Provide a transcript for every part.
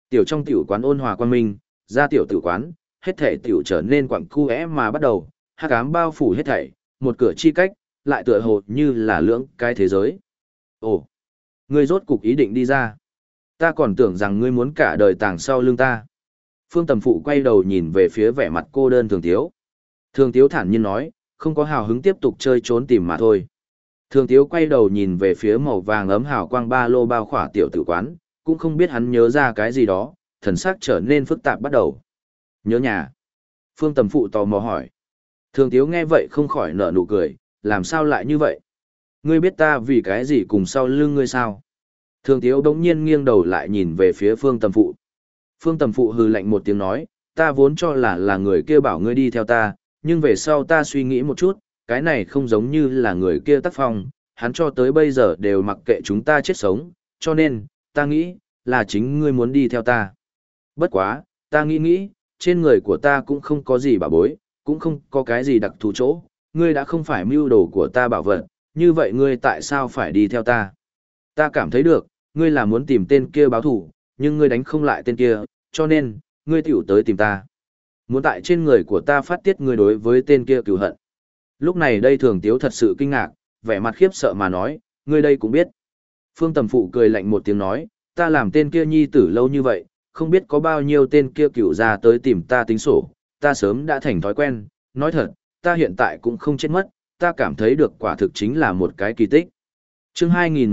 Tiểu trong tiểu quán ôn hòa quang minh, ra tiểu tử quán, hết thảy tiểu trở nên quặng cu é mà bắt đầu, hắc ám bao phủ hết thảy, một cửa chi cách, lại tựa hồ như là lưỡng cái thế giới. Ồ, ngươi rốt cục ý định đi ra. Ta còn tưởng rằng ngươi muốn cả đời tàng sau lưng ta. Phương Tầm Phụ quay đầu nhìn về phía vẻ mặt cô đơn Thường Tiếu. Thường Tiếu thản nhiên nói, không có hào hứng tiếp tục chơi trốn tìm mà thôi. Thường Tiếu quay đầu nhìn về phía màu vàng ấm hào quang ba lô bao khỏa tiểu tử quán, cũng không biết hắn nhớ ra cái gì đó, thần sắc trở nên phức tạp bắt đầu. Nhớ nhà. Phương Tầm Phụ tò mò hỏi. Thường Tiếu nghe vậy không khỏi nở nụ cười, làm sao lại như vậy? Ngươi biết ta vì cái gì cùng sau lưng ngươi sao? Thường Tiếu đống nhiên nghiêng đầu lại nhìn về phía Phương Tầm Phụ. Phương Tầm Phụ hừ lạnh một tiếng nói, ta vốn cho là người kia bảo ngươi đi theo ta, nhưng về sau ta suy nghĩ một chút, cái này không giống như là người kia tác phong, hắn cho tới bây giờ đều mặc kệ chúng ta chết sống, cho nên, ta nghĩ, là chính ngươi muốn đi theo ta. Bất quá, ta nghĩ, trên người của ta cũng không có gì bảo bối, cũng không có cái gì đặc thù chỗ, ngươi đã không phải mưu đồ của ta bảo vật, như vậy ngươi tại sao phải đi theo ta? Ta cảm thấy được, ngươi là muốn tìm tên kia báo thủ, nhưng ngươi đánh không lại tên kia, cho nên, ngươi tiểu tới tìm ta. Muốn tại trên người của ta phát tiết ngươi đối với tên kia cừu hận. Lúc này đây Thường Tiếu thật sự kinh ngạc, vẻ mặt khiếp sợ mà nói, ngươi đây cũng biết. Phương Tầm Phụ cười lạnh một tiếng nói, ta làm tên kia nhi tử lâu như vậy, không biết có bao nhiêu tên kia cựu ra tới tìm ta tính sổ, ta sớm đã thành thói quen, nói thật, ta hiện tại cũng không chết mất, ta cảm thấy được quả thực chính là một cái kỳ tích. Chương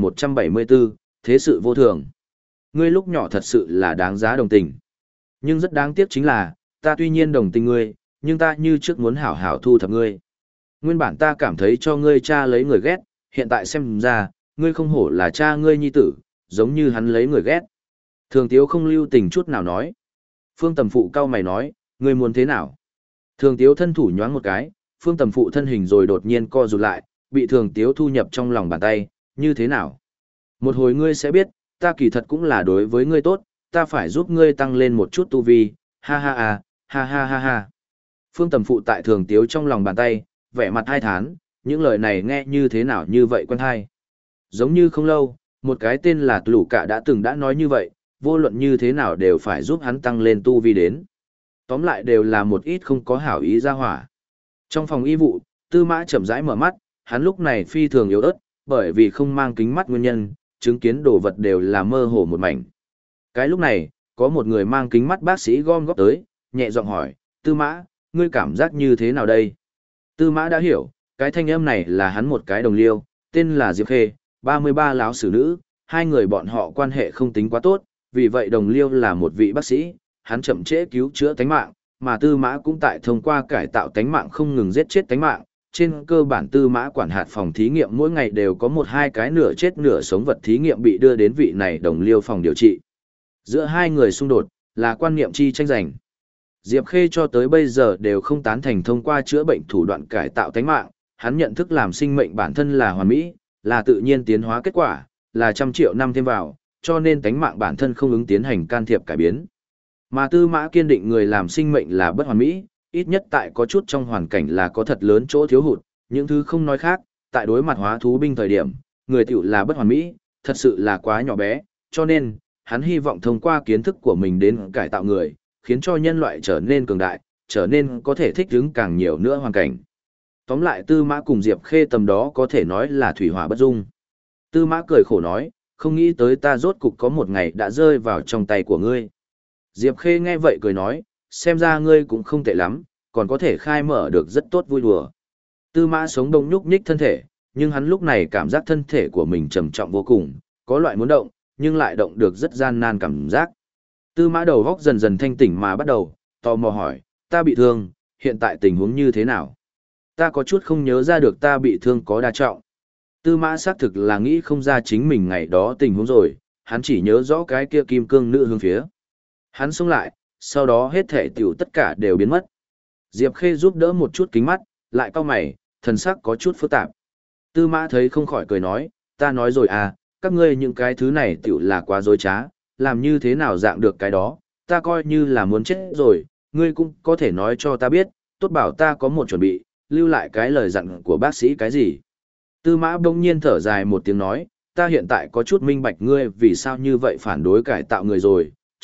2174, Thế sự vô thường. Ngươi lúc nhỏ thật sự là đáng giá đồng tình. Nhưng rất đáng tiếc chính là, ta tuy nhiên đồng tình ngươi, nhưng ta như trước muốn hảo hảo thu thập ngươi. Nguyên bản ta cảm thấy cho ngươi cha lấy người ghét, hiện tại xem ra, ngươi không hổ là cha ngươi nhi tử, giống như hắn lấy người ghét. Thường Tiếu không lưu tình chút nào nói. Phương Tầm Phụ cau mày nói, ngươi muốn thế nào? Thường Tiếu thân thủ nhoáng một cái, Phương Tầm Phụ thân hình rồi đột nhiên co rụt lại, bị Thường Tiếu thu nhập trong lòng bàn tay, như thế nào? Một hồi ngươi sẽ biết, ta kỳ thật cũng là đối với ngươi tốt, ta phải giúp ngươi tăng lên một chút tu vi, ha ha ha, ha ha ha ha. Phương Tầm Phụ tại Thường Tiếu trong lòng bàn tay, vẻ mặt hai thán, những lời này nghe như thế nào như vậy quen hay. Giống như không lâu, một cái tên là Lũ Cả đã từng đã nói như vậy, vô luận như thế nào đều phải giúp hắn tăng lên tu vi đến. Tóm lại đều là một ít không có hảo ý ra hỏa. Trong phòng y vụ, Tư Mã chậm rãi mở mắt, hắn lúc này phi thường yếu ớt, bởi vì không mang kính mắt nguyên nhân, chứng kiến đồ vật đều là mơ hồ một mảnh. Cái lúc này, có một người mang kính mắt bác sĩ gom góp tới, nhẹ giọng hỏi, Tư Mã, ngươi cảm giác như thế nào đây? Tư Mã đã hiểu, cái thanh âm này là hắn một cái đồng liêu, tên là Diệp Khê, 33 lão sử nữ, hai người bọn họ quan hệ không tính quá tốt, vì vậy đồng liêu là một vị bác sĩ, hắn chậm trễ cứu chữa tánh mạng, mà Tư Mã cũng tại thông qua cải tạo tánh mạng không ngừng giết chết tánh mạng. Trên cơ bản Tư Mã quản hạt phòng thí nghiệm mỗi ngày đều có một hai cái nửa chết nửa sống vật thí nghiệm bị đưa đến vị này đồng liêu phòng điều trị. Giữa hai người xung đột là quan niệm chi tranh giành. Diệp Khê cho tới bây giờ đều không tán thành thông qua chữa bệnh thủ đoạn cải tạo tánh mạng, hắn nhận thức làm sinh mệnh bản thân là hoàn mỹ, là tự nhiên tiến hóa kết quả, là trăm triệu năm thêm vào, cho nên tánh mạng bản thân không ứng tiến hành can thiệp cải biến. Mà Tư Mã kiên định người làm sinh mệnh là bất hoàn mỹ, ít nhất tại có chút trong hoàn cảnh là có thật lớn chỗ thiếu hụt, những thứ không nói khác, tại đối mặt hóa thú binh thời điểm, người tiểu là bất hoàn mỹ, thật sự là quá nhỏ bé, cho nên, hắn hy vọng thông qua kiến thức của mình đến cải tạo người, khiến cho nhân loại trở nên cường đại, trở nên có thể thích ứng càng nhiều nữa hoàn cảnh. Tóm lại Tư Mã cùng Diệp Khê tầm đó có thể nói là thủy hỏa bất dung. Tư Mã cười khổ nói, không nghĩ tới ta rốt cục có một ngày đã rơi vào trong tay của ngươi. Diệp Khê nghe vậy cười nói, xem ra ngươi cũng không tệ lắm, còn có thể khai mở được rất tốt vui đùa. Tư Mã sống đông nhúc nhích thân thể, nhưng hắn lúc này cảm giác thân thể của mình trầm trọng vô cùng, có loại muốn động, nhưng lại động được rất gian nan cảm giác. Tư Mã đầu góc dần dần thanh tỉnh mà bắt đầu, tò mò hỏi, ta bị thương, hiện tại tình huống như thế nào? Ta có chút không nhớ ra được ta bị thương có đa trọng. Tư Mã xác thực là nghĩ không ra chính mình ngày đó tình huống rồi, hắn chỉ nhớ rõ cái kia kim cương nữ hướng phía. Hắn xông lại, sau đó hết thể tiểu tất cả đều biến mất. Diệp Khê giúp đỡ một chút kính mắt, lại cau mày, thần sắc có chút phức tạp. Tư Mã thấy không khỏi cười nói, ta nói rồi à, các ngươi những cái thứ này tiểu là quá dối trá, làm như thế nào dạng được cái đó, ta coi như là muốn chết rồi, ngươi cũng có thể nói cho ta biết, tốt bảo ta có một chuẩn bị, lưu lại cái lời dặn của bác sĩ cái gì. Tư Mã bỗng nhiên thở dài một tiếng nói, ta hiện tại có chút minh bạch ngươi vì sao như vậy phản đối cải tạo người rồi,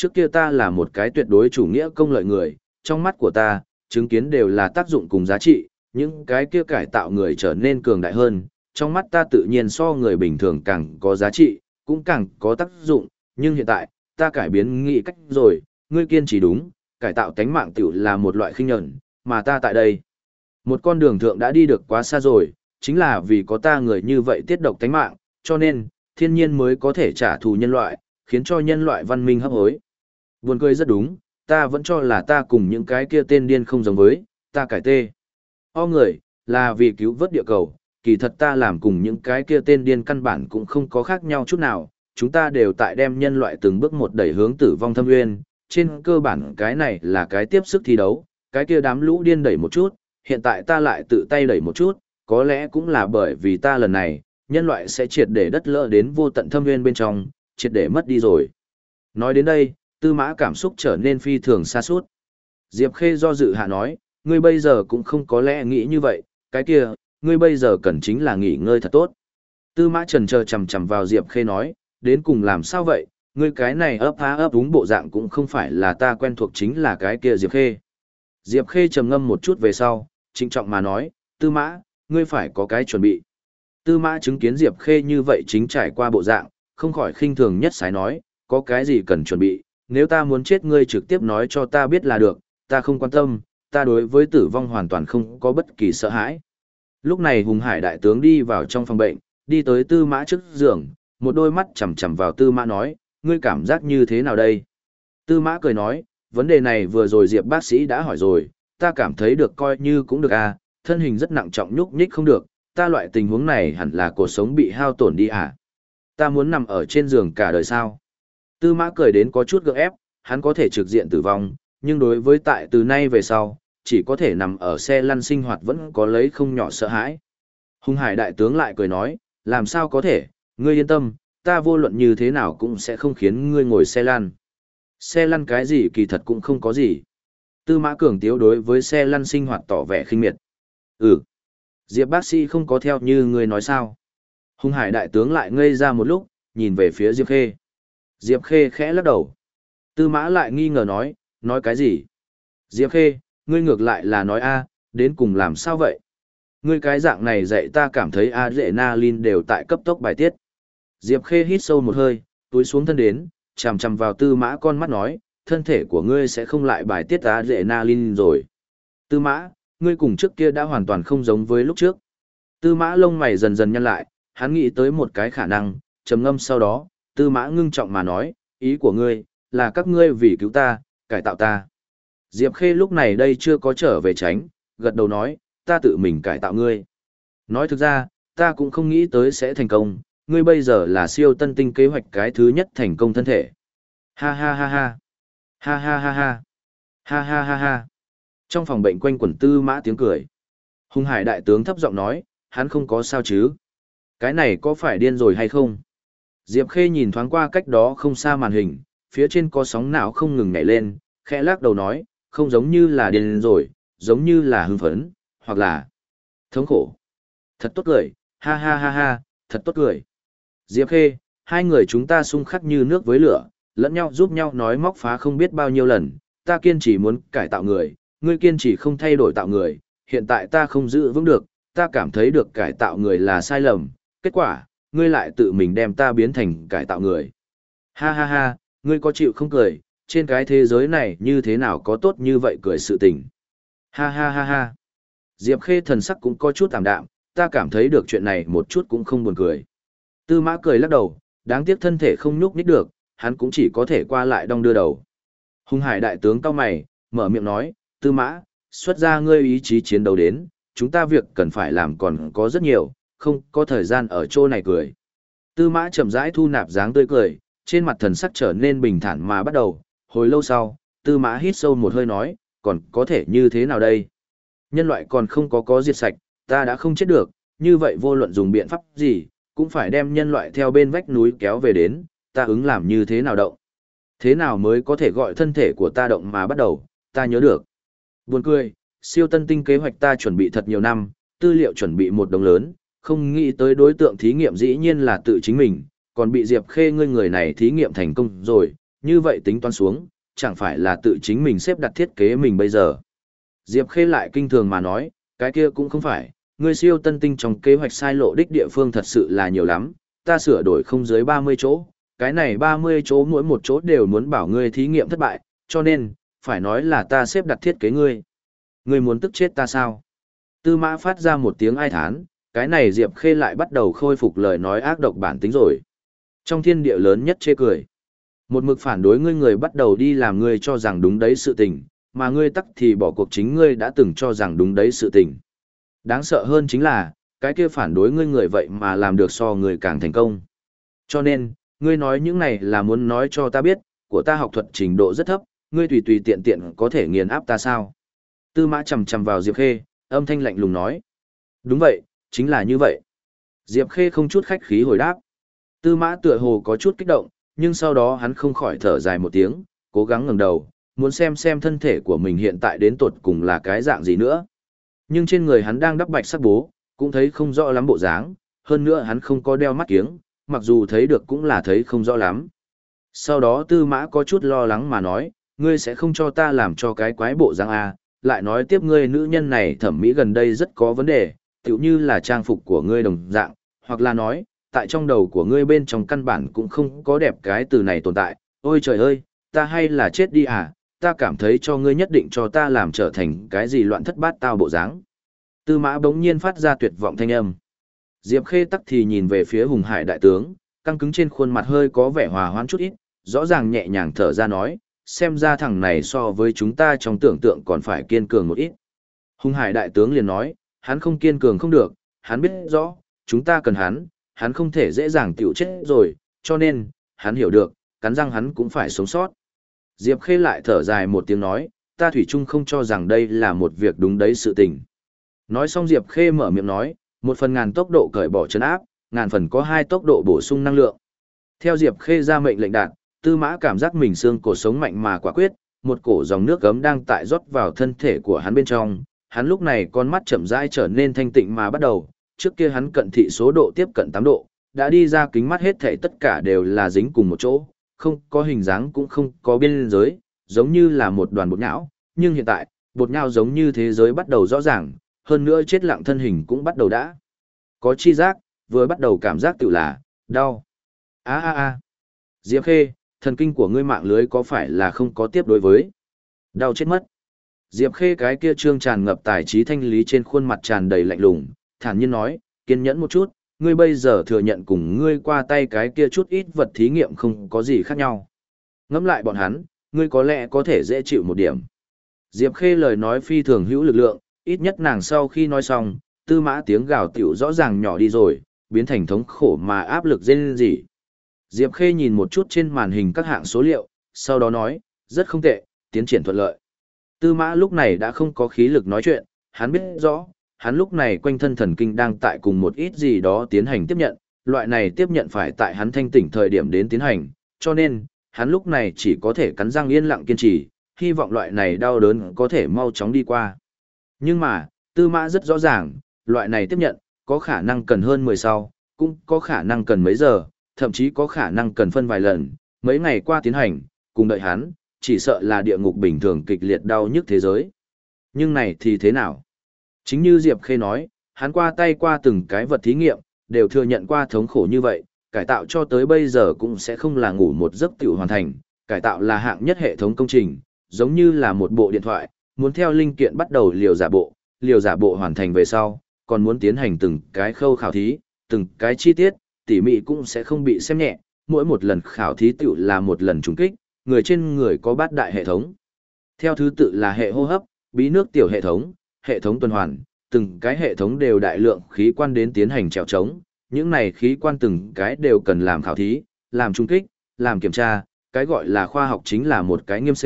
trước kia ta là một cái tuyệt đối chủ nghĩa công lợi người, trong mắt của ta, chứng kiến đều là tác dụng cùng giá trị, những cái kia cải tạo người trở nên cường đại hơn, trong mắt ta tự nhiên so người bình thường càng có giá trị, cũng càng có tác dụng, nhưng hiện tại, ta cải biến nghĩ cách rồi, ngươi kiên trì đúng, cải tạo tánh mạng tiểu là một loại khinh nhẫn, mà ta tại đây. Một con đường thượng đã đi được quá xa rồi, chính là vì có ta người như vậy tiết độc tánh mạng, cho nên, thiên nhiên mới có thể trả thù nhân loại, khiến cho nhân loại văn minh hấp hối. Buồn cười rất đúng, ta vẫn cho là ta cùng những cái kia tên điên không giống với, ta cải tê. Người, là vì cứu vớt địa cầu, kỳ thật ta làm cùng những cái kia tên điên căn bản cũng không có khác nhau chút nào, chúng ta đều tại đem nhân loại từng bước một đẩy hướng tử vong thâm nguyên, trên cơ bản cái này là cái tiếp sức thi đấu, cái kia đám lũ điên đẩy một chút, hiện tại ta lại tự tay đẩy một chút, có lẽ cũng là bởi vì ta lần này, nhân loại sẽ triệt để đất lỡ đến vô tận thâm nguyên bên trong, triệt để mất đi rồi. Nói đến đây, Tư Mã cảm xúc trở nên phi thường xa suốt. Diệp Khê do dự hạ nói, ngươi bây giờ cũng không có lẽ nghĩ như vậy, cái kia, ngươi bây giờ cần chính là nghỉ ngơi thật tốt. Tư Mã chần chờ chằm chằm vào Diệp Khê nói, đến cùng làm sao vậy, ngươi cái này ấp há ấp đúng bộ dạng cũng không phải là ta quen thuộc chính là cái kia Diệp Khê. Diệp Khê trầm ngâm một chút về sau, trịnh trọng mà nói, Tư Mã, ngươi phải có cái chuẩn bị. Tư Mã chứng kiến Diệp Khê như vậy chính trải qua bộ dạng, không khỏi khinh thường nhất sái nói, có cái gì cần chuẩn bị, nếu ta muốn chết ngươi trực tiếp nói cho ta biết là được, ta không quan tâm, ta đối với tử vong hoàn toàn không có bất kỳ sợ hãi. Lúc này Hùng Hải đại tướng đi vào trong phòng bệnh, đi tới Tư Mã trước giường, một đôi mắt chằm chằm vào Tư Mã nói, ngươi cảm giác như thế nào đây? Tư Mã cười nói, vấn đề này vừa rồi Diệp bác sĩ đã hỏi rồi, ta cảm thấy được coi như cũng được à, thân hình rất nặng trọng nhúc nhích không được, ta loại tình huống này hẳn là cuộc sống bị hao tổn đi à? Ta muốn nằm ở trên giường cả đời sao? Tư Mã cười đến có chút gượng ép, hắn có thể trực diện tử vong, nhưng đối với tại từ nay về sau, chỉ có thể nằm ở xe lăn sinh hoạt vẫn có lấy không nhỏ sợ hãi. Hùng Hải đại tướng lại cười nói, làm sao có thể, ngươi yên tâm, ta vô luận như thế nào cũng sẽ không khiến ngươi ngồi xe lăn. Xe lăn cái gì kỳ thật cũng không có gì. Tư Mã Cường Tiếu đối với xe lăn sinh hoạt tỏ vẻ khinh miệt. Diệp bác sĩ không có theo như ngươi nói sao. Hùng Hải đại tướng lại ngây ra một lúc, nhìn về phía Diệp Khê. Diệp Khê khẽ lắc đầu. Tư Mã lại nghi ngờ nói cái gì? Diệp Khê, ngươi ngược lại là nói a, đến cùng làm sao vậy? Ngươi cái dạng này dạy ta cảm thấy adrenaline đều tại cấp tốc bài tiết. Diệp Khê hít sâu một hơi, túi xuống thân đến, chằm chằm vào Tư Mã con mắt nói, thân thể của ngươi sẽ không lại bài tiết adrenaline rồi. Tư Mã, ngươi cùng trước kia đã hoàn toàn không giống với lúc trước. Tư Mã lông mày dần dần nhăn lại, hắn nghĩ tới một cái khả năng, trầm ngâm sau đó, Tư Mã ngưng trọng mà nói, ý của ngươi, là các ngươi vì cứu ta, cải tạo ta. Diệp Khê lúc này đây chưa có trở về tránh, gật đầu nói, ta tự mình cải tạo ngươi. Nói thực ra, ta cũng không nghĩ tới sẽ thành công, ngươi bây giờ là siêu tân tinh kế hoạch cái thứ nhất thành công thân thể. Ha ha ha ha. Ha ha ha ha. Ha ha ha ha. Trong phòng bệnh quanh quẩn Tư Mã tiếng cười. Hùng Hải đại tướng thấp giọng nói, hắn không có sao chứ. Cái này có phải điên rồi hay không? Diệp Khê nhìn thoáng qua cách đó không xa màn hình, phía trên có sóng não không ngừng nhảy lên, khẽ lắc đầu nói, không giống như là điên rồi, giống như là hưng phấn, hoặc là thống khổ. Thật tốt cười, ha ha ha ha, thật tốt cười. Diệp Khê, hai người chúng ta xung khắc như nước với lửa, lẫn nhau giúp nhau nói móc phá không biết bao nhiêu lần, ta kiên trì muốn cải tạo người, ngươi kiên trì không thay đổi tạo người, hiện tại ta không giữ vững được, ta cảm thấy được cải tạo người là sai lầm, kết quả, ngươi lại tự mình đem ta biến thành cải tạo người. Ha ha ha, ngươi có chịu không cười, trên cái thế giới này như thế nào có tốt như vậy cười sự tình. Ha ha ha ha. Diệp Khê thần sắc cũng có chút tạm đạm, ta cảm thấy được chuyện này một chút cũng không buồn cười. Tư Mã cười lắc đầu, đáng tiếc thân thể không nhúc nhích được, hắn cũng chỉ có thể qua lại đong đưa đầu. Hùng Hải đại tướng cau mày, mở miệng nói, Tư Mã, xuất ra ngươi ý chí chiến đấu đến, chúng ta việc cần phải làm còn có rất nhiều, không có thời gian ở chỗ này cười. Tư Mã chậm rãi thu nạp dáng tươi cười, trên mặt thần sắc trở nên bình thản mà bắt đầu, hồi lâu sau, Tư Mã hít sâu một hơi nói, còn có thể như thế nào đây? Nhân loại còn không có diệt sạch, ta đã không chết được, như vậy vô luận dùng biện pháp gì, cũng phải đem nhân loại theo bên vách núi kéo về đến, ta ứng làm như thế nào động? Thế nào mới có thể gọi thân thể của ta động mà bắt đầu, ta nhớ được. Buồn cười, siêu tân tinh kế hoạch ta chuẩn bị thật nhiều năm, tư liệu chuẩn bị một đồng lớn, không nghĩ tới đối tượng thí nghiệm dĩ nhiên là tự chính mình, còn bị Diệp Khê ngươi người này thí nghiệm thành công rồi, như vậy tính toán xuống, chẳng phải là tự chính mình xếp đặt thiết kế mình bây giờ. Diệp Khê lại kinh thường mà nói, cái kia cũng không phải, ngươi siêu tân tinh trong kế hoạch sai lộ đích địa phương thật sự là nhiều lắm, ta sửa đổi không dưới 30 chỗ, cái này 30 chỗ mỗi một chỗ đều muốn bảo ngươi thí nghiệm thất bại, cho nên, phải nói là ta xếp đặt thiết kế ngươi. Ngươi muốn tức chết ta sao? Tư Mã phát ra một tiếng ai thán, cái này Diệp Khê lại bắt đầu khôi phục lời nói ác độc bản tính rồi. Trong thiên địa lớn nhất chê cười. Một mực phản đối ngươi người bắt đầu đi làm ngươi cho rằng đúng đấy sự tình, mà ngươi tắc thì bỏ cuộc chính ngươi đã từng cho rằng đúng đấy sự tình. Đáng sợ hơn chính là, cái kia phản đối ngươi người vậy mà làm được so người càng thành công. Cho nên, ngươi nói những này là muốn nói cho ta biết, của ta học thuật trình độ rất thấp, ngươi tùy tùy tiện tiện có thể nghiền áp ta sao? Tư Mã chầm chầm vào Diệp Khê, âm thanh lạnh lùng nói. Đúng vậy, chính là như vậy. Diệp Khê không chút khách khí hồi đáp. Tư Mã tựa hồ có chút kích động, nhưng sau đó hắn không khỏi thở dài một tiếng, cố gắng ngẩng đầu, muốn xem thân thể của mình hiện tại đến tột cùng là cái dạng gì nữa. Nhưng trên người hắn đang đắp bạch sắc bố, cũng thấy không rõ lắm bộ dáng, hơn nữa hắn không có đeo mắt kiếng, mặc dù thấy được cũng là thấy không rõ lắm. Sau đó Tư Mã có chút lo lắng mà nói, ngươi sẽ không cho ta làm cho cái quái bộ dáng à, lại nói tiếp ngươi nữ nhân này thẩm mỹ gần đây rất có vấn đề, tựu như là trang phục của ngươi đồng dạng, hoặc là nói, tại trong đầu của ngươi bên trong căn bản cũng không có đẹp cái từ này tồn tại, ôi trời ơi, ta hay là chết đi à, ta cảm thấy cho ngươi nhất định cho ta làm trở thành cái gì loạn thất bát tao bộ dáng. Tư Mã bỗng nhiên phát ra tuyệt vọng thanh âm. Diệp Khê tắc thì nhìn về phía Hùng Hải đại tướng, căng cứng trên khuôn mặt hơi có vẻ hòa hoãn chút ít, rõ ràng nhẹ nhàng thở ra nói, xem ra thằng này so với chúng ta trong tưởng tượng còn phải kiên cường một ít. Hùng Hải đại tướng liền nói, hắn không kiên cường không được, hắn biết rõ, chúng ta cần hắn không thể dễ dàng tiểu chết rồi, cho nên, hắn hiểu được, cắn răng hắn cũng phải sống sót. Diệp Khê lại thở dài một tiếng nói, ta thủy chung không cho rằng đây là một việc đúng đấy sự tình. Nói xong Diệp Khê mở miệng nói, 1/1000 tốc độ cởi bỏ trấn áp, 1000 phần có 2 tốc độ bổ sung năng lượng. Theo Diệp Khê ra mệnh lệnh đạt, Tư Mã cảm giác mình xương cổ sống mạnh mà quả quyết, một cổ dòng nước gấm đang tại rót vào thân thể của hắn bên trong, hắn lúc này con mắt chậm rãi trở nên thanh tịnh mà bắt đầu, trước kia hắn cận thị số độ tiếp cận 8 độ, đã đi ra kính mắt hết thảy tất cả đều là dính cùng một chỗ, không có hình dáng cũng không có biên giới, giống như là một đoàn bột nhão, nhưng hiện tại, bột nhão giống như thế giới bắt đầu rõ ràng, hơn nữa chết lặng thân hình cũng bắt đầu đã có chi giác, vừa bắt đầu cảm giác tự là đau. Diệp Khê, thần kinh của ngươi mạng lưới có phải là không có tiếp đối với đau chết mất. Diệp Khê cái kia trương tràn ngập tài trí thanh lý trên khuôn mặt tràn đầy lạnh lùng, thản nhiên nói, kiên nhẫn một chút, ngươi bây giờ thừa nhận cùng ngươi qua tay cái kia chút ít vật thí nghiệm không có gì khác nhau. Ngẫm lại bọn hắn, ngươi có lẽ có thể dễ chịu một điểm. Diệp Khê lời nói phi thường hữu lực lượng, ít nhất nàng sau khi nói xong, Tư Mã tiếng gào tiểu rõ ràng nhỏ đi rồi, biến thành thống khổ mà áp lực rên rỉ. Diệp Khê nhìn một chút trên màn hình các hạng số liệu, sau đó nói, rất không tệ, tiến triển thuận lợi. Tư Mã lúc này đã không có khí lực nói chuyện, hắn biết rõ, hắn lúc này quanh thân thần kinh đang tại cùng một ít gì đó tiến hành tiếp nhận, loại này tiếp nhận phải tại hắn thanh tỉnh thời điểm đến tiến hành, cho nên, hắn lúc này chỉ có thể cắn răng yên lặng kiên trì, hy vọng loại này đau đớn có thể mau chóng đi qua. Nhưng mà, Tư Mã rất rõ ràng, loại này tiếp nhận, có khả năng cần hơn 10 sau, cũng có khả năng cần mấy giờ, thậm chí có khả năng cần phân vài lần, mấy ngày qua tiến hành, cùng đợi hắn, chỉ sợ là địa ngục bình thường kịch liệt đau nhức thế giới. Nhưng này thì thế nào? Chính như Diệp Khê nói, hắn qua tay qua từng cái vật thí nghiệm, đều thừa nhận qua thống khổ như vậy, cải tạo cho tới bây giờ cũng sẽ không là ngủ một giấc tiểu hoàn thành, cải tạo là hạng nhất hệ thống công trình, giống như là một bộ điện thoại, muốn theo linh kiện bắt đầu liều giả bộ hoàn thành về sau, còn muốn tiến hành từng cái khâu khảo thí, từng cái chi tiết, tỉ mỉ cũng sẽ không bị xem nhẹ, mỗi một lần khảo thí tiểu là một lần trùng kích, người trên người có bát đại hệ thống. Theo thứ tự là hệ hô hấp, bí nước tiểu hệ thống tuần hoàn, từng cái hệ thống đều đại lượng khí quan đến tiến hành trèo trống, những này khí quan từng cái đều cần làm khảo thí, làm trung kích, làm kiểm tra, cái gọi là khoa học chính là một cái nghiêm C.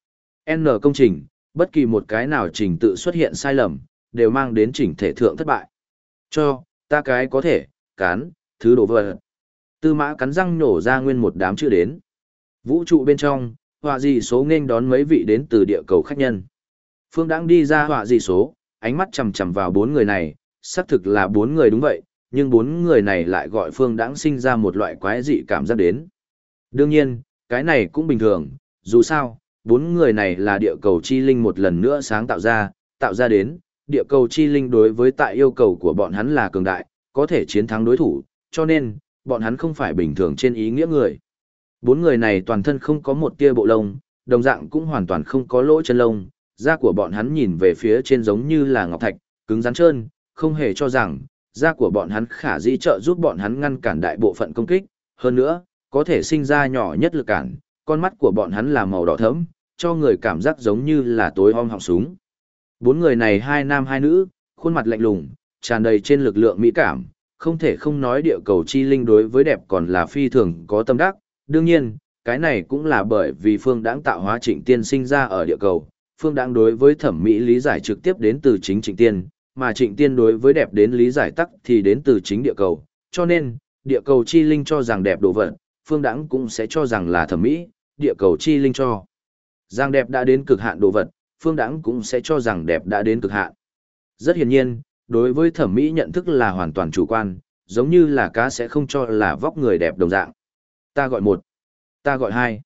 N công trình, bất kỳ một cái nào trình tự xuất hiện sai lầm, đều mang đến chỉnh thể thượng thất bại. Cho, ta cái có thể, cán, thứ đồ vật. Tư Mã cắn răng nhổ ra nguyên một đám chữ đến. Vũ trụ bên trong, họa dị số nghênh đón mấy vị đến từ địa cầu khách nhân. Phương Đãng đi ra họa dị số, ánh mắt chằm chằm vào 4 người này, xác thực là 4 người đúng vậy, nhưng 4 người này lại gọi Phương Đãng sinh ra một loại quái dị cảm giác đến. Đương nhiên, cái này cũng bình thường, dù sao, bốn người này là địa cầu chi linh một lần nữa sáng tạo ra đến, địa cầu chi linh đối với tại yêu cầu của bọn hắn là cường đại, có thể chiến thắng đối thủ, cho nên, bọn hắn không phải bình thường trên ý nghĩa người. Bốn người này toàn thân không có một tia bộ lông, đồng dạng cũng hoàn toàn không có lỗ chân lông, da của bọn hắn nhìn về phía trên giống như là ngọc thạch, cứng rắn trơn, không hề cho rằng, da của bọn hắn khả dĩ trợ giúp bọn hắn ngăn cản đại bộ phận công kích, hơn nữa, có thể sinh ra nhỏ nhất lực cản, con mắt của bọn hắn là màu đỏ thẫm, cho người cảm giác giống như là tối om họng súng. Bốn người này hai nam hai nữ, khuôn mặt lạnh lùng, tràn đầy trên lực lượng mỹ cảm, không thể không nói địa cầu chi linh đối với đẹp còn là phi thường có tâm đắc. Đương nhiên, cái này cũng là bởi vì Phương Đãng tạo hóa Trịnh Tiên sinh ra ở địa cầu, Phương Đãng đối với thẩm mỹ lý giải trực tiếp đến từ chính Trịnh Tiên, mà Trịnh Tiên đối với đẹp đến lý giải tắc thì đến từ chính địa cầu, cho nên, địa cầu chi linh cho rằng đẹp đồ vật, Phương Đãng cũng sẽ cho rằng là thẩm mỹ, địa cầu chi linh cho rằng đẹp đã đến cực hạn đồ vật, Phương Đãng cũng sẽ cho rằng đẹp đã đến cực hạn. Rất hiển nhiên, đối với thẩm mỹ nhận thức là hoàn toàn chủ quan, giống như là cá sẽ không cho là vóc người đẹp đồng dạng. Ta gọi một, ta gọi hai,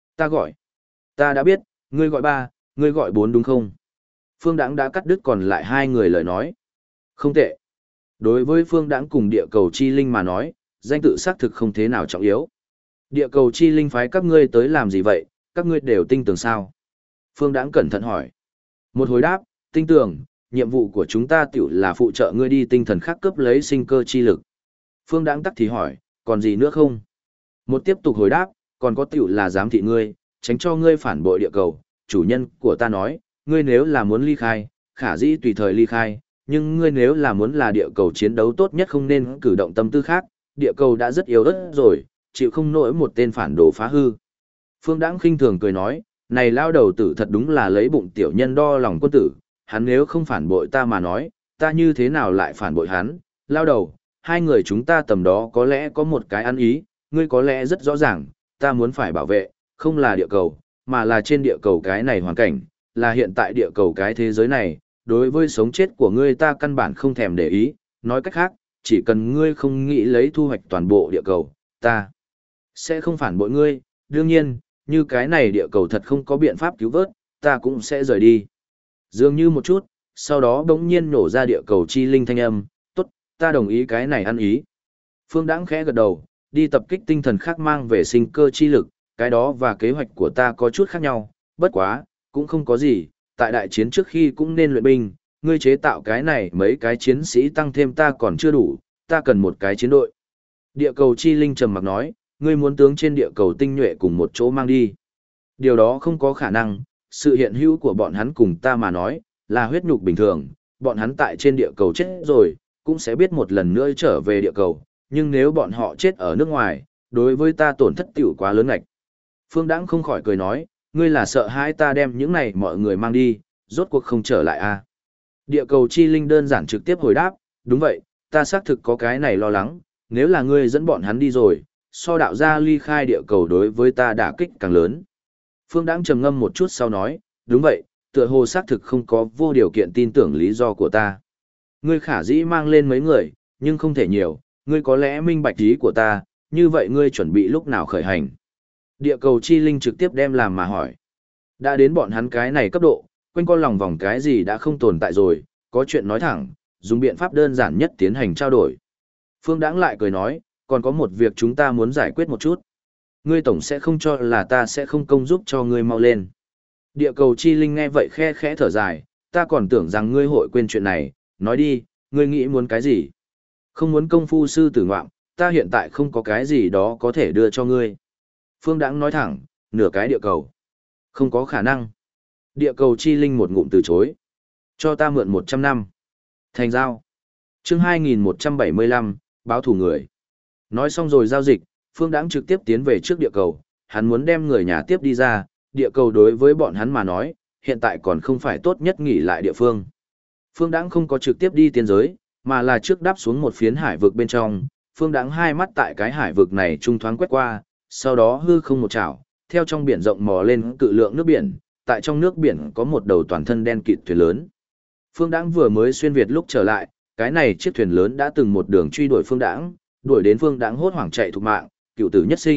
ta đã biết, ngươi gọi ba, ngươi gọi bốn đúng không? Phương Đãng đã cắt đứt còn lại hai người lời nói. Không tệ. Đối với Phương Đãng cùng địa cầu chi linh mà nói, danh tự xác thực không thế nào trọng yếu. Địa cầu chi linh phái các ngươi tới làm gì vậy, các ngươi đều tin tưởng sao? Phương Đãng cẩn thận hỏi. Một hồi đáp, tin tưởng, nhiệm vụ của chúng ta tiểu là phụ trợ ngươi đi tinh thần khác cấp lấy sinh cơ chi lực. Phương Đãng tắc thì hỏi, còn gì nữa không? Một tiếp tục hồi đáp, còn có tiểu là giám thị ngươi, tránh cho ngươi phản bội địa cầu. Chủ nhân của ta nói, ngươi nếu là muốn ly khai, khả dĩ tùy thời ly khai, nhưng ngươi nếu là muốn là địa cầu chiến đấu tốt nhất không nên cử động tâm tư khác, địa cầu đã rất yếu ớt rồi, chịu không nổi một tên phản đồ phá hư. Phương Đãng khinh thường cười nói, này lao đầu tử thật đúng là lấy bụng tiểu nhân đo lòng quân tử, hắn nếu không phản bội ta mà nói, ta như thế nào lại phản bội hắn, lao đầu, hai người chúng ta tầm đó có lẽ có một cái ăn ý, ngươi có lẽ rất rõ ràng, ta muốn phải bảo vệ, không là địa cầu, mà là trên địa cầu cái này hoàn cảnh, là hiện tại địa cầu cái thế giới này, đối với sống chết của ngươi ta căn bản không thèm để ý, nói cách khác, chỉ cần ngươi không nghĩ lấy thu hoạch toàn bộ địa cầu, ta sẽ không phản bội ngươi, đương nhiên, như cái này địa cầu thật không có biện pháp cứu vớt, ta cũng sẽ rời đi. Dường như một chút, sau đó đống nhiên nổ ra địa cầu chi linh thanh âm, tốt, ta đồng ý cái này ăn ý. Phương Đãng khẽ gật đầu, đi tập kích tinh thần khác mang về sinh cơ chi lực, cái đó và kế hoạch của ta có chút khác nhau, bất quá, cũng không có gì, tại đại chiến trước khi cũng nên luyện binh, ngươi chế tạo cái này mấy cái chiến sĩ tăng thêm ta còn chưa đủ, ta cần một cái chiến đội. Địa cầu chi linh trầm mặc nói, ngươi muốn tướng trên địa cầu tinh nhuệ cùng một chỗ mang đi. Điều đó không có khả năng, sự hiện hữu của bọn hắn cùng ta mà nói, là huyết nhục bình thường, bọn hắn tại trên địa cầu chết rồi, cũng sẽ biết một lần nữa trở về địa cầu, nhưng nếu bọn họ chết ở nước ngoài, đối với ta tổn thất tiểu quá lớn ngạch. Phương Đãng không khỏi cười nói, ngươi là sợ hãi ta đem những này mọi người mang đi, rốt cuộc không trở lại à. Địa cầu chi linh đơn giản trực tiếp hồi đáp, đúng vậy, ta xác thực có cái này lo lắng, nếu là ngươi dẫn bọn hắn đi rồi, so đạo gia ly khai địa cầu đối với ta đả kích càng lớn. Phương Đãng trầm ngâm một chút sau nói, đúng vậy, tựa hồ xác thực không có vô điều kiện tin tưởng lý do của ta. Ngươi khả dĩ mang lên mấy người, nhưng không thể nhiều, ngươi có lẽ minh bạch ý của ta, như vậy ngươi chuẩn bị lúc nào khởi hành. Địa cầu chi linh trực tiếp đem làm mà hỏi. Đã đến bọn hắn cái này cấp độ, quanh co lòng vòng cái gì đã không tồn tại rồi, có chuyện nói thẳng, dùng biện pháp đơn giản nhất tiến hành trao đổi. Phương Đãng lại cười nói, còn có một việc chúng ta muốn giải quyết một chút. Ngươi tổng sẽ không cho là ta sẽ không công giúp cho ngươi mau lên. Địa cầu chi linh nghe vậy khe khẽ thở dài, ta còn tưởng rằng ngươi hội quên chuyện này, nói đi, ngươi nghĩ muốn cái gì? Không muốn công phu sư tử ngoạm, ta hiện tại không có cái gì đó có thể đưa cho ngươi. Phương Đãng nói thẳng, nửa cái địa cầu. Không có khả năng. Địa cầu chi linh một ngụm từ chối. Cho ta mượn 100 năm. Thành giao. Chương 2175, báo thủ người. Nói xong rồi giao dịch, Phương Đãng trực tiếp tiến về trước địa cầu, hắn muốn đem người nhà tiếp đi ra, địa cầu đối với bọn hắn mà nói, hiện tại còn không phải tốt nhất nghỉ lại địa phương. Phương Đãng không có trực tiếp đi tiên giới, mà là trước đáp xuống một phiến hải vực bên trong, Phương Đãng hai mắt tại cái hải vực này trung thoáng quét qua, sau đó hư không một chảo, theo trong biển rộng mò lên cự lượng nước biển, tại trong nước biển có một đầu toàn thân đen kịt thuyền lớn. Phương Đãng vừa mới xuyên việt lúc trở lại, cái này chiếc thuyền lớn đã từng một đường truy đuổi Phương Đãng, đuổi đến Phương Đãng hốt hoảng chạy thục mạng, cựu tử nhất sinh,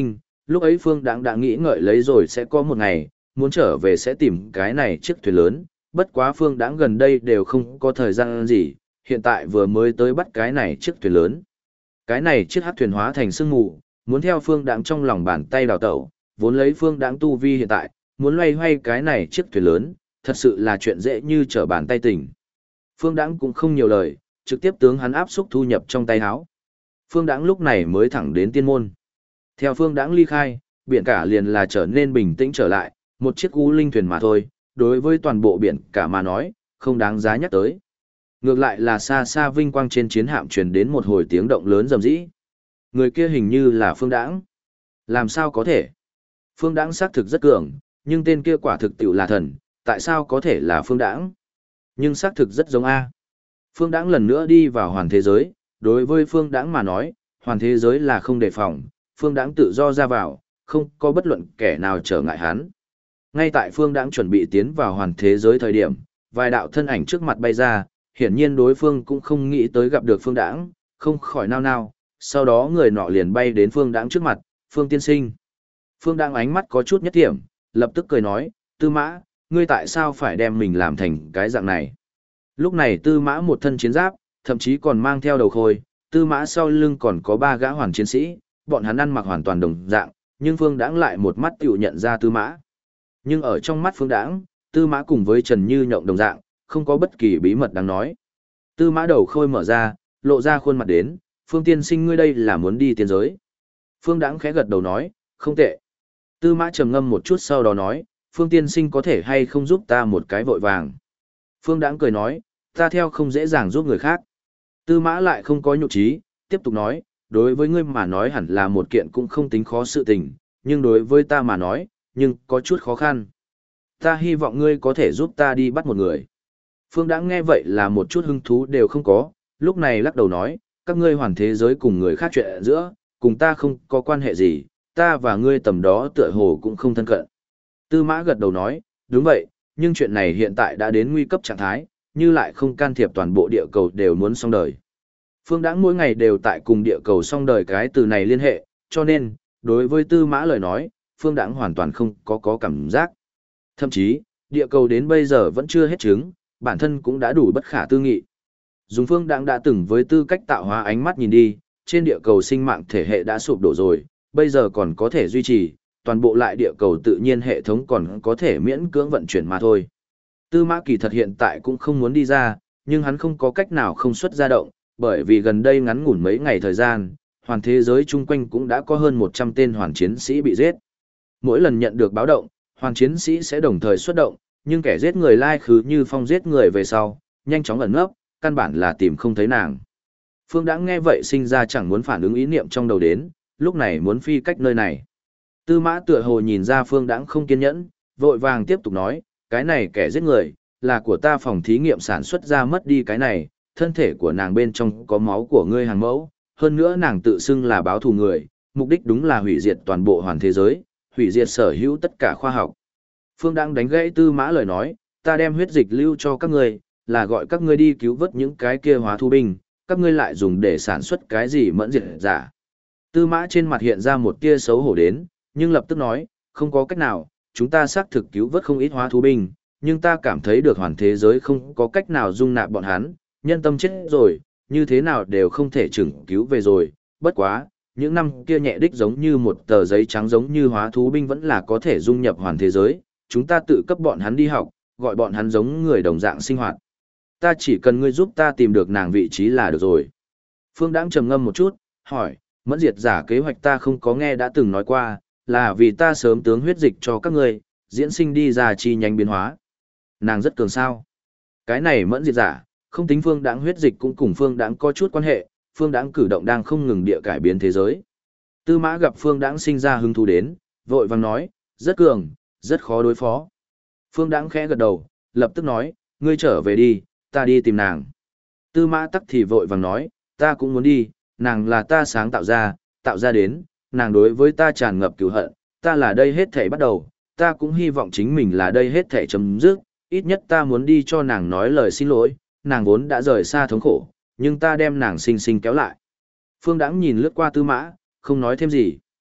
lúc ấy Phương Đãng đã nghĩ ngợi lấy rồi sẽ có một ngày, muốn trở về sẽ tìm cái này chiếc thuyền lớn, bất quá Phương Đãng gần đây đều không có thời gian gì, hiện tại vừa mới tới bắt cái này chiếc thuyền lớn. Cái này chiếc hắc thuyền hóa thành sương mù, muốn theo Phương Đãng trong lòng bàn tay đào tẩu, vốn lấy Phương Đãng tu vi hiện tại, muốn loay hoay cái này chiếc thuyền lớn, thật sự là chuyện dễ như trở bàn tay tỉnh. Phương Đãng cũng không nhiều lời, trực tiếp tướng hắn áp xúc thu nhập trong tay áo. Phương Đãng lúc này mới thẳng đến tiên môn. Theo Phương Đãng ly khai, biển cả liền là trở nên bình tĩnh trở lại, một chiếc u linh thuyền mà thôi, đối với toàn bộ biển cả mà nói, không đáng giá nhắc tới. Ngược lại là xa xa vinh quang trên chiến hạm truyền đến một hồi tiếng động lớn rầm rĩ. Người kia hình như là Phương Đãng. Làm sao có thể? Phương Đãng xác thực rất cường, nhưng tên kia quả thực tiểu là thần, tại sao có thể là Phương Đãng? Nhưng xác thực rất giống A. Phương Đãng lần nữa đi vào hoàn thế giới, đối với Phương Đãng mà nói, hoàn thế giới là không đề phòng, Phương Đãng tự do ra vào, không có bất luận kẻ nào trở ngại hắn. Ngay tại Phương Đãng chuẩn bị tiến vào hoàn thế giới thời điểm, vài đạo thân ảnh trước mặt bay ra, hiển nhiên đối phương cũng không nghĩ tới gặp được Phương Đãng, không khỏi nao nao, sau đó người nọ liền bay đến Phương Đãng trước mặt, Phương tiên sinh. Phương Đãng ánh mắt có chút nhất điểm, lập tức cười nói, Tư Mã, ngươi tại sao phải đem mình làm thành cái dạng này? Lúc này Tư Mã một thân chiến giáp, thậm chí còn mang theo đầu khôi, Tư Mã sau lưng còn có 3 gã hoàn chiến sĩ, bọn hắn ăn mặc hoàn toàn đồng dạng, nhưng Phương Đãng lại một mắt tiểu nhận ra Tư Mã. Nhưng ở trong mắt Phương Đãng, Tư Mã cùng với Trần Như Nhộng đồng dạng, không có bất kỳ bí mật đáng nói. Tư Mã đầu khôi mở ra, lộ ra khuôn mặt đến, Phương tiên sinh ngươi đây là muốn đi tiên giới. Phương Đãng khẽ gật đầu nói, không tệ. Tư Mã trầm ngâm một chút sau đó nói, Phương tiên sinh có thể hay không giúp ta một cái vội vàng. Phương Đãng cười nói, ta theo không dễ dàng giúp người khác. Tư Mã lại không có nhục trí, tiếp tục nói, đối với ngươi mà nói hẳn là một kiện cũng không tính khó sự tình, nhưng đối với ta mà nói, nhưng có chút khó khăn. Ta hy vọng ngươi có thể giúp ta đi bắt một người. Phương Đãng nghe vậy là một chút hứng thú đều không có, lúc này lắc đầu nói, các ngươi hoàn thế giới cùng người khác chuyện giữa, cùng ta không có quan hệ gì, ta và ngươi tầm đó tựa hồ cũng không thân cận. Tư Mã gật đầu nói, đúng vậy, nhưng chuyện này hiện tại đã đến nguy cấp trạng thái, như lại không can thiệp toàn bộ địa cầu đều muốn xong đời. Phương Đãng mỗi ngày đều tại cùng địa cầu xong đời cái từ này liên hệ, cho nên, đối với Tư Mã lời nói, Phương Đãng hoàn toàn không có cảm giác. Thậm chí, địa cầu đến bây giờ vẫn chưa hết trứng, bản thân cũng đã đủ bất khả tư nghị. Dùng Phương Đãng đã từng với tư cách tạo hóa ánh mắt nhìn đi, trên địa cầu sinh mạng thể hệ đã sụp đổ rồi, bây giờ còn có thể duy trì, toàn bộ lại địa cầu tự nhiên hệ thống còn có thể miễn cưỡng vận chuyển mà thôi. Tư Mã Kỳ thật hiện tại cũng không muốn đi ra, nhưng hắn không có cách nào không xuất ra động, bởi vì gần đây ngắn ngủn mấy ngày thời gian, hoàn thế giới chung quanh cũng đã có hơn 100 tên hoàn chiến sĩ bị giết. Mỗi lần nhận được báo động, hoàn chiến sĩ sẽ đồng thời xuất động, nhưng kẻ giết người lai khứ như phong giết người về sau, nhanh chóng ẩn nấp, căn bản là tìm không thấy nàng. Phương Đãng nghe vậy sinh ra chẳng muốn phản ứng ý niệm trong đầu đến, lúc này muốn phi cách nơi này. Tư Mã tựa hồ nhìn ra Phương Đãng không kiên nhẫn, vội vàng tiếp tục nói, cái này kẻ giết người, là của ta phòng thí nghiệm sản xuất ra mất đi cái này, thân thể của nàng bên trong có máu của ngươi hàng mẫu, hơn nữa nàng tự xưng là báo thù người, mục đích đúng là hủy diệt toàn bộ hoàn thế giới, hủy diệt sở hữu tất cả khoa học. Phương Đãng đánh gãy Tư Mã lời nói, ta đem huyết dịch lưu cho các ngươi, là gọi các ngươi đi cứu vớt những cái kia hóa thú binh, các ngươi lại dùng để sản xuất cái gì mẫn diệt giả. Tư Mã trên mặt hiện ra một tia xấu hổ đến, nhưng lập tức nói, không có cách nào, chúng ta xác thực cứu vớt không ít hóa thú binh, nhưng ta cảm thấy được hoàn thế giới không có cách nào dung nạp bọn hắn, nhân tâm chết rồi, như thế nào đều không thể chừng cứu về rồi, bất quá, những năm kia nhẹ đích giống như một tờ giấy trắng giống như hóa thú binh vẫn là có thể dung nhập hoàn thế giới, chúng ta tự cấp bọn hắn đi học, gọi bọn hắn giống người đồng dạng sinh hoạt. Ta chỉ cần ngươi giúp ta tìm được nàng vị trí là được rồi. Phương Đãng trầm ngâm một chút, hỏi, mẫn diệt giả kế hoạch ta không có nghe đã từng nói qua, là vì ta sớm tướng huyết dịch cho các ngươi, diễn sinh đi ra chi nhánh biến hóa. Nàng rất cường sao. Cái này mẫn diệt giả, không tính Phương Đãng huyết dịch cũng cùng Phương Đãng có chút quan hệ, Phương Đãng cử động đang không ngừng địa cải biến thế giới. Tư Mã gặp Phương Đãng sinh ra hứng thú đến, vội vàng nói, rất cường, rất khó đối phó. Phương Đãng khẽ gật đầu, lập tức nói, ngươi trở về đi, ta đi tìm nàng. Tư Mã tắc thì vội vàng nói, ta cũng muốn đi, nàng là ta sáng tạo ra đến, nàng đối với ta tràn ngập cừu hận, ta là đây hết thảy bắt đầu, ta cũng hy vọng chính mình là đây hết thảy chấm dứt, ít nhất ta muốn đi cho nàng nói lời xin lỗi, nàng vốn đã rời xa thống khổ, nhưng ta đem nàng sinh sinh kéo lại. Phương Đãng nhìn lướt qua Tư Mã, không nói thêm gì.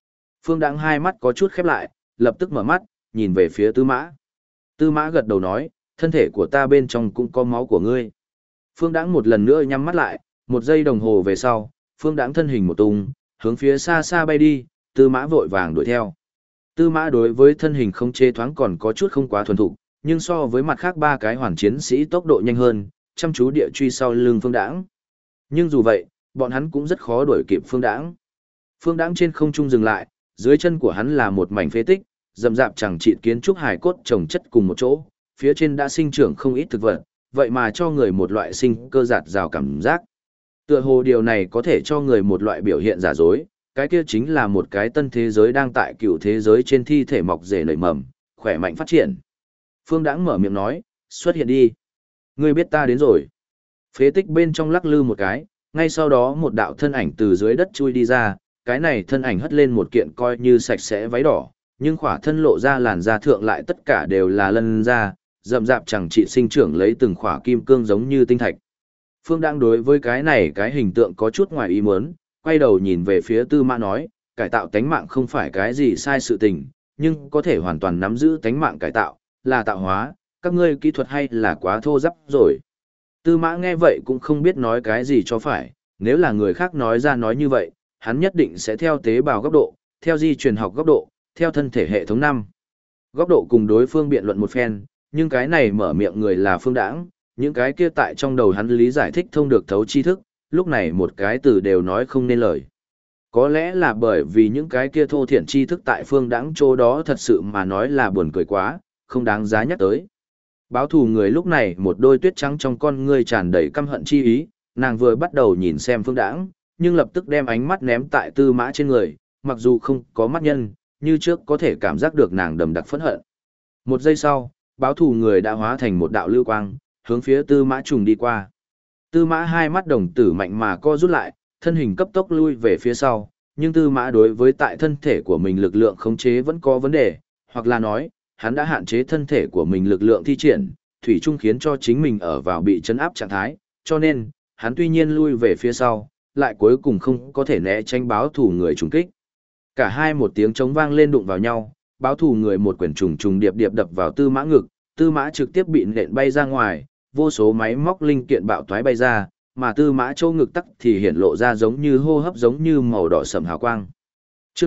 Phương Đãng hai mắt có chút khép lại, lập tức mở mắt, nhìn về phía Tư Mã. Tư Mã gật đầu nói, thân thể của ta bên trong cũng có máu của ngươi. Phương Đãng một lần nữa nhắm mắt lại, một giây đồng hồ về sau, Phương Đãng thân hình một tung, hướng phía xa xa bay đi, Tư Mã vội vàng đuổi theo. Tư Mã đối với thân hình không chế thoáng còn có chút không quá thuần thục, nhưng so với mặt khác ba cái hoàn chiến sĩ tốc độ nhanh hơn, chăm chú địa truy sau lưng Phương Đãng. Nhưng dù vậy, bọn hắn cũng rất khó đuổi kịp Phương Đãng. Phương Đãng trên không trung dừng lại, dưới chân của hắn là một mảnh phế tích, rậm rạp chẳng chịt kiến trúc hài cốt chồng chất cùng một chỗ, phía trên đã sinh trưởng không ít thực vật, vậy mà cho người một loại sinh cơ giạt rào cảm giác. Tựa hồ điều này có thể cho người một loại biểu hiện giả dối, cái kia chính là một cái tân thế giới đang tại cựu thế giới trên thi thể mọc rễ nảy mầm, khỏe mạnh phát triển. Phương Đãng mở miệng nói, xuất hiện đi. Ngươi biết ta đến rồi. Phế tích bên trong lắc lư một cái, ngay sau đó một đạo thân ảnh từ dưới đất chui đi ra, cái này thân ảnh hất lên một kiện coi như sạch sẽ váy đỏ, nhưng khỏa thân lộ ra làn da thượng lại tất cả đều là lân da, rậm rạp chẳng trị sinh trưởng lấy từng khỏa kim cương giống như tinh thạch. Phương Đãng đối với cái này cái hình tượng có chút ngoài ý muốn, quay đầu nhìn về phía Tư Mã nói, cải tạo tánh mạng không phải cái gì sai sự tình, nhưng có thể hoàn toàn nắm giữ tánh mạng cải tạo, là tạo hóa, các ngươi kỹ thuật hay là quá thô ráp rồi. Tư Mã nghe vậy cũng không biết nói cái gì cho phải, nếu là người khác nói ra nói như vậy, hắn nhất định sẽ theo tế bào góc độ, theo di truyền học góc độ, theo thân thể hệ thống 5 góc độ cùng đối phương biện luận một phen, nhưng cái này mở miệng người là Phương Đãng, những cái kia tại trong đầu hắn lý giải thích thông được thấu tri thức, lúc này một cái từ đều nói không nên lời. Có lẽ là bởi vì những cái kia thô thiển tri thức tại Phương Đãng chỗ đó thật sự mà nói là buồn cười quá, không đáng giá nhắc tới. Báo thù người lúc này một đôi tuyết trắng trong con ngươi tràn đầy căm hận chi ý, nàng vừa bắt đầu nhìn xem Phương Đãng, nhưng lập tức đem ánh mắt ném tại Tư Mã trên người, mặc dù không có mắt nhân, như trước có thể cảm giác được nàng đầm đặc phẫn hận. Một giây sau, báo thù người đã hóa thành một đạo lưu quang, hướng phía Tư Mã trùng đi qua. Tư Mã hai mắt đồng tử mạnh mà co rút lại, thân hình cấp tốc lui về phía sau, nhưng Tư Mã đối với tại thân thể của mình lực lượng khống chế vẫn có vấn đề, hoặc là nói, hắn đã hạn chế thân thể của mình lực lượng thi triển, thủy chung khiến cho chính mình ở vào bị chấn áp trạng thái, cho nên, hắn tuy nhiên lui về phía sau, lại cuối cùng không có thể né tránh báo thù người trùng kích. Cả hai một tiếng trống vang lên đụng vào nhau, báo thù người một quyển trùng trùng điệp điệp đập vào Tư Mã ngực, Tư Mã trực tiếp bị nện bay ra ngoài, vô số máy móc linh kiện bạo toái bay ra, mà Tư Mã chỗ ngực tắc thì hiện lộ ra giống như hô hấp giống như màu đỏ sẫm hào quang. Chương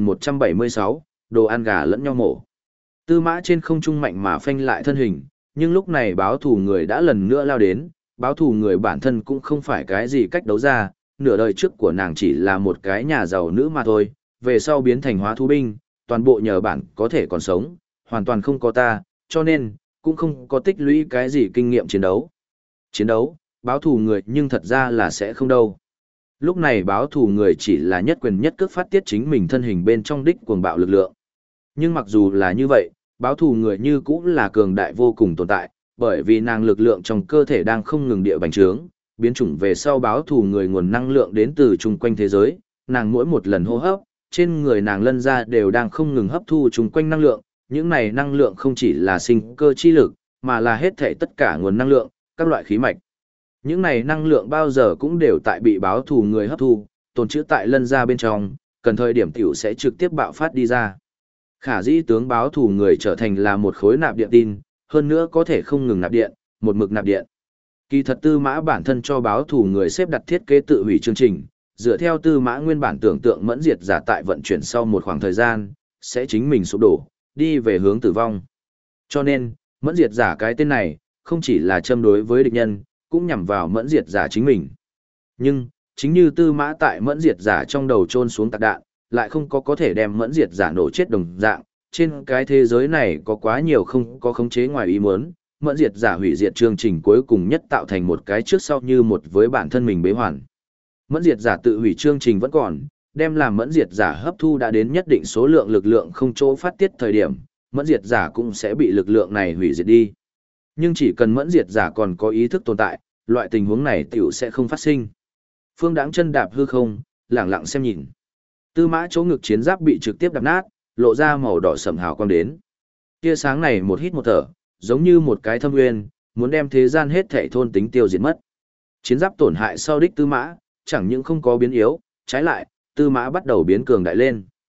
2176, đồ ăn gà lẫn nhau mổ. Tư Mã trên không trung mạnh mà phanh lại thân hình, nhưng lúc này báo thù người đã lần nữa lao đến, báo thù người bản thân cũng không phải cái gì cách đấu ra, nửa đời trước của nàng chỉ là một cái nhà giàu nữ mà thôi, về sau biến thành hóa thú binh, toàn bộ nhờ bản có thể còn sống, hoàn toàn không có ta, cho nên, cũng không có tích lũy cái gì kinh nghiệm chiến đấu. Chiến đấu, báo thù người nhưng thật ra là sẽ không đâu. Lúc này báo thù người chỉ là nhất quyền nhất cước phát tiết chính mình thân hình bên trong đích cuồng bạo lực lượng. Nhưng mặc dù là như vậy, báo thù người như cũng là cường đại vô cùng tồn tại, bởi vì nàng lực lượng trong cơ thể đang không ngừng địa bành trướng, biến chủng về sau báo thù người nguồn năng lượng đến từ chung quanh thế giới, nàng mỗi một lần hô hấp, trên người nàng lân ra đều đang không ngừng hấp thu chung quanh năng lượng, những này năng lượng không chỉ là sinh cơ chi lực, mà là hết thảy tất cả nguồn năng lượng, các loại khí mạch. Những này năng lượng bao giờ cũng đều tại bị báo thù người hấp thu, tồn trữ tại lân ra bên trong, cần thời điểm tiểu sẽ trực tiếp bạo phát đi ra. Khả dĩ tướng báo thù người trở thành là một khối nạp điện tin, hơn nữa có thể không ngừng nạp điện, một mực nạp điện. Kỳ thật Tư Mã bản thân cho báo thù người xếp đặt thiết kế tự hủy chương trình, dựa theo Tư Mã nguyên bản tưởng tượng mẫn diệt giả tại vận chuyển sau một khoảng thời gian, sẽ chính mình sụp đổ, đi về hướng tử vong. Cho nên, mẫn diệt giả cái tên này, không chỉ là châm đối với địch nhân, cũng nhằm vào mẫn diệt giả chính mình. Nhưng, chính như Tư Mã tại mẫn diệt giả trong đầu chôn xuống tạc đạn, lại không có thể đem mẫn diệt giả nổ chết đồng dạng, trên cái thế giới này có quá nhiều không có khống chế ngoài ý muốn, mẫn diệt giả hủy diệt chương trình cuối cùng nhất tạo thành một cái trước sau như một với bản thân mình bế hoàn. Mẫn diệt giả tự hủy chương trình vẫn còn, đem làm mẫn diệt giả hấp thu đã đến nhất định số lượng lực lượng không chỗ phát tiết thời điểm, mẫn diệt giả cũng sẽ bị lực lượng này hủy diệt đi. Nhưng chỉ cần mẫn diệt giả còn có ý thức tồn tại, loại tình huống này tiểu sẽ không phát sinh. Phương Đãng chân đạp hư không, lẳng lặng xem nhìn. Tư Mã chỗ ngực chiến giáp bị trực tiếp đập nát, lộ ra màu đỏ sẫm hào quang đến. Tia sáng này một hít một thở, giống như một cái thâm nguyên, muốn đem thế gian hết thảy thôn tính tiêu diệt mất. Chiến giáp tổn hại sau đích Tư Mã, chẳng những không có biến yếu, trái lại, Tư Mã bắt đầu biến cường đại lên.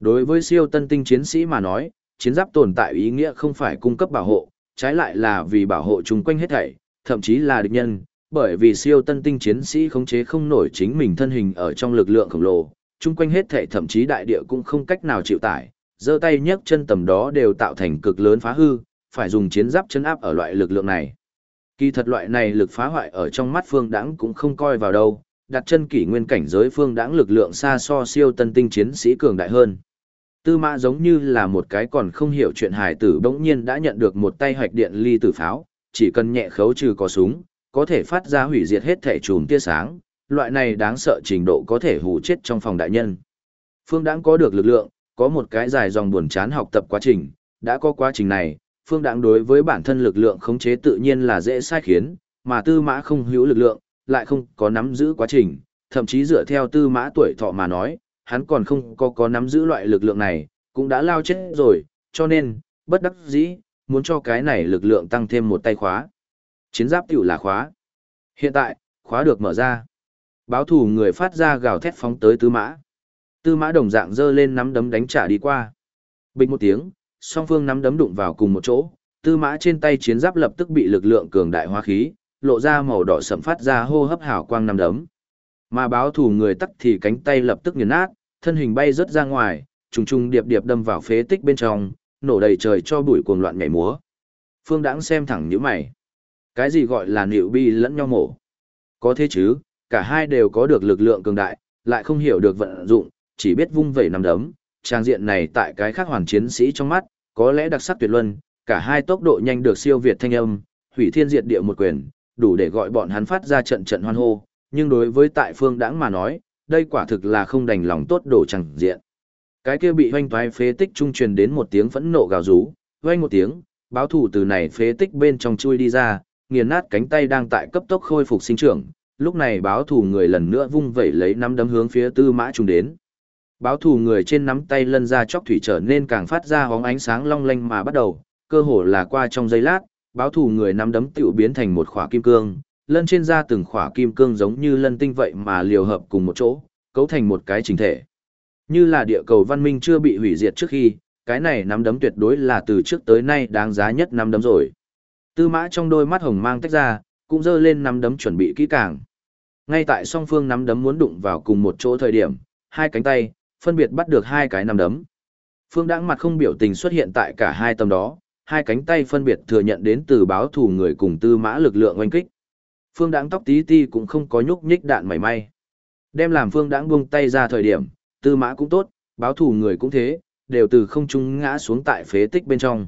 Đối với siêu tân tinh chiến sĩ mà nói, chiến giáp tồn tại ý nghĩa không phải cung cấp bảo hộ, trái lại là vì bảo hộ chung quanh hết thảy, thậm chí là địch nhân, bởi vì siêu tân tinh chiến sĩ khống chế không nổi chính mình thân hình ở trong lực lượng khổng lồ, chung quanh hết thảy thậm chí đại địa cũng không cách nào chịu tải, giơ tay nhấc chân tầm đó đều tạo thành cực lớn phá hư, phải dùng chiến giáp chấn áp ở loại lực lượng này. Kỳ thật loại này lực phá hoại ở trong mắt Phương Đãng cũng không coi vào đâu, đặt chân kỷ nguyên cảnh giới Phương Đãng lực lượng xa so siêu tân tinh chiến sĩ cường đại hơn. Tư Mã giống như là một cái còn không hiểu chuyện hài tử bỗng nhiên đã nhận được một tay hạch điện ly tử pháo, chỉ cần nhẹ khấu trừ cò súng, có thể phát ra hủy diệt hết thể chùm tia sáng, loại này đáng sợ trình độ có thể hù chết trong phòng đại nhân. Phương Đãng có được lực lượng, có một cái dài dòng buồn chán học tập quá trình, đã có quá trình này, Phương Đãng đối với bản thân lực lượng khống chế tự nhiên là dễ sai khiến, mà Tư Mã không hữu lực lượng, lại không có nắm giữ quá trình, thậm chí dựa theo Tư Mã tuổi thọ mà nói, hắn còn không có nắm giữ loại lực lượng này, cũng đã lao chết rồi, cho nên, bất đắc dĩ, muốn cho cái này lực lượng tăng thêm một tay khóa. Chiến giáp tiểu là khóa. Hiện tại, khóa được mở ra. Báo thủ người phát ra gào thét phóng tới Tư Mã. Tư Mã đồng dạng giơ lên nắm đấm đánh trả đi qua. Bình một tiếng, song phương nắm đấm đụng vào cùng một chỗ, Tư Mã trên tay chiến giáp lập tức bị lực lượng cường đại hóa khí, lộ ra màu đỏ sẫm phát ra hô hấp hào quang nắm đấm. Mà báo thủ người tắc thì cánh tay lập tức nghiền nát, thân hình bay rớt ra ngoài, trùng trùng điệp điệp đâm vào phế tích bên trong, nổ đầy trời cho bụi cuồng loạn nhảy múa. Phương Đãng xem thẳng nhíu mày. Cái gì gọi là nịu bi lẫn nhau mổ? Có thế chứ, cả hai đều có được lực lượng cường đại, lại không hiểu được vận dụng, chỉ biết vung vẩy nắm đấm. Trang diện này tại cái khác hoàn chiến sĩ trong mắt, có lẽ đặc sắc tuyệt luân, cả hai tốc độ nhanh được siêu việt thanh âm, hủy thiên diệt địa một quyền, đủ để gọi bọn hắn phát ra trận trận hoan hô, nhưng đối với tại Phương Đãng mà nói, đây quả thực là không đành lòng tốt đổ chẳng diện. Cái kia bị hoanh toái phế tích trung truyền đến một tiếng phẫn nộ gào rú, hoanh một tiếng, báo thủ từ này phế tích bên trong chui đi ra, nghiền nát cánh tay đang tại cấp tốc khôi phục sinh trưởng, lúc này báo thủ người lần nữa vung vẩy lấy nắm đấm hướng phía Tư Mã trung đến. Báo thủ người trên nắm tay lân ra chóc thủy trở nên càng phát ra hóng ánh sáng long lanh mà bắt đầu, cơ hồ là qua trong giây lát, báo thủ người nắm đấm tiểu biến thành một khỏa kim cương, lân trên da từng khỏa kim cương giống như lân tinh vậy mà liều hợp cùng một chỗ, cấu thành một cái chỉnh thể. Như là địa cầu văn minh chưa bị hủy diệt trước khi, cái này nắm đấm tuyệt đối là từ trước tới nay đáng giá nhất nắm đấm rồi. Tư Mã trong đôi mắt hồng mang tách ra, cũng giơ lên nắm đấm chuẩn bị kỹ càng. Ngay tại song phương nắm đấm muốn đụng vào cùng một chỗ thời điểm, hai cánh tay phân biệt bắt được hai cái nắm đấm. Phương Đãng mặt không biểu tình xuất hiện tại cả hai tầm đó, hai cánh tay phân biệt thừa nhận đến từ báo thủ người cùng Tư Mã lực lượng oanh kích. Phương Đãng tóc tí ti cũng không có nhúc nhích đạn mảy may. Đem làm Phương Đãng buông tay ra thời điểm, Tư Mã cũng tốt, báo thủ người cũng thế, đều từ không trung ngã xuống tại phế tích bên trong.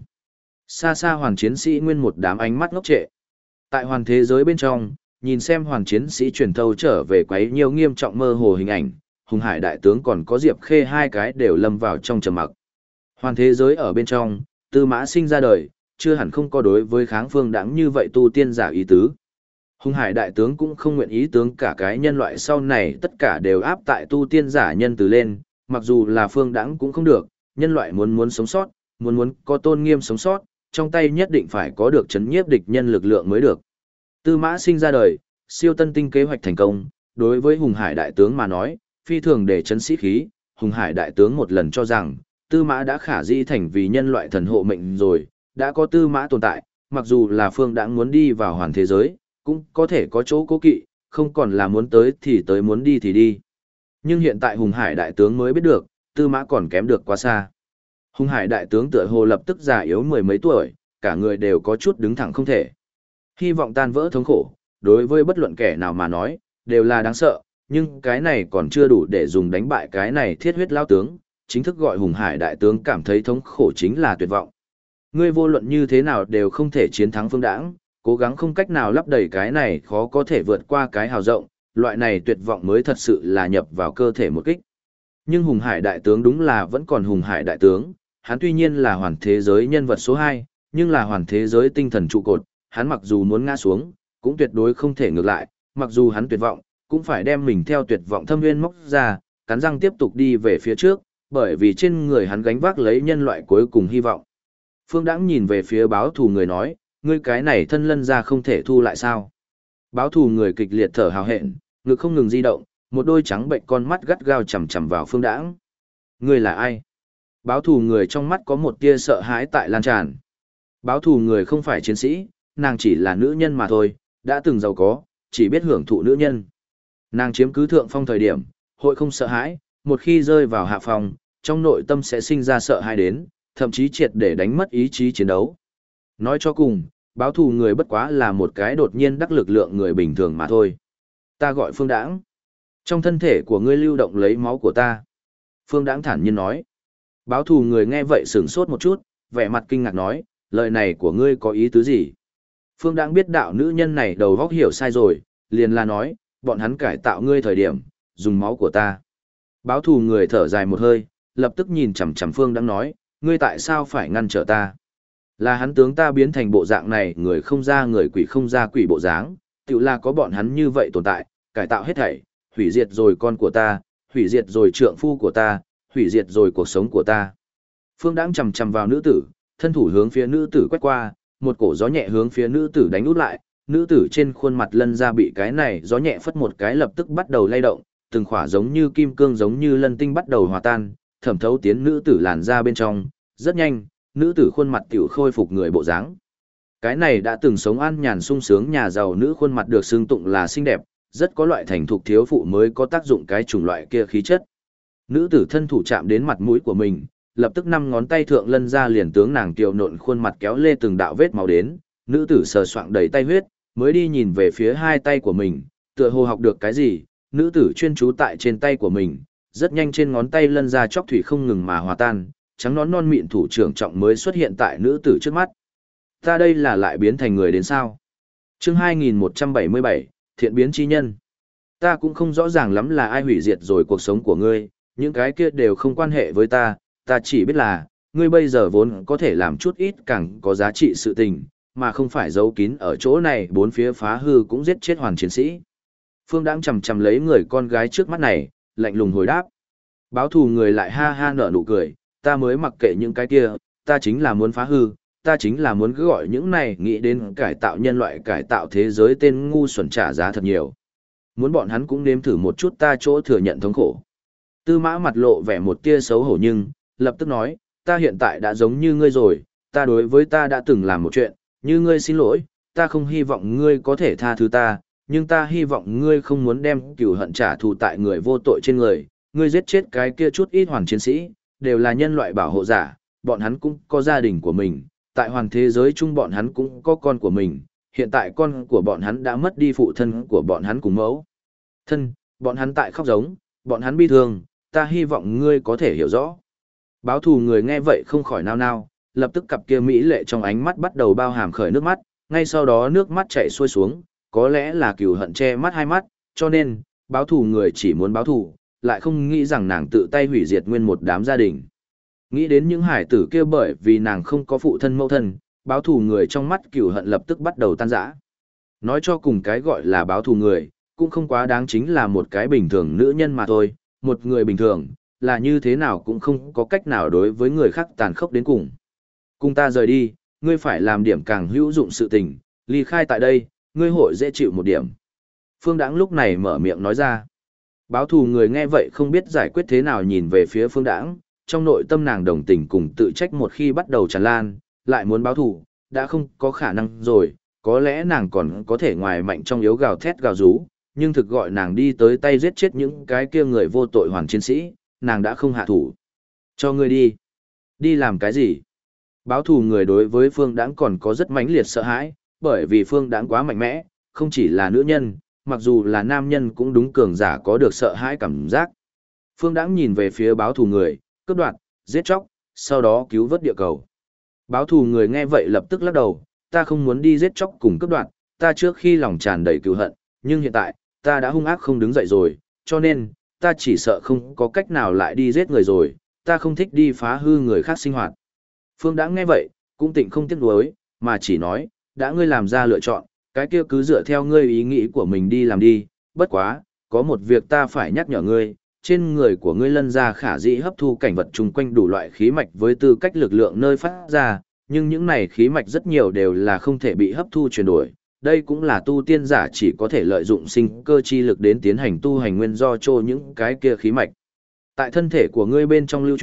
Xa xa hoàn chiến sĩ nguyên một đám ánh mắt ngốc trệ. Tại hoàn thế giới bên trong, nhìn xem hoàn chiến sĩ truyền thâu trở về quấy nhiều nghiêm trọng mơ hồ hình ảnh, Hùng Hải đại tướng còn có Diệp Khê hai cái đều lâm vào trong trầm mặc. Hoàn thế giới ở bên trong, Tư Mã sinh ra đời, chưa hẳn không có đối với kháng Phương Đãng như vậy tu tiên giả ý tứ. Hùng Hải đại tướng cũng không nguyện ý tướng cả cái nhân loại sau này tất cả đều áp tại tu tiên giả nhân từ lên, mặc dù là Phương Đãng cũng không được, nhân loại muốn sống sót, muốn có tôn nghiêm sống sót, trong tay nhất định phải có được chấn nhiếp địch nhân lực lượng mới được. Tư Mã sinh ra đời, siêu tân tinh kế hoạch thành công, đối với Hùng Hải đại tướng mà nói, phi thường để chấn sĩ khí, Hùng Hải đại tướng một lần cho rằng, Tư Mã đã khả dĩ thành vì nhân loại thần hộ mệnh rồi, đã có Tư Mã tồn tại, mặc dù là Phương Đãng muốn đi vào hoàn thế giới, cũng có thể có chỗ cố kỵ, không còn là muốn tới thì tới muốn đi thì đi. Nhưng hiện tại Hùng Hải đại tướng mới biết được, Tư Mã còn kém được quá xa. Hùng Hải đại tướng tựa hồ lập tức già yếu mười mấy tuổi, cả người đều có chút đứng thẳng không thể. Hy vọng tan vỡ thống khổ, đối với bất luận kẻ nào mà nói, đều là đáng sợ, nhưng cái này còn chưa đủ để dùng đánh bại cái này thiết huyết lao tướng, chính thức gọi Hùng Hải đại tướng cảm thấy thống khổ chính là tuyệt vọng. Ngươi vô luận như thế nào đều không thể chiến thắng Phương Đãng, cố gắng không cách nào lấp đầy cái này khó có thể vượt qua cái hào rộng, loại này tuyệt vọng mới thật sự là nhập vào cơ thể một kích. Nhưng Hùng Hải đại tướng đúng là vẫn còn Hùng Hải đại tướng, hắn tuy nhiên là hoàn thế giới nhân vật số 2, nhưng là hoàn thế giới tinh thần trụ cột, hắn mặc dù muốn ngã xuống, cũng tuyệt đối không thể ngược lại, mặc dù hắn tuyệt vọng, cũng phải đem mình theo tuyệt vọng thâm nguyên móc ra, cắn răng tiếp tục đi về phía trước, bởi vì trên người hắn gánh vác lấy nhân loại cuối cùng hy vọng. Phương Đãng nhìn về phía báo thù người nói, ngươi cái này thân lân ra không thể thu lại sao? Báo thù người kịch liệt thở hào hẹn, ngực không ngừng di động, một đôi trắng bệnh con mắt gắt gao chằm chằm vào Phương Đãng. Ngươi là ai? Báo thù người trong mắt có một tia sợ hãi tại lan tràn. Báo thù người không phải chiến sĩ, nàng chỉ là nữ nhân mà thôi, đã từng giàu có, chỉ biết hưởng thụ nữ nhân. Nàng chiếm cứ thượng phong thời điểm, hội không sợ hãi, một khi rơi vào hạ phong, trong nội tâm sẽ sinh ra sợ hãi đến, thậm chí triệt để đánh mất ý chí chiến đấu. Nói cho cùng, báo thù người bất quá là một cái đột nhiên đắc lực lượng người bình thường mà thôi. Ta gọi Phương Đãng. Trong thân thể của ngươi lưu động lấy máu của ta. Phương Đãng thản nhiên nói. Báo thù người nghe vậy sửng sốt một chút, vẻ mặt kinh ngạc nói, lời này của ngươi có ý tứ gì? Phương Đãng biết đạo nữ nhân này đầu óc hiểu sai rồi, liền là nói, bọn hắn cải tạo ngươi thời điểm, dùng máu của ta. Báo thù người thở dài một hơi, lập tức nhìn chằm chằm Phương Đãng nói, ngươi tại sao phải ngăn trở ta? Là hắn tướng ta biến thành bộ dạng này, người không ra người, quỷ không ra quỷ bộ dáng, tự là có bọn hắn như vậy tồn tại, cải tạo hết thảy, hủy diệt rồi con của ta, hủy diệt rồi trượng phu của ta, hủy diệt rồi cuộc sống của ta. Phương Đãng chầm chầm vào nữ tử, thân thủ hướng phía nữ tử quét qua, một cổ gió nhẹ hướng phía nữ tử đánh út lại, nữ tử trên khuôn mặt lân ra bị cái này gió nhẹ phất một cái lập tức bắt đầu lay động, từng khỏa giống như kim cương giống như lân tinh bắt đầu hòa tan, thẩm thấu tiến nữ tử làn ra bên trong, rất nhanh, nữ tử khuôn mặt tiểu khôi phục người bộ dáng. Cái này đã từng sống an nhàn sung sướng nhà giàu nữ khuôn mặt được xưng tụng là xinh đẹp, rất có loại thành thục thiếu phụ mới có tác dụng cái chủng loại kia khí chất. Nữ tử thân thủ chạm đến mặt mũi của mình, lập tức năm ngón tay thượng lân ra liền tướng nàng kiều nộn khuôn mặt kéo lê từng đạo vết máu đến, nữ tử sờ soạng đầy tay huyết, mới đi nhìn về phía hai tay của mình, tựa hồ học được cái gì, nữ tử chuyên chú tại trên tay của mình, rất nhanh trên ngón tay lân ra chóc thủy không ngừng mà hòa tan, trắng nón non mịn thủ trưởng trọng mới xuất hiện tại nữ tử trước mắt. Ta đây là lại biến thành người đến sao? Chương 2177, Thiện biến chi nhân. Ta cũng không rõ ràng lắm là ai hủy diệt rồi cuộc sống của ngươi, những cái kia đều không quan hệ với ta, ta chỉ biết là, ngươi bây giờ vốn có thể làm chút ít càng có giá trị sự tình, mà không phải giấu kín ở chỗ này bốn phía phá hư cũng giết chết hoàn chiến sĩ. Phương Đãng chầm chầm lấy người con gái trước mắt này, lạnh lùng hồi đáp. Báo thù người lại ha ha nở nụ cười, ta mới mặc kệ những cái kia, ta chính là muốn phá hư, ta chính là muốn cứ gọi những này nghĩ đến cải tạo nhân loại, cải tạo thế giới tên ngu xuẩn trả giá thật nhiều. Muốn bọn hắn cũng nếm thử một chút ta chỗ thừa nhận thống khổ. Tư Mã mặt lộ vẻ một tia xấu hổ nhưng, lập tức nói, ta hiện tại đã giống như ngươi rồi, ta đối với ta đã từng làm một chuyện, như ngươi xin lỗi, ta không hy vọng ngươi có thể tha thứ ta, nhưng ta hy vọng ngươi không muốn đem cừu hận trả thù tại người vô tội trên người, ngươi giết chết cái kia chút ít hoàn chiến sĩ, đều là nhân loại bảo hộ giả, bọn hắn cũng có gia đình của mình, tại hoàn thế giới chung bọn hắn cũng có con của mình, hiện tại con của bọn hắn đã mất đi phụ thân của bọn hắn cùng mẫu thân, bọn hắn tại khóc giống, bọn hắn bi thương, ta hy vọng ngươi có thể hiểu rõ. Báo thù người nghe vậy không khỏi nao nao, lập tức cặp kia mỹ lệ trong ánh mắt bắt đầu bao hàm khởi nước mắt, ngay sau đó nước mắt chảy xuôi xuống, có lẽ là cừu hận che mắt hai mắt, cho nên, báo thù người chỉ muốn báo thù, lại không nghĩ rằng nàng tự tay hủy diệt nguyên một đám gia đình. Nghĩ đến những hải tử kia bởi vì nàng không có phụ thân mẫu thân, báo thù người trong mắt cừu hận lập tức bắt đầu tan rã. Nói cho cùng cái gọi là báo thù người, cũng không quá đáng, chính là một cái bình thường nữ nhân mà thôi, một người bình thường, là như thế nào cũng không có cách nào đối với người khác tàn khốc đến cùng. Cùng ta rời đi, ngươi phải làm điểm càng hữu dụng sự tình, ly khai tại đây, ngươi hội dễ chịu một điểm. Phương Đãng lúc này mở miệng nói ra. Báo thù người nghe vậy không biết giải quyết thế nào nhìn về phía Phương Đãng, trong nội tâm nàng đồng tình cùng tự trách một khi bắt đầu tràn lan, lại muốn báo thù, đã không có khả năng rồi, có lẽ nàng còn có thể ngoài mạnh trong yếu gào thét gào rú, nhưng thực gọi nàng đi tới tay giết chết những cái kia người vô tội hoàn chiến sĩ, nàng đã không hạ thủ. Cho ngươi đi. Đi làm cái gì? Báo thù người đối với Phương Đãng còn có rất mãnh liệt sợ hãi, bởi vì Phương Đãng quá mạnh mẽ, không chỉ là nữ nhân, mặc dù là nam nhân cũng đúng cường giả có được sợ hãi cảm giác. Phương Đãng nhìn về phía báo thù người, cướp đoạt, giết chóc, sau đó cứu vớt địa cầu. Báo thù người nghe vậy lập tức lắc đầu, ta không muốn đi giết chóc cùng cướp đoạt, ta trước khi lòng tràn đầy cừu hận, nhưng hiện tại, ta đã hung ác không đứng dậy rồi, cho nên, ta chỉ sợ không có cách nào lại đi giết người rồi, ta không thích đi phá hư người khác sinh hoạt. Phương Đãng nghe vậy, cũng tịnh không tiếc nuối, mà chỉ nói, đã ngươi làm ra lựa chọn, cái kia cứ dựa theo ngươi ý nghĩ của mình đi làm đi, bất quá, có một việc ta phải nhắc nhở ngươi, trên người của ngươi lân ra khả dĩ hấp thu cảnh vật chung quanh đủ loại khí mạch với tư cách lực lượng nơi phát ra, nhưng những này khí mạch rất nhiều đều là không thể bị hấp thu chuyển đổi. Đây cũng là tu tiên giả chỉ có thể lợi dụng sinh cơ chi lực đến tiến hành tu hành nguyên do cho những cái kia khí mạch. Tại thân thể của ngươi bên trong lưu chuyển,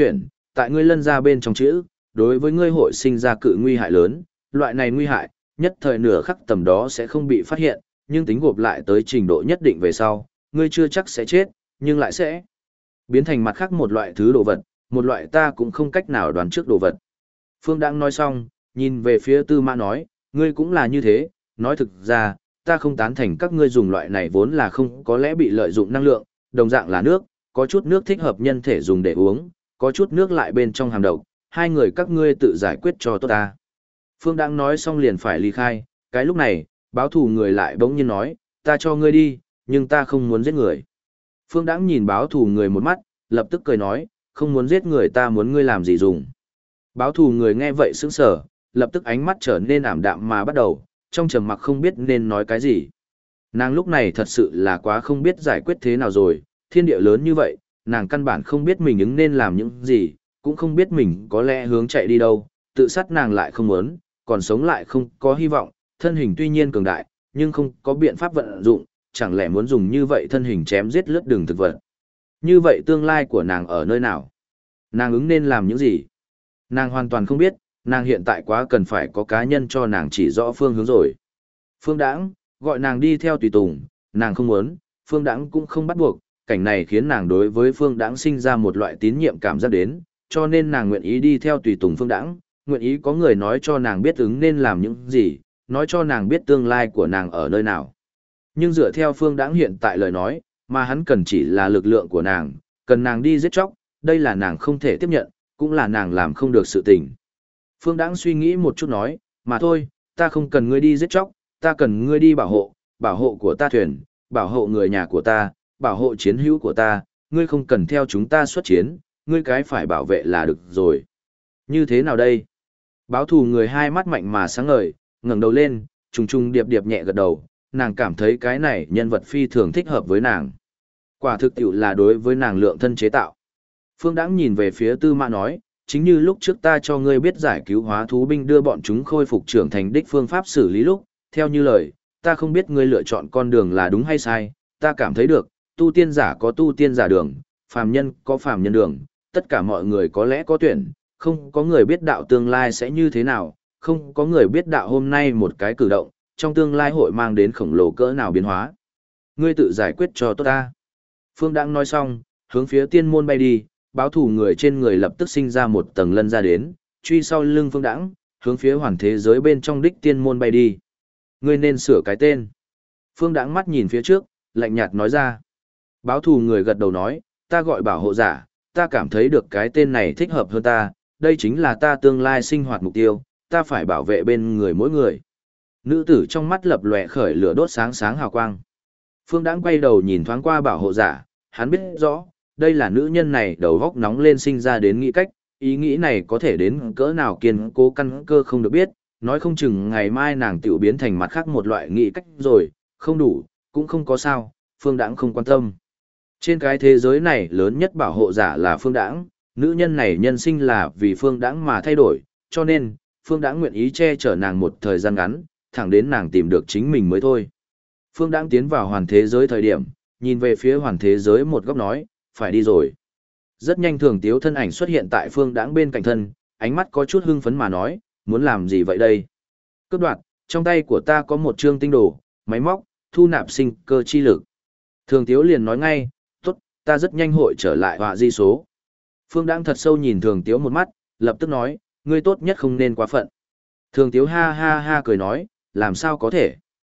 tại ngươi lân ra bên trong chữ, đối với ngươi hội sinh ra cự nguy hại lớn, loại này nguy hại, nhất thời nửa khắc tầm đó sẽ không bị phát hiện, nhưng tính gộp lại tới trình độ nhất định về sau, ngươi chưa chắc sẽ chết, nhưng lại sẽ biến thành mặt khác một loại thứ đồ vật, một loại ta cũng không cách nào đoán trước đồ vật. Phương Đãng nói xong, nhìn về phía Tư Mã nói, ngươi cũng là như thế, nói thực ra, ta không tán thành các ngươi dùng loại này vốn là không có lẽ bị lợi dụng năng lượng, đồng dạng là nước, có chút nước thích hợp nhân thể dùng để uống, có chút nước lại bên trong hàm độc, hai người các ngươi tự giải quyết cho tốt ta. Phương Đãng nói xong liền phải ly khai, cái lúc này, báo thù người lại bỗng nhiên nói, ta cho ngươi đi, nhưng ta không muốn giết người. Phương Đãng nhìn báo thù người một mắt, lập tức cười nói, không muốn giết người ta muốn ngươi làm gì dùng. Báo thù người nghe vậy sững sờ, lập tức ánh mắt trở nên ảm đạm mà bắt đầu, trong trầm mặc không biết nên nói cái gì. Nàng lúc này thật sự là quá không biết giải quyết thế nào rồi, thiên địa lớn như vậy, nàng căn bản không biết mình ứng nên làm những gì, cũng không biết mình có lẽ hướng chạy đi đâu, tự sát nàng lại không muốn, còn sống lại không có hy vọng, thân hình tuy nhiên cường đại, nhưng không có biện pháp vận dụng, chẳng lẽ muốn dùng như vậy thân hình chém giết lướt đường thực vật. Như vậy tương lai của nàng ở nơi nào? Nàng ứng nên làm những gì? Nàng hoàn toàn không biết, nàng hiện tại quá cần phải có cá nhân cho nàng chỉ rõ phương hướng rồi. Phương Đãng, gọi nàng đi theo tùy tùng, nàng không muốn, Phương Đãng cũng không bắt buộc, cảnh này khiến nàng đối với Phương Đãng sinh ra một loại tín nhiệm cảm giác đến, cho nên nàng nguyện ý đi theo tùy tùng Phương Đãng, nguyện ý có người nói cho nàng biết ứng nên làm những gì, nói cho nàng biết tương lai của nàng ở nơi nào. Nhưng dựa theo Phương Đãng hiện tại lời nói, mà hắn cần chỉ là lực lượng của nàng, cần nàng đi giết chóc, đây là nàng không thể tiếp nhận, cũng là nàng làm không được sự tình. Phương Đãng suy nghĩ một chút nói, mà thôi, ta không cần ngươi đi giết chóc, ta cần ngươi đi bảo hộ của ta thuyền, bảo hộ người nhà của ta, bảo hộ chiến hữu của ta, ngươi không cần theo chúng ta xuất chiến, ngươi cái phải bảo vệ là được rồi. Như thế nào đây? Báo thù người hai mắt mạnh mà sáng ngời, ngẩng đầu lên, trùng trùng điệp điệp nhẹ gật đầu, nàng cảm thấy cái này nhân vật phi thường thích hợp với nàng. Quả thực tiệu là đối với nàng lượng thân chế tạo. Phương Đãng nhìn về phía Tư Mã nói, chính như lúc trước ta cho ngươi biết giải cứu hóa thú binh đưa bọn chúng khôi phục trưởng thành đích phương pháp xử lý lúc, theo như lời, ta không biết ngươi lựa chọn con đường là đúng hay sai, ta cảm thấy được, tu tiên giả có tu tiên giả đường, phàm nhân có phàm nhân đường, tất cả mọi người có lẽ có tuyển, không có người biết đạo tương lai sẽ như thế nào, không có người biết đạo hôm nay một cái cử động, trong tương lai hội mang đến khổng lồ cỡ nào biến hóa. Ngươi tự giải quyết cho tốt ta. Phương Đãng nói xong, hướng phía tiên môn bay đi, báo thủ người trên người lập tức sinh ra một tầng lân ra đến, truy sau lưng Phương Đãng, hướng phía hoàn thế giới bên trong đích tiên môn bay đi. Ngươi nên sửa cái tên. Phương Đãng mắt nhìn phía trước, lạnh nhạt nói ra. Báo thù người gật đầu nói, ta gọi bảo hộ giả, ta cảm thấy được cái tên này thích hợp hơn ta, đây chính là ta tương lai sinh hoạt mục tiêu, ta phải bảo vệ bên người mỗi người. Nữ tử trong mắt lập lòe khởi lửa đốt sáng sáng hào quang. Phương Đãng quay đầu nhìn thoáng qua bảo hộ giả, hắn biết rõ, đây là nữ nhân này đầu góc nóng lên sinh ra đến nghĩ cách, ý nghĩ này có thể đến cỡ nào kiên cố căn cơ không được biết, nói không chừng ngày mai nàng tiểu biến thành mặt khác một loại nghĩ cách rồi, không đủ, cũng không có sao, Phương Đãng không quan tâm. Trên cái thế giới này lớn nhất bảo hộ giả là Phương Đãng, nữ nhân này nhân sinh là vì Phương Đãng mà thay đổi, cho nên, Phương Đãng nguyện ý che chở nàng một thời gian ngắn, thẳng đến nàng tìm được chính mình mới thôi. Phương Đãng tiến vào hoàn thế giới thời điểm, nhìn về phía hoàn thế giới một góc nói, phải đi rồi. Rất nhanh Thường Tiếu thân ảnh xuất hiện tại Phương Đãng bên cạnh thân, ánh mắt có chút hưng phấn mà nói, muốn làm gì vậy đây? Cướp đoạt, trong tay của ta có một chương tinh đồ, máy móc, thu nạp sinh cơ chi lực. Thường Tiếu liền nói ngay, tốt, ta rất nhanh hội trở lại họa di số. Phương Đãng thật sâu nhìn Thường Tiếu một mắt, lập tức nói, ngươi tốt nhất không nên quá phận. Thường Tiếu ha ha ha cười nói, làm sao có thể?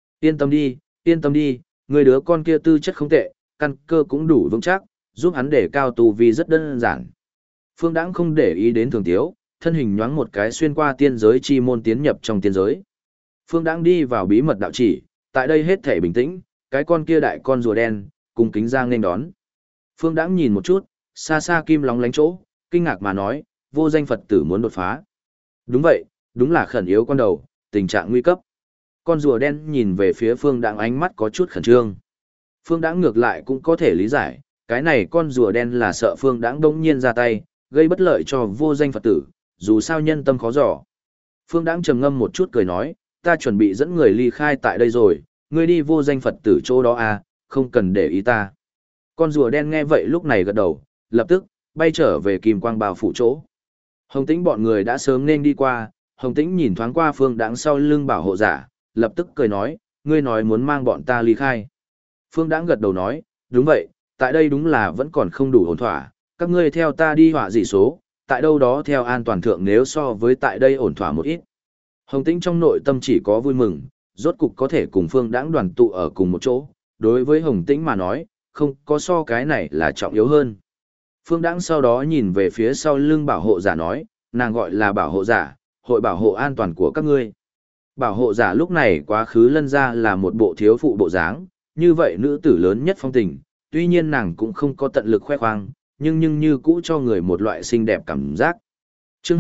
Yên tâm đi, người đứa con kia tư chất không tệ, căn cơ cũng đủ vững chắc, giúp hắn để cao tu vi rất đơn giản. Phương Đãng không để ý đến Thường Tiếu, thân hình nhoáng một cái xuyên qua tiên giới chi môn tiến nhập trong tiên giới. Phương Đãng đi vào bí mật đạo chỉ, tại đây hết thể bình tĩnh, cái con kia đại con rùa đen, cùng kính giang nên đón. Phương Đãng nhìn một chút, xa xa kim lóng lánh chỗ, kinh ngạc mà nói, vô danh Phật tử muốn đột phá. Đúng vậy, đúng là khẩn yếu con đầu, tình trạng nguy cấp. Con rùa đen nhìn về phía Phương Đãng ánh mắt có chút khẩn trương. Phương Đãng ngược lại cũng có thể lý giải, cái này con rùa đen là sợ Phương Đãng đống nhiên ra tay, gây bất lợi cho vô danh Phật tử, dù sao nhân tâm khó dò. Phương Đãng trầm ngâm một chút cười nói, ta chuẩn bị dẫn người ly khai tại đây rồi, ngươi đi vô danh Phật tử chỗ đó à, không cần để ý ta. Con rùa đen nghe vậy lúc này gật đầu, lập tức, bay trở về kim quang bao phủ chỗ. Hồng Tĩnh bọn người đã sớm nên đi qua, Hồng Tĩnh nhìn thoáng qua Phương Đãng sau lưng bảo hộ giả, lập tức cười nói, ngươi nói muốn mang bọn ta ly khai. Phương Đãng gật đầu nói, đúng vậy, tại đây đúng là vẫn còn không đủ ổn thỏa, các ngươi theo ta đi họa dị số, tại đâu đó theo an toàn thượng nếu so với tại đây ổn thỏa một ít. Hồng Tĩnh trong nội tâm chỉ có vui mừng, rốt cục có thể cùng Phương Đãng đoàn tụ ở cùng một chỗ, đối với Hồng Tĩnh mà nói, không có so cái này là trọng yếu hơn. Phương Đãng sau đó nhìn về phía sau lưng bảo hộ giả nói, nàng gọi là bảo hộ giả, hội bảo hộ an toàn của các ngươi. Bảo hộ giả lúc này quá khứ lân ra là một bộ thiếu phụ bộ dáng, như vậy nữ tử lớn nhất phong tình, tuy nhiên nàng cũng không có tận lực khoe khoang, nhưng như cũ cho người một loại xinh đẹp cảm giác. Chương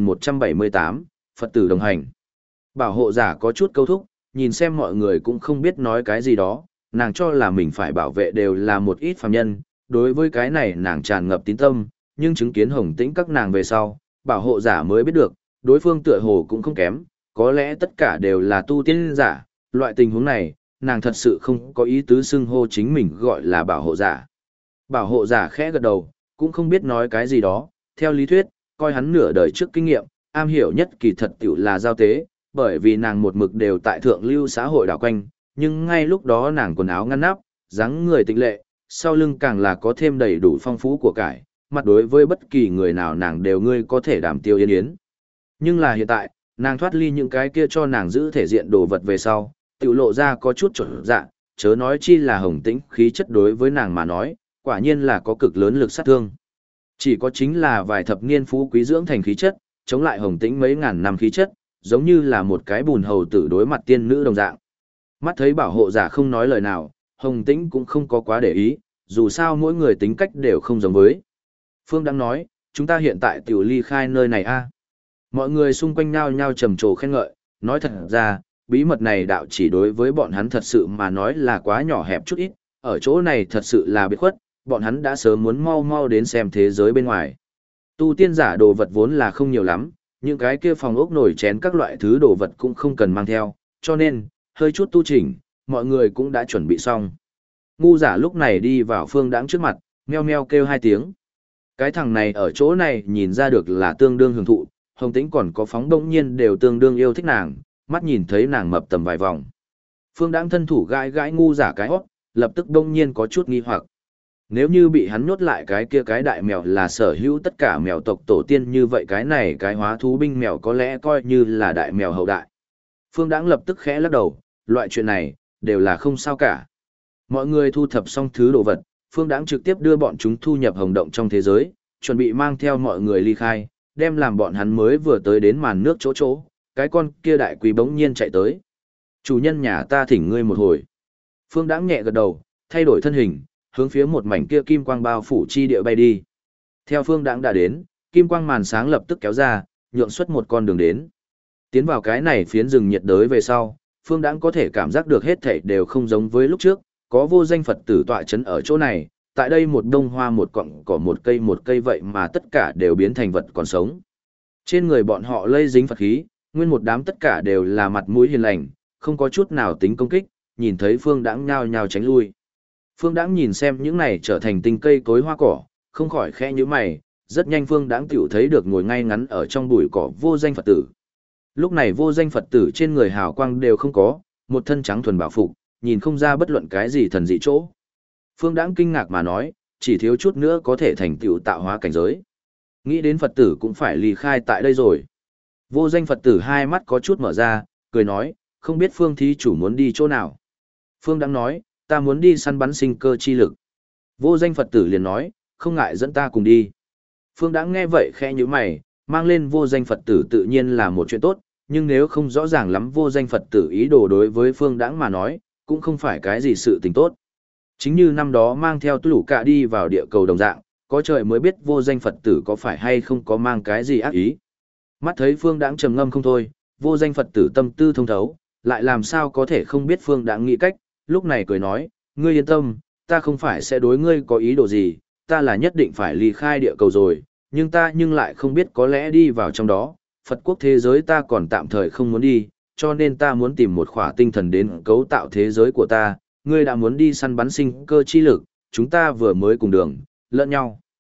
2178, Phật tử đồng hành. Bảo hộ giả có chút câu thúc, nhìn xem mọi người cũng không biết nói cái gì đó, nàng cho là mình phải bảo vệ đều là một ít phàm nhân, đối với cái này nàng tràn ngập tín tâm, nhưng chứng kiến Hồng Tĩnh các nàng về sau, bảo hộ giả mới biết được, đối phương tựa hồ cũng không kém, có lẽ tất cả đều là tu tiên giả, loại tình huống này, nàng thật sự không có ý tứ xưng hô chính mình gọi là bảo hộ giả. Bảo hộ giả khẽ gật đầu, cũng không biết nói cái gì đó, theo lý thuyết, coi hắn nửa đời trước kinh nghiệm, am hiểu nhất kỳ thật tiểu là giao tế, bởi vì nàng một mực đều tại thượng lưu xã hội đảo quanh, nhưng ngay lúc đó nàng quần áo ngăn nắp, dáng người tịnh lệ, sau lưng càng là có thêm đầy đủ phong phú của cải, mặt đối với bất kỳ người nào nàng đều ngươi có thể đảm tiêu yên yến. Nhưng là hiện tại, nàng thoát ly những cái kia cho nàng giữ thể diện đồ vật về sau, tiểu lộ ra có chút trở dạ, chớ nói chi là Hồng Tĩnh khí chất đối với nàng mà nói, quả nhiên là có cực lớn lực sát thương. Chỉ có chính là vài thập niên phú quý dưỡng thành khí chất, chống lại Hồng Tĩnh mấy ngàn năm khí chất, giống như là một cái bùn hầu tử đối mặt tiên nữ đồng dạng. Mắt thấy bảo hộ giả không nói lời nào, Hồng Tĩnh cũng không có quá để ý, dù sao mỗi người tính cách đều không giống với. Phương đang nói, chúng ta hiện tại tiểu ly khai nơi này a. Mọi người xung quanh nhao nhao trầm trồ khen ngợi, nói thật ra, bí mật này đạo chỉ đối với bọn hắn thật sự mà nói là quá nhỏ hẹp chút ít, ở chỗ này thật sự là biệt khuất, bọn hắn đã sớm muốn mau mau đến xem thế giới bên ngoài. Tu tiên giả đồ vật vốn là không nhiều lắm, những cái kia phòng ốc nổi chén các loại thứ đồ vật cũng không cần mang theo, cho nên, hơi chút tu chỉnh, mọi người cũng đã chuẩn bị xong. Ngu giả lúc này đi vào Phương Đãng trước mặt, meo meo kêu hai tiếng. Cái thằng này ở chỗ này nhìn ra được là tương đương hưởng thụ, Hồng Tĩnh còn có phóng đông nhiên đều tương đương yêu thích nàng, mắt nhìn thấy nàng mập tầm vài vòng. Phương Đãng thân thủ gãi gãi ngu giả cái hót, lập tức đông nhiên có chút nghi hoặc. Nếu như bị hắn nhốt lại cái kia cái đại mèo là sở hữu tất cả mèo tộc tổ tiên như vậy cái này cái hóa thú binh mèo có lẽ coi như là đại mèo hậu đại. Phương Đãng lập tức khẽ lắc đầu, loại chuyện này, đều là không sao cả. Mọi người thu thập xong thứ đồ vật, Phương Đãng trực tiếp đưa bọn chúng thu nhập hồng động trong thế giới, chuẩn bị mang theo mọi người ly khai, đem làm bọn hắn mới vừa tới đến màn nước chỗ chỗ, cái con kia đại quý bỗng nhiên chạy tới. Chủ nhân nhà ta thỉnh ngươi một hồi. Phương Đãng nhẹ gật đầu, thay đổi thân hình, hướng phía một mảnh kia kim quang bao phủ chi địa bay đi. Theo Phương Đãng đã đến, kim quang màn sáng lập tức kéo ra, nhượng xuất một con đường đến. Tiến vào cái này phiến rừng nhiệt đới về sau, Phương Đãng có thể cảm giác được hết thảy đều không giống với lúc trước, có vô danh Phật tử tọa chấn ở chỗ này, tại đây một đông hoa một cọng cỏ một cây vậy mà tất cả đều biến thành vật còn sống. Trên người bọn họ lây dính Phật khí, nguyên một đám tất cả đều là mặt mũi hiền lành, không có chút nào tính công kích, nhìn thấy Phương Đãng nhao nhao tránh lui. Phương Đãng nhìn xem những này trở thành tinh cây cối hoa cỏ, không khỏi khẽ nhíu mày, rất nhanh Phương Đãng tiểu thấy được ngồi ngay ngắn ở trong bụi cỏ vô danh Phật tử. Lúc này vô danh Phật tử trên người hào quang đều không có, một thân trắng thuần bảo phục, nhìn không ra bất luận cái gì thần dị chỗ. Phương Đãng kinh ngạc mà nói, chỉ thiếu chút nữa có thể thành tựu tạo hóa cảnh giới. Nghĩ đến Phật tử cũng phải ly khai tại đây rồi. Vô danh Phật tử hai mắt có chút mở ra, cười nói, không biết Phương thí chủ muốn đi chỗ nào. Phương Đãng nói, ta muốn đi săn bắn sinh cơ chi lực. Vô danh Phật tử liền nói, không ngại dẫn ta cùng đi. Phương Đãng nghe vậy khẽ nhíu mày, mang lên vô danh Phật tử tự nhiên là một chuyện tốt, nhưng nếu không rõ ràng lắm vô danh Phật tử ý đồ đối với Phương Đãng mà nói, cũng không phải cái gì sự tình tốt. Chính như năm đó mang theo Tu Lũ Cạ đi vào địa cầu đồng dạng, có trời mới biết vô danh Phật tử có phải hay không có mang cái gì ác ý. Mắt thấy Phương Đãng trầm ngâm không thôi, vô danh Phật tử tâm tư thông thấu, lại làm sao có thể không biết Phương Đãng nghĩ cách, lúc này cười nói, ngươi yên tâm, ta không phải sẽ đối ngươi có ý đồ gì, ta là nhất định phải ly khai địa cầu rồi, nhưng ta nhưng lại không biết có lẽ đi vào trong đó, Phật quốc thế giới ta còn tạm thời không muốn đi, cho nên ta muốn tìm một khỏa tinh thần đến cấu tạo thế giới của ta, ngươi đã muốn đi săn bắn sinh cơ chi lực, chúng ta vừa mới cùng đường, lẫn nhau.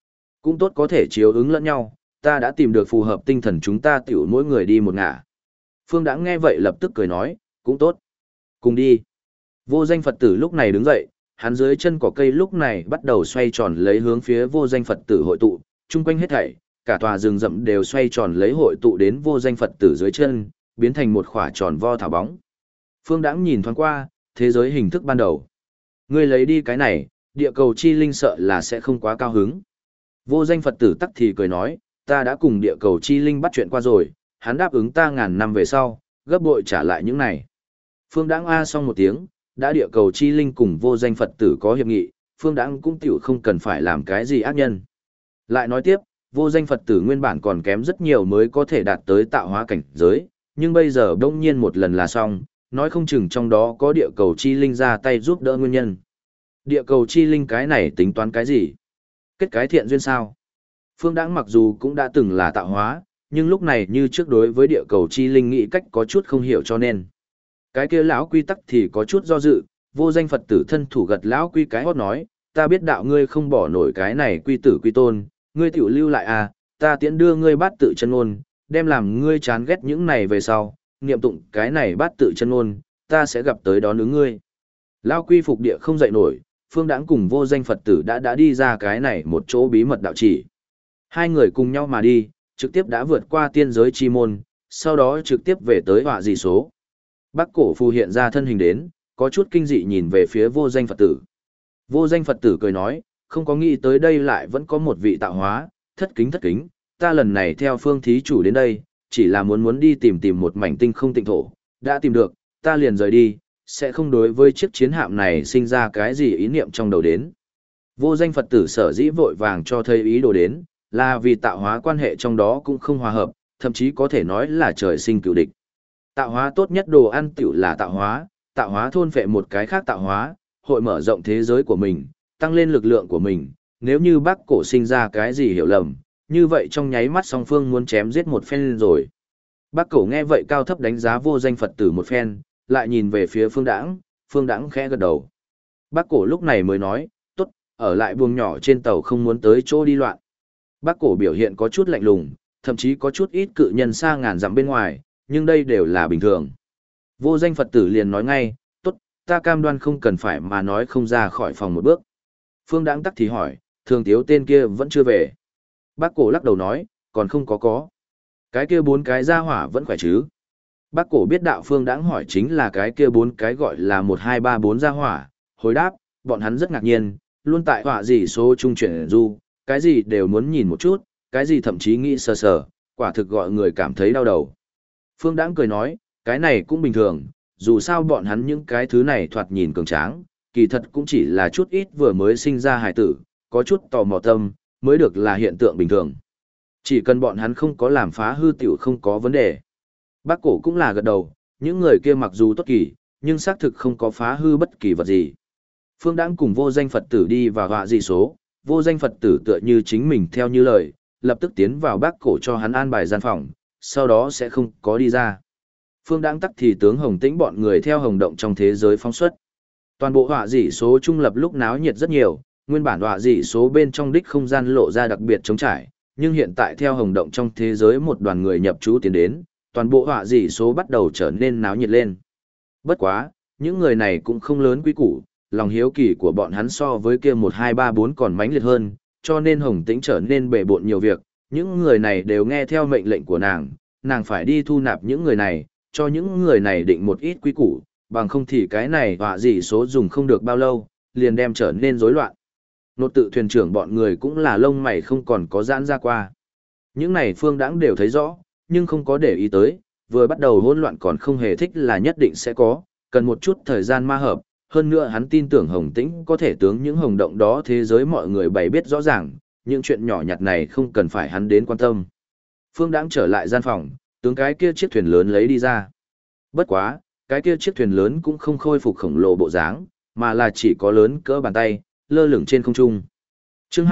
Cũng tốt có thể chiếu ứng lẫn nhau, ta đã tìm được phù hợp tinh thần chúng ta tiểu mỗi người đi một ngả. Phương Đãng nghe vậy lập tức cười nói, cũng tốt. Cùng đi. Vô danh Phật tử lúc này đứng dậy, hắn dưới chân cỏ cây lúc này bắt đầu xoay tròn lấy hướng phía vô danh Phật tử hội tụ, chung quanh hết thảy, cả tòa rừng rậm đều xoay tròn lấy hội tụ đến vô danh Phật tử dưới chân, biến thành một khỏa tròn vo thảo bóng. Phương Đãng nhìn thoáng qua, thế giới hình thức ban đầu. Ngươi lấy đi cái này, địa cầu chi linh sợ là sẽ không quá cao hứng. Vô danh Phật tử tắc thì cười nói, ta đã cùng địa cầu chi linh bắt chuyện qua rồi, hắn đáp ứng ta 1000 năm về sau, gấp bội trả lại những này. Phương Đãng a xong một tiếng, đã địa cầu chi linh cùng vô danh Phật tử có hiệp nghị, Phương Đãng cũng tiểu không cần phải làm cái gì ác nhân. Lại nói tiếp, vô danh Phật tử nguyên bản còn kém rất nhiều mới có thể đạt tới tạo hóa cảnh giới, nhưng bây giờ đông nhiên một lần là xong, nói không chừng trong đó có địa cầu chi linh ra tay giúp đỡ nguyên nhân. Địa cầu chi linh cái này tính toán cái gì? Kết cái thiện duyên sao? Phương Đãng mặc dù cũng đã từng là tạo hóa, nhưng lúc này như trước đối với địa cầu chi linh nghĩ cách có chút không hiểu cho nên. Cái kia lão quy tắc thì có chút do dự, vô danh Phật tử thân thủ gật lão quy cái hót nói, ta biết đạo ngươi không bỏ nổi cái này quy tử quy tôn, ngươi tiểu lưu lại à, ta tiễn đưa ngươi bát tự chân ngôn, đem làm ngươi chán ghét những này về sau, niệm tụng cái này bát tự chân ngôn, ta sẽ gặp tới đón ứng ngươi. Lão quy phục địa không dậy nổi, Phương Đãng cùng vô danh Phật tử đã đi ra cái này một chỗ bí mật đạo chỉ. Hai người cùng nhau mà đi, trực tiếp đã vượt qua tiên giới chi môn, sau đó trực tiếp về tới họa dị số. Bắc cổ phù hiện ra thân hình đến, có chút kinh dị nhìn về phía vô danh Phật tử. Vô danh Phật tử cười nói, không có nghĩ tới đây lại vẫn có một vị tạo hóa, thất kính, ta lần này theo phương thí chủ đến đây, chỉ là muốn đi tìm một mảnh tinh không tịnh thổ, đã tìm được, ta liền rời đi, sẽ không đối với chiếc chiến hạm này sinh ra cái gì ý niệm trong đầu đến. Vô danh Phật tử sở dĩ vội vàng cho thấy ý đồ đến, là vì tạo hóa quan hệ trong đó cũng không hòa hợp, thậm chí có thể nói là trời sinh cựu địch. Tạo hóa tốt nhất đồ ăn tiểu là tạo hóa thôn phệ một cái khác tạo hóa, hội mở rộng thế giới của mình, tăng lên lực lượng của mình, nếu như Bắc cổ sinh ra cái gì hiểu lầm, như vậy trong nháy mắt song phương muốn chém giết một phen rồi. Bắc cổ nghe vậy cao thấp đánh giá vô danh Phật tử một phen, lại nhìn về phía Phương Đãng khẽ gật đầu. Bắc cổ lúc này mới nói, tốt, ở lại buồng nhỏ trên tàu không muốn tới chỗ đi loạn. Bắc cổ biểu hiện có chút lạnh lùng, thậm chí có chút ít cự nhân xa ngàn dặm bên ngoài, nhưng đây đều là bình thường. Vô danh Phật tử liền nói ngay, tốt, ta cam đoan không cần phải mà nói không ra khỏi phòng một bước. Phương Đãng tắc thì hỏi, thường tiếu tên kia vẫn chưa về. Bác cổ lắc đầu nói, còn không có. Cái kia 4 cái gia hỏa vẫn khỏe chứ. Bác cổ biết đạo Phương Đãng hỏi chính là cái kia 4 cái gọi là 1 2 3 4 gia hỏa, hồi đáp, bọn hắn rất ngạc nhiên, luôn tại họa gì số trung chuyển du, cái gì đều muốn nhìn một chút, cái gì thậm chí nghĩ sờ, quả thực gọi người cảm thấy đau đầu. Phương Đãng cười nói, cái này cũng bình thường, dù sao bọn hắn những cái thứ này thoạt nhìn cường tráng, kỳ thật cũng chỉ là chút ít vừa mới sinh ra hài tử, có chút tò mò tâm, mới được là hiện tượng bình thường. Chỉ cần bọn hắn không có làm phá hư tiểu không có vấn đề. Bác cổ cũng là gật đầu, những người kia mặc dù tốt kỳ, nhưng xác thực không có phá hư bất kỳ vật gì. Phương Đãng cùng vô danh Phật tử đi vào họa dị số, vô danh Phật tử tựa như chính mình theo như lời, lập tức tiến vào bác cổ cho hắn an bài gian phòng, sau đó sẽ không có đi ra. Phương Đãng tắc thì tướng Hồng Tĩnh bọn người theo hồng động trong thế giới phóng xuất. Toàn bộ họa dị số trung lập lúc náo nhiệt rất nhiều, nguyên bản họa dị số bên trong đích không gian lộ ra đặc biệt trống trải, nhưng hiện tại theo hồng động trong thế giới một đoàn người nhập trú tiến đến, toàn bộ họa dị số bắt đầu trở nên náo nhiệt lên. Bất quá, những người này cũng không lớn quý củ, lòng hiếu kỳ của bọn hắn so với kia 1 2 3 4 còn mãnh liệt hơn, cho nên Hồng Tĩnh trở nên bể bộn nhiều việc, những người này đều nghe theo mệnh lệnh của nàng phải đi thu nạp những người này, cho những người này định một ít quý củ, bằng không thì cái này họa dị số dùng không được bao lâu, liền đem trở nên rối loạn. Nột tự thuyền trưởng bọn người cũng là lông mày không còn có giãn ra qua. Những này Phương Đãng đều thấy rõ, nhưng không có để ý tới, vừa bắt đầu hỗn loạn còn không hề thích là nhất định sẽ có, cần một chút thời gian ma hợp, hơn nữa hắn tin tưởng Hồng Tĩnh có thể tướng những hồng động đó thế giới mọi người bày biết rõ ràng, những chuyện nhỏ nhặt này không cần phải hắn đến quan tâm. Phương Đãng trở lại gian phòng, tướng cái kia chiếc thuyền lớn lấy đi ra. Bất quá, cái kia chiếc thuyền lớn cũng không khôi phục khổng lồ bộ dáng, mà là chỉ có lớn cỡ bàn tay, lơ lửng trên không trung. Chương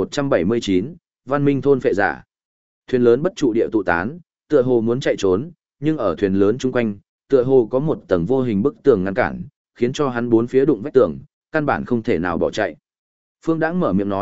2179, Văn Minh thôn phệ giả. Thuyền lớn bất trụ địa tụ tán, tựa hồ muốn chạy trốn, nhưng ở thuyền lớn chung quanh, tựa hồ có một tầng vô hình bức tường ngăn cản, khiến cho hắn bốn phía đụng vách tường, căn bản không thể nào bỏ chạy. Phương Đãng mở miệng nói,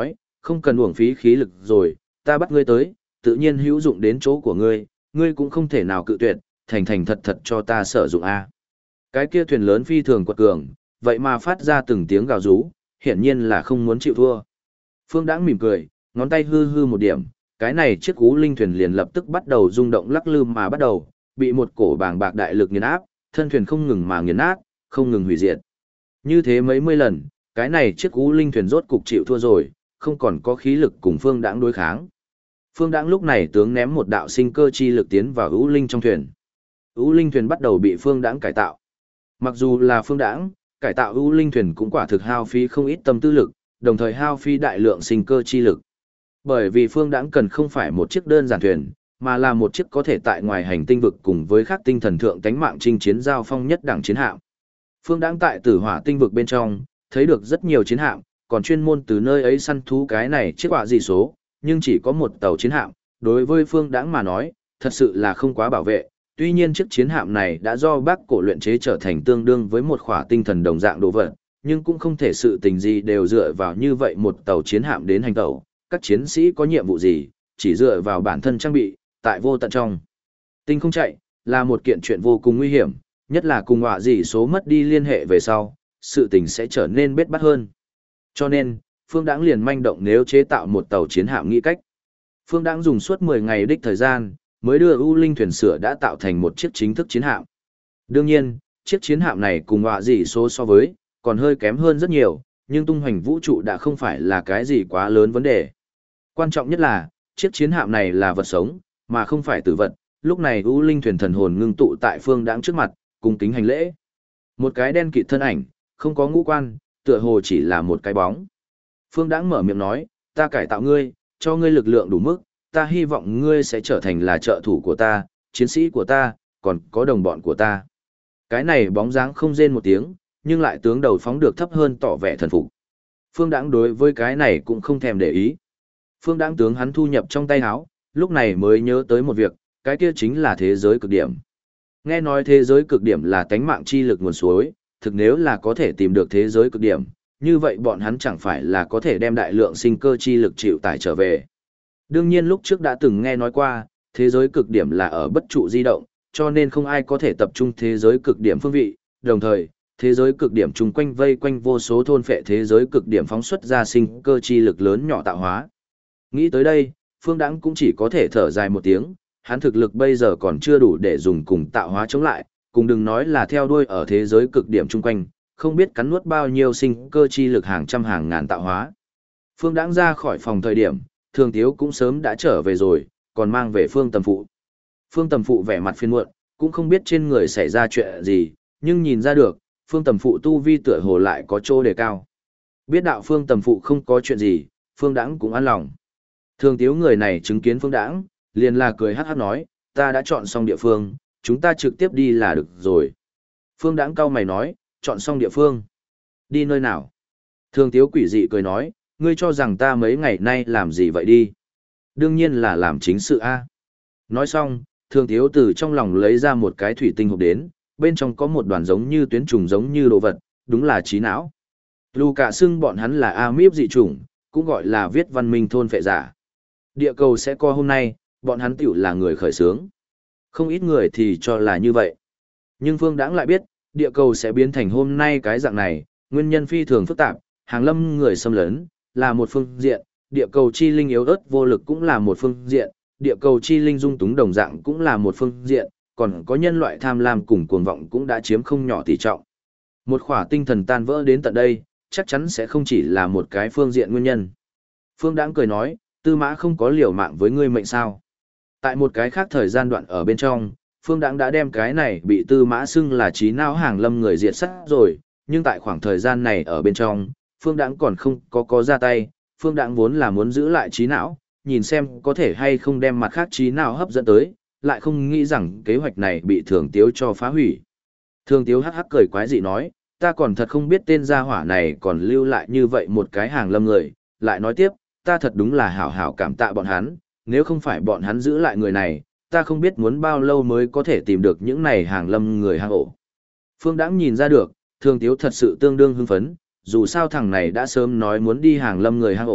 không cần uổng phí khí lực rồi, ta bắt ngươi tới, tự nhiên hữu dụng đến chỗ của ngươi, ngươi cũng không thể nào cự tuyệt, thành thành thật thật cho ta sử dụng a. Cái kia thuyền lớn phi thường quật cường, vậy mà phát ra từng tiếng gào rú, hiển nhiên là không muốn chịu thua. Phương Đãng mỉm cười, ngón tay hư hư một điểm, cái này chiếc Ú Linh thuyền liền lập tức bắt đầu rung động lắc lư mà bắt đầu, bị một cổ bàng bạc đại lực nghiền áp, thân thuyền không ngừng mà nghiền nát, không ngừng hủy diệt. Như thế mấy mươi lần, cái này chiếc Ú Linh thuyền rốt cục chịu thua rồi, không còn có khí lực cùng Phương Đãng đối kháng. Phương Đãng lúc này tướng ném một đạo sinh cơ chi lực tiến vào Ú Linh trong thuyền. Ú Linh thuyền bắt đầu bị Phương Đãng cải tạo. Mặc dù là Phương Đãng, cải tạo Ú Linh thuyền cũng quả thực hao phí không ít tâm tư lực, đồng thời hao phí đại lượng sinh cơ chi lực. Bởi vì Phương Đãng cần không phải một chiếc đơn giản thuyền, mà là một chiếc có thể tại ngoài hành tinh vực cùng với các tinh thần thượng tánh mạng chinh chiến giao phong nhất đẳng chiến hạm. Phương Đãng tại Tử Hỏa tinh vực bên trong, thấy được rất nhiều chiến hạm, còn chuyên môn từ nơi ấy săn thú cái này chiếc họa dị số, nhưng chỉ có một tàu chiến hạm, đối với Phương Đãng mà nói, thật sự là không quá bảo vệ. Tuy nhiên chiếc chiến hạm này đã do Bác Cổ luyện chế trở thành tương đương với một khỏa tinh thần đồng dạng đồ vật, nhưng cũng không thể sự tình gì đều dựa vào như vậy một tàu chiến hạm đến hành tàu. Các chiến sĩ có nhiệm vụ gì, chỉ dựa vào bản thân trang bị, tại vô tận trong. Tinh không chạy, là một kiện chuyện vô cùng nguy hiểm, nhất là cùng họa dị số mất đi liên hệ về sau, sự tình sẽ trở nên bết bát hơn. Cho nên, Phương Đãng liền manh động nếu chế tạo một tàu chiến hạm nghĩ cách. Phương Đãng dùng suốt 10 ngày đích thời gian, mới đưa U Linh thuyền sửa đã tạo thành một chiếc chính thức chiến hạm. Đương nhiên, chiếc chiến hạm này cùng họa dị số so với, còn hơi kém hơn rất nhiều, nhưng tung hoành vũ trụ đã không phải là cái gì quá lớn vấn đề. Quan trọng nhất là, chiếc chiến hạm này là vật sống, mà không phải tử vật. Lúc này U Linh thuyền thần hồn ngưng tụ tại Phương Đãng trước mặt, cung kính hành lễ. Một cái đen kịt thân ảnh, không có ngũ quan, tựa hồ chỉ là một cái bóng. Phương Đãng mở miệng nói, ta cải tạo ngươi, cho ngươi lực lượng đủ mức, ta hy vọng ngươi sẽ trở thành là trợ thủ của ta, chiến sĩ của ta, còn có đồng bọn của ta. Cái này bóng dáng không rên một tiếng, nhưng lại tướng đầu phóng được thấp hơn tỏ vẻ thần phục. Phương Đãng đối với cái này cũng không thèm để ý. Phương Đãng tướng hắn thu nhập trong tay áo, lúc này mới nhớ tới một việc, cái kia chính là thế giới cực điểm. Nghe nói thế giới cực điểm là tánh mạng chi lực nguồn suối, thực nếu là có thể tìm được thế giới cực điểm, như vậy bọn hắn chẳng phải là có thể đem đại lượng sinh cơ chi lực chịu tải trở về. Đương nhiên lúc trước đã từng nghe nói qua, thế giới cực điểm là ở bất trụ di động, cho nên không ai có thể tập trung thế giới cực điểm phương vị, đồng thời, thế giới cực điểm chung quanh vây quanh vô số thôn phệ thế giới cực điểm phóng xuất ra sinh cơ chi lực lớn nhỏ tạo hóa. Nghĩ tới đây, Phương Đãng cũng chỉ có thể thở dài một tiếng, hắn thực lực bây giờ còn chưa đủ để dùng cùng tạo hóa chống lại, cùng đừng nói là theo đuôi ở thế giới cực điểm chung quanh, không biết cắn nuốt bao nhiêu sinh cơ chi lực hàng trăm hàng ngàn tạo hóa. Phương Đãng ra khỏi phòng thời điểm, Thường Tiếu cũng sớm đã trở về rồi, còn mang về Phương Tầm Phụ. Phương Tầm Phụ vẻ mặt phiền muộn, cũng không biết trên người xảy ra chuyện gì, nhưng nhìn ra được, Phương Tầm Phụ tu vi tựa hồ lại có chỗ đề cao. Biết đạo Phương Tầm Phụ không có chuyện gì, Phương Đãng cũng an lòng. Thường Tiếu người này chứng kiến Phương Đãng, liền là cười hát hát nói, ta đã chọn xong địa phương, chúng ta trực tiếp đi là được rồi. Phương Đãng cau mày nói, chọn xong địa phương. Đi nơi nào? Thường Tiếu quỷ dị cười nói, ngươi cho rằng ta mấy ngày nay làm gì vậy đi? Đương nhiên là làm chính sự A. Nói xong, Thường Tiếu từ trong lòng lấy ra một cái thủy tinh hộp đến, bên trong có một đoàn giống như tuyến trùng giống như đồ vật, đúng là trí não. Lù cả xưng bọn hắn là Amip dị chủng, cũng gọi là viết văn minh thôn phệ giả. Địa cầu sẽ co hôm nay, bọn hắn tiểu là người khởi xướng. Không ít người thì cho là như vậy. Nhưng Phương Đãng lại biết, địa cầu sẽ biến thành hôm nay cái dạng này, nguyên nhân phi thường phức tạp, hàng lâm người xâm lấn, là một phương diện, địa cầu chi linh yếu ớt vô lực cũng là một phương diện, địa cầu chi linh dung túng đồng dạng cũng là một phương diện, còn có nhân loại tham lam cùng cuồng vọng cũng đã chiếm không nhỏ tỷ trọng. Một khỏa tinh thần tan vỡ đến tận đây, chắc chắn sẽ không chỉ là một cái phương diện nguyên nhân. Phương Đãng cười nói, Tư Mã không có liều mạng với ngươi mệnh sao. Tại một cái khác thời gian đoạn ở bên trong, Phương Đãng đã đem cái này bị Tư Mã xưng là trí não hàng lâm người diệt sát rồi, nhưng tại khoảng thời gian này ở bên trong, Phương Đãng còn không có ra tay, Phương Đãng vốn là muốn giữ lại trí não, nhìn xem có thể hay không đem mặt khác trí não hấp dẫn tới, lại không nghĩ rằng kế hoạch này bị Thường Tiếu cho phá hủy. Thường Tiếu hắc hắc cười quái dị nói, ta còn thật không biết tên gia hỏa này còn lưu lại như vậy một cái hàng lâm người, lại nói tiếp, ta thật đúng là hảo hảo cảm tạ bọn hắn, nếu không phải bọn hắn giữ lại người này, ta không biết muốn bao lâu mới có thể tìm được những này hàng lâm người hang ổ. Phương Đãng nhìn ra được, Thường Tiếu thật sự tương đương hưng phấn, dù sao thằng này đã sớm nói muốn đi hàng lâm người hang ổ,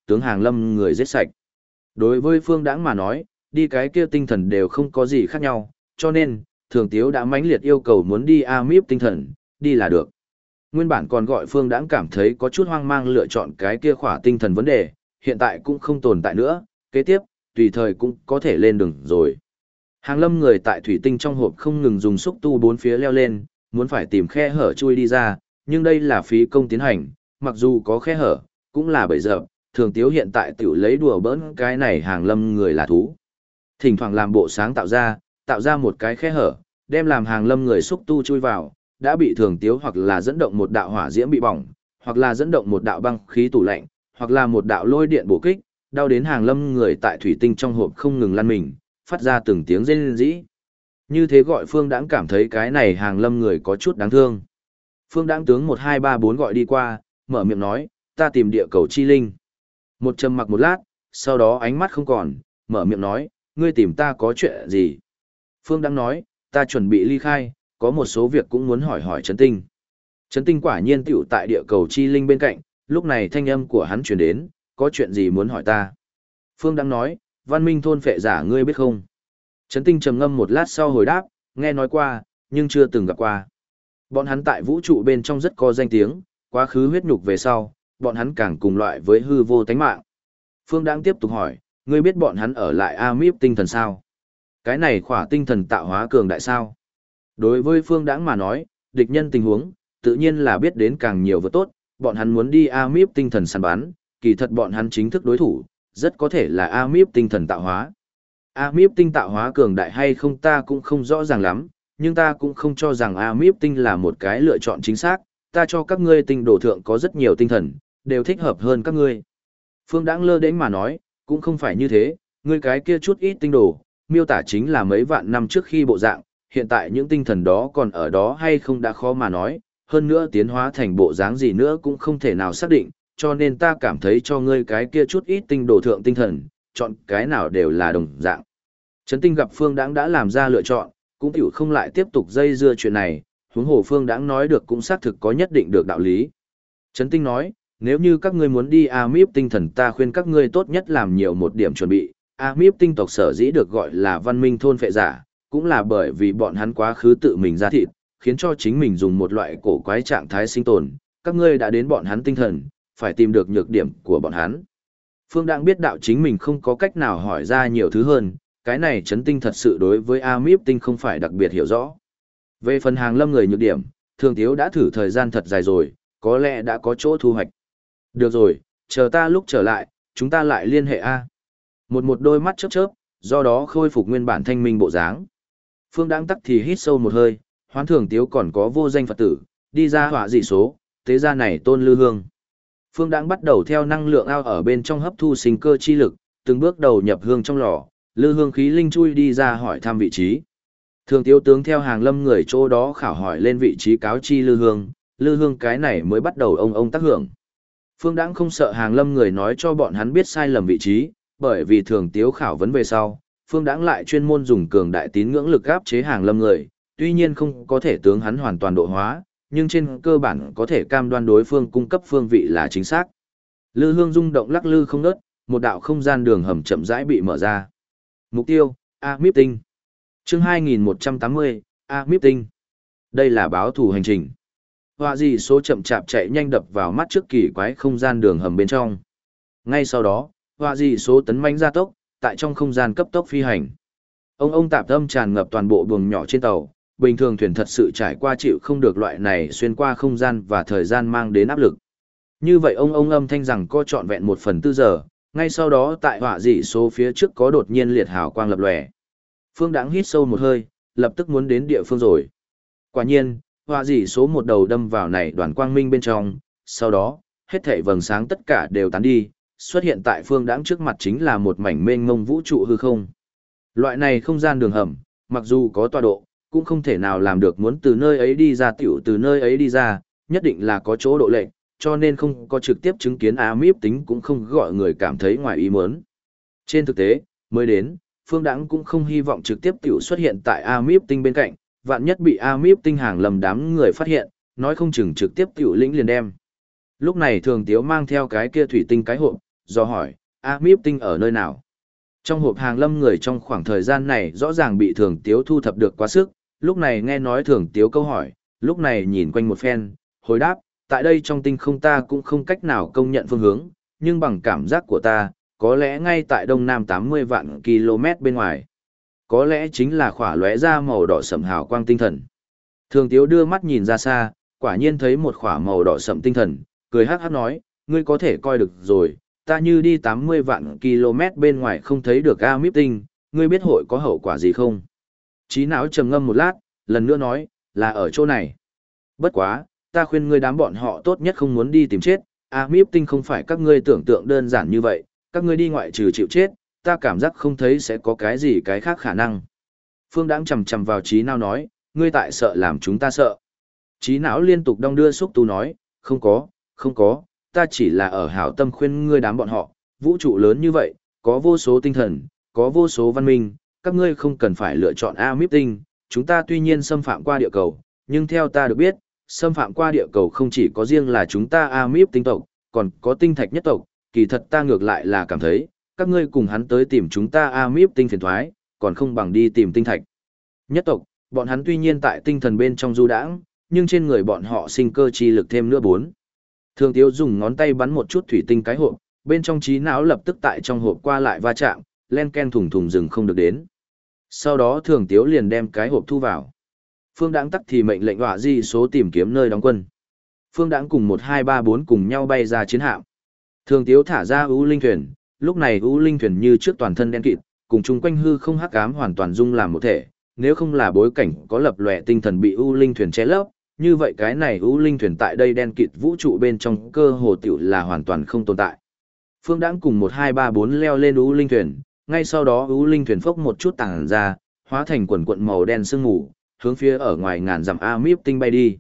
tướng hàng lâm người giết sạch. Đối với Phương Đãng mà nói, đi cái kia tinh thần đều không có gì khác nhau, cho nên, Thường Tiếu đã mãnh liệt yêu cầu muốn đi Amip tinh thần, đi là được. Nguyên bản còn gọi Phương Đãng cảm thấy có chút hoang mang lựa chọn cái kia khỏa tinh thần vấn đề, hiện tại cũng không tồn tại nữa, kế tiếp, tùy thời cũng có thể lên đường rồi. Hàng lâm người tại thủy tinh trong hộp không ngừng dùng xúc tu bốn phía leo lên, muốn phải tìm khe hở chui đi ra, nhưng đây là phí công tiến hành, mặc dù có khe hở, cũng là bởi giờ, Thường Tiếu hiện tại tiểu lấy đùa bỡn cái này hàng lâm người là thú. Thỉnh thoảng làm bộ sáng tạo ra một cái khe hở, đem làm hàng lâm người xúc tu chui vào, đã bị Thường Tiếu hoặc là dẫn động một đạo hỏa diễm bị bỏng, hoặc là dẫn động một đạo băng khí tủ lạnh, hoặc là một đạo lôi điện bổ kích, đau đến hàng lâm người tại thủy tinh trong hộp không ngừng lăn mình, phát ra từng tiếng rên rỉ. Như thế gọi Phương Đãng cảm thấy cái này hàng lâm người có chút đáng thương. Phương Đãng tướng 1234 gọi đi qua, mở miệng nói, ta tìm địa cầu chi linh. Một trầm mặc một lát, sau đó ánh mắt không còn, mở miệng nói, ngươi tìm ta có chuyện gì? Phương Đãng nói, ta chuẩn bị ly khai, có một số việc cũng muốn hỏi hỏi Trấn Tinh. Trấn Tinh quả nhiên tiểu tại địa cầu chi linh bên cạnh, lúc này thanh âm của hắn truyền đến, có chuyện gì muốn hỏi ta? Phương Đãng nói, văn minh thôn phệ giả ngươi biết không? Trấn Tinh trầm ngâm một lát sau hồi đáp, nghe nói qua, nhưng chưa từng gặp qua. Bọn hắn tại vũ trụ bên trong rất có danh tiếng, quá khứ huyết nhục về sau, bọn hắn càng cùng loại với hư vô tánh mạng. Phương Đãng tiếp tục hỏi, ngươi biết bọn hắn ở lại Amip tinh thần sao? Cái này khỏa tinh thần tạo hóa cường đại sao? Đối với Phương Đãng mà nói, địch nhân tình huống, tự nhiên là biết đến càng nhiều và tốt, bọn hắn muốn đi Amip tinh thần săn bắn, kỳ thật bọn hắn chính thức đối thủ, rất có thể là Amip tinh thần tạo hóa. Amip tinh tạo hóa cường đại hay không ta cũng không rõ ràng lắm, nhưng ta cũng không cho rằng Amip tinh là một cái lựa chọn chính xác, ta cho các ngươi tinh đồ thượng có rất nhiều tinh thần, đều thích hợp hơn các ngươi. Phương Đãng lơ đễnh mà nói, cũng không phải như thế, ngươi cái kia chút ít tinh đồ, miêu tả chính là mấy vạn năm trước khi bộ dạng, hiện tại những tinh thần đó còn ở đó hay không đã khó mà nói, hơn nữa tiến hóa thành bộ dáng gì nữa cũng không thể nào xác định, cho nên ta cảm thấy cho ngươi cái kia chút ít tinh đồ thượng tinh thần, chọn cái nào đều là đồng dạng. Trấn Tinh gặp Phương Đãng đã làm ra lựa chọn, cũng tiểu không lại tiếp tục dây dưa chuyện này, huống hồ Phương Đãng nói được cũng xác thực có nhất định được đạo lý. Trấn Tinh nói, nếu như các ngươi muốn đi Amip tinh thần ta khuyên các ngươi tốt nhất làm nhiều một điểm chuẩn bị, Amip tinh tộc sở dĩ được gọi là văn minh thôn phệ giả, cũng là bởi vì bọn hắn quá khứ tự mình ra thịt, khiến cho chính mình dùng một loại cổ quái trạng thái sinh tồn, các ngươi đã đến bọn hắn tinh thần, phải tìm được nhược điểm của bọn hắn. Phương Đãng biết đạo chính mình không có cách nào hỏi ra nhiều thứ hơn, cái này Trấn Tinh thật sự đối với Amip tinh không phải đặc biệt hiểu rõ. Về phần hàng lâm người nhược điểm, Thường Tiếu đã thử thời gian thật dài rồi, có lẽ đã có chỗ thu hoạch. Được rồi, chờ ta lúc trở lại, chúng ta lại liên hệ A. Một đôi mắt chớp chớp, do đó khôi phục nguyên bản thanh minh bộ dáng. Phương Đãng tắc thì hít sâu một hơi, Hoán Thường Tiếu còn có vô danh Phật tử, đi ra hỏa dị số, thế ra này tôn lư hương. Phương Đãng bắt đầu theo năng lượng ao ở bên trong hấp thu sinh cơ chi lực, từng bước đầu nhập hương trong lò, lư hương khí linh chui đi ra hỏi thăm vị trí. Thường Tiếu tướng theo hàng lâm người chỗ đó khảo hỏi lên vị trí cáo chi lư hương cái này mới bắt đầu ông tác hưởng. Phương Đãng không sợ hàng lâm người nói cho bọn hắn biết sai lầm vị trí, bởi vì Thường Tiếu khảo vấn về sau, Phương Đãng lại chuyên môn dùng cường đại tín ngưỡng lực áp chế hàng lâm người, tuy nhiên không có thể tướng hắn hoàn toàn độ hóa, nhưng trên cơ bản có thể cam đoan đối phương cung cấp phương vị là chính xác. Lư hương rung động lắc lư không ngớt, một đạo không gian đường hầm chậm rãi bị mở ra. Mục tiêu, Amip tinh. Chương 2180, Amip tinh. Đây là báo thủ hành trình. Họa dị số chậm chạp chạy nhanh đập vào mắt trước kỳ quái không gian đường hầm bên trong. Ngay sau đó, họa dị số tấn mãnh gia tốc, tại trong không gian cấp tốc phi hành. Ông tạp âm tràn ngập toàn bộ buồng nhỏ trên tàu, bình thường thuyền thật sự trải qua chịu không được loại này xuyên qua không gian và thời gian mang đến áp lực. Như vậy ông âm thanh rằng có trọn vẹn 1/4 giờ, ngay sau đó tại họa dị số phía trước có đột nhiên liệt hào quang lập lòe. Phương Đãng hít sâu một hơi, lập tức muốn đến địa phương rồi. Quả nhiên, họa dị số một đầu đâm vào này đoàn quang minh bên trong, sau đó, hết thảy vầng sáng tất cả đều tán đi, xuất hiện tại Phương Đãng trước mặt chính là một mảnh mênh mông vũ trụ hư không. Loại này không gian đường hầm, mặc dù có tọa độ, cũng không thể nào làm được muốn từ nơi ấy đi ra tiểu từ nơi ấy đi ra, nhất định là có chỗ độ lệch, cho nên không có trực tiếp chứng kiến Amip tính cũng không gọi người cảm thấy ngoài ý muốn. Trên thực tế, mới đến, Phương Đãng cũng không hy vọng trực tiếp tiểu xuất hiện tại Amip tinh bên cạnh, vạn nhất bị Amip tinh hàng lầm đám người phát hiện, nói không chừng trực tiếp tiểu lĩnh liền đem. Lúc này Thường Tiếu mang theo cái kia thủy tinh cái hộp, do hỏi, Amip tinh ở nơi nào? Trong hộp hàng lâm người trong khoảng thời gian này rõ ràng bị Thường Tiếu thu thập được quá sức, lúc này nghe nói Thường Tiếu câu hỏi, lúc này nhìn quanh một phen, hồi đáp, tại đây trong tinh không ta cũng không cách nào công nhận phương hướng, nhưng bằng cảm giác của ta, có lẽ ngay tại đông nam 80 vạn km bên ngoài. Có lẽ chính là khỏa lóe ra màu đỏ sẫm hào quang tinh thần. Thường Tiếu đưa mắt nhìn ra xa, quả nhiên thấy một khỏa màu đỏ sẫm tinh thần, cười hắc hắc nói, ngươi có thể coi được rồi, ta như đi 80 vạn km bên ngoài không thấy được Amip tinh, ngươi biết hội có hậu quả gì không? Trí não trầm ngâm một lát, lần nữa nói, là ở chỗ này. Bất quá, ta khuyên ngươi đám bọn họ tốt nhất không muốn đi tìm chết, Amip tinh không phải các ngươi tưởng tượng đơn giản như vậy, các ngươi đi ngoại trừ chịu chết, ta cảm giác không thấy sẽ có cái gì cái khác khả năng. Phương Đãng chầm chầm vào trí não nói, ngươi tại sợ làm chúng ta sợ. Trí não liên tục đong đưa xúc tu nói, không có, ta chỉ là ở hảo tâm khuyên ngươi đám bọn họ, vũ trụ lớn như vậy, có vô số tinh thần, có vô số văn minh, các ngươi không cần phải lựa chọn Amip tinh, chúng ta tuy nhiên xâm phạm qua địa cầu, nhưng theo ta được biết, xâm phạm qua địa cầu không chỉ có riêng là chúng ta Amip tinh tộc, còn có tinh thạch nhất tộc, kỳ thật ta ngược lại là cảm thấy, các ngươi cùng hắn tới tìm chúng ta Amip tinh phiền thoái, còn không bằng đi tìm tinh thạch nhất tộc, bọn hắn tuy nhiên tại tinh thần bên trong du đãng, nhưng trên người bọn họ sinh cơ chi lực thêm nữa bốn. Thường Tiếu dùng ngón tay bắn một chút thủy tinh cái hộp, bên trong trí não lập tức tại trong hộp qua lại va chạm, len ken thùng thùng rừng không được đến. Sau đó Thường Tiếu liền đem cái hộp thu vào. Phương Đãng tắc thì mệnh lệnh hỏa di số tìm kiếm nơi đóng quân. Phương Đãng cùng 1234 cùng nhau bay ra chiến hạm. Thường Tiếu thả ra ưu linh thuyền, lúc này ưu linh thuyền như trước toàn thân đen kịt, cùng chung quanh hư không hắc ám hoàn toàn dung làm một thể, nếu không là bối cảnh có lập lòe tinh thần bị ưu linh thuyền che lấp, như vậy cái này ưu linh thuyền tại đây đen kịt vũ trụ bên trong cơ hồ tiểu là hoàn toàn không tồn tại. Phương Đãng cùng 1234 leo lên ưu linh thuyền, ngay sau đó ưu linh thuyền phốc một chút tàng ra, hóa thành quần quận màu đen sương mù, hướng phía ở ngoài ngàn dặm Amip tinh bay đi.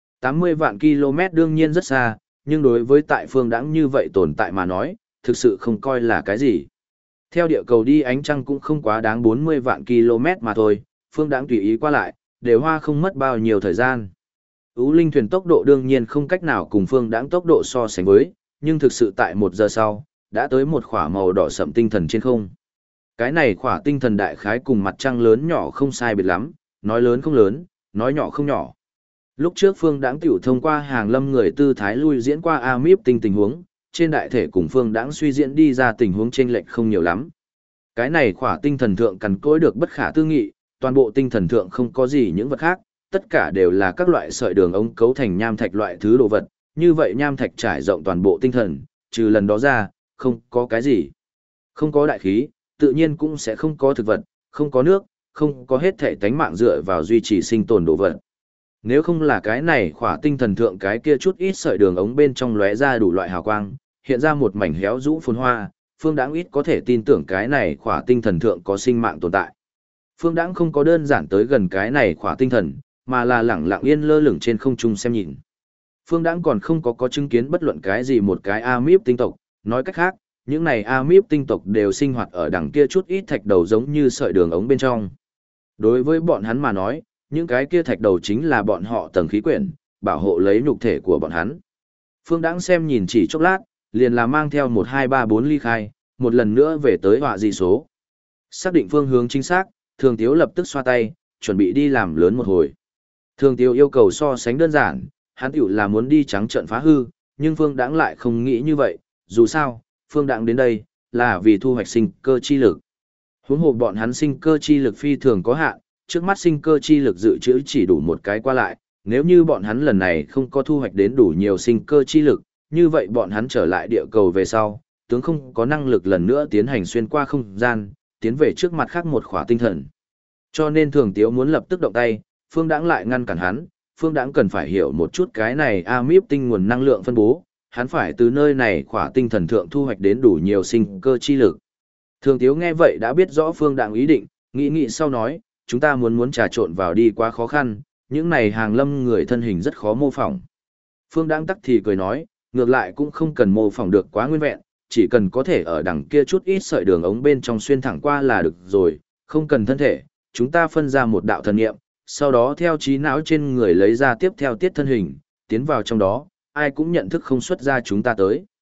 80 vạn km đương nhiên rất xa, nhưng đối với tại Phương Đãng như vậy tồn tại mà nói, thực sự không coi là cái gì. Theo địa cầu đi ánh trăng cũng không quá đáng 40 vạn km mà thôi, Phương Đãng tùy ý qua lại, đều hoa không mất bao nhiêu thời gian. Ú linh thuyền tốc độ đương nhiên không cách nào cùng Phương Đãng tốc độ so sánh với, nhưng thực sự tại 1 giờ sau, đã tới một khỏa màu đỏ sẫm tinh thần trên không. Cái này khỏa tinh thần đại khái cùng mặt trăng lớn nhỏ không sai biệt lắm, nói lớn không lớn, nói nhỏ không nhỏ. Lúc trước Phương Đãng tiểu thông qua hàng lâm người tư thái lui diễn qua Amip tinh tình huống, trên đại thể cùng Phương Đãng suy diễn đi ra tình huống chênh lệch không nhiều lắm. Cái này khỏa tinh thần thượng cằn cỗi được bất khả tư nghị, toàn bộ tinh thần thượng không có gì những vật khác, tất cả đều là các loại sợi đường ống cấu thành nham thạch loại thứ đồ vật, như vậy nham thạch trải rộng toàn bộ tinh thần, trừ lần đó ra, không có cái gì. Không có đại khí, tự nhiên cũng sẽ không có thực vật, không có nước, không có hết thể tánh mạng dựa vào duy trì sinh tồn đồ vật. Nếu không là cái này khỏa tinh thần thượng cái kia chút ít sợi đường ống bên trong lóe ra đủ loại hào quang, hiện ra một mảnh héo rũ phồn hoa, Phương Đãng ít có thể tin tưởng cái này khỏa tinh thần thượng có sinh mạng tồn tại. Phương Đãng không có đơn giản tới gần cái này khỏa tinh thần, mà là lẳng lặng yên lơ lửng trên không trung xem nhìn. Phương Đãng còn không có chứng kiến bất luận cái gì một cái Amip tinh tộc, nói cách khác, những này Amip tinh tộc đều sinh hoạt ở đằng kia chút ít thạch đầu giống như sợi đường ống bên trong. Đối với bọn hắn mà nói, những cái kia thạch đầu chính là bọn họ tầng khí quyển, bảo hộ lấy nhục thể của bọn hắn. Phương Đãng xem nhìn chỉ chốc lát, liền là mang theo 1234 ly khai, một lần nữa về tới họa dị số. Xác định phương hướng chính xác, Thường Tiếu lập tức xoa tay, chuẩn bị đi làm lớn một hồi. Thường Tiếu yêu cầu so sánh đơn giản, hắn tiểu là muốn đi trắng trận phá hư, nhưng Phương Đãng lại không nghĩ như vậy, dù sao, Phương Đãng đến đây, là vì thu hoạch sinh cơ chi lực. Huống hồ bọn hắn sinh cơ chi lực phi thường có hạn, trước mắt sinh cơ chi lực dự trữ chỉ đủ một cái qua lại, nếu như bọn hắn lần này không có thu hoạch đến đủ nhiều sinh cơ chi lực, như vậy bọn hắn trở lại địa cầu về sau, tướng không có năng lực lần nữa tiến hành xuyên qua không gian, tiến về trước mặt khác một khỏa tinh thần. Cho nên Thường Tiếu muốn lập tức động tay, Phương Đãng lại ngăn cản hắn, Phương Đãng cần phải hiểu một chút cái này Amip tinh nguồn năng lượng phân bố, hắn phải từ nơi này khỏa tinh thần thượng thu hoạch đến đủ nhiều sinh cơ chi lực. Thường Tiếu nghe vậy đã biết rõ Phương Đãng ý định, nghĩ sau nói, chúng ta muốn trà trộn vào đi quá khó khăn, những này hàng lâm người thân hình rất khó mô phỏng. Phương Đãng tắc thì cười nói, ngược lại cũng không cần mô phỏng được quá nguyên vẹn, chỉ cần có thể ở đằng kia chút ít sợi đường ống bên trong xuyên thẳng qua là được rồi, không cần thân thể, chúng ta phân ra một đạo thần niệm, sau đó theo trí não trên người lấy ra tiếp theo tiết thân hình, tiến vào trong đó, ai cũng nhận thức không xuất ra chúng ta tới.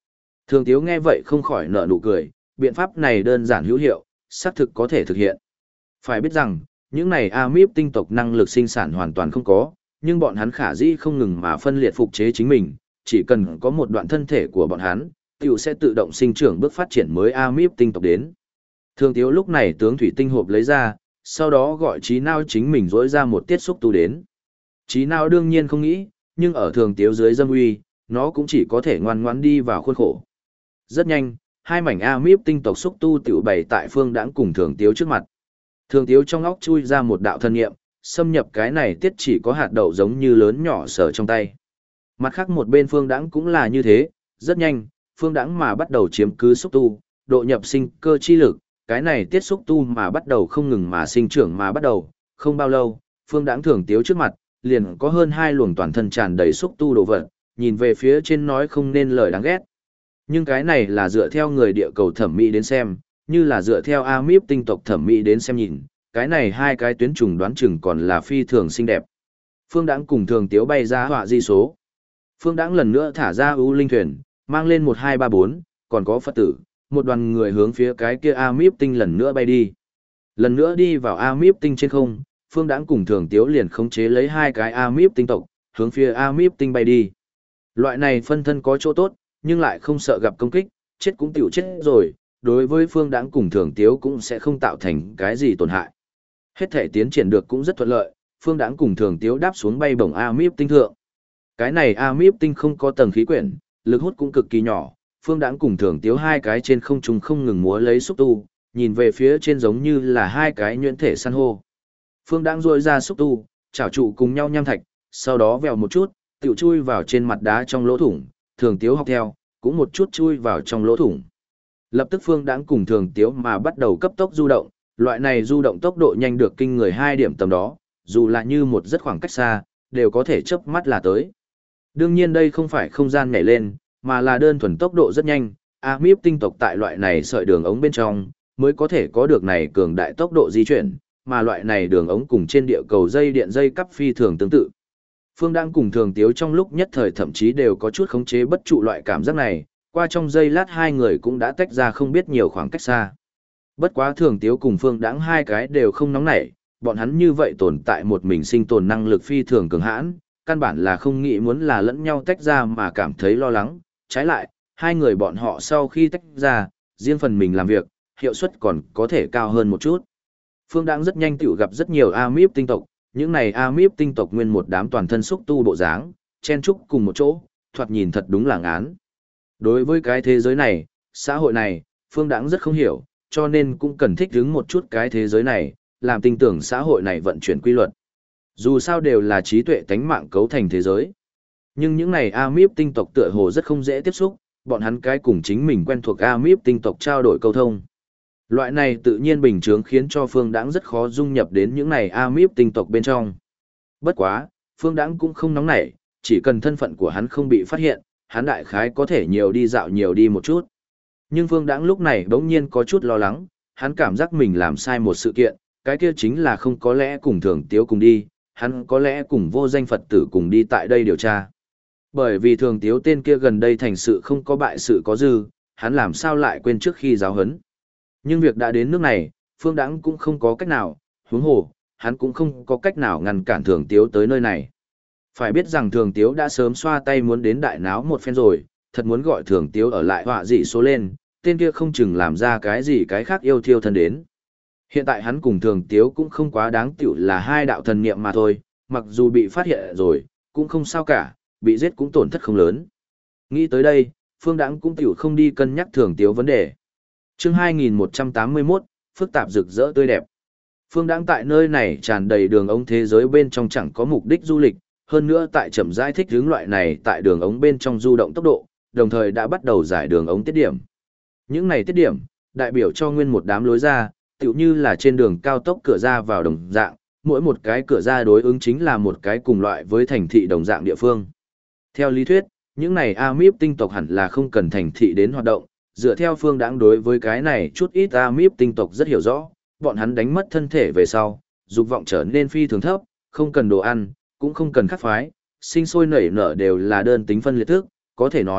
Thường Tiếu nghe vậy không khỏi nở nụ cười, biện pháp này đơn giản hữu hiệu, xác thực có thể thực hiện. Phải biết rằng, những này Amip tinh tộc năng lực sinh sản hoàn toàn không có, nhưng bọn hắn khả dĩ không ngừng mà phân liệt phục chế chính mình, chỉ cần có một đoạn thân thể của bọn hắn, tiểu sẽ tự động sinh trưởng bước phát triển mới Amip tinh tộc đến. Thường Tiếu lúc này tướng thủy tinh hộp lấy ra, sau đó gọi trí não chính mình rỗi ra một tiết xúc tu đến. Trí não đương nhiên không nghĩ, nhưng ở Thường Tiếu dưới dâm uy, nó cũng chỉ có thể ngoan ngoãn đi vào khuôn khổ. Rất nhanh, hai mảnh Amip tinh tộc xúc tu tiểu bày tại Phương Đãng cùng Thường Tiếu trước mặt. Thường Tiếu trong óc chui ra một đạo thân nghiệm, xâm nhập cái này tiết chỉ có hạt đậu giống như lớn nhỏ sở trong tay. Mặt khác một bên Phương Đãng cũng là như thế, rất nhanh, Phương Đãng mà bắt đầu chiếm cứ xúc tu, độ nhập sinh cơ chi lực, cái này tiết xúc tu mà bắt đầu không ngừng mà sinh trưởng mà bắt đầu, không bao lâu, Phương Đãng Thường Tiếu trước mặt, liền có hơn 2 luồng toàn thân tràn đầy xúc tu đồ vật, nhìn về phía trên nói không nên lời đáng ghét. Nhưng cái này là dựa theo người địa cầu thẩm mỹ đến xem, như là dựa theo Amip tinh tộc thẩm mỹ đến xem nhìn, cái này hai cái tuyến trùng đoán chừng còn là phi thường xinh đẹp. Phương Đãng cùng Thường Tiếu bay ra họa di số. Phương Đãng lần nữa thả ra ưu linh thuyền, mang lên 1234, còn có Phật tử, một đoàn người hướng phía cái kia Amip tinh lần nữa bay đi. Lần nữa đi vào Amip tinh trên không, Phương Đãng cùng Thường Tiếu liền khống chế lấy hai cái Amip tinh tộc, hướng phía Amip tinh bay đi. Loại này phân thân có chỗ tốt, nhưng lại không sợ gặp công kích, chết cũng tiểu chết rồi, đối với Phương Đãng cùng Thường Tiếu cũng sẽ không tạo thành cái gì tổn hại. Hết thể tiến triển được cũng rất thuận lợi, Phương Đãng cùng Thường Tiếu đáp xuống bay bổng Amip tinh thượng. Cái này Amip tinh không có tầng khí quyển, lực hút cũng cực kỳ nhỏ, Phương Đãng cùng Thường Tiếu hai cái trên không trung không ngừng múa lấy xúc tu, nhìn về phía trên giống như là hai cái nhuyễn thể san hô. Phương Đãng rôi ra xúc tu, chảo trụ cùng nhau nham thạch, sau đó vèo một chút, tiểu chui vào trên mặt đá trong lỗ thủng, Thường Tiếu học theo, cũng một chút chui vào trong lỗ thủng. Lập tức Phương Đãng cùng Thường Tiếu mà bắt đầu cấp tốc du động, loại này du động tốc độ nhanh được kinh người 2 điểm tầm đó, dù là như một rất khoảng cách xa, đều có thể chớp mắt là tới. Đương nhiên đây không phải không gian nhảy lên, mà là đơn thuần tốc độ rất nhanh, Amip tinh tộc tại loại này sợi đường ống bên trong, mới có thể có được này cường đại tốc độ di chuyển, mà loại này đường ống cùng trên địa cầu dây điện dây cắp phi thường tương tự. Phương Đãng cùng Thường Tiếu trong lúc nhất thời thậm chí đều có chút khống chế bất trụ loại cảm giác này, qua trong giây lát hai người cũng đã tách ra không biết nhiều khoảng cách xa. Bất quá Thường Tiếu cùng Phương Đãng hai cái đều không nóng nảy, bọn hắn như vậy tồn tại một mình sinh tồn năng lực phi thường cường hãn, căn bản là không nghĩ muốn là lẫn nhau tách ra mà cảm thấy lo lắng, trái lại, hai người bọn họ sau khi tách ra, riêng phần mình làm việc, hiệu suất còn có thể cao hơn một chút. Phương Đãng rất nhanh tiểu gặp rất nhiều Amip tinh tộc, những này Amip tinh tộc nguyên một đám toàn thân xúc tu bộ dáng, chen trúc cùng một chỗ, thoạt nhìn thật đúng là ngán. Đối với cái thế giới này, xã hội này, Phương Đãng rất không hiểu, cho nên cũng cần thích ứng một chút cái thế giới này, làm tin tưởng xã hội này vận chuyển quy luật. Dù sao đều là trí tuệ tánh mạng cấu thành thế giới. Nhưng những này Amip tinh tộc tựa hồ rất không dễ tiếp xúc, bọn hắn cái cùng chính mình quen thuộc Amip tinh tộc trao đổi câu thông. Loại này tự nhiên bình thường khiến cho Phương Đãng rất khó dung nhập đến những này Amip tinh tộc bên trong. Bất quá, Phương Đãng cũng không nóng nảy, chỉ cần thân phận của hắn không bị phát hiện, hắn đại khái có thể nhiều đi dạo nhiều đi một chút. Nhưng Phương Đãng lúc này bỗng nhiên có chút lo lắng, hắn cảm giác mình làm sai một sự kiện, cái kia chính là không có lẽ cùng Thường Tiếu cùng đi, hắn có lẽ cùng vô danh Phật tử cùng đi tại đây điều tra. Bởi vì Thường Tiếu tên kia gần đây thành sự không có bại sự có dư, hắn làm sao lại quên trước khi giáo huấn. Nhưng việc đã đến nước này, Phương Đãng cũng không có cách nào, huống hồ, hắn cũng không có cách nào ngăn cản Thường Tiếu tới nơi này. Phải biết rằng Thường Tiếu đã sớm xoa tay muốn đến đại náo một phen rồi, thật muốn gọi Thường Tiếu ở lại họa dị số lên, tên kia không chừng làm ra cái gì cái khác yêu thiêu thân đến. Hiện tại hắn cùng Thường Tiếu cũng không quá đáng tiểu là hai đạo thần niệm mà thôi, mặc dù bị phát hiện rồi, cũng không sao cả, bị giết cũng tổn thất không lớn. Nghĩ tới đây, Phương Đãng cũng tiểu không đi cân nhắc Thường Tiếu vấn đề. Chương 2181, phức tạp rực rỡ tươi đẹp. Phương Đãng tại nơi này tràn đầy đường ống thế giới bên trong chẳng có mục đích du lịch, hơn nữa tại chậm rãi thích hướng loại này tại đường ống bên trong du động tốc độ, đồng thời đã bắt đầu giải đường ống tiết điểm. Những này tiết điểm, đại biểu cho nguyên một đám lối ra, tựu như là trên đường cao tốc cửa ra vào đồng dạng, mỗi một cái cửa ra đối ứng chính là một cái cùng loại với thành thị đồng dạng địa phương. Theo lý thuyết, những này Amip tinh tộc hẳn là không cần thành thị đến hoạt động, dựa theo Phương Đãng đối với cái này chút ít Amip tinh tộc rất hiểu rõ, bọn hắn đánh mất thân thể về sau, dục vọng trở nên phi thường thấp, không cần đồ ăn, cũng không cần khắc phái, sinh sôi nảy nở đều là đơn tính phân liệt thức, có thể nói,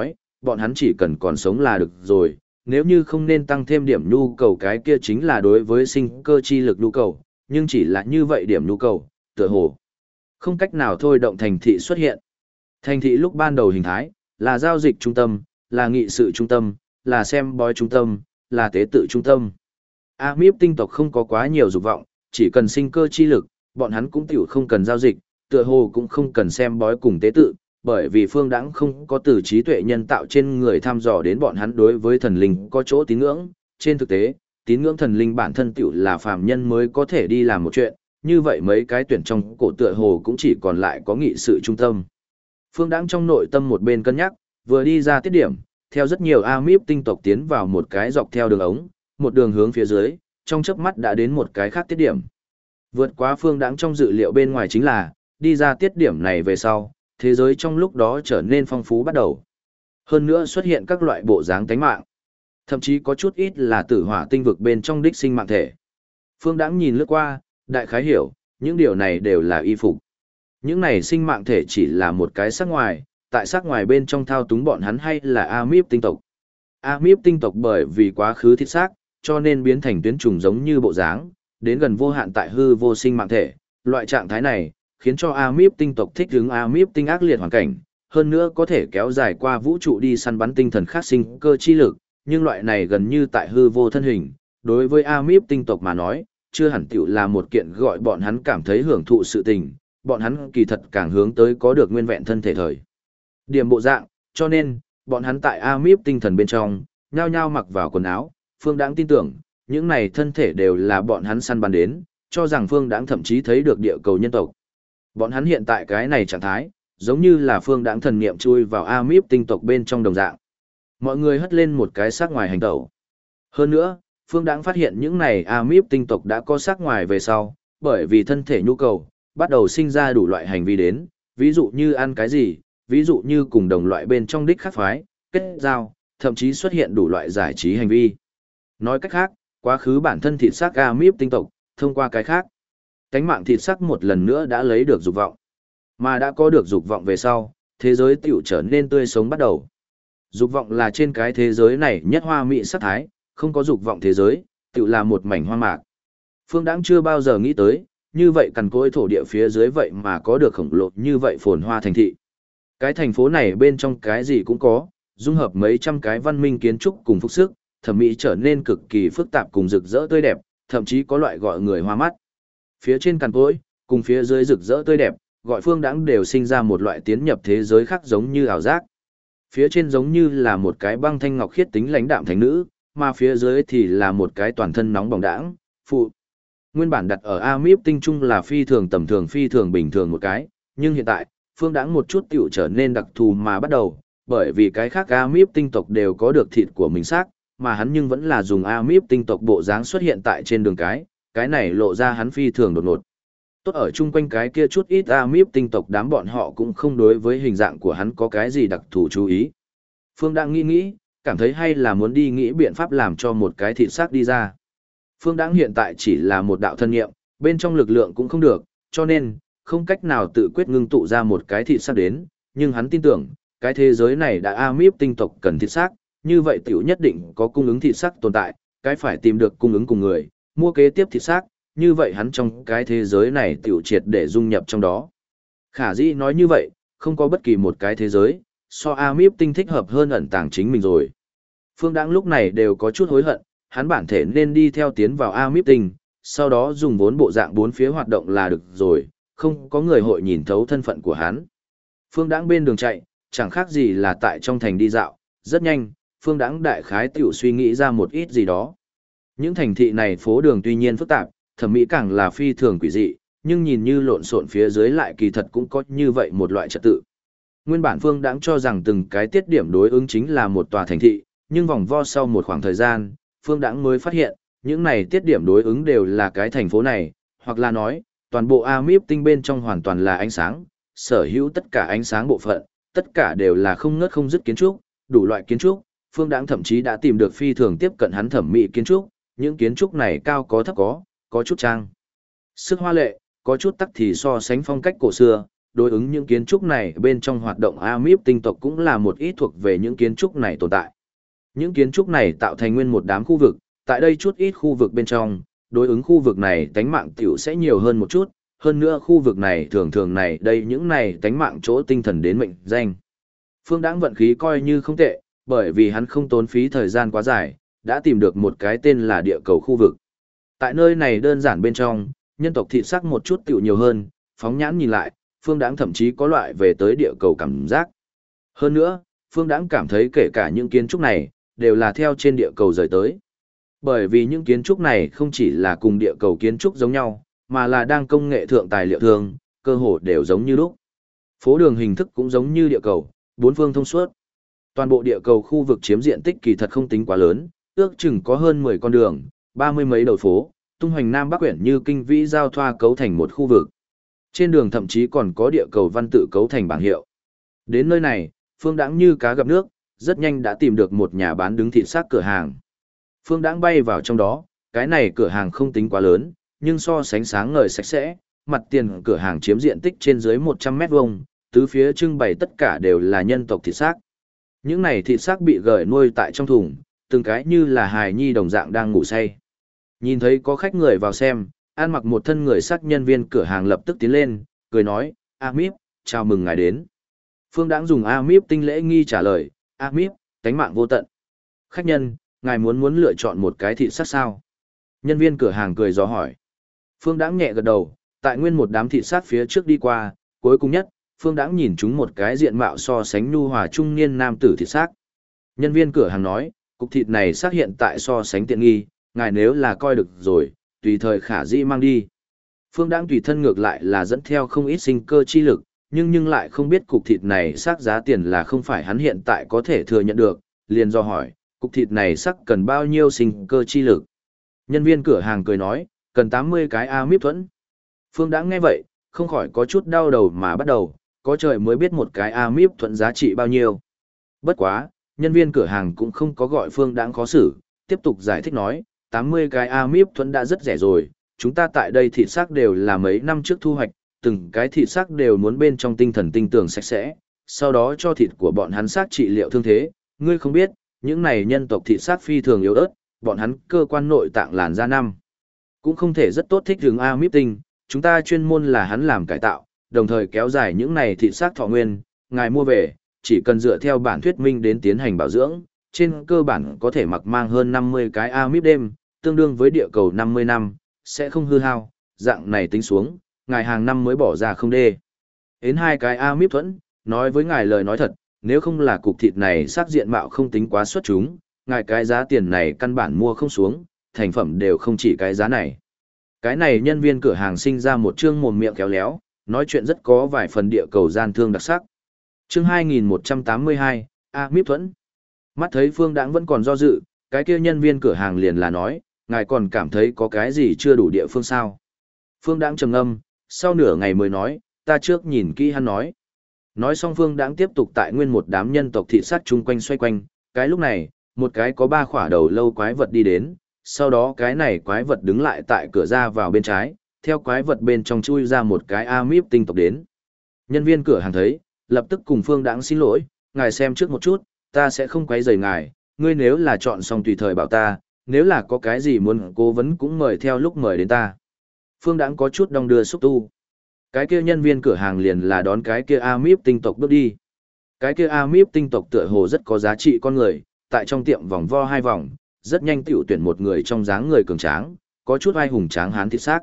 bọn hắn chỉ cần còn sống là được rồi, nếu như không nên tăng thêm điểm nhu cầu cái kia chính là đối với sinh cơ chi lực nhu cầu, nhưng chỉ là như vậy điểm nhu cầu, tựa hồ không cách nào thôi động thành thị xuất hiện. Thành thị lúc ban đầu hình thái, là giao dịch trung tâm, là nghị sự trung tâm, là xem bói trung tâm, là tế tự trung tâm. Amip tinh tộc không có quá nhiều dục vọng, chỉ cần sinh cơ chi lực, bọn hắn cũng tiểu không cần giao dịch, tựa hồ cũng không cần xem bói cùng tế tự, bởi vì phương đãng không có từ trí tuệ nhân tạo trên người thăm dò đến bọn hắn đối với thần linh có chỗ tín ngưỡng. Trên thực tế, tín ngưỡng thần linh bản thân tiểu là phàm nhân mới có thể đi làm một chuyện, như vậy mấy cái tuyển trong cổ tựa hồ cũng chỉ còn lại có nghị sự trung tâm. Phương đãng trong nội tâm một bên cân nhắc, vừa đi ra tiết điểm, theo rất nhiều Amip tinh tộc tiến vào một cái dọc theo đường ống, một đường hướng phía dưới, trong chớp mắt đã đến một cái khác tiết điểm. Vượt quá phương đãng trong dự liệu bên ngoài chính là, đi ra tiết điểm này về sau, thế giới trong lúc đó trở nên phong phú bắt đầu. Hơn nữa xuất hiện các loại bộ dáng tánh mạng. Thậm chí có chút ít là tử hỏa tinh vực bên trong đích sinh mạng thể. Phương đãng nhìn lướt qua, đại khái hiểu, những điều này đều là y phục. Những này sinh mạng thể chỉ là một cái sắc ngoài, tại sắc ngoài bên trong thao túng bọn hắn hay là Amip tinh tộc. Amip tinh tộc bởi vì quá khứ thịt xác, cho nên biến thành tuyến trùng giống như bộ dáng, đến gần vô hạn tại hư vô sinh mạng thể. Loại trạng thái này, khiến cho Amip tinh tộc thích ứng Amip tinh ác liệt hoàn cảnh, hơn nữa có thể kéo dài qua vũ trụ đi săn bắn tinh thần khác sinh cơ chi lực, nhưng loại này gần như tại hư vô thân hình, đối với Amip tinh tộc mà nói, chưa hẳn tiểu là một kiện gọi bọn hắn cảm thấy hưởng thụ sự tình, bọn hắn kỳ thật càng hướng tới có được nguyên vẹn thân thể thời điểm bộ dạng, cho nên, bọn hắn tại Amip tinh thần bên trong, nhao nhao mặc vào quần áo, Phương Đãng tin tưởng, những này thân thể đều là bọn hắn săn bắn đến, cho rằng Phương Đãng thậm chí thấy được địa cầu nhân tộc. Bọn hắn hiện tại cái này trạng thái, giống như là Phương Đãng thần niệm chui vào Amip tinh tộc bên trong đồng dạng. Mọi người hất lên một cái xác ngoài hành tẩu. Hơn nữa, Phương Đãng phát hiện những này Amip tinh tộc đã có xác ngoài về sau, bởi vì thân thể nhu cầu, bắt đầu sinh ra đủ loại hành vi đến, ví dụ như ăn cái gì, ví dụ như cùng đồng loại bên trong đích khác phái, kết giao, thậm chí xuất hiện đủ loại giải trí hành vi. Nói cách khác, quá khứ bản thân thịt xác Amip tinh tộc, thông qua cái khác, cánh mạng thịt xác một lần nữa đã lấy được dục vọng. Mà đã có được dục vọng về sau, thế giới tiểu trở nên tươi sống bắt đầu. Dục vọng là trên cái thế giới này nhất hoa mỹ sắc thái, không có dục vọng thế giới, tiểu là một mảnh hoa mạc. Phương Đãng chưa bao giờ nghĩ tới, như vậy cằn cỗi thổ địa phía dưới vậy mà có được khổng lồ như vậy phồn hoa thành thị. Cái thành phố này bên trong cái gì cũng có, dung hợp mấy trăm cái văn minh kiến trúc cùng phục sức, thẩm mỹ trở nên cực kỳ phức tạp cùng rực rỡ tươi đẹp, thậm chí có loại gọi người hoa mắt. Phía trên cằn cỗi, cùng phía dưới rực rỡ tươi đẹp, gọi Phương Đãng đều sinh ra một loại tiến nhập thế giới khác giống như ảo giác. Phía trên giống như là một cái băng thanh ngọc khiết tính lãnh đạm thánh nữ, mà phía dưới thì là một cái toàn thân nóng bỏng đãng, phụ. Nguyên bản đặt ở Amip tinh trung là phi thường tầm thường phi thường bình thường một cái, nhưng hiện tại, Phương Đãng một chút tiểu trở nên đặc thù mà bắt đầu, bởi vì cái khác Amip tinh tộc đều có được thịt của mình xác, mà hắn nhưng vẫn là dùng Amip tinh tộc bộ dáng xuất hiện tại trên đường cái này lộ ra hắn phi thường đột ngột. Tốt ở chung quanh cái kia chút ít Amip tinh tộc đám bọn họ cũng không đối với hình dạng của hắn có cái gì đặc thù chú ý. Phương Đãng nghĩ, cảm thấy hay là muốn đi nghĩ biện pháp làm cho một cái thịt xác đi ra. Phương Đãng hiện tại chỉ là một đạo thân nghiệm, bên trong lực lượng cũng không được, cho nên, không cách nào tự quyết ngưng tụ ra một cái thịt xác đến, nhưng hắn tin tưởng, cái thế giới này đã Amip tinh tộc cần thịt xác, như vậy tiểu nhất định có cung ứng thịt xác tồn tại, cái phải tìm được cung ứng cùng người, mua kế tiếp thịt xác, như vậy hắn trong cái thế giới này tiểu triệt để dung nhập trong đó. Khả dĩ nói như vậy, không có bất kỳ một cái thế giới, so Amip tinh thích hợp hơn ẩn tàng chính mình rồi. Phương Đãng lúc này đều có chút hối hận, hắn bản thể nên đi theo tiến vào Amip tinh, sau đó dùng vốn bộ dạng bốn phía hoạt động là được rồi, không có người hội nhìn thấu thân phận của hắn. Phương Đãng bên đường chạy, chẳng khác gì là tại trong thành đi dạo, rất nhanh, Phương Đãng đại khái tiểu suy nghĩ ra một ít gì đó. Những thành thị này phố đường tuy nhiên phức tạp, thẩm mỹ càng là phi thường quỷ dị, nhưng nhìn như lộn xộn phía dưới lại kỳ thật cũng có như vậy một loại trật tự. Nguyên bản Phương Đãng cho rằng từng cái tiết điểm đối ứng chính là một tòa thành thị, nhưng vòng vo sau một khoảng thời gian, Phương Đãng mới phát hiện, những này tiết điểm đối ứng đều là cái thành phố này, hoặc là nói, toàn bộ Amip tinh bên trong hoàn toàn là ánh sáng, sở hữu tất cả ánh sáng bộ phận, tất cả đều là không ngớt không dứt kiến trúc, đủ loại kiến trúc, Phương Đãng thậm chí đã tìm được phi thường tiếp cận hắn thẩm mỹ kiến trúc, những kiến trúc này cao có thấp có chút trang sức hoa lệ, có chút tắc thì so sánh phong cách cổ xưa, đối ứng những kiến trúc này bên trong hoạt động Amip tinh tộc cũng là một ít thuộc về những kiến trúc này tồn tại. Những kiến trúc này tạo thành nguyên một đám khu vực, tại đây chút ít khu vực bên trong, đối ứng khu vực này tánh mạng tiểu sẽ nhiều hơn một chút, hơn nữa khu vực này thường thường này đây những này tánh mạng chỗ tinh thần đến mệnh danh. Phương Đãng vận khí coi như không tệ, bởi vì hắn không tốn phí thời gian quá dài, đã tìm được một cái tên là địa cầu khu vực. Tại nơi này đơn giản bên trong, nhân tộc thịt sắc một chút tiểu nhiều hơn, phóng nhãn nhìn lại, Phương Đãng thậm chí có loại về tới địa cầu cảm giác. Hơn nữa, Phương Đãng cảm thấy kể cả những kiến trúc này, đều là theo trên địa cầu rời tới. Bởi vì những kiến trúc này không chỉ là cùng địa cầu kiến trúc giống nhau, mà là đang công nghệ thượng tài liệu thường, cơ hồ đều giống như lúc. Phố đường hình thức cũng giống như địa cầu, bốn phương thông suốt. Toàn bộ địa cầu khu vực chiếm diện tích kỳ thật không tính quá lớn, ước chừng có hơn 10 con đường, 30 mấy đầu phố, tung hoành Nam Bắc quyển như kinh vĩ giao thoa cấu thành một khu vực. Trên đường thậm chí còn có địa cầu văn tự cấu thành bảng hiệu. Đến nơi này, Phương Đãng như cá gặp nước, rất nhanh đã tìm được một nhà bán đứng thịt xác cửa hàng. Phương Đãng bay vào trong đó, cái này cửa hàng không tính quá lớn, nhưng so sánh sáng ngời sạch sẽ, mặt tiền cửa hàng chiếm diện tích trên dưới 100 mét vuông, tứ phía trưng bày tất cả đều là nhân tộc thịt xác. Những này thịt xác bị gửi nuôi tại trong thùng, từng cái như là hài nhi đồng dạng đang ngủ say. Nhìn thấy có khách người vào xem, ăn mặc một thân người sắc nhân viên cửa hàng lập tức tiến lên, cười nói, Amip, chào mừng ngài đến. Phương Đãng dùng Amip tinh lễ nghi trả lời, Amip, tánh mạng vô tận. Khách nhân, ngài muốn lựa chọn một cái thịt xác sao? Nhân viên cửa hàng cười gió hỏi. Phương Đãng nhẹ gật đầu, tại nguyên một đám thịt xác phía trước đi qua, cuối cùng nhất, Phương Đãng nhìn chúng một cái diện mạo so sánh nhu hòa trung niên nam tử thịt xác. Nhân viên cửa hàng nói, cục thịt này xác hiện tại so sánh tiện nghi, ngài nếu là coi được rồi, tùy thời khả dĩ mang đi. Phương Đãng tùy thân ngược lại là dẫn theo không ít sinh cơ chi lực, nhưng lại không biết cục thịt này xác giá tiền là không phải hắn hiện tại có thể thừa nhận được, liền do hỏi, cục thịt này xác cần bao nhiêu sinh cơ chi lực. Nhân viên cửa hàng cười nói, cần 80 cái Amip thuẫn. Phương Đãng nghe vậy, không khỏi có chút đau đầu mà bắt đầu, có trời mới biết một cái Amip thuẫn giá trị bao nhiêu. Bất quá, nhân viên cửa hàng cũng không có gọi Phương Đãng khó xử, tiếp tục giải thích nói, 80 cái Amip thuẫn đã rất rẻ rồi, chúng ta tại đây thịt xác đều là mấy năm trước thu hoạch, từng cái thịt xác đều muốn bên trong tinh thần tinh tường sạch sẽ, sau đó cho thịt của bọn hắn xác trị liệu thương thế, ngươi không biết, những này nhân tộc thịt xác phi thường yếu ớt, bọn hắn cơ quan nội tạng làn da năm cũng không thể rất tốt thích ứng Amip tinh, chúng ta chuyên môn là hắn làm cải tạo, đồng thời kéo dài những này thịt xác thọ nguyên, ngài mua về, chỉ cần dựa theo bản thuyết minh đến tiến hành bảo dưỡng, trên cơ bản có thể mặc mang hơn 50 cái Amip đêm, tương đương với địa cầu 50 năm, sẽ không hư hao, dạng này tính xuống, ngài hàng năm mới bỏ ra không đê. Đến 2 cái Amip thuẫn, nói với ngài lời nói thật, nếu không là cục thịt này sắc diện mạo không tính quá xuất chúng, ngài cái giá tiền này căn bản mua không xuống, thành phẩm đều không chỉ cái giá này. Cái này nhân viên cửa hàng sinh ra một trương mồm miệng khéo léo, nói chuyện rất có vài phần địa cầu gian thương đặc sắc. Chương 2182, Amip thuẫn. Mắt thấy Phương Đãng vẫn còn do dự, cái kia nhân viên cửa hàng liền là nói, ngài còn cảm thấy có cái gì chưa đủ địa phương sao? Phương Đãng trầm ngâm, sau nửa ngày mới nói, ta trước nhìn kỹ hắn nói. Nói xong Phương Đãng tiếp tục tại nguyên một đám nhân tộc thịt xác chung quanh xoay quanh, cái lúc này, một cái có 3 khỏa đầu lâu quái vật đi đến, sau đó cái này quái vật đứng lại tại cửa ra vào bên trái, theo quái vật bên trong chui ra một cái Amip tinh tộc đến. Nhân viên cửa hàng thấy, lập tức cùng Phương Đãng xin lỗi, ngài xem trước một chút, ta sẽ không quấy rầy ngài, ngươi nếu là chọn xong tùy thời bảo ta, nếu là có cái gì muốn cố vấn cũng mời theo lúc mời đến ta. Phương Đãng có chút đong đưa xúc tu. Cái kia nhân viên cửa hàng liền là đón cái kia Amip tinh tộc bước đi. Cái kia Amip tinh tộc tựa hồ rất có giá trị con người, tại trong tiệm vòng vo 2 vòng, rất nhanh tiểu tuyển một người trong dáng người cường tráng, có chút ai hùng tráng hán thịt xác.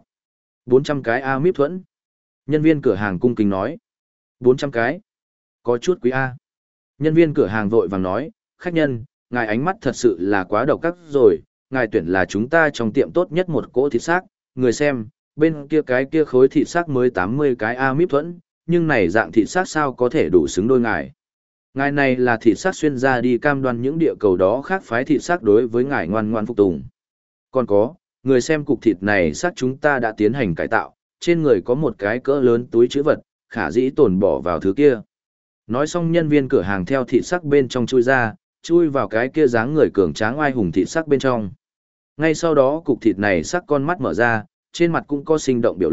400 cái Amip thuẫn. Nhân viên cửa hàng cung kính nói. 400 cái. Có chút quý A. Nhân viên cửa hàng vội vàng nói, khách nhân, ngài ánh mắt thật sự là quá độc ác rồi, ngài tuyển là chúng ta trong tiệm tốt nhất một cỗ thịt xác, người xem, bên kia cái kia khối thịt xác mới 80 cái Amip thuẫn, nhưng này dạng thịt xác sao có thể đủ xứng đôi ngài. Ngài này là thịt xác xuyên ra đi cam đoan những địa cầu đó khác phái thịt xác đối với ngài ngoan ngoan phục tùng. Còn có, người xem cục thịt này xác chúng ta đã tiến hành cải tạo, trên người có một cái cỡ lớn túi trữ vật, khả dĩ tồn bỏ vào thứ kia. Nói xong nhân viên cửa hàng theo thịt xác bên trong chui ra, chui vào cái kia dáng người cường tráng oai hùng thịt xác bên trong. Ngay sau đó cục thịt này sắc con mắt mở ra, trên mặt cũng có sinh động biểu lộ,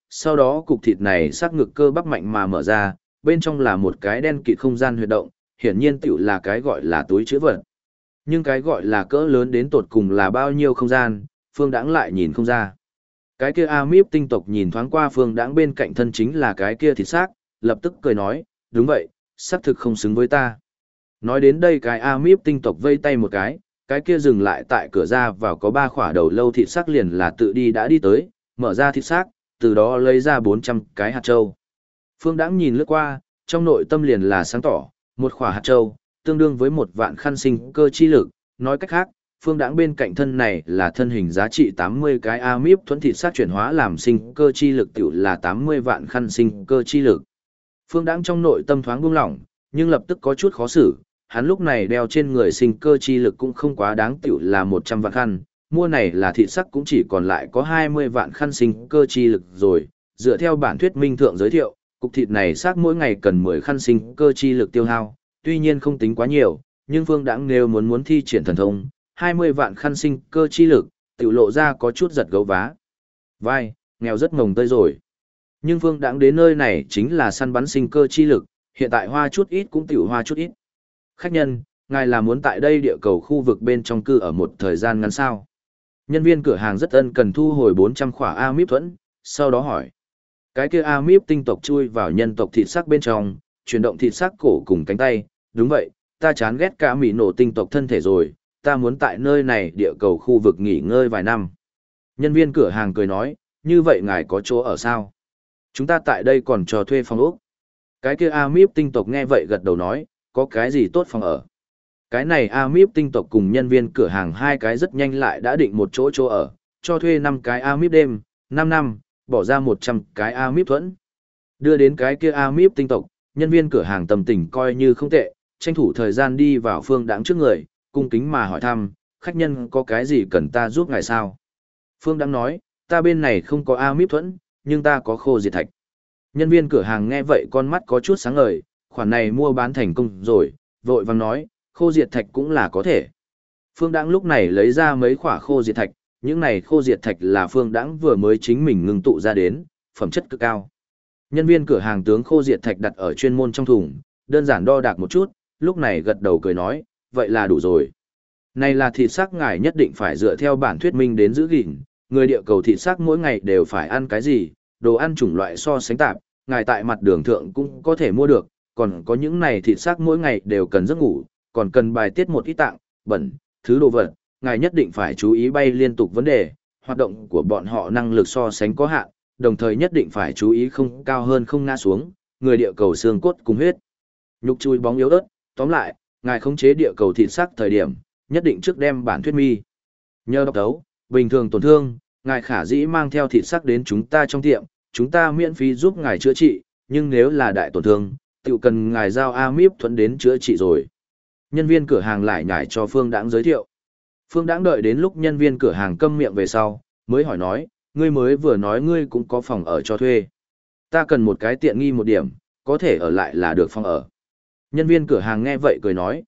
Sau đó cục thịt này xác ngực cơ bắp mạnh mà mở ra, bên trong là một cái đen kịt không gian huyệt động, hiển nhiên tiểu là cái gọi là túi chứa vật. Nhưng cái gọi là cỡ lớn đến tột cùng là bao nhiêu không gian, Phương Đãng lại nhìn không ra. Cái kia Amip tinh tộc nhìn thoáng qua Phương Đãng bên cạnh thân chính là cái kia thịt xác, lập tức cười nói, đúng vậy, xác thực không xứng với ta. Nói đến đây cái Amip tinh tộc vây tay một cái kia dừng lại tại cửa ra vào có 3 khỏa đầu lâu thịt xác liền là tự đi đã đi tới, mở ra thịt xác, từ đó lấy ra 400 cái hạt châu. Phương Đãng nhìn lướt qua, trong nội tâm liền là sáng tỏ, một khỏa hạt châu, tương đương với 1 vạn khăn sinh cơ chi lực, nói cách khác, Phương Đãng bên cạnh thân này là thân hình giá trị 80 cái Amip thuẫn thịt xác chuyển hóa làm sinh cơ chi lực tiểu là 80 vạn khăn sinh cơ chi lực. Phương Đãng trong nội tâm thoáng buông lỏng, nhưng lập tức có chút khó xử, hắn lúc này đeo trên người sinh cơ chi lực cũng không quá đáng tiểu là 100 vạn khăn, mua này là thịt sắc cũng chỉ còn lại có 20 vạn khăn sinh cơ chi lực rồi, dựa theo bản thuyết minh thượng giới thiệu, cục thịt này xác mỗi ngày cần 10 khăn sinh cơ chi lực tiêu hao, tuy nhiên không tính quá nhiều, nhưng Phương Đãng nếu muốn thi triển thần thông, 20 vạn khăn sinh cơ chi lực, tiểu lộ ra có chút giật gấu vá. Vai, nghèo rất ngồng tơi rồi. Nhưng Phương Đãng đến nơi này chính là săn bắn sinh cơ chi lực, hiện tại hoa chút ít cũng tiểu hoa chút ít. Khách nhân, ngài là muốn tại đây địa cầu khu vực bên trong cư ở một thời gian ngắn sao? Nhân viên cửa hàng rất ân cần thu hồi 400 khỏa Amip thuẫn, sau đó hỏi. Cái kia Amip tinh tộc chui vào nhân tộc thịt sắc bên trong, chuyển động thịt sắc cổ cùng cánh tay, đúng vậy, ta chán ghét cả mỉ nổ tinh tộc thân thể rồi, ta muốn tại nơi này địa cầu khu vực nghỉ ngơi vài năm. Nhân viên cửa hàng cười nói, như vậy ngài có chỗ ở sao? Chúng ta tại đây còn cho thuê phòng ốc. Cái kia Amip tinh tộc nghe vậy gật đầu nói, có cái gì tốt phòng ở. Cái này Amip tinh tộc cùng nhân viên cửa hàng 2 cái rất nhanh lại đã định một chỗ ở, cho thuê 5 cái Amip đêm, 5 năm, bỏ ra 100 cái Amip thuẫn. Đưa đến cái kia Amip tinh tộc, nhân viên cửa hàng tầm tình coi như không tệ, tranh thủ thời gian đi vào Phương Đãng trước người, cung kính mà hỏi thăm, khách nhân có cái gì cần ta giúp ngài sao? Phương Đãng nói, ta bên này không có Amip thuẫn, nhưng ta có khô diệt thạch. Nhân viên cửa hàng nghe vậy con mắt có chút sáng ngời, khoản này mua bán thành công rồi, vội vàng nói, khô diệt thạch cũng là có thể. Phương Đãng lúc này lấy ra mấy khỏa khô diệt thạch, những này khô diệt thạch là Phương Đãng vừa mới chính mình ngưng tụ ra đến, phẩm chất cực cao. Nhân viên cửa hàng tướng khô diệt thạch đặt ở chuyên môn trong thùng, đơn giản đo đạc một chút, lúc này gật đầu cười nói, vậy là đủ rồi. Này là thịt xác ngài nhất định phải dựa theo bản thuyết minh đến giữ gìn, người địa cầu thịt xác mỗi ngày đều phải ăn cái gì, đồ ăn chủng loại so sánh tạp, ngài tại mặt đường thượng cũng có thể mua được, còn có những này thịt xác mỗi ngày đều cần giấc ngủ, còn cần bài tiết một ít tạng, bẩn, thứ đồ vật, ngài nhất định phải chú ý bay liên tục vấn đề, hoạt động của bọn họ năng lực so sánh có hạn, đồng thời nhất định phải chú ý không cao hơn không ngã xuống, người địa cầu xương cốt cùng huyết. Nhục chui bóng yếu ớt, tóm lại, ngài khống chế địa cầu thịt xác thời điểm, nhất định trước đem bản thuyết mi. Nhờ độc tấu, bình thường tổn thương, ngài khả dĩ mang theo thịt xác đến chúng ta trong tiệm, chúng ta miễn phí giúp ngài chữa trị, nhưng nếu là đại tổn thương, tự cần ngài giao Amip thuẫn đến chữa trị rồi. Nhân viên cửa hàng lại nhảy cho Phương Đãng giới thiệu. Phương Đãng đợi đến lúc nhân viên cửa hàng câm miệng về sau, mới hỏi nói, ngươi mới vừa nói ngươi cũng có phòng ở cho thuê. Ta cần một cái tiện nghi một điểm, có thể ở lại là được phòng ở. Nhân viên cửa hàng nghe vậy cười nói,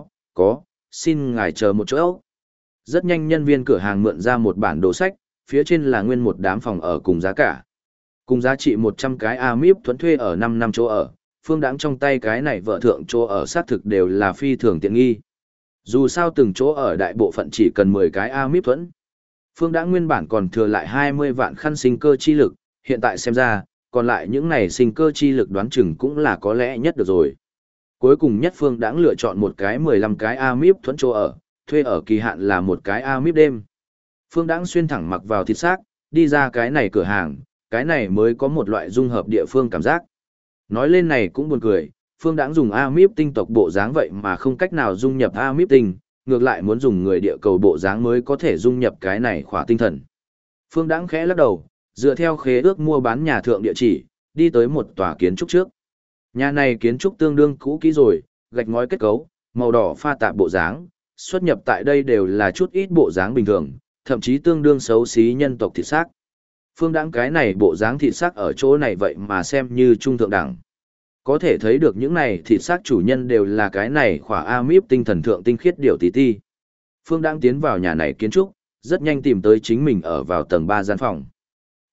có, xin ngài chờ một chỗ. Rất nhanh nhân viên cửa hàng mượn ra một bản đồ sách, phía trên là nguyên một đám phòng ở cùng giá cả. Cùng giá trị 100 cái Amip thuẫn thuê ở 5 năm chỗ ở, Phương Đãng trong tay cái này vợ thượng chỗ ở xác thực đều là phi thường tiện nghi. Dù sao từng chỗ ở đại bộ phận chỉ cần 10 cái Amip thuẫn. Phương Đãng nguyên bản còn thừa lại 20 vạn khăn sinh cơ chi lực, hiện tại xem ra, còn lại những này sinh cơ chi lực đoán chừng cũng là có lẽ nhất được rồi. Cuối cùng nhất Phương Đãng lựa chọn một cái 15 cái Amip thuẫn chỗ ở, thuê ở kỳ hạn là một cái Amip đêm. Phương Đãng xuyên thẳng mặc vào thịt xác, đi ra cái này cửa hàng, cái này mới có một loại dung hợp địa phương cảm giác. Nói lên này cũng buồn cười, Phương Đãng dùng Amip tinh tộc bộ dáng vậy mà không cách nào dung nhập Amip tinh, ngược lại muốn dùng người địa cầu bộ dáng mới có thể dung nhập cái này khỏa tinh thần. Phương Đãng khẽ lắc đầu, dựa theo khế ước mua bán nhà thượng địa chỉ, đi tới một tòa kiến trúc trước. Nhà này kiến trúc tương đương cũ kỹ rồi, gạch ngói kết cấu, màu đỏ pha tạp bộ dáng, xuất nhập tại đây đều là chút ít bộ dáng bình thường, thậm chí tương đương xấu xí nhân tộc thịt xác. Phương Đãng cái này bộ dáng thịt xác ở chỗ này vậy mà xem như trung thượng đẳng. Có thể thấy được những này thịt xác chủ nhân đều là cái này khỏa Amip tinh thần thượng tinh khiết điều tí ti. Phương Đãng tiến vào nhà này kiến trúc, rất nhanh tìm tới chính mình ở vào tầng 3 gian phòng.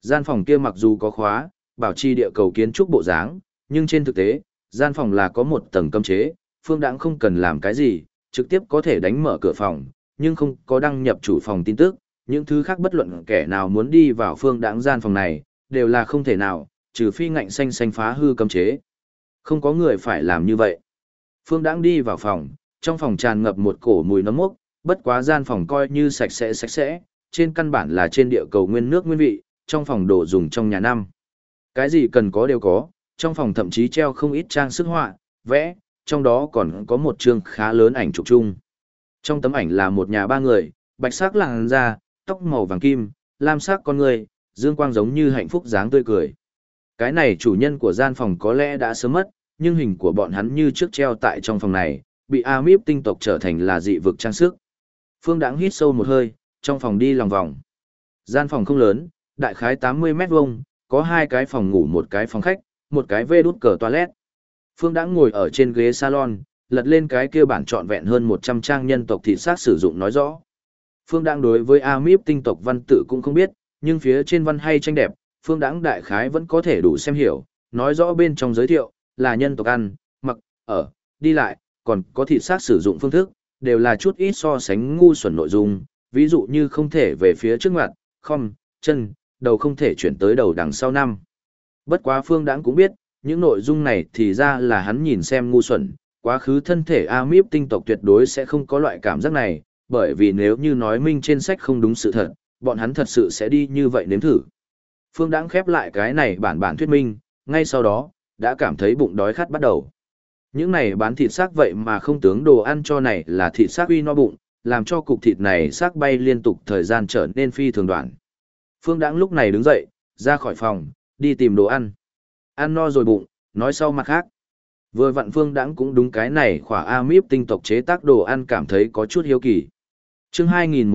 Gian phòng kia mặc dù có khóa, bảo trì địa cầu kiến trúc bộ dáng, nhưng trên thực tế, gian phòng là có một tầng cấm chế, Phương Đãng không cần làm cái gì, trực tiếp có thể đánh mở cửa phòng, nhưng không có đăng nhập chủ phòng tin tức, những thứ khác bất luận kẻ nào muốn đi vào Phương Đãng gian phòng này, đều là không thể nào, trừ phi ngạnh xanh phá hư cấm chế. Không có người phải làm như vậy. Phương Đãng đi vào phòng, trong phòng tràn ngập một cổ mùi nấm mốc, bất quá gian phòng coi như sạch sẽ, trên căn bản là trên địa cầu nguyên nước nguyên vị, trong phòng đồ dùng trong nhà năm. Cái gì cần có đều có, trong phòng thậm chí treo không ít trang sức họa, vẽ, trong đó còn có một chương khá lớn ảnh chụp chung. Trong tấm ảnh là một nhà ba người, bạch sắc làn da, tóc màu vàng kim, lam sắc con người, dương quang giống như hạnh phúc dáng tươi cười. Cái này chủ nhân của gian phòng có lẽ đã sớm mất, nhưng hình của bọn hắn như trước treo tại trong phòng này, bị Amip tinh tộc trở thành là dị vực trang sức. Phương Đãng hít sâu một hơi, trong phòng đi lòng vòng. Gian phòng không lớn, đại khái 80 mét vuông, có 2 cái phòng ngủ, một cái phòng khách, một cái vê đút cờ toilet. Phương Đãng ngồi ở trên ghế salon, lật lên cái kia bản trọn vẹn hơn 100 trang nhân tộc thịt xác sử dụng nói rõ. Phương Đãng đối với Amip tinh tộc văn tự cũng không biết, nhưng phía trên văn hay tranh đẹp, Phương Đãng đại khái vẫn có thể đủ xem hiểu, nói rõ bên trong giới thiệu, là nhân tộc ăn, mặc, ở, đi lại, còn có thịt xác sử dụng phương thức, đều là chút ít so sánh ngu xuẩn nội dung, ví dụ như không thể về phía trước ngoặt, không, chân, đầu không thể chuyển tới đầu đằng sau năm. Bất quá Phương Đãng cũng biết, những nội dung này thì ra là hắn nhìn xem ngu xuẩn, quá khứ thân thể Amip tinh tộc tuyệt đối sẽ không có loại cảm giác này, bởi vì nếu như nói minh trên sách không đúng sự thật, bọn hắn thật sự sẽ đi như vậy nếm thử. Phương Đãng khép lại cái này bản thuyết minh, ngay sau đó, đã cảm thấy bụng đói khát bắt đầu. Những này bán thịt xác vậy mà không tướng đồ ăn cho này là thịt xác uy no bụng, làm cho cục thịt này xác bay liên tục thời gian trở nên phi thường đoạn. Phương Đãng lúc này đứng dậy, ra khỏi phòng, đi tìm đồ ăn. Ăn no rồi bụng, nói sau mặt khác. Vừa vặn Phương Đãng cũng đúng cái này khỏa Amip tinh tộc chế tác đồ ăn cảm thấy có chút hiếu kỳ. Chương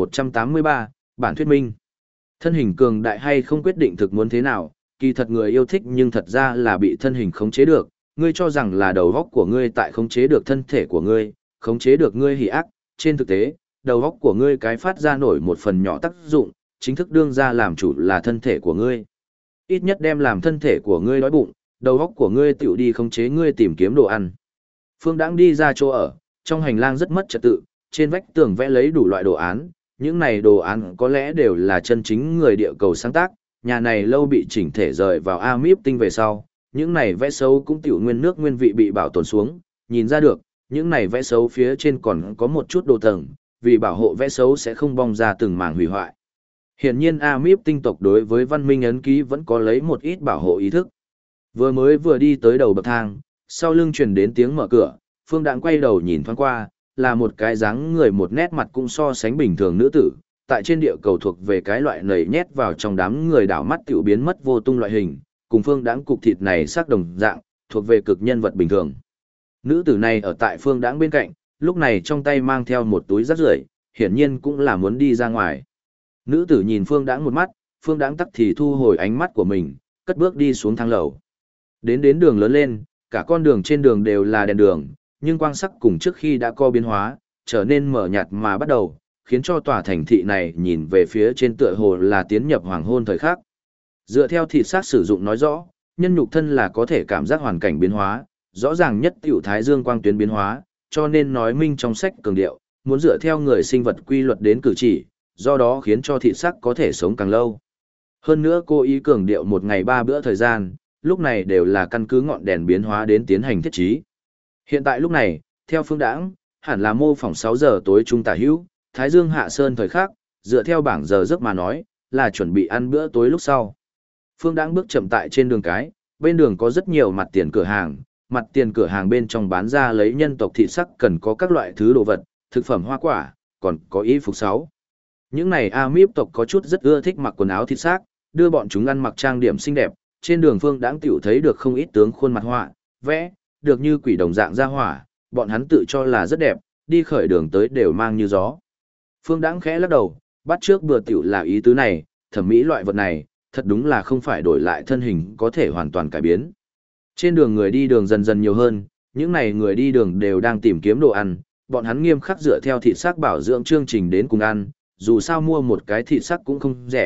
2183, bản thuyết minh. Thân hình cường đại hay không quyết định thực muốn thế nào, kỳ thật người yêu thích nhưng thật ra là bị thân hình khống chế được, ngươi cho rằng là đầu óc của ngươi tại khống chế được thân thể của ngươi, khống chế được ngươi hỉ ác, trên thực tế, đầu óc của ngươi cái phát ra nổi một phần nhỏ tác dụng, chính thức đương ra làm chủ là thân thể của ngươi. Ít nhất đem làm thân thể của ngươi đói bụng, đầu óc của ngươi tiểu đi khống chế ngươi tìm kiếm đồ ăn. Phương Đãng đi ra chỗ ở, trong hành lang rất mất trật tự, trên vách tường vẽ lấy đủ loại đồ án, những này đồ án có lẽ đều là chân chính người địa cầu sáng tác, nhà này lâu bị chỉnh thể rời vào Amip tinh về sau, những này vẽ xấu cũng tiểu nguyên nước nguyên vị bị bảo tồn xuống, nhìn ra được, những này vẽ xấu phía trên còn có một chút đồ tầng, vì bảo hộ vẽ xấu sẽ không bong ra từng mảng hủy hoại. Hiển nhiên Amip tinh tộc đối với văn minh ấn ký vẫn có lấy một ít bảo hộ ý thức. Vừa đi tới đầu bậc thang, sau lưng truyền đến tiếng mở cửa, Phương Đãng quay đầu nhìn thoáng qua, là một cái dáng người một nét mặt cũng so sánh bình thường nữ tử, tại trên địa cầu thuộc về cái loại nảy nhét vào trong đám người đảo mắt tiểu biến mất vô tung loại hình, cùng Phương Đãng cục thịt này sắc đồng dạng, thuộc về cực nhân vật bình thường. Nữ tử này ở tại Phương Đãng bên cạnh, lúc này trong tay mang theo một túi rác rưởi, hiển nhiên cũng là muốn đi ra ngoài. Nữ tử nhìn Phương Đãng một mắt, Phương Đãng tắc thì thu hồi ánh mắt của mình, cất bước đi xuống thang lầu. Đến đường lớn lên, cả con đường trên đường đều là đèn đường, nhưng quang sắc cùng trước khi đã có biến hóa, trở nên mở nhạt mà bắt đầu, khiến cho tòa thành thị này nhìn về phía trên tựa hồ là tiến nhập hoàng hôn thời khắc. Dựa theo thịt xác sử dụng nói rõ, nhân nhục thân là có thể cảm giác hoàn cảnh biến hóa, rõ ràng nhất tiểu thái dương quang tuyến biến hóa, cho nên nói minh trong sách cường điệu, muốn dựa theo người sinh vật quy luật đến cử chỉ, do đó khiến cho thịt xác có thể sống càng lâu. Hơn nữa cô ý cường điệu một ngày 3 bữa thời gian, lúc này đều là căn cứ ngọn đèn biến hóa đến tiến hành thiết trí. Hiện tại lúc này, theo Phương Đãng, hẳn là mô phỏng 6 giờ tối trung tả hữu, thái dương hạ sơn thời khắc, dựa theo bảng giờ giấc mà nói, là chuẩn bị ăn bữa tối lúc sau. Phương Đãng bước chậm tại trên đường cái, bên đường có rất nhiều mặt tiền cửa hàng bên trong bán ra lấy nhân tộc thịt sắc cần có các loại thứ đồ vật, thực phẩm hoa quả, còn có y phục 6. Những này Amip tộc có chút rất ưa thích mặc quần áo thịt xác, đưa bọn chúng ăn mặc trang điểm xinh đẹp, trên đường Phương Đãng tiểu thấy được không ít tướng khuôn mặt họa, vẽ, được như quỷ đồng dạng ra hỏa, bọn hắn tự cho là rất đẹp, đi khởi đường tới đều mang như gió. Phương Đãng khẽ lắc đầu, bắt trước bừa tiểu là ý tứ này, thẩm mỹ loại vật này, thật đúng là không phải đổi lại thân hình có thể hoàn toàn cải biến. Trên đường người đi đường dần dần nhiều hơn, những này người đi đường đều đang tìm kiếm đồ ăn, bọn hắn nghiêm khắc dựa theo thịt xác bảo dưỡng chương trình đến cùng ăn, dù sao mua một cái thịt xác cũng không rẻ,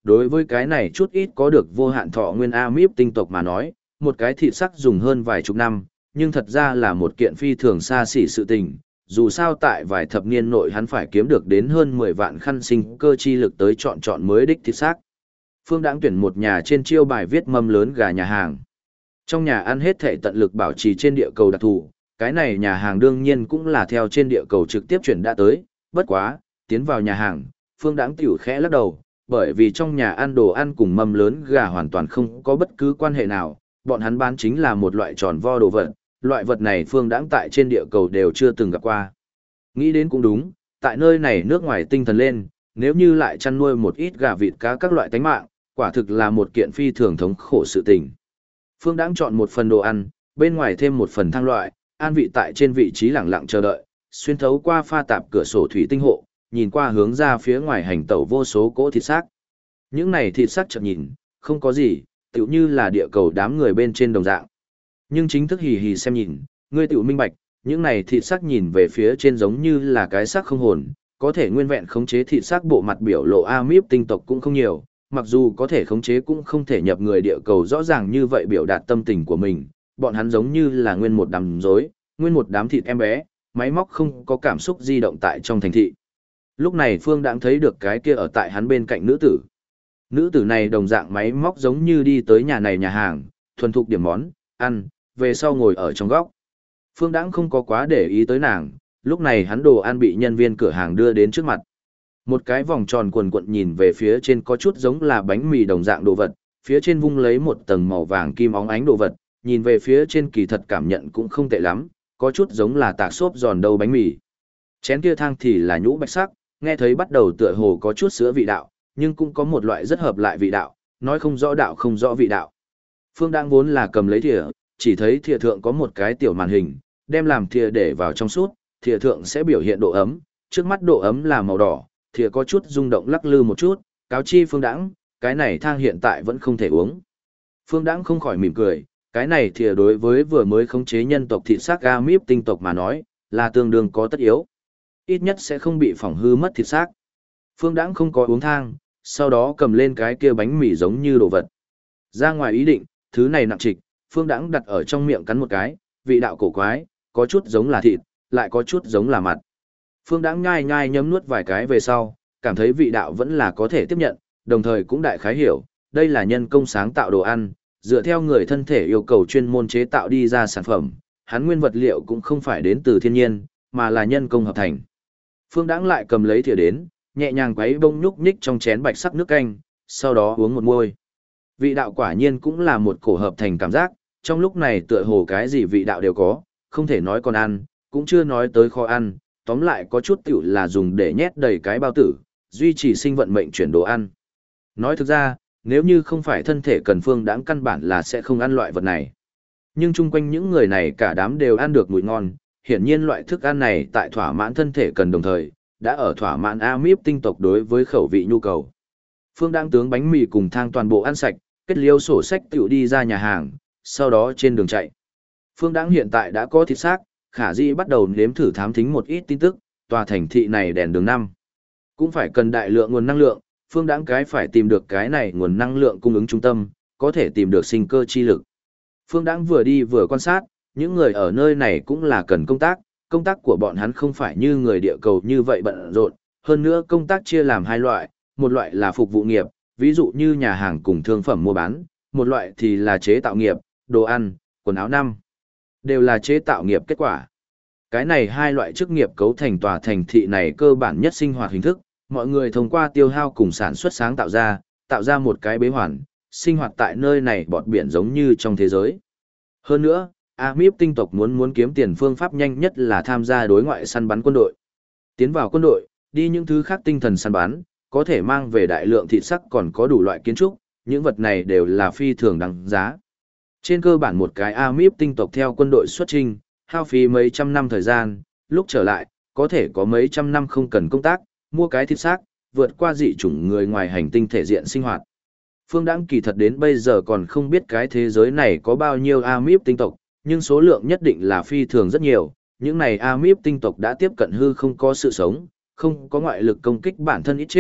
đối với cái này chút ít có được vô hạn thọ nguyên Amip tinh tộc mà nói, một cái thịt sắc dùng hơn vài chục năm, nhưng thật ra là một kiện phi thường xa xỉ sự tình, dù sao tại vài thập niên nội hắn phải kiếm được đến hơn 10 vạn khăn sinh cơ chi lực tới chọn mới đích thịt xác. Phương Đãng tuyển một nhà trên chiêu bài viết mâm lớn gà nhà hàng. Trong nhà ăn hết thể tận lực bảo trì trên địa cầu đặc thù, cái này nhà hàng đương nhiên cũng là theo trên địa cầu trực tiếp chuyển đã tới, bất quá, tiến vào nhà hàng, Phương Đãng tiểu khẽ lắc đầu, bởi vì trong nhà ăn đồ ăn cùng mâm lớn gà hoàn toàn không có bất cứ quan hệ nào, bọn hắn bán chính là một loại tròn vo đồ vật, loại vật này Phương Đãng tại trên địa cầu đều chưa từng gặp qua. Nghĩ đến cũng đúng, tại nơi này nước ngoài tinh thần lên, nếu như lại chăn nuôi một ít gà vịt cá các loại tánh mạng, quả thực là một kiện phi thường thống khổ sự tình. Phương Đãng chọn một phần đồ ăn, bên ngoài thêm một phần thang loại, an vị tại trên vị trí lặng lặng chờ đợi, xuyên thấu qua pha tạp cửa sổ thủy tinh hộ, nhìn qua hướng ra phía ngoài hành tẩu vô số cỗ thịt xác. Những này thịt xác chợt nhìn, không có gì, tựu như là địa cầu đám người bên trên đồng dạng. Nhưng chính thức hì hì xem nhìn, ngươi tựu minh bạch, những này thịt xác nhìn về phía trên giống như là cái xác không hồn, có thể nguyên vẹn khống chế thịt xác bộ mặt biểu lộ Amip tinh tộc cũng không nhiều, mặc dù có thể khống chế cũng không thể nhập người địa cầu rõ ràng như vậy biểu đạt tâm tình của mình, bọn hắn giống như là nguyên một đám rối, nguyên một đám thịt em bé, máy móc không có cảm xúc di động tại trong thành thị. Lúc này Phương Đãng thấy được cái kia ở tại hắn bên cạnh nữ tử. Nữ tử này đồng dạng máy móc giống như đi tới nhà này nhà hàng, thuần thục điểm món, ăn, về sau ngồi ở trong góc. Phương Đãng không có quá để ý tới nàng, lúc này hắn đồ ăn bị nhân viên cửa hàng đưa đến trước mặt. Một cái vòng tròn quần quận nhìn về phía trên có chút giống là bánh mì đồng dạng đồ vật, phía trên vung lấy một tầng màu vàng kim óng ánh đồ vật, nhìn về phía trên kỳ thật cảm nhận cũng không tệ lắm, có chút giống là tạc xốp giòn đâu bánh mì. Chén kia thang thì là nhũ bạch sắc, nghe thấy bắt đầu tựa hồ có chút sữa vị đạo, nhưng cũng có một loại rất hợp lại vị đạo, nói không rõ đạo không rõ vị đạo. Phương Đãng vốn là cầm lấy thìa, chỉ thấy thìa thượng có một cái tiểu màn hình, đem làm thìa để vào trong suốt, thìa thượng sẽ biểu hiện độ ấm, trước mắt độ ấm là màu đỏ, thìa có chút rung động lắc lư một chút, cáo chi Phương Đãng, cái này thang hiện tại vẫn không thể uống. Phương Đãng không khỏi mỉm cười, cái này thìa đối với vừa mới khống chế nhân tộc thịt xác Amip tinh tộc mà nói, là tương đương có tất yếu. Ít nhất sẽ không bị phỏng hư mất thịt xác. Phương Đãng không có uống thang, sau đó cầm lên cái kia bánh mì giống như đồ vật. Ra ngoài ý định, thứ này nặng trịch, Phương Đãng đặt ở trong miệng cắn một cái, vị đạo cổ quái, có chút giống là thịt, lại có chút giống là mặt. Phương Đãng nhai nhai nhấm nuốt vài cái về sau, cảm thấy vị đạo vẫn là có thể tiếp nhận, đồng thời cũng đại khái hiểu, đây là nhân công sáng tạo đồ ăn, dựa theo người thân thể yêu cầu chuyên môn chế tạo đi ra sản phẩm, hắn nguyên vật liệu cũng không phải đến từ thiên nhiên, mà là nhân công hợp thành. Phương Đãng lại cầm lấy thìa đến, nhẹ nhàng quấy bông nhúc nhích trong chén bạch sắc nước canh, sau đó uống một muôi. Vị đạo quả nhiên cũng là một cổ hợp thành cảm giác, trong lúc này tựa hồ cái gì vị đạo đều có, không thể nói còn ăn, cũng chưa nói tới khó ăn, tóm lại có chút tiểu là dùng để nhét đầy cái bao tử, duy trì sinh vận mệnh chuyển đồ ăn. Nói thực ra, nếu như không phải thân thể cần Phương Đãng căn bản là sẽ không ăn loại vật này. Nhưng chung quanh những người này cả đám đều ăn được mùi ngon, hiển nhiên loại thức ăn này tại thỏa mãn thân thể cần đồng thời, đã ở thỏa mãn Amip tinh tộc đối với khẩu vị nhu cầu. Phương Đãng tướng bánh mì cùng thang toàn bộ ăn sạch, kết liêu sổ sách tiểu đi ra nhà hàng, sau đó trên đường chạy. Phương Đãng hiện tại đã có thịt xác, khả dĩ bắt đầu nếm thử thám thính một ít tin tức, tòa thành thị này đèn đường năm. Cũng phải cần đại lượng nguồn năng lượng, Phương Đãng cái phải tìm được cái này nguồn năng lượng cung ứng trung tâm, có thể tìm được sinh cơ chi lực. Phương Đãng vừa đi vừa quan sát, những người ở nơi này cũng là cần công tác của bọn hắn không phải như người địa cầu như vậy bận rộn, hơn nữa công tác chia làm hai loại, một loại là phục vụ nghiệp, ví dụ như nhà hàng cùng thương phẩm mua bán, một loại thì là chế tạo nghiệp, đồ ăn, quần áo năm, đều là chế tạo nghiệp kết quả. Cái này hai loại chức nghiệp cấu thành tòa thành thị này cơ bản nhất sinh hoạt hình thức, mọi người thông qua tiêu hao cùng sản xuất sáng tạo ra một cái bế hoàn, sinh hoạt tại nơi này bọt biển giống như trong thế giới. Hơn nữa, Amip tinh tộc muốn kiếm tiền phương pháp nhanh nhất là tham gia đối ngoại săn bắn quân đội. Tiến vào quân đội, đi những thứ khác tinh thần săn bắn, có thể mang về đại lượng thịt sắc còn có đủ loại kiến trúc, những vật này đều là phi thường đáng giá. Trên cơ bản một cái Amip tinh tộc theo quân đội xuất chinh, hao phí mấy trăm năm thời gian, lúc trở lại, có thể có mấy trăm năm không cần công tác, mua cái thịt xác, vượt qua dị chủng người ngoài hành tinh thể diện sinh hoạt. Phương Đãng kỳ thật đến bây giờ còn không biết cái thế giới này có bao nhiêu Amip tinh tộc, nhưng số lượng nhất định là phi thường rất nhiều, những này Amip tinh tộc đã tiếp cận hư không có sự sống, không có ngoại lực công kích bản thân ít chết,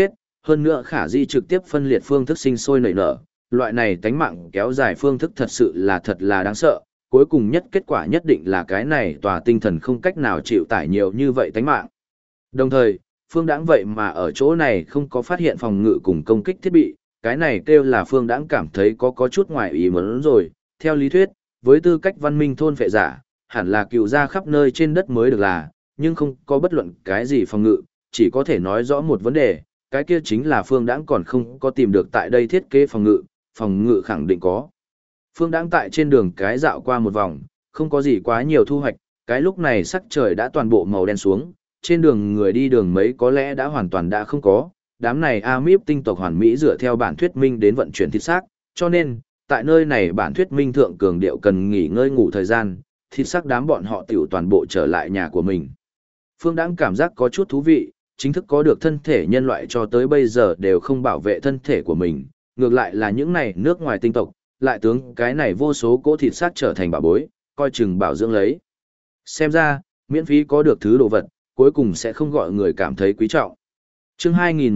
Hơn nữa khả di trực tiếp phân liệt phương thức sinh sôi nảy nở, loại này tánh mạng kéo dài phương thức thật là đáng sợ, cuối cùng nhất kết quả nhất định là cái này tòa tinh thần không cách nào chịu tải nhiều như vậy tánh mạng. Đồng thời, Phương Đãng vậy mà ở chỗ này không có phát hiện phòng ngự cùng công kích thiết bị, cái này kêu là Phương Đãng cảm thấy có chút ngoài ý muốn rồi, theo lý thuyết, với tư cách văn minh thôn phệ giả, hẳn là cựu ra khắp nơi trên đất mới được là, nhưng không có bất luận cái gì phòng ngự, chỉ có thể nói rõ một vấn đề, cái kia chính là Phương Đãng còn không có tìm được tại đây thiết kế phòng ngự khẳng định có. Phương Đãng tại trên đường cái dạo qua một vòng, không có gì quá nhiều thu hoạch, cái lúc này sắc trời đã toàn bộ màu đen xuống, trên đường người đi đường mấy có lẽ đã hoàn toàn đã không có, đám này Amip tinh tộc hoàn mỹ dựa theo bản thuyết minh đến vận chuyển thịt xác, cho nên, tại nơi này bản thuyết minh thượng cường điệu cần nghỉ ngơi ngủ thời gian, thịt xác đám bọn họ tiểu toàn bộ trở lại nhà của mình. Phương Đãng cảm giác có chút thú vị, chính thức có được thân thể nhân loại cho tới bây giờ đều không bảo vệ thân thể của mình, ngược lại là những này nước ngoài tinh tộc, lại tướng cái này vô số cỗ thịt xác trở thành bảo bối, coi chừng bảo dưỡng lấy. Xem ra, miễn phí có được thứ đồ vật, cuối cùng sẽ không gọi người cảm thấy quý trọng. Chương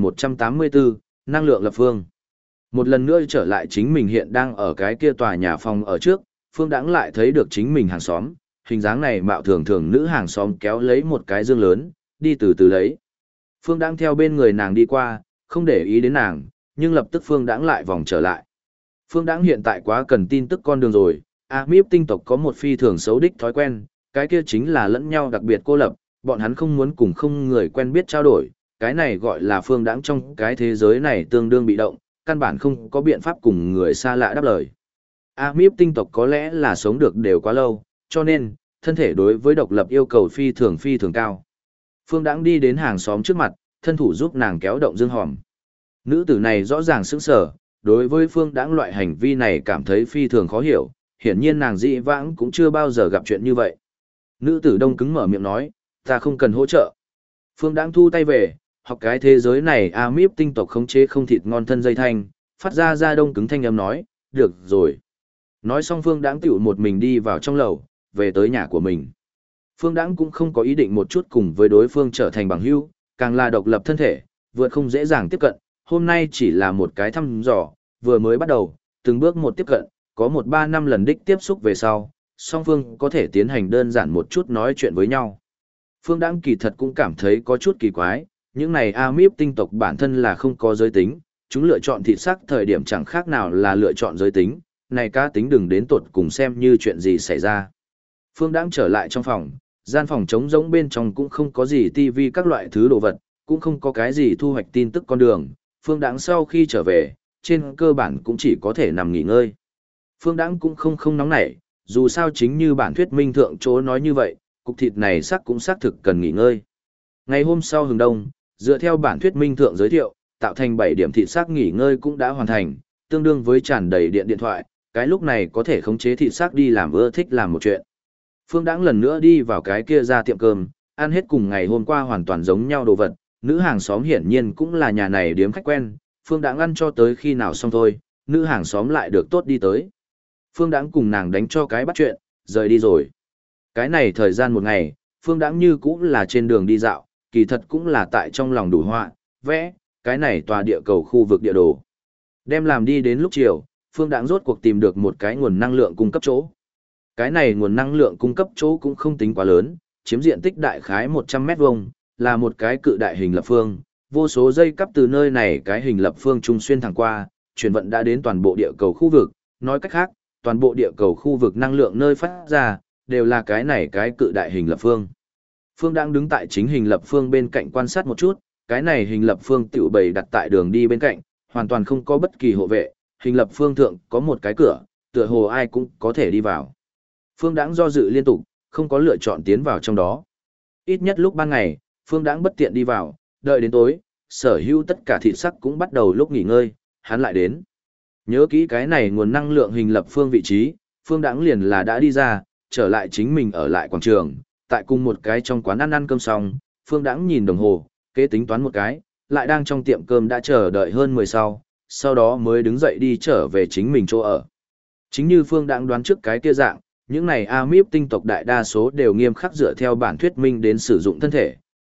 2184, năng lượng lập phương. Một lần nữa trở lại chính mình hiện đang ở cái kia tòa nhà phòng ở trước, Phương Đãng lại thấy được chính mình hàng xóm, hình dáng này mạo thường thường nữ hàng xóm kéo lấy một cái dương lớn, đi từ từ lấy. Phương Đãng theo bên người nàng đi qua, không để ý đến nàng, nhưng lập tức Phương Đãng lại vòng trở lại. Phương Đãng hiện tại quá cần tin tức con đường rồi, Amip tinh tộc có một phi thường xấu đích thói quen, cái kia chính là lẫn nhau đặc biệt cô lập, bọn hắn không muốn cùng không người quen biết trao đổi, cái này gọi là Phương Đãng trong cái thế giới này tương đương bị động, căn bản không có biện pháp cùng người xa lạ đáp lời. Amip tinh tộc có lẽ là sống được đều quá lâu, cho nên, thân thể đối với độc lập yêu cầu phi thường cao. Phương Đãng đi đến hàng xóm trước mặt, thân thủ giúp nàng kéo động dương hòm. Nữ tử này rõ ràng sững sờ, đối với Phương Đãng loại hành vi này cảm thấy phi thường khó hiểu, hiển nhiên nàng dị vãng cũng chưa bao giờ gặp chuyện như vậy. Nữ tử đông cứng mở miệng nói, ta không cần hỗ trợ. Phương Đãng thu tay về, học cái thế giới này Amip tinh tộc khống chế không thịt ngon thân dây thanh, phát ra đông cứng thanh âm nói, được rồi. Nói xong Phương Đãng tiểu một mình đi vào trong lầu, về tới nhà của mình. Phương Đãng cũng không có ý định một chút cùng với đối phương trở thành bằng hữu, càng là độc lập thân thể, vượt không dễ dàng tiếp cận, hôm nay chỉ là một cái thăm dò, vừa mới bắt đầu, từng bước một tiếp cận, có 1-3 năm lần đích tiếp xúc về sau, song phương có thể tiến hành đơn giản một chút nói chuyện với nhau. Phương Đãng kỳ thật cũng cảm thấy có chút kỳ quái, những này Amip tinh tộc bản thân là không có giới tính, chúng lựa chọn thịt sắc thời điểm chẳng khác nào là lựa chọn giới tính, này cá tính đừng đến tột cùng xem như chuyện gì xảy ra. Phương Đãng trở lại trong phòng, gian phòng trống rỗng bên trong cũng không có gì tivi các loại thứ đồ vật, cũng không có cái gì thu hoạch tin tức con đường. Phương Đãng sau khi trở về, trên cơ bản cũng chỉ có thể nằm nghỉ ngơi. Phương Đãng cũng không nóng nảy, dù sao chính như bản thuyết minh thượng chỗ nói như vậy, cục thịt này cũng xác thực cần nghỉ ngơi. Ngày hôm sau hừng đông, dựa theo bản thuyết minh thượng giới thiệu, tạo thành 7 điểm thịt xác nghỉ ngơi cũng đã hoàn thành, tương đương với tràn đầy điện thoại, cái lúc này có thể khống chế thịt xác đi làm ưa thích làm một chuyện. Phương Đãng lần nữa đi vào cái kia ra tiệm cơm, ăn hết cùng ngày hôm qua hoàn toàn giống nhau đồ vật, nữ hàng xóm hiển nhiên cũng là nhà này điếm khách quen, Phương Đãng ăn cho tới khi nào xong thôi, nữ hàng xóm lại được tốt đi tới. Phương Đãng cùng nàng đánh cho cái bắt chuyện, rời đi rồi. Cái này thời gian một ngày, Phương Đãng như cũng là trên đường đi dạo, kỳ thật cũng là tại trong lòng đủ họa, vẽ, cái này tòa địa cầu khu vực địa đồ. Đem làm đi đến lúc chiều, Phương Đãng rốt cuộc tìm được một cái nguồn năng lượng cung cấp chỗ. Cái này nguồn năng lượng cung cấp chỗ cũng không tính quá lớn, chiếm diện tích đại khái 100 mét vuông, là một cái cự đại hình lập phương, vô số dây cắp từ nơi này cái hình lập phương trung xuyên thẳng qua, chuyển vận đã đến toàn bộ địa cầu khu vực, nói cách khác, toàn bộ địa cầu khu vực năng lượng nơi phát ra, đều là cái này cái cự đại hình lập phương. Phương đang đứng tại chính hình lập phương bên cạnh quan sát một chút, cái này hình lập phương tiểu bày đặt tại đường đi bên cạnh, hoàn toàn không có bất kỳ hộ vệ, hình lập phương thượng có một cái cửa, tựa hồ ai cũng có thể đi vào. Phương Đãng do dự liên tục, không có lựa chọn tiến vào trong đó. Ít nhất lúc ban ngày, Phương Đãng bất tiện đi vào, đợi đến tối, sở hữu tất cả thịt sắc cũng bắt đầu lúc nghỉ ngơi, hắn lại đến. Nhớ kỹ cái này nguồn năng lượng hình lập phương vị trí, Phương Đãng liền là đã đi ra, trở lại chính mình ở lại quảng trường, tại cùng một cái trong quán ăn cơm xong, Phương Đãng nhìn đồng hồ, kế tính toán một cái, lại đang trong tiệm cơm đã chờ đợi hơn 10 sau đó mới đứng dậy đi trở về chính mình chỗ ở. Chính như Phương Đãng đoán trước cái kia dạng, những này Amip tinh tộc đại đa số đều nghiêm khắc dựa theo bản thuyết minh đến sử dụng thân thể,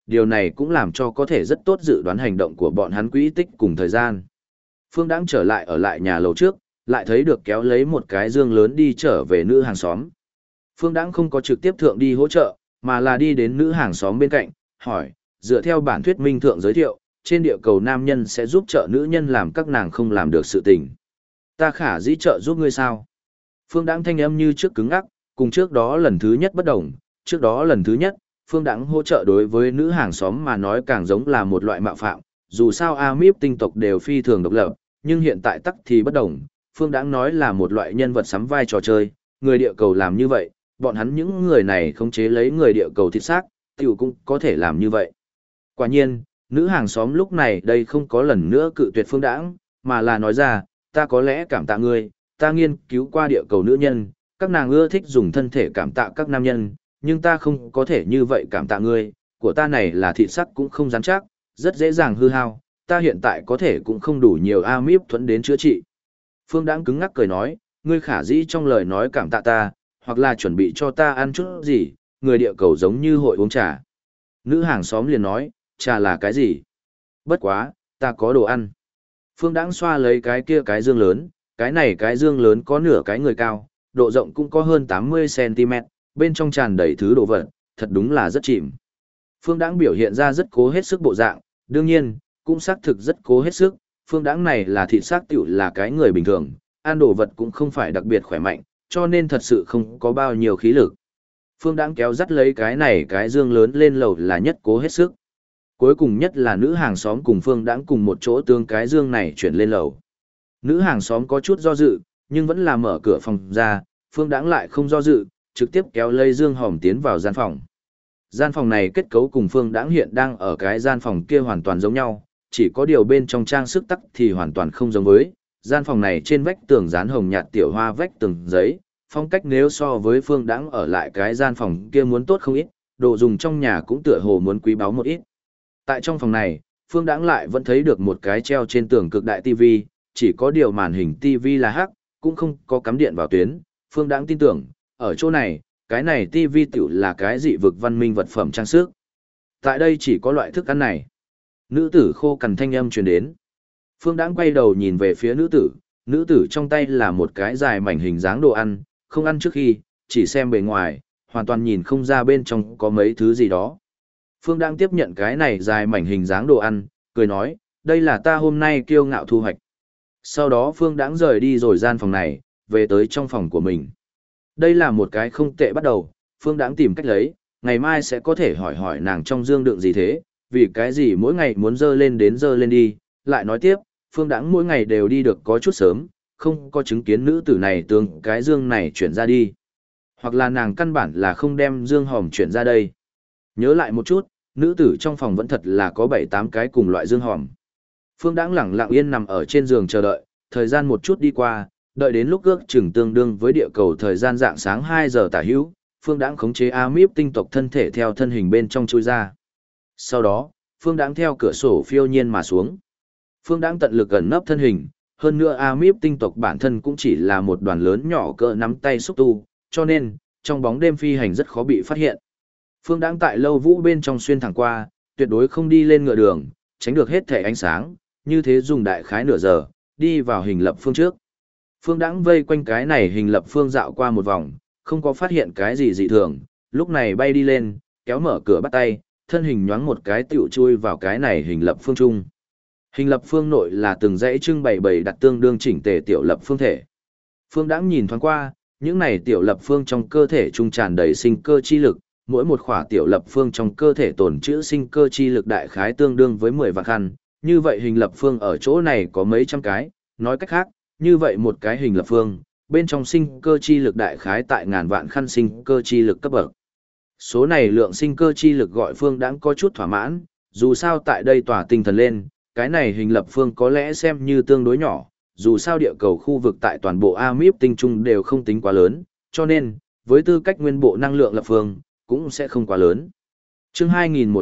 điều này cũng làm cho có thể rất tốt dự đoán hành động của bọn hắn quỹ tích cùng thời gian. Phương Đãng trở lại ở lại nhà lầu trước, lại thấy được kéo lấy một cái dương lớn đi trở về nữ hàng xóm. Phương Đãng không có trực tiếp thượng đi hỗ trợ, mà là đi đến nữ hàng xóm bên cạnh, hỏi, dựa theo bản thuyết minh thượng giới thiệu, trên địa cầu nam nhân sẽ giúp trợ nữ nhân làm các nàng không làm được sự tình. Ta khả dĩ trợ giúp ngươi sao? Phương Đãng thanh âm như trước cứng ngắc, cùng trước đó lần thứ nhất bất đồng, trước đó lần thứ nhất, Phương Đãng hỗ trợ đối với nữ hàng xóm mà nói càng giống là một loại mạo phạm, dù sao Amip tinh tộc đều phi thường độc lập, nhưng hiện tại tắc thì bất đồng, Phương Đãng nói là một loại nhân vật sắm vai trò chơi, người địa cầu làm như vậy, bọn hắn những người này khống chế lấy người địa cầu thịt xác, tiểu cũng có thể làm như vậy. Quả nhiên, nữ hàng xóm lúc này đây không có lần nữa cự tuyệt Phương Đãng, mà là nói ra, ta có lẽ cảm tạ ngươi, ta nghiên cứu qua địa cầu nữ nhân, các nàng ưa thích dùng thân thể cảm tạ các nam nhân, nhưng ta không có thể như vậy cảm tạ ngươi, của ta này là thịt sắc cũng không rắn chắc, rất dễ dàng hư hao, ta hiện tại có thể cũng không đủ nhiều amip thuẫn đến chữa trị. Phương Đãng cứng ngắc cười nói, ngươi khả dĩ trong lời nói cảm tạ ta, hoặc là chuẩn bị cho ta ăn chút gì, người địa cầu giống như hội uống trà. Nữ hàng xóm liền nói, trà là cái gì? Bất quá, ta có đồ ăn. Phương Đãng xoa lấy cái kia cái dương lớn, cái này cái dương lớn có nửa cái người cao, độ rộng cũng có hơn 80 cm, bên trong tràn đầy thứ đồ vật, thật đúng là rất chìm. Phương Đãng biểu hiện ra rất cố hết sức bộ dạng, đương nhiên, cũng xác thực rất cố hết sức, Phương Đãng này là thịt xác tiểu là cái người bình thường, ăn đồ vật cũng không phải đặc biệt khỏe mạnh, cho nên thật sự không có bao nhiêu khí lực. Phương Đãng kéo dắt lấy cái này cái dương lớn lên lầu là nhất cố hết sức. Cuối cùng nhất là nữ hàng xóm cùng Phương Đãng cùng một chỗ tương cái dương này chuyển lên lầu. Nữ hàng xóm có chút do dự, nhưng vẫn là mở cửa phòng ra, Phương Đãng lại không do dự, trực tiếp kéo lấy dương hòm tiến vào gian phòng. Gian phòng này kết cấu cùng Phương Đãng hiện đang ở cái gian phòng kia hoàn toàn giống nhau, chỉ có điều bên trong trang sức tắc thì hoàn toàn không giống với. Gian phòng này trên vách tường dán hồng nhạt tiểu hoa vách tường giấy, phong cách nếu so với Phương Đãng ở lại cái gian phòng kia muốn tốt không ít, đồ dùng trong nhà cũng tựa hồ muốn quý báu một ít. Tại trong phòng này, Phương Đãng lại vẫn thấy được một cái treo trên tường cực đại TV, chỉ có điều màn hình TV là hắc, cũng không có cắm điện vào tuyến. Phương Đãng tin tưởng, ở chỗ này, cái này TV tiểu là cái dị vực văn minh vật phẩm trang sức. Tại đây chỉ có loại thức ăn này. Nữ tử khô cằn thanh âm truyền đến. Phương Đãng quay đầu nhìn về phía nữ tử trong tay là một cái dài mảnh hình dáng đồ ăn, không ăn trước khi, chỉ xem bề ngoài, hoàn toàn nhìn không ra bên trong có mấy thứ gì đó. Phương Đãng tiếp nhận cái này dài mảnh hình dáng đồ ăn, cười nói, đây là ta hôm nay kiêu ngạo thu hoạch. Sau đó Phương Đãng rời đi rồi gian phòng này, về tới trong phòng của mình. Đây là một cái không tệ bắt đầu, Phương Đãng tìm cách lấy, ngày mai sẽ có thể hỏi hỏi nàng trong dương đựng gì thế, vì cái gì mỗi ngày muốn dơ lên đến dơ lên đi, lại nói tiếp, Phương Đãng mỗi ngày đều đi được có chút sớm, không có chứng kiến nữ tử này tương cái dương này chuyển ra đi. Hoặc là nàng căn bản là không đem dương hòm chuyển ra đây. Nhớ lại một chút, nữ tử trong phòng vẫn thật là có 7-8 cái cùng loại dương hòm. Phương Đãng lẳng lặng yên nằm ở trên giường chờ đợi, thời gian một chút đi qua, đợi đến lúc ước chừng tương đương với địa cầu thời gian dạng sáng 2 giờ tả hữu, Phương Đãng khống chế Amip tinh tộc thân thể theo thân hình bên trong chui ra. Sau đó, Phương Đãng theo cửa sổ phiêu nhiên mà xuống. Phương Đãng tận lực gần nấp thân hình, hơn nữa Amip tinh tộc bản thân cũng chỉ là một đoàn lớn nhỏ cỡ nắm tay xúc tu, cho nên, trong bóng đêm phi hành rất khó bị phát hiện. Phương Đãng tại lâu vũ bên trong xuyên thẳng qua, tuyệt đối không đi lên ngựa đường, tránh được hết thể ánh sáng, như thế dùng đại khái nửa giờ, đi vào hình lập phương trước. Phương Đãng vây quanh cái này hình lập phương dạo qua một vòng, không có phát hiện cái gì dị thường, lúc này bay đi lên, kéo mở cửa bắt tay, thân hình nhoáng một cái tiểu chui vào cái này hình lập phương trung. Hình lập phương nội là từng dãy trưng bày đặt tương đương chỉnh tề tiểu lập phương thể. Phương Đãng nhìn thoáng qua, những này tiểu lập phương trong cơ thể trung tràn đầy sinh cơ chi lực, mỗi một khỏa tiểu lập phương trong cơ thể tồn trữ sinh cơ chi lực đại khái tương đương với 10 vạn khăn, như vậy hình lập phương ở chỗ này có mấy trăm cái, nói cách khác, như vậy một cái hình lập phương, bên trong sinh cơ chi lực đại khái tại ngàn vạn khăn sinh cơ chi lực cấp bậc. Số này lượng sinh cơ chi lực gọi Phương Đãng có chút thỏa mãn, dù sao tại đây tỏa tinh thần lên, cái này hình lập phương có lẽ xem như tương đối nhỏ, dù sao địa cầu khu vực tại toàn bộ Amip tinh trung đều không tính quá lớn, cho nên, với tư cách nguyên bộ năng lượng lập phương, cũng sẽ không quá lớn. Chương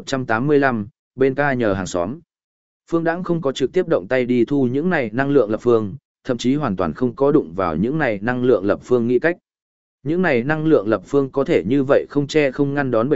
2185, bên ca nhờ hàng xóm. Phương Đãng không có trực tiếp động tay đi thu những này năng lượng lập phương, thậm chí hoàn toàn không có đụng vào những này năng lượng lập phương nghĩ cách. Những này năng lượng lập phương có thể như vậy không che không ngăn đón bầy đặt,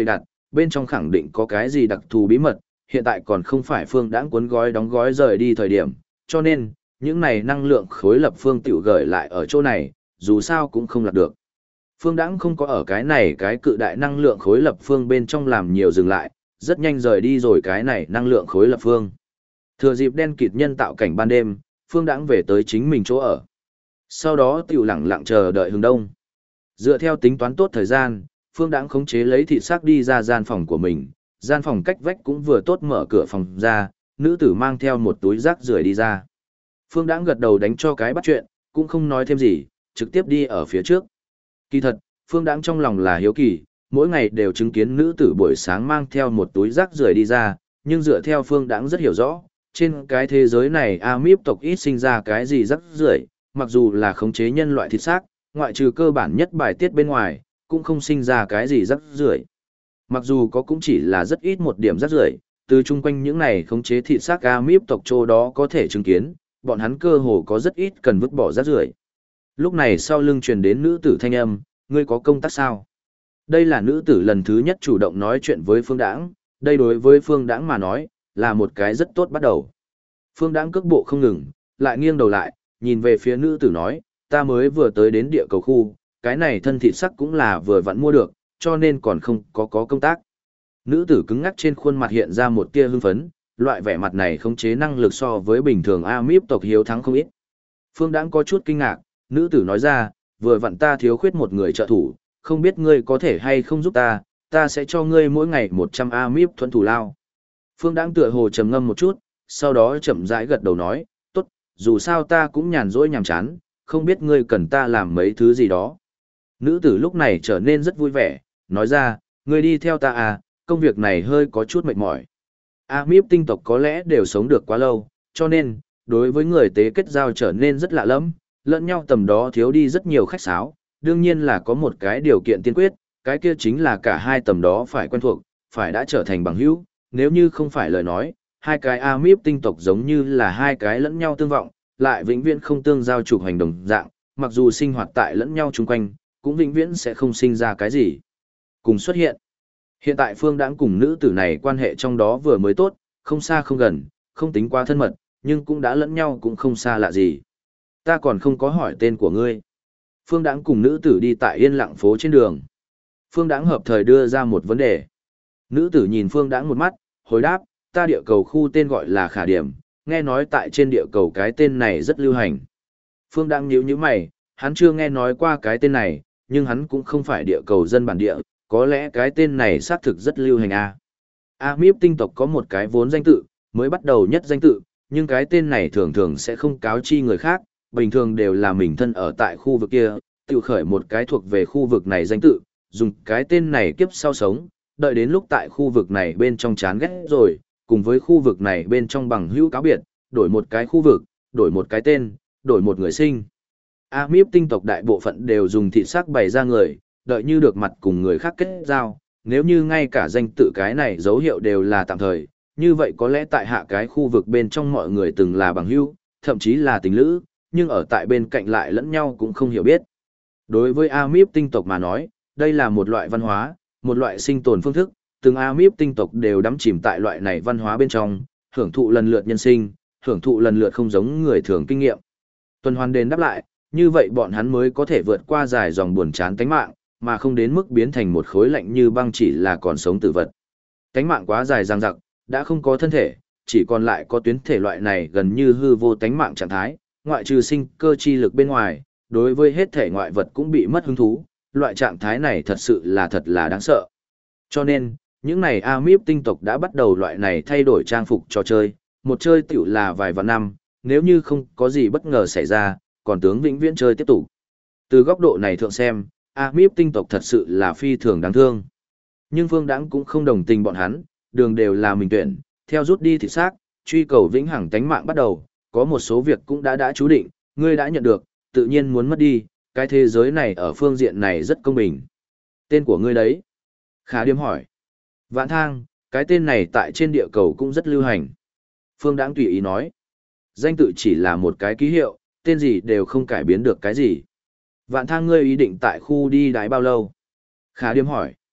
bên trong khẳng định có cái gì đặc thù bí mật, hiện tại còn không phải Phương Đãng cuốn gói đóng gói rời đi thời điểm, cho nên, những này năng lượng khối lập phương tiểu gửi lại ở chỗ này, dù sao cũng không lạc được. Phương Đãng không có ở cái này cái cự đại năng lượng khối lập phương bên trong làm nhiều dừng lại, rất nhanh rời đi rồi cái này năng lượng khối lập phương. Thừa dịp đen kịt nhân tạo cảnh ban đêm, Phương Đãng về tới chính mình chỗ ở. Sau đó tiểu lặng lặng chờ đợi hướng đông. Dựa theo tính toán tốt thời gian, Phương Đãng khống chế lấy thịt xác đi ra gian phòng của mình, gian phòng cách vách cũng vừa tốt mở cửa phòng ra, nữ tử mang theo một túi rác rưởi đi ra. Phương Đãng gật đầu đánh cho cái bắt chuyện, cũng không nói thêm gì, trực tiếp đi ở phía trước. Kỳ thật, Phương Đãng trong lòng là hiếu kỳ, mỗi ngày đều chứng kiến nữ tử buổi sáng mang theo một túi rác rưởi đi ra, nhưng dựa theo Phương Đãng rất hiểu rõ, trên cái thế giới này Amip tộc ít sinh ra cái gì rác rưởi, mặc dù là khống chế nhân loại thịt xác, ngoại trừ cơ bản nhất bài tiết bên ngoài, cũng không sinh ra cái gì rác rưởi. Mặc dù có cũng chỉ là rất ít một điểm rác rưởi, từ chung quanh những này khống chế thịt xác Amip tộc chỗ đó có thể chứng kiến, bọn hắn cơ hồ có rất ít cần vứt bỏ rác rưởi. Lúc này sau lưng truyền đến nữ tử thanh âm, ngươi có công tác sao? Đây là nữ tử lần thứ nhất chủ động nói chuyện với Phương Đãng, đây đối với Phương Đãng mà nói, là một cái rất tốt bắt đầu. Phương Đãng cước bộ không ngừng, lại nghiêng đầu lại, nhìn về phía nữ tử nói, ta mới vừa tới đến địa cầu khu, cái này thân thịt sắc cũng là vừa vặn mua được, cho nên còn không có công tác. Nữ tử cứng ngắc trên khuôn mặt hiện ra một tia hưng phấn, loại vẻ mặt này khống chế năng lực so với bình thường Amip tộc hiếu thắng không ít. Phương Đãng có chút kinh ngạc, nữ tử nói ra, vừa vặn ta thiếu khuyết một người trợ thủ, không biết ngươi có thể hay không giúp ta, ta sẽ cho ngươi mỗi ngày 100 Amip thuận thủ lao. Phương Đãng tựa hồ trầm ngâm một chút, sau đó chậm rãi gật đầu nói, tốt, dù sao ta cũng nhàn rỗi nhàm chán, không biết ngươi cần ta làm mấy thứ gì đó. Nữ tử lúc này trở nên rất vui vẻ, nói ra, ngươi đi theo ta à, công việc này hơi có chút mệt mỏi. Amip tinh tộc có lẽ đều sống được quá lâu, cho nên, đối với người tế kết giao trở nên rất lạ lẫm, lẫn nhau tầm đó thiếu đi rất nhiều khách sáo, đương nhiên là có một cái điều kiện tiên quyết, cái kia chính là cả hai tầm đó phải quen thuộc, phải đã trở thành bằng hữu, nếu như không phải lời nói, hai cái Amip tinh tộc giống như là hai cái lẫn nhau tương vọng, lại vĩnh viễn không tương giao trục hành đồng dạng, mặc dù sinh hoạt tại lẫn nhau chung quanh, cũng vĩnh viễn sẽ không sinh ra cái gì. Cùng xuất hiện. Hiện tại Phương Đãng cùng nữ tử này quan hệ trong đó vừa mới tốt, không xa không gần, không tính quá thân mật, nhưng cũng đã lẫn nhau cũng không xa lạ gì. Ta còn không có hỏi tên của ngươi. Phương Đãng cùng nữ tử đi tại yên lặng phố trên đường. Phương Đãng hợp thời đưa ra một vấn đề. Nữ tử nhìn Phương Đãng một mắt, hồi đáp, ta địa cầu khu tên gọi là Khả Điểm, nghe nói tại trên địa cầu cái tên này rất lưu hành. Phương Đãng nhíu nhíu mày, hắn chưa nghe nói qua cái tên này, nhưng hắn cũng không phải địa cầu dân bản địa, có lẽ cái tên này xác thực rất lưu hành a. Amip tinh tộc có một cái vốn danh tự, mới bắt đầu nhất danh tự, nhưng cái tên này thường thường sẽ không cáo chi người khác, bình thường đều là mình thân ở tại khu vực kia, tự khởi một cái thuộc về khu vực này danh tự, dùng cái tên này kiếp sau sống, đợi đến lúc tại khu vực này bên trong chán ghét rồi, cùng với khu vực này bên trong bằng hữu cáo biệt, đổi một cái khu vực, đổi một cái tên, đổi một người sinh. Amip tinh tộc đại bộ phận đều dùng thị xác bày ra người, đợi như được mặt cùng người khác kết giao, nếu như ngay cả danh tự cái này dấu hiệu đều là tạm thời, như vậy có lẽ tại hạ cái khu vực bên trong mọi người từng là bằng hữu, thậm chí là tình lữ, nhưng ở tại bên cạnh lại lẫn nhau cũng không hiểu biết. Đối với Amip tinh tộc mà nói, đây là một loại văn hóa, một loại sinh tồn phương thức, từng Amip tinh tộc đều đắm chìm tại loại này văn hóa bên trong, hưởng thụ lần lượt nhân sinh, hưởng thụ lần lượt không giống người thường kinh nghiệm. Tuần hoàn đền đáp lại, như vậy bọn hắn mới có thể vượt qua dài dòng buồn chán tánh mạng, mà không đến mức biến thành một khối lạnh như băng chỉ là còn sống tử vật. Tánh mạng quá dài dằng dặc, đã không có thân thể, chỉ còn lại có tuyến thể loại này gần như hư vô tánh mạng trạng thái, ngoại trừ sinh cơ chi lực bên ngoài, đối với hết thể ngoại vật cũng bị mất hứng thú, loại trạng thái này thật sự là thật là đáng sợ. Cho nên, những này Amip tinh tộc đã bắt đầu loại này thay đổi trang phục trò chơi, một chơi tiểu là vài vạn năm, nếu như không có gì bất ngờ xảy ra, còn tướng vĩnh viễn chơi tiếp tục. Từ góc độ này thượng xem, Amip tinh tộc thật sự là phi thường đáng thương. Nhưng Phương Đãng cũng không đồng tình bọn hắn, đường đều là mình tuyển, theo rút đi thịt xác, truy cầu vĩnh hằng tánh mạng bắt đầu, có một số việc cũng đã chú định, ngươi đã nhận được, tự nhiên muốn mất đi, cái thế giới này ở phương diện này rất công bình. Tên của ngươi đấy? Khả Điếm hỏi. Vạn Thang, cái tên này tại trên địa cầu cũng rất lưu hành. Phương Đãng tùy ý nói. Danh tự chỉ là một cái ký hiệu, tên gì đều không cải biến được cái gì. Vạn Thang ngươi ý định tại khu đi đái bao lâu? Khả Điếm hỏi.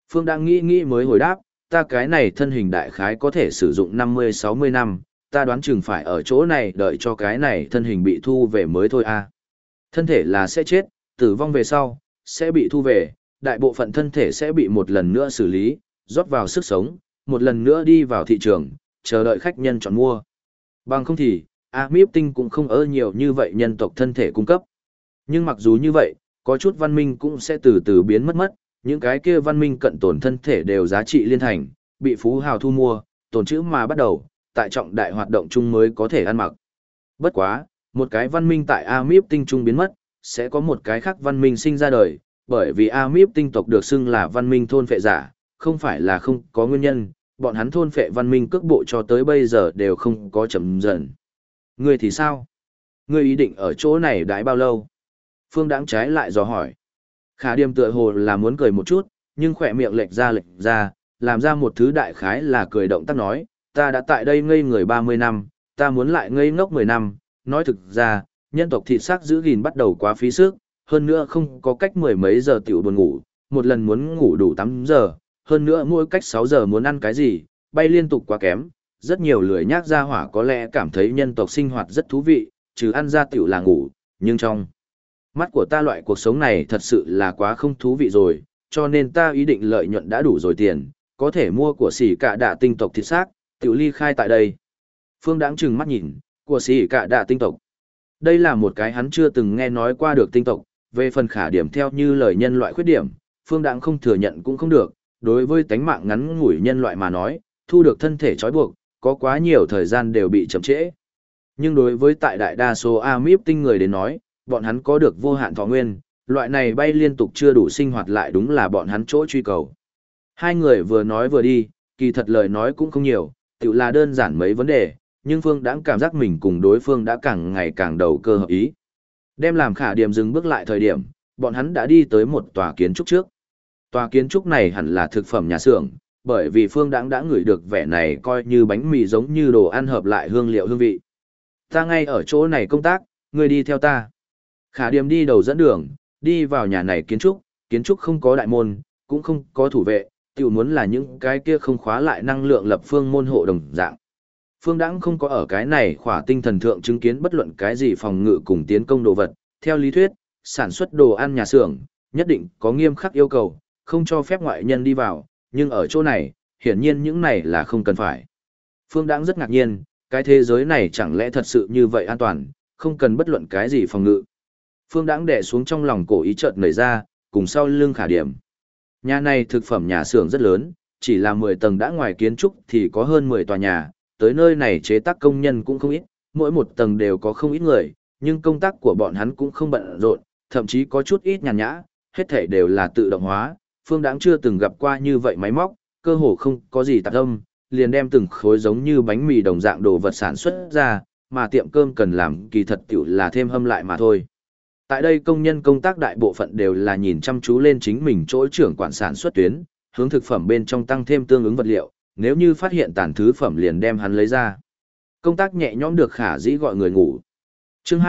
Phương đang nghĩ nghĩ mới hồi đáp, ta cái này thân hình đại khái có thể sử dụng 50-60 năm, ta đoán chừng phải ở chỗ này đợi cho cái này thân hình bị thu về mới thôi a. Thân thể là sẽ chết, tử vong về sau, sẽ bị thu về, đại bộ phận thân thể sẽ bị một lần nữa xử lý, rót vào sức sống, một lần nữa đi vào thị trường, chờ đợi khách nhân chọn mua. Bằng không thì, Amip tinh cũng không ơ nhiều như vậy nhân tộc thân thể cung cấp. Nhưng mặc dù như vậy, có chút văn minh cũng sẽ từ từ biến mất mất, những cái kia văn minh cận tồn thân thể đều giá trị liên thành, bị phú hào thu mua, tồn trữ mà bắt đầu, tại trọng đại hoạt động chung mới có thể ăn mặc. Bất quá, một cái văn minh tại Amip tinh trung biến mất, sẽ có một cái khác văn minh sinh ra đời, bởi vì Amip tinh tộc được xưng là văn minh thôn phệ giả, không phải là không có nguyên nhân, bọn hắn thôn phệ văn minh cước bộ cho tới bây giờ đều không có chậm dần. Ngươi thì sao? Ngươi ý định ở chỗ này đãi bao lâu? Phương Đãng trái lại dò hỏi. Khả Điềm tựa hồ là muốn cười một chút, nhưng khỏe miệng lệch ra, làm ra một thứ đại khái là cười động tác nói, ta đã tại đây ngây người 30 năm, ta muốn lại ngây ngốc 10 năm, nói thực ra, nhân tộc thịt xác giữ gìn bắt đầu quá phí sức, hơn nữa không có cách mười mấy giờ tiểu buồn ngủ, một lần muốn ngủ đủ 8 giờ, hơn nữa mỗi cách 6 giờ muốn ăn cái gì, bay liên tục quá kém, rất nhiều lười nhác ra hỏa có lẽ cảm thấy nhân tộc sinh hoạt rất thú vị, trừ ăn ra tiểu là ngủ, nhưng trong mắt của ta loại cuộc sống này thật sự là quá không thú vị rồi, cho nên ta ý định lợi nhuận đã đủ rồi tiền, có thể mua của xỉ cả đạ tinh tộc thịt xác, tiểu ly khai tại đây. Phương Đãng trừng mắt nhìn, của xỉ cả đạ tinh tộc. Đây là một cái hắn chưa từng nghe nói qua được tinh tộc, về phần Khả Điểm theo như lời nhân loại khuyết điểm, Phương Đãng không thừa nhận cũng không được, đối với tánh mạng ngắn ngủi nhân loại mà nói, thu được thân thể trói buộc, có quá nhiều thời gian đều bị chậm trễ. Nhưng đối với tại đại đa số Amip tinh người đến nói, bọn hắn có được vô hạn thọ nguyên, loại này bay liên tục chưa đủ sinh hoạt lại đúng là bọn hắn chỗ truy cầu. Hai người vừa nói vừa đi, kỳ thật lời nói cũng không nhiều, tự là đơn giản mấy vấn đề, nhưng Phương Đãng cảm giác mình cùng đối phương đã càng ngày càng đầu cơ hợp ý. Đem làm Khả Điểm dừng bước lại thời điểm, bọn hắn đã đi tới một tòa kiến trúc trước. Tòa kiến trúc này hẳn là thực phẩm nhà xưởng, bởi vì Phương Đãng đã ngửi được vẻ này coi như bánh mì giống như đồ ăn hợp lại hương liệu hương vị. Ta ngay ở chỗ này công tác, ngươi đi theo ta. Khả Điềm đi đầu dẫn đường, đi vào nhà này kiến trúc không có đại môn, cũng không có thủ vệ, tiểu muốn là những cái kia không khóa lại năng lượng lập phương môn hộ đồng dạng. Phương Đãng không có ở cái này khỏa tinh thần thượng chứng kiến bất luận cái gì phòng ngự cùng tiến công đồ vật, theo lý thuyết, sản xuất đồ ăn nhà xưởng, nhất định có nghiêm khắc yêu cầu, không cho phép ngoại nhân đi vào, nhưng ở chỗ này, hiển nhiên những này là không cần phải. Phương Đãng rất ngạc nhiên, cái thế giới này chẳng lẽ thật sự như vậy an toàn, không cần bất luận cái gì phòng ngự. Phương Đãng đè xuống trong lòng cổ ý chợt nảy ra, cùng sau lưng Khả Điểm. Nhà này thực phẩm nhà xưởng rất lớn, chỉ là 10 tầng đã ngoài kiến trúc thì có hơn 10 tòa nhà, tới nơi này chế tác công nhân cũng không ít, mỗi một tầng đều có không ít người, nhưng công tác của bọn hắn cũng không bận rộn, thậm chí có chút ít nhàn nhã, hết thảy đều là tự động hóa. Phương Đãng chưa từng gặp qua như vậy máy móc, cơ hồ không có gì tạp âm, liền đem từng khối giống như bánh mì đồng dạng đồ vật sản xuất ra, mà tiệm cơm cần làm kỳ thật tiểu là thêm hâm lại mà thôi. Tại đây công nhân công tác đại bộ phận đều là nhìn chăm chú lên chính mình chỗ trưởng quản sản xuất tuyến, hướng thực phẩm bên trong tăng thêm tương ứng vật liệu, nếu như phát hiện tàn thứ phẩm liền đem hắn lấy ra. Công tác nhẹ nhõm được Khả Dĩ gọi người ngủ. Chương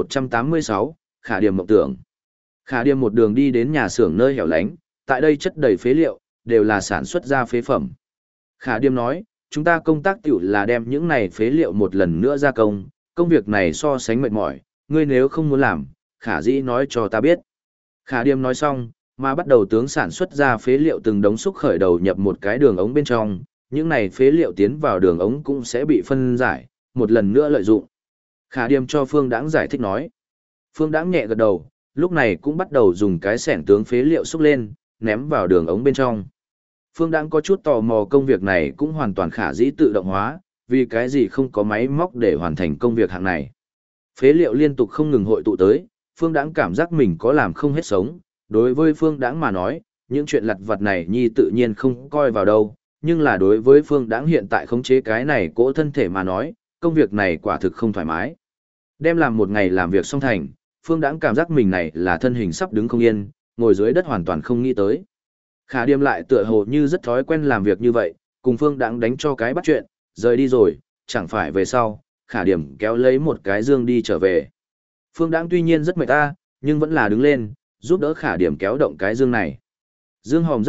2186, Khả Điềm mộng tưởng. Khả Điềm một đường đi đến nhà xưởng nơi hẻo lánh, tại đây chất đầy phế liệu, đều là sản xuất ra phế phẩm. Khả Điềm nói, chúng ta công tác tiểu là đem những này phế liệu một lần nữa gia công, công việc này so sánh mệt mỏi, ngươi nếu không muốn làm, Khả Dĩ nói cho ta biết. Khả Điềm nói xong, mà bắt đầu tướng sản xuất ra phế liệu từng đống xúc khởi đầu nhập một cái đường ống bên trong, những này phế liệu tiến vào đường ống cũng sẽ bị phân giải, một lần nữa lợi dụng. Khả Điềm cho Phương Đãng giải thích nói. Phương Đãng nhẹ gật đầu, lúc này cũng bắt đầu dùng cái xẻng tướng phế liệu xúc lên, ném vào đường ống bên trong. Phương Đãng có chút tò mò công việc này cũng hoàn toàn Khả Dĩ tự động hóa, vì cái gì không có máy móc để hoàn thành công việc hạng này. Phế liệu liên tục không ngừng hội tụ tới, Phương Đãng cảm giác mình có làm không hết sống, đối với Phương Đãng mà nói, những chuyện lặt vặt này nhi tự nhiên không coi vào đâu, nhưng là đối với Phương Đãng hiện tại khống chế cái này cỗ thân thể mà nói, công việc này quả thực không thoải mái. Đem làm một ngày làm việc xong thành, Phương Đãng cảm giác mình này là thân hình sắp đứng không yên, ngồi dưới đất hoàn toàn không nghĩ tới. Khả Điềm lại tựa hồ như rất thói quen làm việc như vậy, cùng Phương Đãng đánh cho cái bắt chuyện, rời đi rồi, chẳng phải về sau, Khả Điềm kéo lấy một cái dương đi trở về. Phương Đãng tuy nhiên rất mệt ta, nhưng vẫn là đứng lên, giúp đỡ Khả Điềm kéo động cái dương này. Dương hòm rất nặng,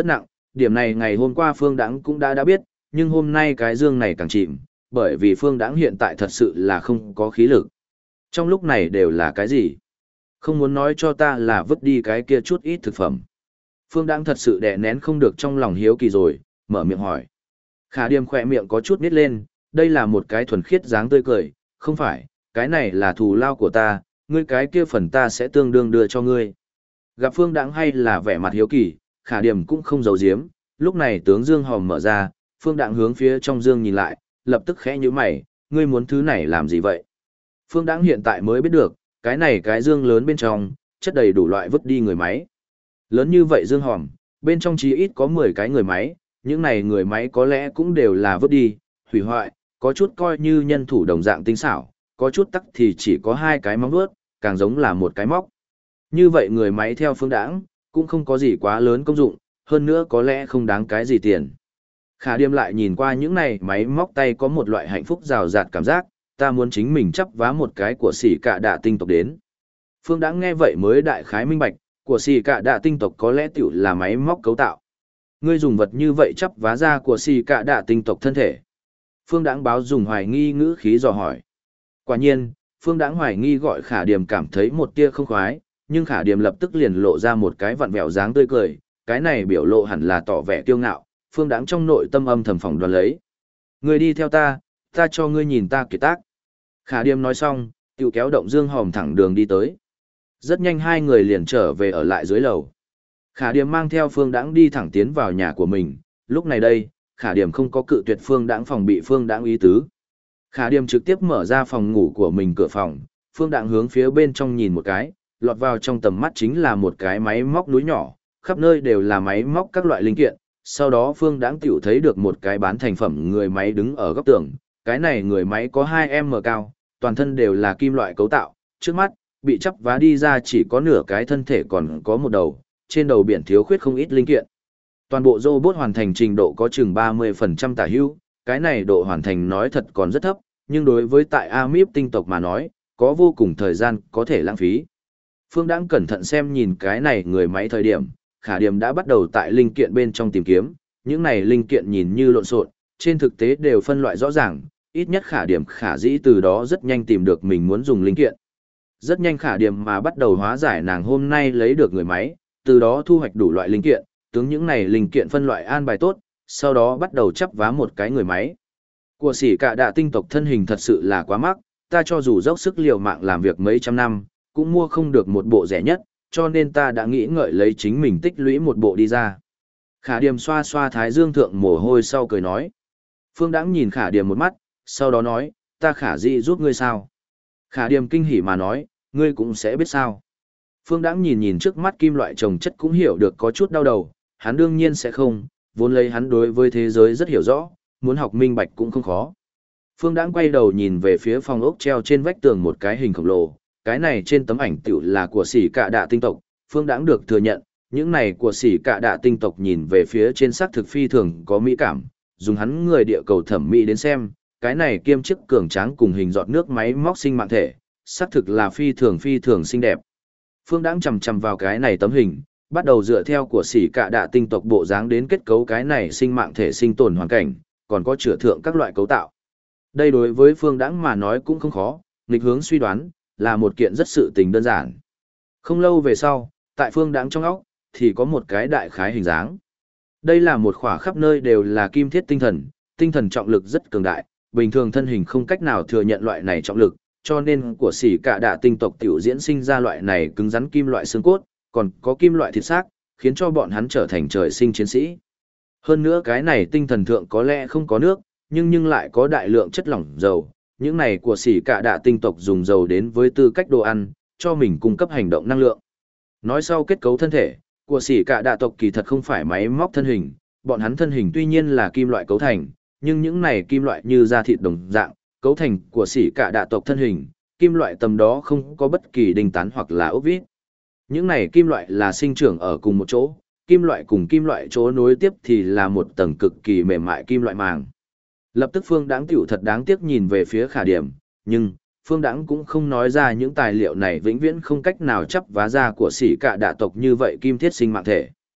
điểm này ngày hôm qua Phương Đãng cũng đã biết, nhưng hôm nay cái dương này càng chìm, bởi vì Phương Đãng hiện tại thật sự là không có khí lực. Trong lúc này đều là cái gì? Không muốn nói cho ta là vứt đi cái kia chút ít thực phẩm. Phương Đãng thật sự đè nén không được trong lòng hiếu kỳ rồi, mở miệng hỏi. Khả Điềm khỏe miệng có chút nít lên, đây là một cái thuần khiết dáng tươi cười, không phải, cái này là thù lao của ta, ngươi cái kia phần ta sẽ tương đương đưa cho ngươi. Gặp Phương Đãng hay là vẻ mặt hiếu kỳ, Khả Điềm cũng không giấu giếm, lúc này tướng dương hòm mở ra, Phương Đãng hướng phía trong dương nhìn lại, lập tức khẽ nhíu mày, ngươi muốn thứ này làm gì vậy? Phương Đãng hiện tại mới biết được, cái này cái dương lớn bên trong, chất đầy đủ loại vứt đi người máy. Lớn như vậy dương hòm, bên trong chí ít có 10 cái người máy, những này người máy có lẽ cũng đều là vứt đi, hủy hoại, có chút coi như nhân thủ đồng dạng tinh xảo, có chút tắc thì chỉ có 2 cái móng vuốt, càng giống là một cái móc. Như vậy người máy theo Phương Đãng, cũng không có gì quá lớn công dụng, hơn nữa có lẽ không đáng cái gì tiền. Khả Điềm lại nhìn qua những này máy móc tay có một loại hạnh phúc rào rạt cảm giác, ta muốn chính mình chấp vá một cái của xỉ cạ đạ tinh tộc đến. Phương Đãng nghe vậy mới đại khái minh bạch, của xỉ cạ đạ tinh tộc có lẽ tiểu là máy móc cấu tạo. Ngươi dùng vật như vậy chấp vá ra của xỉ cạ đạ tinh tộc thân thể. Phương Đãng báo dùng hoài nghi ngữ khí dò hỏi. Quả nhiên, Phương Đãng hoài nghi gọi Khả Điềm cảm thấy một tia không khoái, nhưng Khả Điềm lập tức liền lộ ra một cái vặn vẹo dáng tươi cười, cái này biểu lộ hẳn là tỏ vẻ kiêu ngạo, Phương Đãng trong nội tâm âm thầm phỏng đoán lấy. Ngươi đi theo ta, ta cho ngươi nhìn ta kiệt tác. Khả Điềm nói xong, tiểu kéo động dương hòm thẳng đường đi tới. Rất nhanh hai người liền trở về ở lại dưới lầu. Khả Điềm mang theo Phương Đãng đi thẳng tiến vào nhà của mình, lúc này đây, Khả Điềm không có cự tuyệt Phương Đãng phòng bị Phương Đãng ý tứ. Khả Điềm trực tiếp mở ra phòng ngủ của mình cửa phòng, Phương Đãng hướng phía bên trong nhìn một cái, lọt vào trong tầm mắt chính là một cái máy móc núi nhỏ, khắp nơi đều là máy móc các loại linh kiện. Sau đó Phương Đãng tiểu thấy được một cái bán thành phẩm người máy đứng ở góc tường, cái này người máy có 2m cao, toàn thân đều là kim loại cấu tạo, trước mắt, bị chắp vá đi ra chỉ có nửa cái thân thể còn có một đầu, trên đầu biển thiếu khuyết không ít linh kiện. Toàn bộ robot hoàn thành trình độ có chừng 30% tả hữu, cái này độ hoàn thành nói thật còn rất thấp, nhưng đối với tại Amip tinh tộc mà nói, có vô cùng thời gian có thể lãng phí. Phương Đãng cẩn thận xem nhìn cái này người máy thời điểm, Khả Điềm đã bắt đầu tại linh kiện bên trong tìm kiếm, những này linh kiện nhìn như lộn xộn, trên thực tế đều phân loại rõ ràng, ít nhất Khả Điềm khả dĩ từ đó rất nhanh tìm được mình muốn dùng linh kiện. Rất nhanh Khả Điềm mà bắt đầu hóa giải nàng hôm nay lấy được người máy, từ đó thu hoạch đủ loại linh kiện, tướng những này linh kiện phân loại an bài tốt, sau đó bắt đầu chắp vá một cái người máy. Của xỉ cạ đạ tinh tộc thân hình thật sự là quá mắc, ta cho dù dốc sức liều mạng làm việc mấy trăm năm, cũng mua không được một bộ rẻ nhất, cho nên ta đã nghĩ ngợi lấy chính mình tích lũy một bộ đi ra. Khả Điềm xoa xoa thái dương thượng mồ hôi sau cười nói. Phương Đãng nhìn Khả Điềm một mắt, sau đó nói, ta khả dĩ giúp ngươi sao? Khả Điềm kinh hỉ mà nói, ngươi cũng sẽ biết sao. Phương Đãng nhìn nhìn trước mắt kim loại trồng chất cũng hiểu được có chút đau đầu, hắn đương nhiên sẽ không, vốn lấy hắn đối với thế giới rất hiểu rõ, muốn học minh bạch cũng không khó. Phương Đãng quay đầu nhìn về phía phòng ốc treo trên vách tường một cái hình khổng lồ, cái này trên tấm ảnh tựu là của xỉ cạ đạ tinh tộc, Phương Đãng được thừa nhận, những này của xỉ cạ đạ tinh tộc nhìn về phía trên xác thực phi thường có mỹ cảm, dùng hắn người địa cầu thẩm mỹ đến xem, cái này kiêm chức cường tráng cùng hình giọt nước máy móc sinh mạng thể, xác thực là phi thường xinh đẹp. Phương Đãng chầm chầm vào cái này tấm hình, bắt đầu dựa theo của xỉ cạ đạ tinh tộc bộ dáng đến kết cấu cái này sinh mạng thể sinh tồn hoàn cảnh, còn có chữa thượng các loại cấu tạo. Đây đối với Phương Đãng mà nói cũng không khó, nghịch hướng suy đoán, là một kiện rất sự tình đơn giản. Không lâu về sau, tại Phương Đãng trong óc, thì có một cái đại khái hình dáng. Đây là một khỏa khắp nơi đều là kim thiết tinh thần trọng lực rất cường đại, bình thường thân hình không cách nào thừa nhận loại này trọng lực, cho nên của xỉ cạ đạ tinh tộc tiểu diễn sinh ra loại này cứng rắn kim loại xương cốt, còn có kim loại thịt xác, khiến cho bọn hắn trở thành trời sinh chiến sĩ. Hơn nữa cái này tinh thần thượng có lẽ không có nước, nhưng lại có đại lượng chất lỏng dầu, những này của xỉ cạ đạ tinh tộc dùng dầu đến với tư cách đồ ăn, cho mình cung cấp hành động năng lượng. Nói sau kết cấu thân thể, của xỉ cạ đạ tộc kỳ thật không phải máy móc thân hình, bọn hắn thân hình tuy nhiên là kim loại cấu thành, nhưng những này kim loại như da thịt đồng dạng, cấu thành của xỉ cạ đạ tộc thân hình, kim loại tầm đó không có bất kỳ đinh tán hoặc là ốc vít. Những này kim loại là sinh trưởng ở cùng một chỗ, kim loại cùng kim loại chỗ nối tiếp thì là một tầng cực kỳ mềm mại kim loại màng. Lập tức Phương Đãng tiểu thật đáng tiếc nhìn về phía Khả Điềm, nhưng Phương Đãng cũng không nói ra những tài liệu này vĩnh viễn không cách nào chấp vá ra của xỉ cạ đạ tộc như vậy kim thiết sinh mạng thể.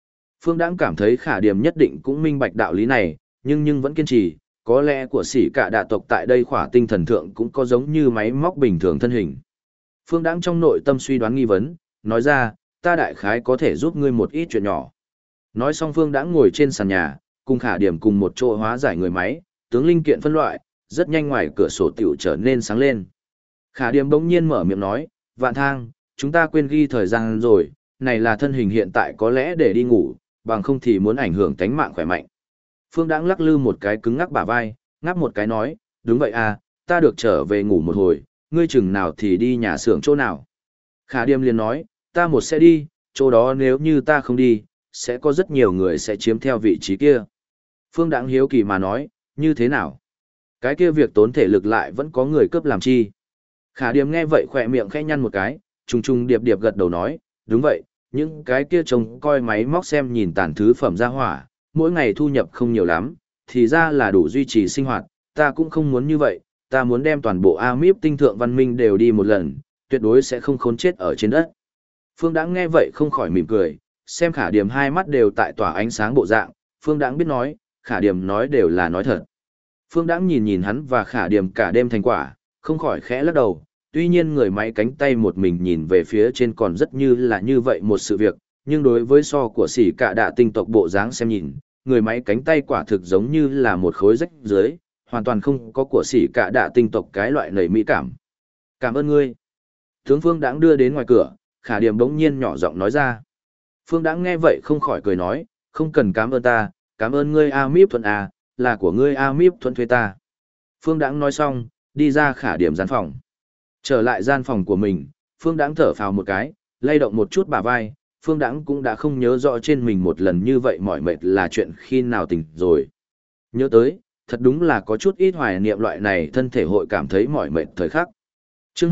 Phương Đãng cảm thấy Khả Điềm nhất định cũng minh bạch đạo lý này, nhưng vẫn kiên trì, có lẽ của sĩ cả đạ tộc tại đây khỏa tinh thần thượng cũng có giống như máy móc bình thường thân hình. Phương Đãng trong nội tâm suy đoán nghi vấn, nói ra, ta đại khái có thể giúp ngươi một ít chuyện nhỏ. Nói xong Phương Đãng ngồi trên sàn nhà, cùng Khả Điềm cùng một chỗ hóa giải người máy, tướng linh kiện phân loại, rất nhanh ngoài cửa sổ tiểu trở nên sáng lên. Khả Điềm bỗng nhiên mở miệng nói, Vạn Thang, chúng ta quên ghi thời gian rồi, này là thân hình hiện tại có lẽ để đi ngủ, bằng không thì muốn ảnh hưởng tánh mạng khỏe mạnh. Phương Đãng lắc lư một cái cứng ngắc bả vai, ngáp một cái nói, đúng vậy à, ta được trở về ngủ một hồi, ngươi chừng nào thì đi nhà xưởng chỗ nào. Khả Điềm liền nói, ta một sẽ đi, chỗ đó nếu như ta không đi, sẽ có rất nhiều người sẽ chiếm theo vị trí kia. Phương Đãng hiếu kỳ mà nói, như thế nào? Cái kia việc tốn thể lực lại vẫn có người cướp làm chi. Khả Điềm nghe vậy khỏe miệng khẽ nhăn một cái, trùng trùng điệp điệp gật đầu nói, đúng vậy, những cái kia trông coi máy móc xem nhìn tàn thứ phẩm ra hỏa, mỗi ngày thu nhập không nhiều lắm, thì ra là đủ duy trì sinh hoạt, ta cũng không muốn như vậy, ta muốn đem toàn bộ Amip tinh thượng văn minh đều đi một lần, tuyệt đối sẽ không khốn chết ở trên đất. Phương Đãng nghe vậy không khỏi mỉm cười, xem Khả Điềm hai mắt đều tại tỏa ánh sáng bộ dạng, Phương Đãng biết nói, Khả Điềm nói đều là nói thật. Phương Đãng nhìn hắn và Khả Điềm cả đêm thành quả, không khỏi khẽ lắc đầu, tuy nhiên người máy cánh tay một mình nhìn về phía trên còn rất như là như vậy một sự việc, nhưng đối với so của sĩ cả đạ tinh tộc bộ dáng xem nhìn, người máy cánh tay quả thực giống như là một khối rách dưới, hoàn toàn không có của sĩ cả đạ tinh tộc cái loại nầy mỹ cảm. Cảm ơn ngươi. Tướng Phương Đãng đưa đến ngoài cửa, Khả Điềm bỗng nhiên nhỏ giọng nói ra. Phương Đãng nghe vậy không khỏi cười nói, không cần cảm ơn ta, cảm ơn ngươi Amip Thuận à, là của ngươi Amip Thuận thuê ta. Phương Đãng nói xong, đi ra Khả Điềm gian phòng. Trở lại gian phòng của mình, Phương Đãng thở phào một cái, lay động một chút bả vai, Phương Đãng cũng đã không nhớ rõ trên mình một lần như vậy mỏi mệt là chuyện khi nào tỉnh rồi. Nhớ tới, thật đúng là có chút ít hoài niệm loại này thân thể hội cảm thấy mỏi mệt thời khắc. Chương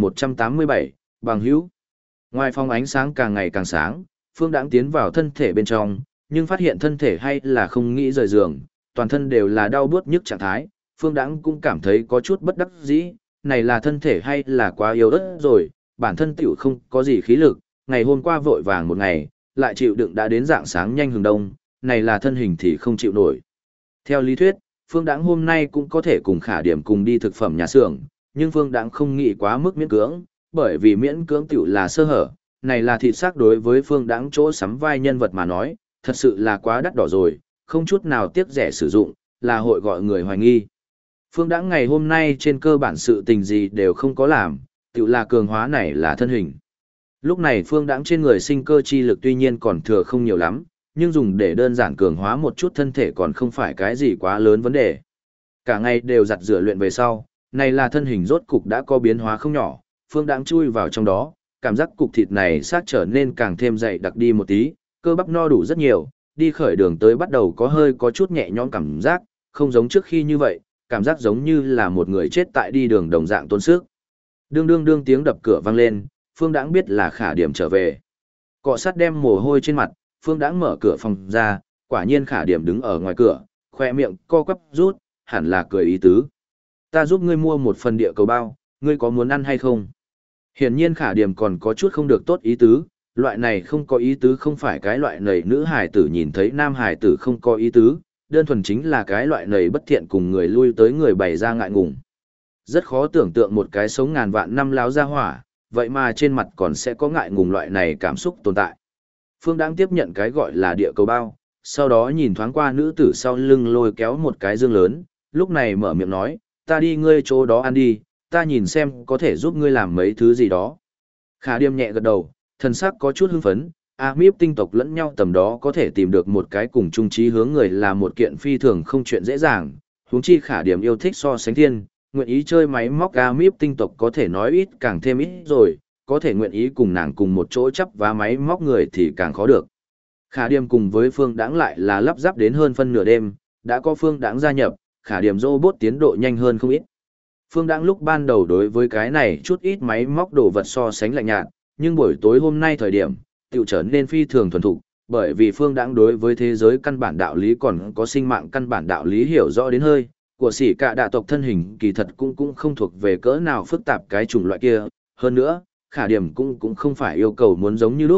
2187, bằng hữu. Ngoài phòng ánh sáng càng ngày càng sáng, Phương Đãng tiến vào thân thể bên trong, nhưng phát hiện thân thể hay là không nghĩ rời giường, toàn thân đều là đau buốt nhức trạng thái, Phương Đãng cũng cảm thấy có chút bất đắc dĩ, này là thân thể hay là quá yếu ớt rồi, bản thân tiểu không có gì khí lực, ngày hôm qua vội vàng một ngày, lại chịu đựng đã đến dạng sáng nhanh hừng đông, này là thân hình thì không chịu nổi. Theo lý thuyết, Phương Đãng hôm nay cũng có thể cùng Khả Điềm cùng đi thực phẩm nhà xưởng, nhưng Phương Đãng không nghĩ quá mức miễn cưỡng, bởi vì miễn cưỡng tiểu là sơ hở, này là thịt xác đối với Phương Đãng chỗ sắm vai nhân vật mà nói, thật sự là quá đắt đỏ rồi, không chút nào tiếc rẻ sử dụng, là hội gọi người hoài nghi. Phương Đãng ngày hôm nay trên cơ bản sự tình gì đều không có làm, tự là cường hóa này là thân hình. Lúc này Phương Đãng trên người sinh cơ chi lực tuy nhiên còn thừa không nhiều lắm, nhưng dùng để đơn giản cường hóa một chút thân thể còn không phải cái gì quá lớn vấn đề. Cả ngày đều giặt rửa luyện về sau, này là thân hình rốt cục đã có biến hóa không nhỏ, Phương Đãng chui vào trong đó, cảm giác cục thịt này sát trở nên càng thêm dày đặc đi một tí, cơ bắp no đủ rất nhiều, đi khởi đường tới bắt đầu có chút nhẹ nhõm cảm giác, không giống trước khi như vậy, cảm giác giống như là một người chết tại đi đường đồng dạng tốn sức. Đương đương đương tiếng đập cửa vang lên, Phương Đãng biết là Khả Điềm trở về. Cọ sát đem mồ hôi trên mặt, Phương Đãng mở cửa phòng ra, quả nhiên Khả Điềm đứng ở ngoài cửa, khoe miệng co quắp rút, hẳn là cười ý tứ. Ta giúp ngươi mua một phần địa cầu bao, ngươi có muốn ăn hay không? Hiển nhiên Khả Điềm còn có chút không được tốt ý tứ, loại này không có ý tứ không phải cái loại nầy nữ hài tử nhìn thấy nam hài tử không có ý tứ, đơn thuần chính là cái loại nầy bất thiện cùng người lui tới người bày ra ngại ngùng. Rất khó tưởng tượng một cái sống ngàn vạn năm láo ra hỏa, vậy mà trên mặt còn sẽ có ngại ngùng loại này cảm xúc tồn tại. Phương Đãng tiếp nhận cái gọi là địa cầu bao, sau đó nhìn thoáng qua nữ tử sau lưng lôi kéo một cái dương lớn, lúc này mở miệng nói, ta đi ngươi chỗ đó ăn đi, ta nhìn xem có thể giúp ngươi làm mấy thứ gì đó. Khả Điềm nhẹ gật đầu, thần sắc có chút hưng phấn, Amip tinh tộc lẫn nhau tầm đó có thể tìm được một cái cùng chung chí hướng người là một kiện phi thường không chuyện dễ dàng, huống chi Khả Điềm yêu thích so sánh thiên, nguyện ý chơi máy móc Amip tinh tộc có thể nói ít càng thêm ít rồi, có thể nguyện ý cùng nàng cùng một chỗ chấp vá máy móc người thì càng khó được. Khả Điềm cùng với Phương Đãng lại là lắp ráp đến hơn phân nửa đêm, đã có Phương Đãng gia nhập, Khả Điềm robot tiến độ nhanh hơn không ít. Phương Đãng lúc ban đầu đối với cái này chút ít máy móc đồ vật so sánh lạnh nhạt, nhưng buổi tối hôm nay thời điểm, tiểu trở nên phi thường thuần thục, bởi vì Phương Đãng đối với thế giới căn bản đạo lý còn có sinh mạng căn bản đạo lý hiểu rõ đến hơi, của sĩ cả đạ tộc thân hình kỳ thật cũng không thuộc về cỡ nào phức tạp cái chủng loại kia, hơn nữa, Khả Điềm cũng không phải yêu cầu muốn giống như lúc,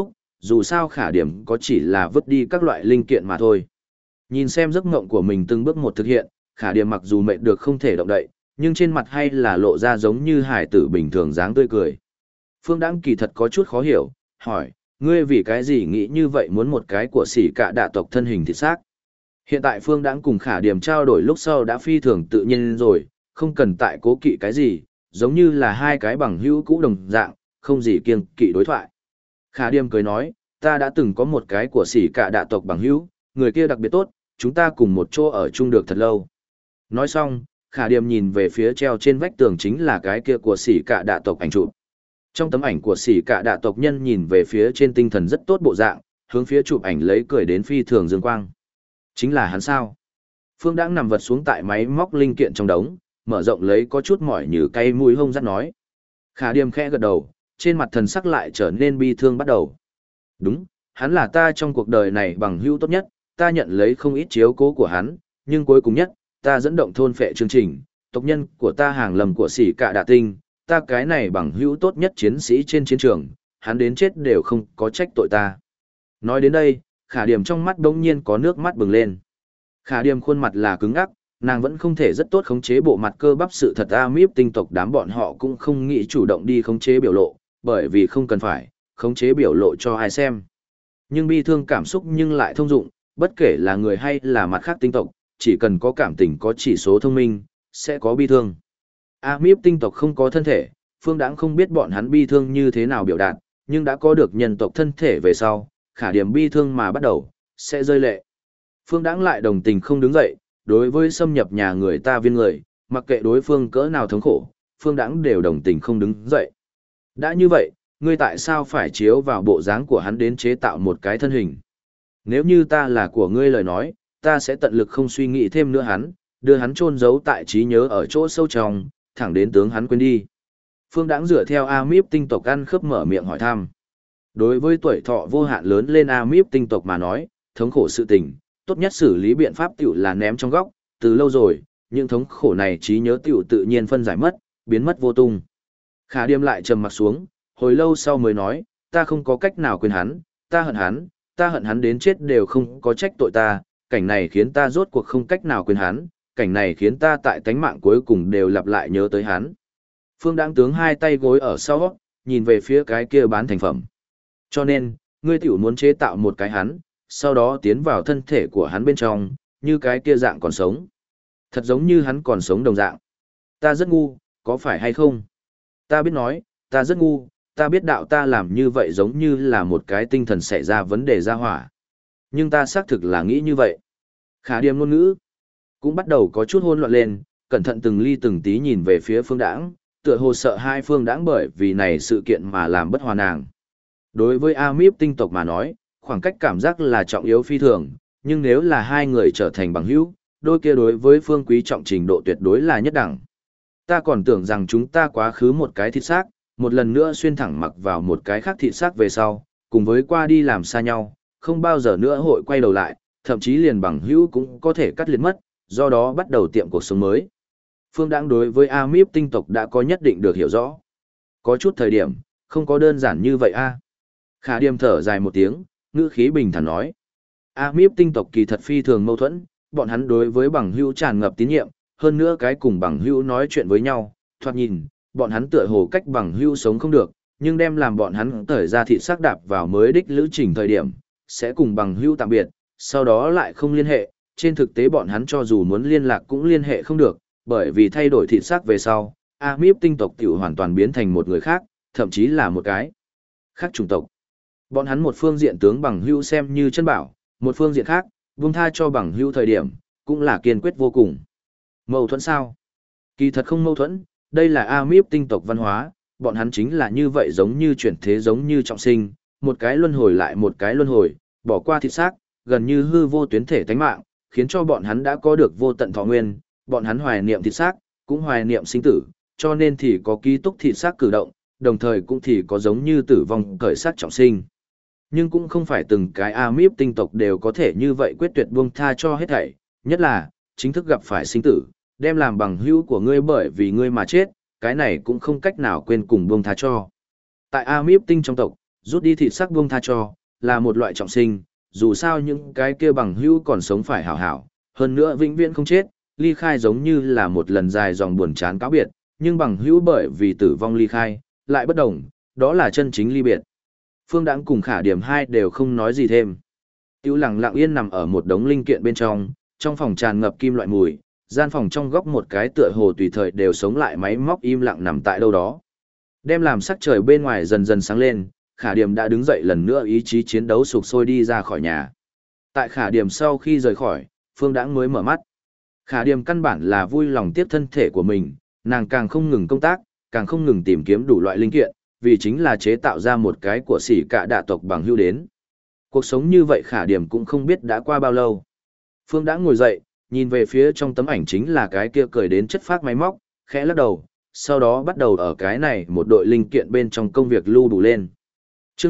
dù sao khả điểm có chỉ là vứt đi các loại linh kiện mà thôi. Nhìn xem giấc mộng của mình từng bước một thực hiện, khả điểm mặc dù mệt được không thể động đậy, nhưng trên mặt hay là lộ ra giống như hải tử bình thường dáng tươi cười. Phương Đãng kỳ thật có chút khó hiểu, hỏi, ngươi vì cái gì nghĩ như vậy muốn một cái của sỉ cả đạ tộc thân hình thịt xác? Hiện tại Phương Đãng cùng khả điểm trao đổi lúc sau đã phi thường tự nhiên rồi, không cần tại cố kỵ cái gì, giống như là hai cái bằng hữu cũ đồng dạng, không gì kiêng kỵ đối thoại. Khả điểm cười nói, ta đã từng có một cái của sỉ cả đạ tộc bằng hữu, người kia đặc biệt tốt, chúng ta cùng một chỗ ở chung được thật lâu. Nói xong, khả điểm nhìn về phía treo trên vách tường chính là cái kia của sỉ cả đạ tộc ảnh chụp. Trong tấm ảnh của sỉ cả đạ tộc nhân nhìn về phía trên tinh thần rất tốt bộ dạng, hướng phía chụp ảnh lấy cười đến phi thường dương quang. Chính là hắn sao? Phương Đãng nằm vật xuống tại máy móc linh kiện trong đống, mở rộng lấy có chút mỏi như cay mũi hông dắt nói. Khả Điềm khẽ gật đầu, trên mặt thần sắc lại trở nên bi thương bắt đầu. Đúng, hắn là ta trong cuộc đời này bằng hữu tốt nhất, ta nhận lấy không ít chiếu cố của hắn, nhưng cuối cùng nhất, ta dẫn động thôn phệ chương trình, tộc nhân của ta hàng lầm của sỉ cả đạ tinh, ta cái này bằng hữu tốt nhất chiến sĩ trên chiến trường, hắn đến chết đều không có trách tội ta. Nói đến đây, Khả Điềm trong mắt đống nhiên có nước mắt bừng lên. Khả Điềm khuôn mặt là cứng ngắc, nàng vẫn không thể rất tốt khống chế bộ mặt cơ bắp sự thật Amip tinh tộc đám bọn họ cũng không nghĩ chủ động đi khống chế biểu lộ, bởi vì không cần phải, khống chế biểu lộ cho ai xem. Nhưng bi thương cảm xúc nhưng lại thông dụng, bất kể là người hay là mặt khác tinh tộc, chỉ cần có cảm tình có chỉ số thông minh, sẽ có bi thương. Amip tinh tộc không có thân thể, Phương Đãng không biết bọn hắn bi thương như thế nào biểu đạt, nhưng đã có được nhân tộc thân thể về sau, Khả Điềm bi thương mà bắt đầu, sẽ rơi lệ. Phương Đãng lại đồng tình không đứng dậy, đối với xâm nhập nhà người ta viên người, mặc kệ đối phương cỡ nào thống khổ, Phương Đãng đều đồng tình không đứng dậy. Đã như vậy, ngươi tại sao phải chiếu vào bộ dáng của hắn đến chế tạo một cái thân hình? Nếu như ta là của ngươi lời nói, ta sẽ tận lực không suy nghĩ thêm nữa hắn, đưa hắn chôn giấu tại trí nhớ ở chỗ sâu trong, thẳng đến tướng hắn quên đi. Phương Đãng dựa theo Amip tinh tộc ăn khớp mở miệng hỏi thăm. Đối với tuổi thọ vô hạn lớn lên Amip tinh tộc mà nói, thống khổ sự tình, tốt nhất xử lý biện pháp tiểu là ném trong góc, từ lâu rồi, những thống khổ này trí nhớ tiểu tự nhiên phân giải mất, biến mất vô tung. Khả Điềm lại trầm mặt xuống, hồi lâu sau mới nói, ta không có cách nào quên hắn, ta hận hắn đến chết đều không có trách tội ta, cảnh này khiến ta rốt cuộc không cách nào quên hắn, cảnh này khiến ta tại tánh mạng cuối cùng đều lặp lại nhớ tới hắn. Phương Đãng tướng hai tay gối ở sau, nhìn về phía cái kia bán thành phẩm. Cho nên, ngươi tiểu muốn chế tạo một cái hắn, sau đó tiến vào thân thể của hắn bên trong, như cái kia dạng còn sống. Thật giống như hắn còn sống đồng dạng. Ta rất ngu, có phải hay không? Ta biết nói, ta rất ngu, ta biết đạo ta làm như vậy giống như là một cái tinh thần xảy ra vấn đề ra hỏa. Nhưng ta xác thực là nghĩ như vậy. Khả Điềm ngôn ngữ cũng bắt đầu có chút hỗn loạn lên, cẩn thận từng ly từng tí nhìn về phía Phương Đãng, tựa hồ sợ hai Phương Đãng bởi vì này sự kiện mà làm bất hòa nàng. Đối với Amip tinh tộc mà nói, khoảng cách cảm giác là trọng yếu phi thường, nhưng nếu là hai người trở thành bằng hữu, đôi kia đối với Phương Quý trọng trình độ tuyệt đối là nhất đẳng. Ta còn tưởng rằng chúng ta quá khứ một cái thịt xác, một lần nữa xuyên thẳng mặc vào một cái khác thịt xác về sau, cùng với qua đi làm xa nhau, không bao giờ nữa hội quay đầu lại, thậm chí liền bằng hữu cũng có thể cắt liệt mất, do đó bắt đầu tiệm cuộc sống mới. Phương Đãng đối với Amip tinh tộc đã có nhất định được hiểu rõ. Có chút thời điểm, không có đơn giản như vậy a. Khả Điềm thở dài một tiếng, ngữ khí bình thản nói. Amip tinh tộc kỳ thật phi thường mâu thuẫn, bọn hắn đối với bằng hữu tràn ngập tín nhiệm, hơn nữa cái cùng bằng hữu nói chuyện với nhau, thoạt nhìn, bọn hắn tựa hồ cách bằng hữu sống không được, nhưng đem làm bọn hắn tởi ra thịt xác đạp vào mới đích lữ trình thời điểm, sẽ cùng bằng hữu tạm biệt, sau đó lại không liên hệ, trên thực tế bọn hắn cho dù muốn liên lạc cũng liên hệ không được, bởi vì thay đổi thịt xác về sau, Amip tinh tộc tiểu hoàn toàn biến thành một người khác, thậm chí là một cái khác chủng tộc. Bọn hắn một phương diện tướng bằng hữu xem như chân bảo, một phương diện khác, buông tha cho bằng hữu thời điểm, cũng là kiên quyết vô cùng. Mâu thuẫn sao? Kỳ thật không mâu thuẫn, đây là Amip tinh tộc văn hóa, bọn hắn chính là như vậy giống như chuyển thế giống như trọng sinh, một cái luân hồi lại một cái luân hồi, bỏ qua thịt xác, gần như hư vô tuyến thể tánh mạng, khiến cho bọn hắn đã có được vô tận thọ nguyên, bọn hắn hoài niệm thịt xác, cũng hoài niệm sinh tử, cho nên thì có ký túc thịt xác cử động, đồng thời cũng thì có giống như tử vong khởi xác trọng sinh. Nhưng cũng không phải từng cái Amip tinh tộc đều có thể như vậy quyết tuyệt buông tha cho hết thảy, nhất là, chính thức gặp phải sinh tử, đem làm bằng hữu của ngươi bởi vì ngươi mà chết, cái này cũng không cách nào quên cùng buông tha cho. Tại Amip tinh trong tộc, rút đi thịt xác buông tha cho, là một loại trọng sinh, dù sao những cái kia bằng hữu còn sống phải hảo hảo, hơn nữa vĩnh viễn không chết, ly khai giống như là một lần dài dòng buồn chán cáo biệt, nhưng bằng hữu bởi vì tử vong ly khai, lại bất đồng, đó là chân chính ly biệt. Phương Đãng cùng Khả Điểm hai đều không nói gì thêm. Tiêu lặng lặng yên nằm ở một đống linh kiện bên trong phòng tràn ngập kim loại mùi, gian phòng trong góc một cái tựa hồ tùy thời đều sống lại máy móc im lặng nằm tại đâu đó. Đem làm sắc trời bên ngoài dần dần sáng lên, Khả Điểm đã đứng dậy lần nữa ý chí chiến đấu sục sôi đi ra khỏi nhà. Tại Khả Điểm sau khi rời khỏi, Phương Đãng mới mở mắt. Khả Điểm căn bản là vui lòng tiếp thân thể của mình, nàng càng không ngừng công tác, càng không ngừng tìm kiếm đủ loại linh kiện, vì chính là chế tạo ra một cái của xỉ cả đạ tộc bằng hữu đến. Cuộc sống như vậy Khả Điểm cũng không biết đã qua bao lâu. Phương Đãng ngồi dậy, nhìn về phía trong tấm ảnh chính là cái kia cười đến chất phác máy móc, khẽ lắc đầu, sau đó bắt đầu ở cái này một đội linh kiện bên trong công việc lưu đủ lên. Chương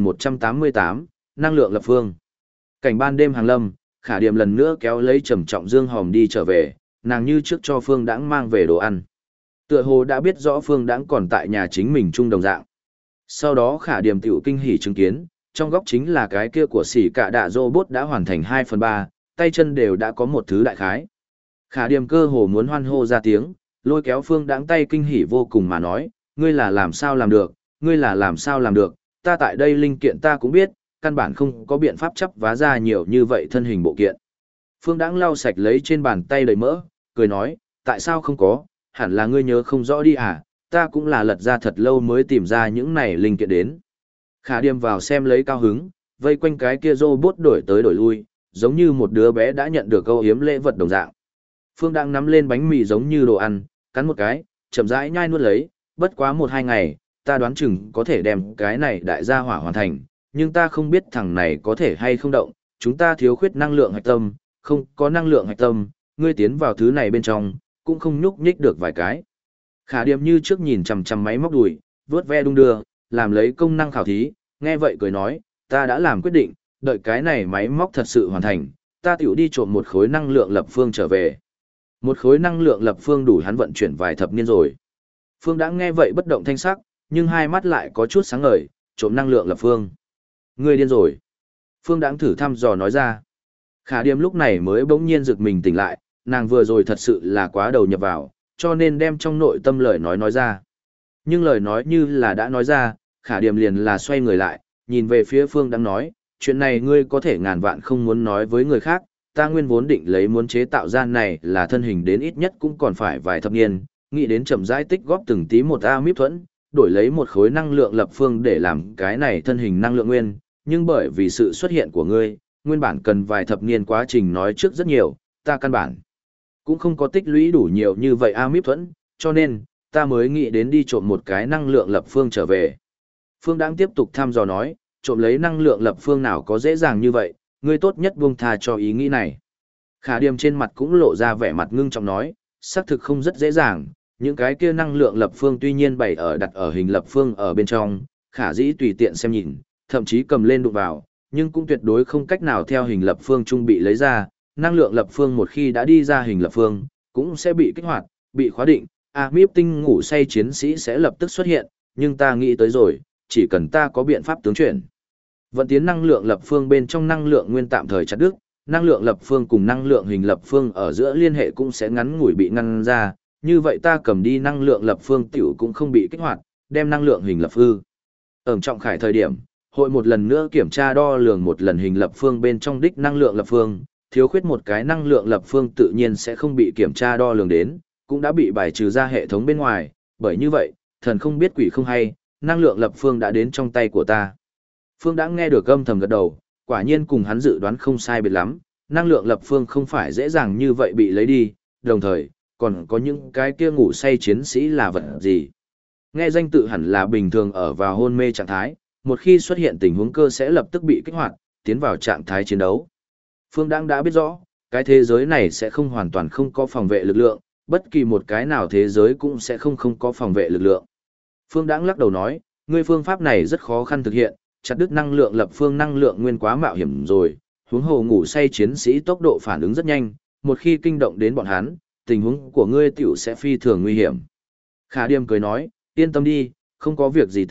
2188, năng lượng lập phương. Cảnh ban đêm hàng lâm, Khả Điểm lần nữa kéo lấy trầm trọng dương hòm đi trở về, nàng như trước cho Phương Đãng mang về đồ ăn. Tựa hồ đã biết rõ Phương Đãng còn tại nhà chính mình chung đồng dạng. Sau đó Khả Điểm tiểu kinh hỉ chứng kiến, trong góc chính là cái kia của xỉ cả đạ robot đã hoàn thành 2/3, tay chân đều đã có một thứ đại khái. Khả Điểm cơ hồ muốn hoan hô ra tiếng, lôi kéo Phương Đãng tay kinh hỉ vô cùng mà nói, ngươi là làm sao làm được, ngươi là làm sao làm được, ta tại đây linh kiện ta cũng biết, căn bản không có biện pháp chấp vá ra nhiều như vậy thân hình bộ kiện. Phương Đãng lau sạch lấy trên bàn tay đầy mỡ, cười nói, tại sao không có, hẳn là ngươi nhớ không rõ đi à, ta cũng là lật ra thật lâu mới tìm ra những này linh kiện đến. Khả Điểm vào xem lấy cao hứng, vây quanh cái kia robot đổi tới đổi lui, giống như một đứa bé đã nhận được câu hiếm lễ vật đồng dạng. Phương Đãng nắm lên bánh mì giống như đồ ăn, cắn một cái, chậm rãi nhai nuốt lấy, bất quá 1-2 ngày, ta đoán chừng có thể đem cái này đại gia hỏa hoàn thành, nhưng ta không biết thằng này có thể hay không động, chúng ta thiếu khuyết năng lượng hạch tâm, không có năng lượng hạch tâm, ngươi tiến vào thứ này bên trong, cũng không nhúc nhích được vài cái. Khả Điểm như trước nhìn chằm chằm máy móc đùi, vướt ve đung đưa, làm lấy công năng khảo thí, nghe vậy cười nói, ta đã làm quyết định, đợi cái này máy móc thật sự hoàn thành, ta tiểu đi trộm một khối năng lượng lập phương trở về. Một khối năng lượng lập phương đủ hắn vận chuyển vài thập niên rồi. Phương đã nghe vậy bất động thanh sắc, nhưng hai mắt lại có chút sáng ngời, trộm năng lượng lập phương. Ngươi điên rồi. Phương Đãng thử thăm dò nói ra. Khả Điểm lúc này mới bỗng nhiên giật mình tỉnh lại, nàng vừa rồi thật sự là quá đầu nhập vào, cho nên đem trong nội tâm lời nói ra. Nhưng lời nói như là đã nói ra, Khả Điểm liền là xoay người lại, nhìn về phía Phương Đãng nói, chuyện này ngươi có thể ngàn vạn không muốn nói với người khác, ta nguyên vốn định lấy muốn chế tạo ra này là thân hình đến ít nhất cũng còn phải vài thập niên, nghĩ đến chậm rãi tích góp từng tí một amip thuẫn, đổi lấy một khối năng lượng lập phương để làm cái này thân hình năng lượng nguyên, nhưng bởi vì sự xuất hiện của ngươi, nguyên bản cần vài thập niên quá trình nói trước rất nhiều, ta căn bản cũng không có tích lũy đủ nhiều như vậy amip thuẫn, cho nên, ta mới nghĩ đến đi trộm một cái năng lượng lập phương trở về. Phương Đãng tiếp tục thăm dò nói, trộm lấy năng lượng lập phương nào có dễ dàng như vậy, ngươi tốt nhất buông tha cho ý nghĩ này. Khả Điểm trên mặt cũng lộ ra vẻ mặt ngưng trọng nói, xác thực không rất dễ dàng, những cái kia năng lượng lập phương tuy nhiên bày ở đặt ở hình lập phương ở bên trong, khả dĩ tùy tiện xem nhìn, thậm chí cầm lên đụng vào, nhưng cũng tuyệt đối không cách nào theo hình lập phương trung bị lấy ra, năng lượng lập phương một khi đã đi ra hình lập phương, cũng sẽ bị kích hoạt, bị khóa định, amip tinh ngủ say chiến sĩ sẽ lập tức xuất hiện, nhưng ta nghĩ tới rồi, chỉ cần ta có biện pháp tướng chuyển. Vận tiến năng lượng lập phương bên trong năng lượng nguyên tạm thời chặt đứt, năng lượng lập phương cùng năng lượng hình lập phương ở giữa liên hệ cũng sẽ ngắn ngủi bị ngăn ra, như vậy ta cầm đi năng lượng lập phương tiểu cũng không bị kích hoạt, đem năng lượng hình lập hư. Ở trọng khải thời điểm, hội một lần nữa kiểm tra đo lường một lần hình lập phương bên trong đích năng lượng lập phương, thiếu khuyết một cái năng lượng lập phương tự nhiên sẽ không bị kiểm tra đo lường đến, cũng đã bị bài trừ ra hệ thống bên ngoài, bởi như vậy, thần không biết quỷ không hay, năng lượng lập phương đã đến trong tay của ta. Phương đã nghe được âm thầm gật đầu, quả nhiên cùng hắn dự đoán không sai biệt lắm, năng lượng lập phương không phải dễ dàng như vậy bị lấy đi, đồng thời, còn có những cái kia ngủ say chiến sĩ là vật gì. Nghe danh tự hẳn là bình thường ở vào hôn mê trạng thái, một khi xuất hiện tình huống cơ sẽ lập tức bị kích hoạt, tiến vào trạng thái chiến đấu. Phương Đãng đã biết rõ, cái thế giới này sẽ không hoàn toàn không có phòng vệ lực lượng, bất kỳ một cái nào thế giới cũng sẽ không có phòng vệ lực lượng. Phương Đãng lắc đầu nói, ngươi phương pháp này rất khó khăn thực hiện, chặt đứt năng lượng lập phương năng lượng nguyên quá mạo hiểm rồi, huống hồ ngủ say chiến sĩ tốc độ phản ứng rất nhanh, một khi kinh động đến bọn hắn, tình huống của ngươi tiểu sẽ phi thường nguy hiểm. Khả Điềm cười nói, yên tâm đi, không có việc gì tình,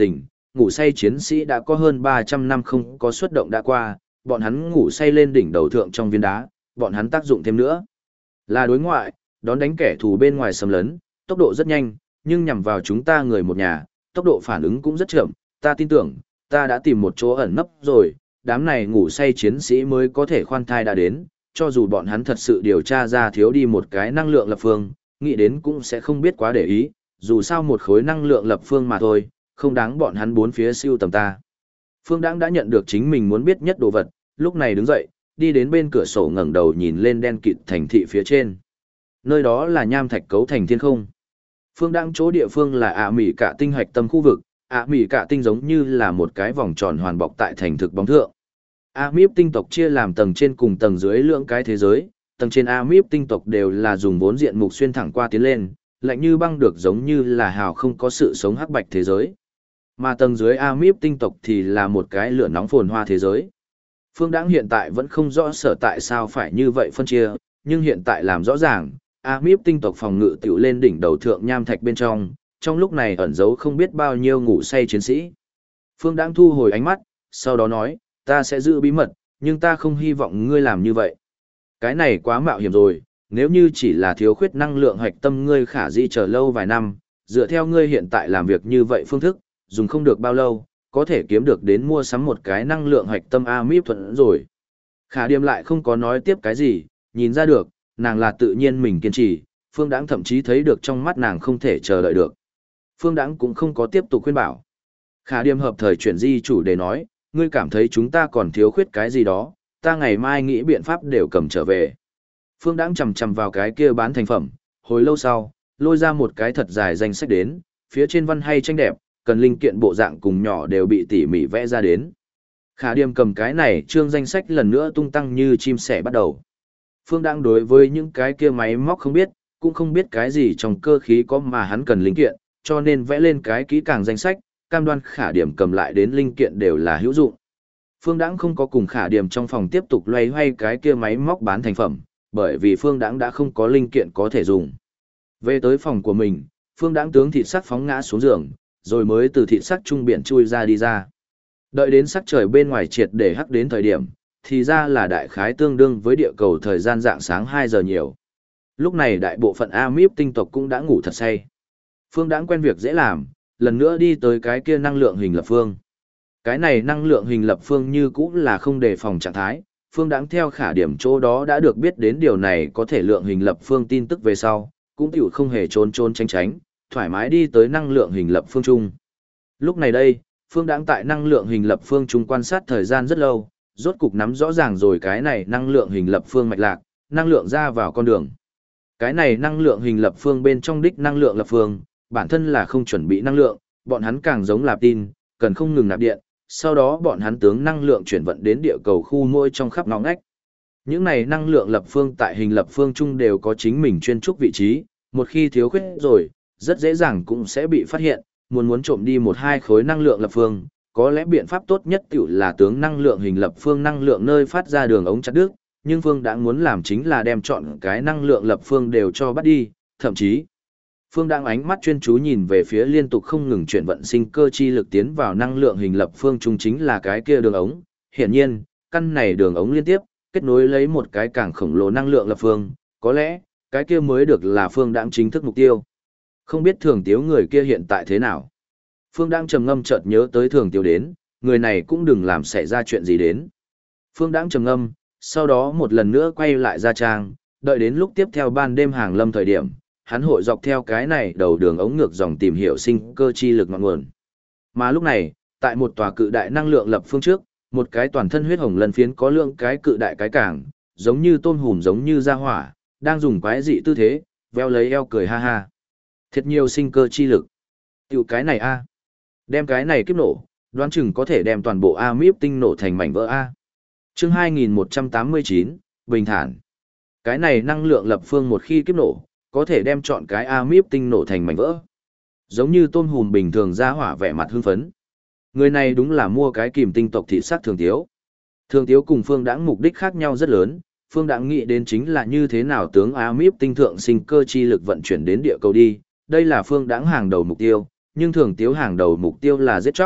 ngủ say chiến sĩ đã có hơn 300 năm không có xuất động đã qua, bọn hắn ngủ say lên đỉnh đầu thượng trong viên đá, bọn hắn tác dụng thêm nữa. Là đối ngoại, đón đánh kẻ thù bên ngoài xâm lấn, tốc độ rất nhanh, nhưng nhằm vào chúng ta người một nhà, tốc độ phản ứng cũng rất chậm, ta tin tưởng, ta đã tìm một chỗ ẩn nấp rồi, đám này ngủ say chiến sĩ mới có thể khoan thai đã đến, cho dù bọn hắn thật sự điều tra ra thiếu đi một cái năng lượng lập phương, nghĩ đến cũng sẽ không biết quá để ý, dù sao một khối năng lượng lập phương mà thôi, không đáng bọn hắn bốn phía siêu tầm ta. Phương Đãng đã nhận được chính mình muốn biết nhất đồ vật, lúc này đứng dậy, đi đến bên cửa sổ ngẩng đầu nhìn lên đen kịt thành thị phía trên. Nơi đó là nham thạch cấu thành thiên không. Phương Đãng chỗ địa phương là ạ mỉ cả tinh hạch tâm khu vực, ạ mỉ cả tinh giống như là một cái vòng tròn hoàn bọc tại thành thực bóng thượng. Amip tinh tộc chia làm tầng trên cùng tầng dưới lưỡng cái thế giới, tầng trên Amip tinh tộc đều là dùng vốn diện mục xuyên thẳng qua tiến lên, lạnh như băng được giống như là hào không có sự sống hắc bạch thế giới. Mà tầng dưới Amip tinh tộc thì là một cái lửa nóng phồn hoa thế giới. Phương Đãng hiện tại vẫn không rõ sở tại sao phải như vậy phân chia, nhưng hiện tại làm rõ ràng, Amip tinh tộc phòng ngự tiểu lên đỉnh đầu thượng nham thạch bên trong lúc này ẩn giấu không biết bao nhiêu ngủ say chiến sĩ. Phương Đãng thu hồi ánh mắt, sau đó nói, ta sẽ giữ bí mật, nhưng ta không hy vọng ngươi làm như vậy. Cái này quá mạo hiểm rồi, nếu như chỉ là thiếu khuyết năng lượng hạch tâm ngươi khả dĩ chờ lâu vài năm, dựa theo ngươi hiện tại làm việc như vậy phương thức, dùng không được bao lâu, có thể kiếm được đến mua sắm một cái năng lượng hạch tâm Amip thuận rồi. Khả Điềm lại không có nói tiếp cái gì, nhìn ra được, nàng là tự nhiên mình kiên trì, Phương Đãng thậm chí thấy được trong mắt nàng không thể chờ đợi được. Phương Đãng cũng không có tiếp tục khuyên bảo. Khả Điềm hợp thời chuyển di chủ đề nói, ngươi cảm thấy chúng ta còn thiếu khuyết cái gì đó, ta ngày mai nghĩ biện pháp đều cầm trở về. Phương Đãng chầm chầm vào cái kia bán thành phẩm, hồi lâu sau, lôi ra một cái thật dài danh sách đến, phía trên văn hay tranh đẹp, cần linh kiện bộ dạng cùng nhỏ đều bị tỉ mỉ vẽ ra đến. Khả Điềm cầm cái này trương danh sách lần nữa tung tăng như chim sẻ bắt đầu. Phương Đãng đối với những cái kia máy móc không biết, cũng không biết cái gì trong cơ khí có mà hắn cần linh kiện, cho nên vẽ lên cái kỹ càng danh sách, cam đoan Khả Điềm cầm lại đến linh kiện đều là hữu dụng. Phương Đãng không có cùng Khả Điềm trong phòng tiếp tục loay hoay cái kia máy móc bán thành phẩm, bởi vì Phương Đãng đã không có linh kiện có thể dùng. Về tới phòng của mình, Phương Đãng tướng thịt sắc phóng ngã xuống giường, rồi mới từ thịt sắc trung biển chui ra đi ra. Đợi đến sắc trời bên ngoài triệt để hắc đến thời điểm, thì ra là đại khái tương đương với địa cầu thời gian rạng sáng 2 giờ nhiều. Lúc này đại bộ phận Amip tinh tộc cũng đã ngủ thật say. Phương Đãng quen việc dễ làm, lần nữa đi tới cái kia năng lượng hình lập phương. Cái này năng lượng hình lập phương như cũ là không đề phòng trạng thái, Phương Đãng theo Khả Điểm chỗ đó đã được biết đến điều này có thể lượng hình lập phương tin tức về sau, cũng tiểu không hề trốn trốn tránh tránh, thoải mái đi tới năng lượng hình lập phương trung. Lúc này đây, Phương Đãng tại năng lượng hình lập phương trung quan sát thời gian rất lâu, rốt cục nắm rõ ràng rồi cái này năng lượng hình lập phương mạch lạc, năng lượng ra vào con đường. Cái này năng lượng hình lập phương bên trong đích năng lượng lập phương, bản thân là không chuẩn bị năng lượng, bọn hắn càng giống là tin, cần không ngừng nạp điện, sau đó bọn hắn tướng năng lượng chuyển vận đến địa cầu khu môi trong khắp ngõ ngách. Những này năng lượng lập phương tại hình lập phương chung đều có chính mình chuyên trúc vị trí, một khi thiếu khuyết rồi, rất dễ dàng cũng sẽ bị phát hiện, muốn trộm đi một hai khối năng lượng lập phương, có lẽ biện pháp tốt nhất tiểu là tướng năng lượng hình lập phương năng lượng nơi phát ra đường ống chặt đứt, nhưng Phương Đãng muốn làm chính là đem chọn cái năng lượng lập phương đều cho bắt đi, thậm chí Phương Đãng ánh mắt chuyên chú nhìn về phía liên tục không ngừng chuyển vận sinh cơ chi lực tiến vào năng lượng hình lập phương trung chính là cái kia đường ống. Hiển nhiên, căn này đường ống liên tiếp, kết nối lấy một cái càng khổng lồ năng lượng lập phương, có lẽ, cái kia mới được là Phương Đãng chính thức mục tiêu. Không biết Thường Tiếu người kia hiện tại thế nào. Phương Đãng trầm ngâm chợt nhớ tới Thường Tiếu đến, người này cũng đừng làm xảy ra chuyện gì đến. Phương Đãng trầm ngâm, sau đó một lần nữa quay lại ra trang, đợi đến lúc tiếp theo ban đêm hàng lâm thời điểm, hắn hội dọc theo cái này đầu đường ống ngược dòng tìm hiểu sinh cơ chi lực ngọn nguồn. Mà lúc này, tại một tòa cự đại năng lượng lập phương trước, một cái toàn thân huyết hồng lân phiến có lượng cái cự đại cái cảng, giống như tôm hùm giống như ra hỏa, đang dùng quái dị tư thế, veo lấy eo cười ha ha. Thiệt nhiều sinh cơ chi lực. Tiểu cái này a, đem cái này kiếp nổ, đoán chừng có thể đem toàn bộ Amip tinh nổ thành mảnh vỡ a. Chương 2189, bình thản. Cái này năng lượng lập phương một khi kiếp nổ, có thể đem chọn cái Amip tinh nổ thành mảnh vỡ. Giống như tôm hùm bình thường ra hỏa vẻ mặt hưng phấn. Người này đúng là mua cái kìm tinh tộc thị sát Thường Tiếu. Thường Tiếu cùng Phương Đãng mục đích khác nhau rất lớn, Phương Đãng nghĩ đến chính là như thế nào tướng Amip tinh thượng sinh cơ chi lực vận chuyển đến địa cầu đi, đây là Phương Đãng hàng đầu mục tiêu, nhưng Thường Tiếu hàng đầu mục tiêu là giết chóc,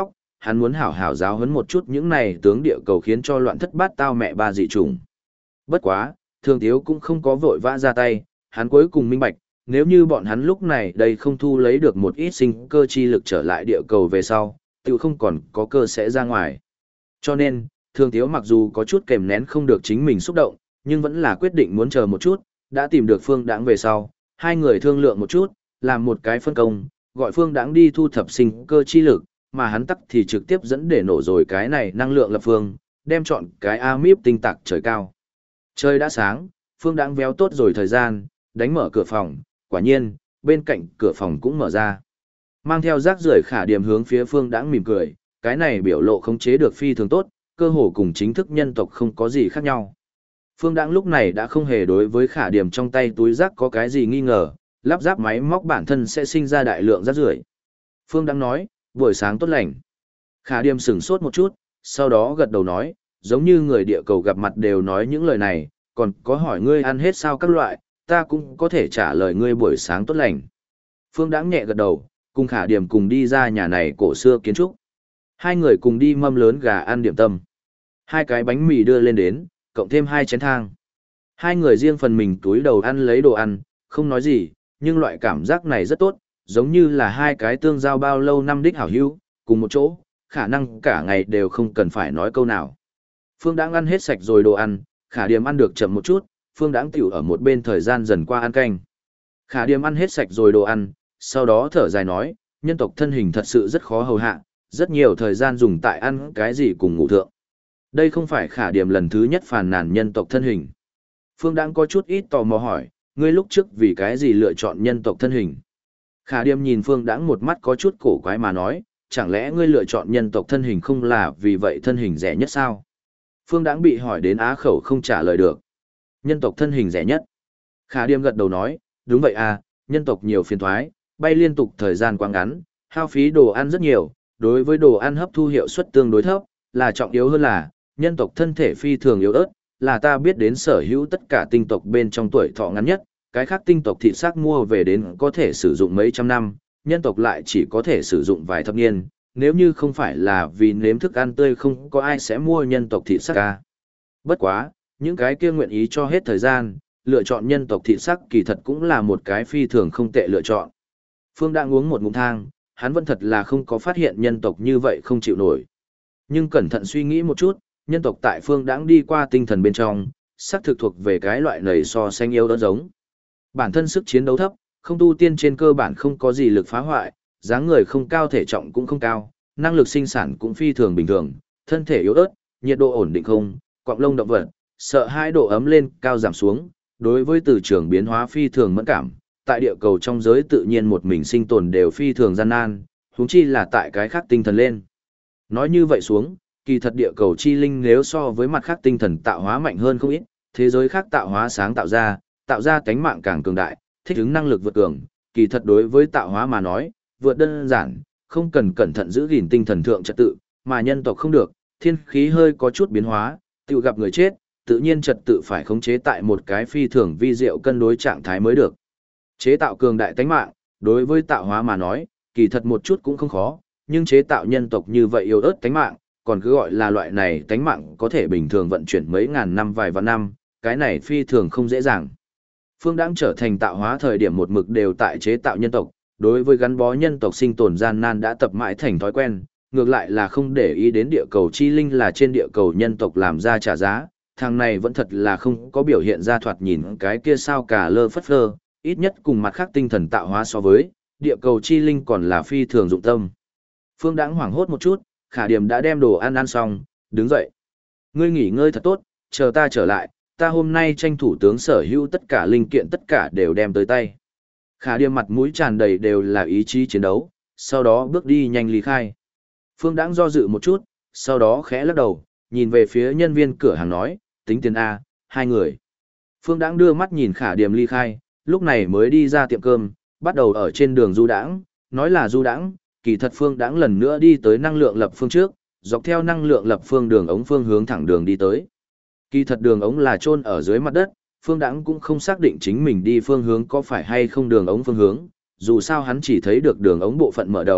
hắn muốn hảo hảo giáo huấn một chút những này tướng địa cầu khiến cho loạn thất bát tao mẹ ba dị chủng. Bất quá, Thường Tiếu cũng không có vội vã ra tay, hắn cuối cùng minh bạch, nếu như bọn hắn lúc này đây không thu lấy được một ít sinh cơ chi lực trở lại địa cầu về sau, tự không còn có cơ sẽ ra ngoài. Cho nên, Thường Tiếu mặc dù có chút kềm nén không được chính mình xúc động, nhưng vẫn là quyết định muốn chờ một chút, đã tìm được Phương Đãng về sau, hai người thương lượng một chút, làm một cái phân công, gọi Phương Đãng đi thu thập sinh cơ chi lực, mà hắn tắc thì trực tiếp dẫn để nổ rồi cái này năng lượng lập phương, đem chọn cái Amip tinh tạc trời cao. Trời đã sáng, Phương Đãng véo tốt rồi thời gian, đánh mở cửa phòng, quả nhiên, bên cạnh cửa phòng cũng mở ra. Mang theo rác rưởi Khả Điềm hướng phía Phương Đãng mỉm cười, cái này biểu lộ khống chế được phi thường tốt, cơ hồ cùng chính thức nhân tộc không có gì khác nhau. Phương Đãng lúc này đã không hề đối với Khả Điềm trong tay túi rác có cái gì nghi ngờ, lắp ráp máy móc bản thân sẽ sinh ra đại lượng rác rưởi. Phương Đãng nói, buổi sáng tốt lành. Khả Điềm sửng sốt một chút, sau đó gật đầu nói, giống như người địa cầu gặp mặt đều nói những lời này, còn có hỏi ngươi ăn hết sao các loại, ta cũng có thể trả lời ngươi buổi sáng tốt lành. Phương Đãng nhẹ gật đầu, cùng Khả Điềm cùng đi ra nhà này cổ xưa kiến trúc. Hai người cùng đi mâm lớn gà ăn điểm tâm. Hai cái bánh mì đưa lên đến, cộng thêm hai chén thang. Hai người riêng phần mình túi đầu ăn lấy đồ ăn, không nói gì, nhưng loại cảm giác này rất tốt, giống như là hai cái tương giao bao lâu năm đích hảo hữu, cùng một chỗ, khả năng cả ngày đều không cần phải nói câu nào. Phương Đãng ăn hết sạch rồi đồ ăn, Khả Điềm ăn được chậm một chút, Phương Đãng tiểu ở một bên thời gian dần qua ăn canh. Khả Điềm ăn hết sạch rồi đồ ăn, sau đó thở dài nói, nhân tộc thân hình thật sự rất khó hầu hạ, rất nhiều thời gian dùng tại ăn cái gì cùng ngủ thượng. Đây không phải Khả Điềm lần thứ nhất phàn nàn nhân tộc thân hình. Phương Đãng có chút ít tò mò hỏi, ngươi lúc trước vì cái gì lựa chọn nhân tộc thân hình? Khả Điềm nhìn Phương Đãng một mắt có chút cổ quái mà nói, chẳng lẽ ngươi lựa chọn nhân tộc thân hình không là vì vậy thân hình rẻ nhất sao? Phương Đãng bị hỏi đến á khẩu không trả lời được. Nhân tộc thân hình rẻ nhất. Khả Điềm gật đầu nói, đúng vậy à, nhân tộc nhiều phiền toái, bay liên tục thời gian quá ngắn, hao phí đồ ăn rất nhiều, đối với đồ ăn hấp thu hiệu suất tương đối thấp, là trọng yếu hơn là, nhân tộc thân thể phi thường yếu ớt, là ta biết đến sở hữu tất cả tinh tộc bên trong tuổi thọ ngắn nhất, cái khác tinh tộc thịt xác mua về đến có thể sử dụng mấy trăm năm, nhân tộc lại chỉ có thể sử dụng vài thập niên, nếu như không phải là vì nếm thức ăn tươi không có ai sẽ mua nhân tộc thịt xác ca. Bất quá, những cái kia nguyện ý cho hết thời gian, lựa chọn nhân tộc thịt sắc kỳ thật cũng là một cái phi thường không tệ lựa chọn. Phương đang uống một ngụm thang, hắn vẫn thật là không có phát hiện nhân tộc như vậy không chịu nổi. Nhưng cẩn thận suy nghĩ một chút, nhân tộc tại Phương đãng đi qua tinh thần bên trong, xác thực thuộc về cái loại nầy so sánh yếu đỡ giống. Bản thân sức chiến đấu thấp, không tu tiên trên cơ bản không có gì lực phá hoại, dáng người không cao thể trọng cũng không cao, năng lực sinh sản cũng phi thường bình thường, thân thể yếu ớt, nhiệt độ ổn định không, quặng lông động vật, sợ hai độ ấm lên, cao giảm xuống, đối với từ trường biến hóa phi thường mẫn cảm, tại địa cầu trong giới tự nhiên một mình sinh tồn đều phi thường gian nan, huống chi là tại cái khác tinh thần lên. Nói như vậy xuống, kỳ thật địa cầu chi linh nếu so với mặt khác tinh thần tạo hóa mạnh hơn không ít, thế giới khác tạo hóa sáng tạo ra tánh mạng càng cường đại, thích ứng năng lực vượt cường, kỳ thật đối với tạo hóa mà nói, vượt đơn giản, không cần cẩn thận giữ gìn tinh thần thượng trật tự, mà nhân tộc không được, thiên khí hơi có chút biến hóa, tự gặp người chết, tự nhiên trật tự phải khống chế tại một cái phi thường vi diệu cân đối trạng thái mới được. Chế tạo cường đại tánh mạng, đối với tạo hóa mà nói, kỳ thật một chút cũng không khó, nhưng chế tạo nhân tộc như vậy yếu ớt tánh mạng, còn cứ gọi là loại này tánh mạng có thể bình thường vận chuyển mấy ngàn năm vài vạn năm, cái này phi thường không dễ dàng. Phương đãng trở thành tạo hóa thời điểm một mực đều tại chế tạo nhân tộc, đối với gắn bó nhân tộc sinh tồn gian nan đã tập mãi thành thói quen, ngược lại là không để ý đến địa cầu chi linh là trên địa cầu nhân tộc làm ra trả giá, thằng này vẫn thật là không có biểu hiện ra thoạt nhìn cái kia sao cả lơ phất phơ, ít nhất cùng mặt khác tinh thần tạo hóa so với, địa cầu chi linh còn là phi thường dụng tâm. Phương đãng hoảng hốt một chút, Khả Điềm đã đem đồ ăn xong, đứng dậy. Ngươi nghỉ ngơi thật tốt, chờ ta trở lại, ta hôm nay tranh thủ tướng sở hữu tất cả linh kiện tất cả đều đem tới tay. Khả Điềm mặt mũi tràn đầy đều là ý chí chiến đấu, sau đó bước đi nhanh ly khai. Phương đãng do dự một chút, sau đó khẽ lắc đầu, nhìn về phía nhân viên cửa hàng nói, tính tiền A, 2 người. Phương đãng đưa mắt nhìn Khả Điềm ly khai, lúc này mới đi ra tiệm cơm, bắt đầu ở trên đường du đãng, nói là du đãng, kỳ thật Phương đãng lần nữa đi tới năng lượng lập phương trước, dọc theo năng lượng lập phương đường ống phương hướng thẳng đường đi tới. Kỳ thật đường ống là chôn ở dưới mặt đất, Phương đãng cũng không xác định chính mình đi phương hướng có phải hay không đường ống phương hướng, dù sao hắn chỉ thấy được đường ống bộ phận mở đầu,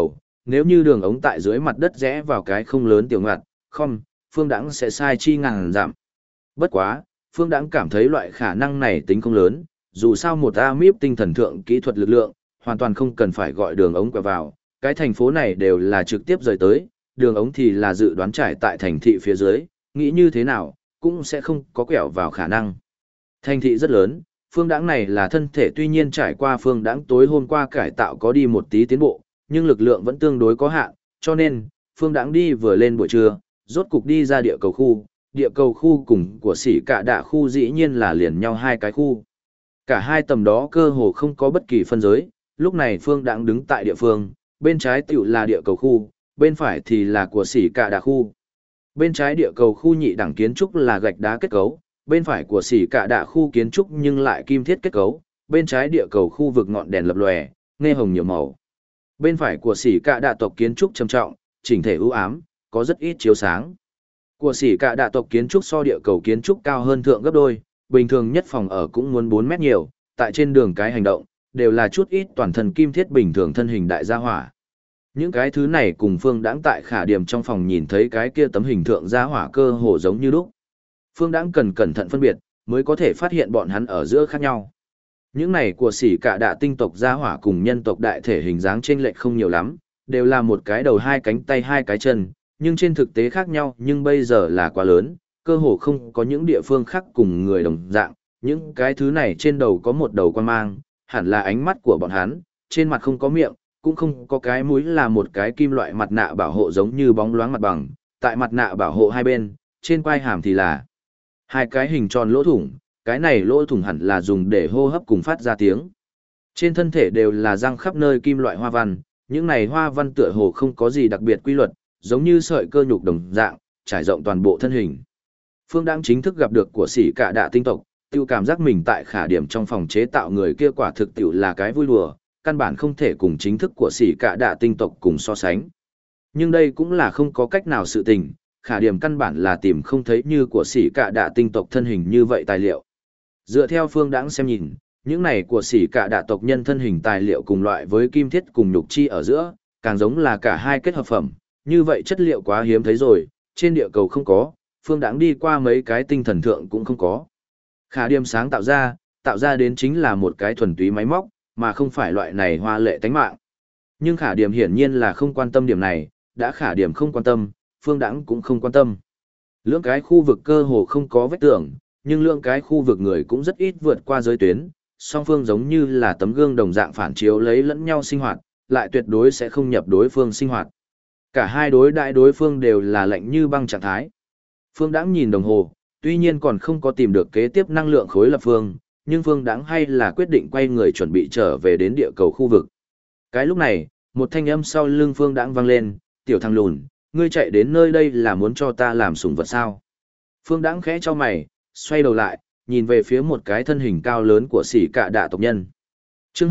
nếu như đường ống tại dưới mặt đất rẽ vào cái không lớn tiểu ngặt, không, Phương Đãng sẽ sai chi ngàn giảm. Bất quá, Phương Đãng cảm thấy loại khả năng này tính không lớn, dù sao một amip tinh thần thượng kỹ thuật lực lượng, hoàn toàn không cần phải gọi đường ống quẹo vào, cái thành phố này đều là trực tiếp rời tới, đường ống thì là dự đoán trải tại thành thị phía dưới, nghĩ như thế nào, cũng sẽ không có quẹo vào khả năng. Thành thị rất lớn, Phương Đãng này là thân thể tuy nhiên trải qua Phương Đãng tối hôm qua cải tạo có đi một tí tiến bộ, nhưng lực lượng vẫn tương đối có hạn, cho nên, Phương Đãng đi vừa lên buổi trưa, rốt cục đi ra địa cầu khu cùng của Sỉ Cạ Đạ khu dĩ nhiên là liền nhau hai cái khu. Cả hai tầm đó cơ hồ không có bất kỳ phân giới, lúc này Phương Đãng đứng tại địa phương, bên trái tiểu là địa cầu khu, bên phải thì là của Sỉ Cạ Đạ khu. Bên trái địa cầu khu nhị đẳng kiến trúc là gạch đá kết cấu, bên phải của Sỉ Cạ Đạ khu kiến trúc nhưng lại kim thiết kết cấu, bên trái địa cầu khu vực ngọn đèn lập lòe, nghe hồng nhiều màu. Bên phải của Sỉ Cạ Đạ tộc kiến trúc trầm trọng, chỉnh thể ưu ám, có rất ít chiếu sáng. Của Sỉ Cạ Đạ tộc kiến trúc so địa cầu kiến trúc cao hơn thượng gấp đôi, bình thường nhất phòng ở cũng muốn 4 mét nhiều, tại trên đường cái hành động, đều là chút ít toàn thân kim thiết bình thường thân hình đại gia hỏa. Những cái thứ này cùng Phương Đãng tại Khả Điểm trong phòng nhìn thấy cái kia tấm hình thượng gia hỏa cơ hồ giống như lúc. Phương Đãng cần cẩn thận phân biệt, mới có thể phát hiện bọn hắn ở giữa khác nhau. Những này của Sỉ Cạ Đạ tinh tộc gia hỏa cùng nhân tộc đại thể hình dáng chênh lệch không nhiều lắm, đều là một cái đầu hai cánh tay hai cái chân, nhưng trên thực tế khác nhau nhưng bây giờ là quá lớn, cơ hồ không có những địa phương khác cùng người đồng dạng, những cái thứ này trên đầu có một đầu quan mang, hẳn là ánh mắt của bọn hắn, trên mặt không có miệng, cũng không có cái mũi là một cái kim loại mặt nạ bảo hộ giống như bóng loáng mặt bằng, tại mặt nạ bảo hộ hai bên, trên quai hàm thì là hai cái hình tròn lỗ thủng, cái này lỗ thủng hẳn là dùng để hô hấp cùng phát ra tiếng. Trên thân thể đều là răng khắp nơi kim loại hoa văn, những này hoa văn tựa hồ không có gì đặc biệt quy luật, giống như sợi cơ nhục đồng dạng, trải rộng toàn bộ thân hình. Phương Đãng chính thức gặp được của Sỉ Cạ Đạ tinh tộc, tiêu cảm giác mình tại Khả Điểm trong phòng chế tạo người kia quả thực tiểu là cái vui đùa, căn bản không thể cùng chính thức của Sỉ Cạ Đạ tinh tộc cùng so sánh. Nhưng đây cũng là không có cách nào sự tình, Khả Điểm căn bản là tìm không thấy như của Sỉ Cạ Đạ tinh tộc thân hình như vậy tài liệu. Dựa theo Phương Đãng xem nhìn, những này của Sỉ Cạ Đạ tộc nhân thân hình tài liệu cùng loại với kim thiết cùng nhục chi ở giữa, càng giống là cả hai kết hợp phẩm, như vậy chất liệu quá hiếm thấy rồi, trên địa cầu không có, Phương Đãng đi qua mấy cái tinh thần thượng cũng không có. Khả Điểm sáng tạo ra đến chính là một cái thuần túy máy móc, mà không phải loại này hoa lệ tánh mạng. Nhưng Khả Điểm hiển nhiên là không quan tâm điểm này, đã Khả Điểm không quan tâm, Phương Đãng cũng không quan tâm. Lưỡng cái khu vực cơ hồ không có vết tường, nhưng lưỡng cái khu vực người cũng rất ít vượt qua giới tuyến, song phương giống như là tấm gương đồng dạng phản chiếu lấy lẫn nhau sinh hoạt, lại tuyệt đối sẽ không nhập đối phương sinh hoạt. Cả hai đối đại đối phương đều là lạnh như băng trạng thái. Phương Đãng nhìn đồng hồ, tuy nhiên còn không có tìm được kế tiếp năng lượng khối lập phương, nhưng Phương Đãng hay là quyết định quay người chuẩn bị trở về đến địa cầu khu vực. Cái lúc này, một thanh âm sau lưng Phương Đãng vang lên, "Tiểu thằng lùn, ngươi chạy đến nơi đây là muốn cho ta làm sủng vật sao?" Phương Đãng khẽ chau mày, xoay đầu lại, nhìn về phía một cái thân hình cao lớn của Sỉ Cạ Đạ tộc nhân. Chương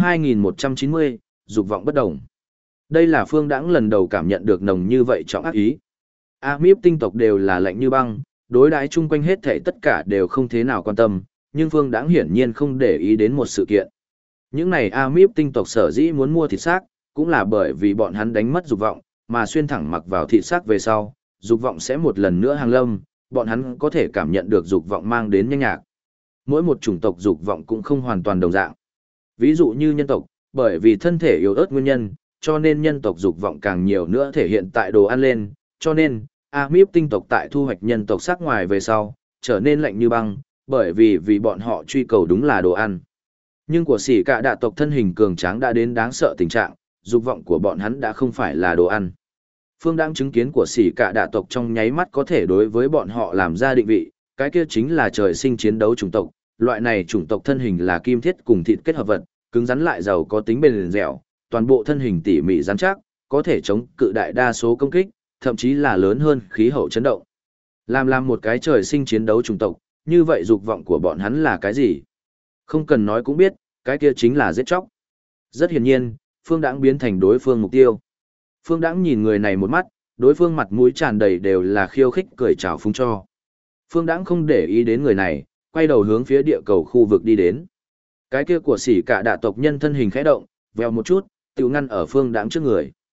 2190, dục vọng bất đồng. Đây là Phương Đãng lần đầu cảm nhận được nồng như vậy trọng ác ý. Amip tinh tộc đều là lạnh như băng, đối đãi chung quanh hết thảy tất cả đều không thế nào quan tâm, nhưng Phương Đãng hiển nhiên không để ý đến một sự kiện. Những này Amip tinh tộc sở dĩ muốn mua thịt xác, cũng là bởi vì bọn hắn đánh mất dục vọng, mà xuyên thẳng mặc vào thịt xác về sau, dục vọng sẽ một lần nữa hàng lâm, bọn hắn có thể cảm nhận được dục vọng mang đến nhanh nhạc. Mỗi một chủng tộc dục vọng cũng không hoàn toàn đồng dạng. Ví dụ như nhân tộc, bởi vì thân thể yếu ớt nguyên nhân, cho nên nhân tộc dục vọng càng nhiều nữa thể hiện tại đồ ăn lên, cho nên Amip tinh tộc tại thu hoạch nhân tộc sắc ngoài về sau, trở nên lạnh như băng, bởi vì bọn họ truy cầu đúng là đồ ăn. Nhưng của Sỉ Cạ Đạ tộc thân hình cường tráng đã đến đáng sợ tình trạng, dục vọng của bọn hắn đã không phải là đồ ăn. Phương Đãng chứng kiến của Sỉ Cạ Đạ tộc trong nháy mắt có thể đối với bọn họ làm ra định vị, cái kia chính là trời sinh chiến đấu chủng tộc, loại này chủng tộc thân hình là kim thiết cùng thịt kết hợp vật, cứng rắn lại giàu có tính bền dẻo, toàn bộ thân hình tỉ mỉ rắn chắc, có thể chống cự đại đa số công kích, thậm chí là lớn hơn khí hậu chấn động. Làm một cái trời sinh chiến đấu chủng tộc, như vậy dục vọng của bọn hắn là cái gì? Không cần nói cũng biết, cái kia chính là giết chóc. Rất hiển nhiên, Phương Đãng biến thành đối phương mục tiêu. Phương Đãng nhìn người này một mắt, đối phương mặt mũi tràn đầy đều là khiêu khích cười chào phúng cho. Phương Đãng không để ý đến người này, quay đầu hướng phía địa cầu khu vực đi đến. Cái kia của Sỉ Cạ Đạ tộc nhân thân hình khẽ động, vèo một chút, tiểu ngăn ở Phương Đãng trước người.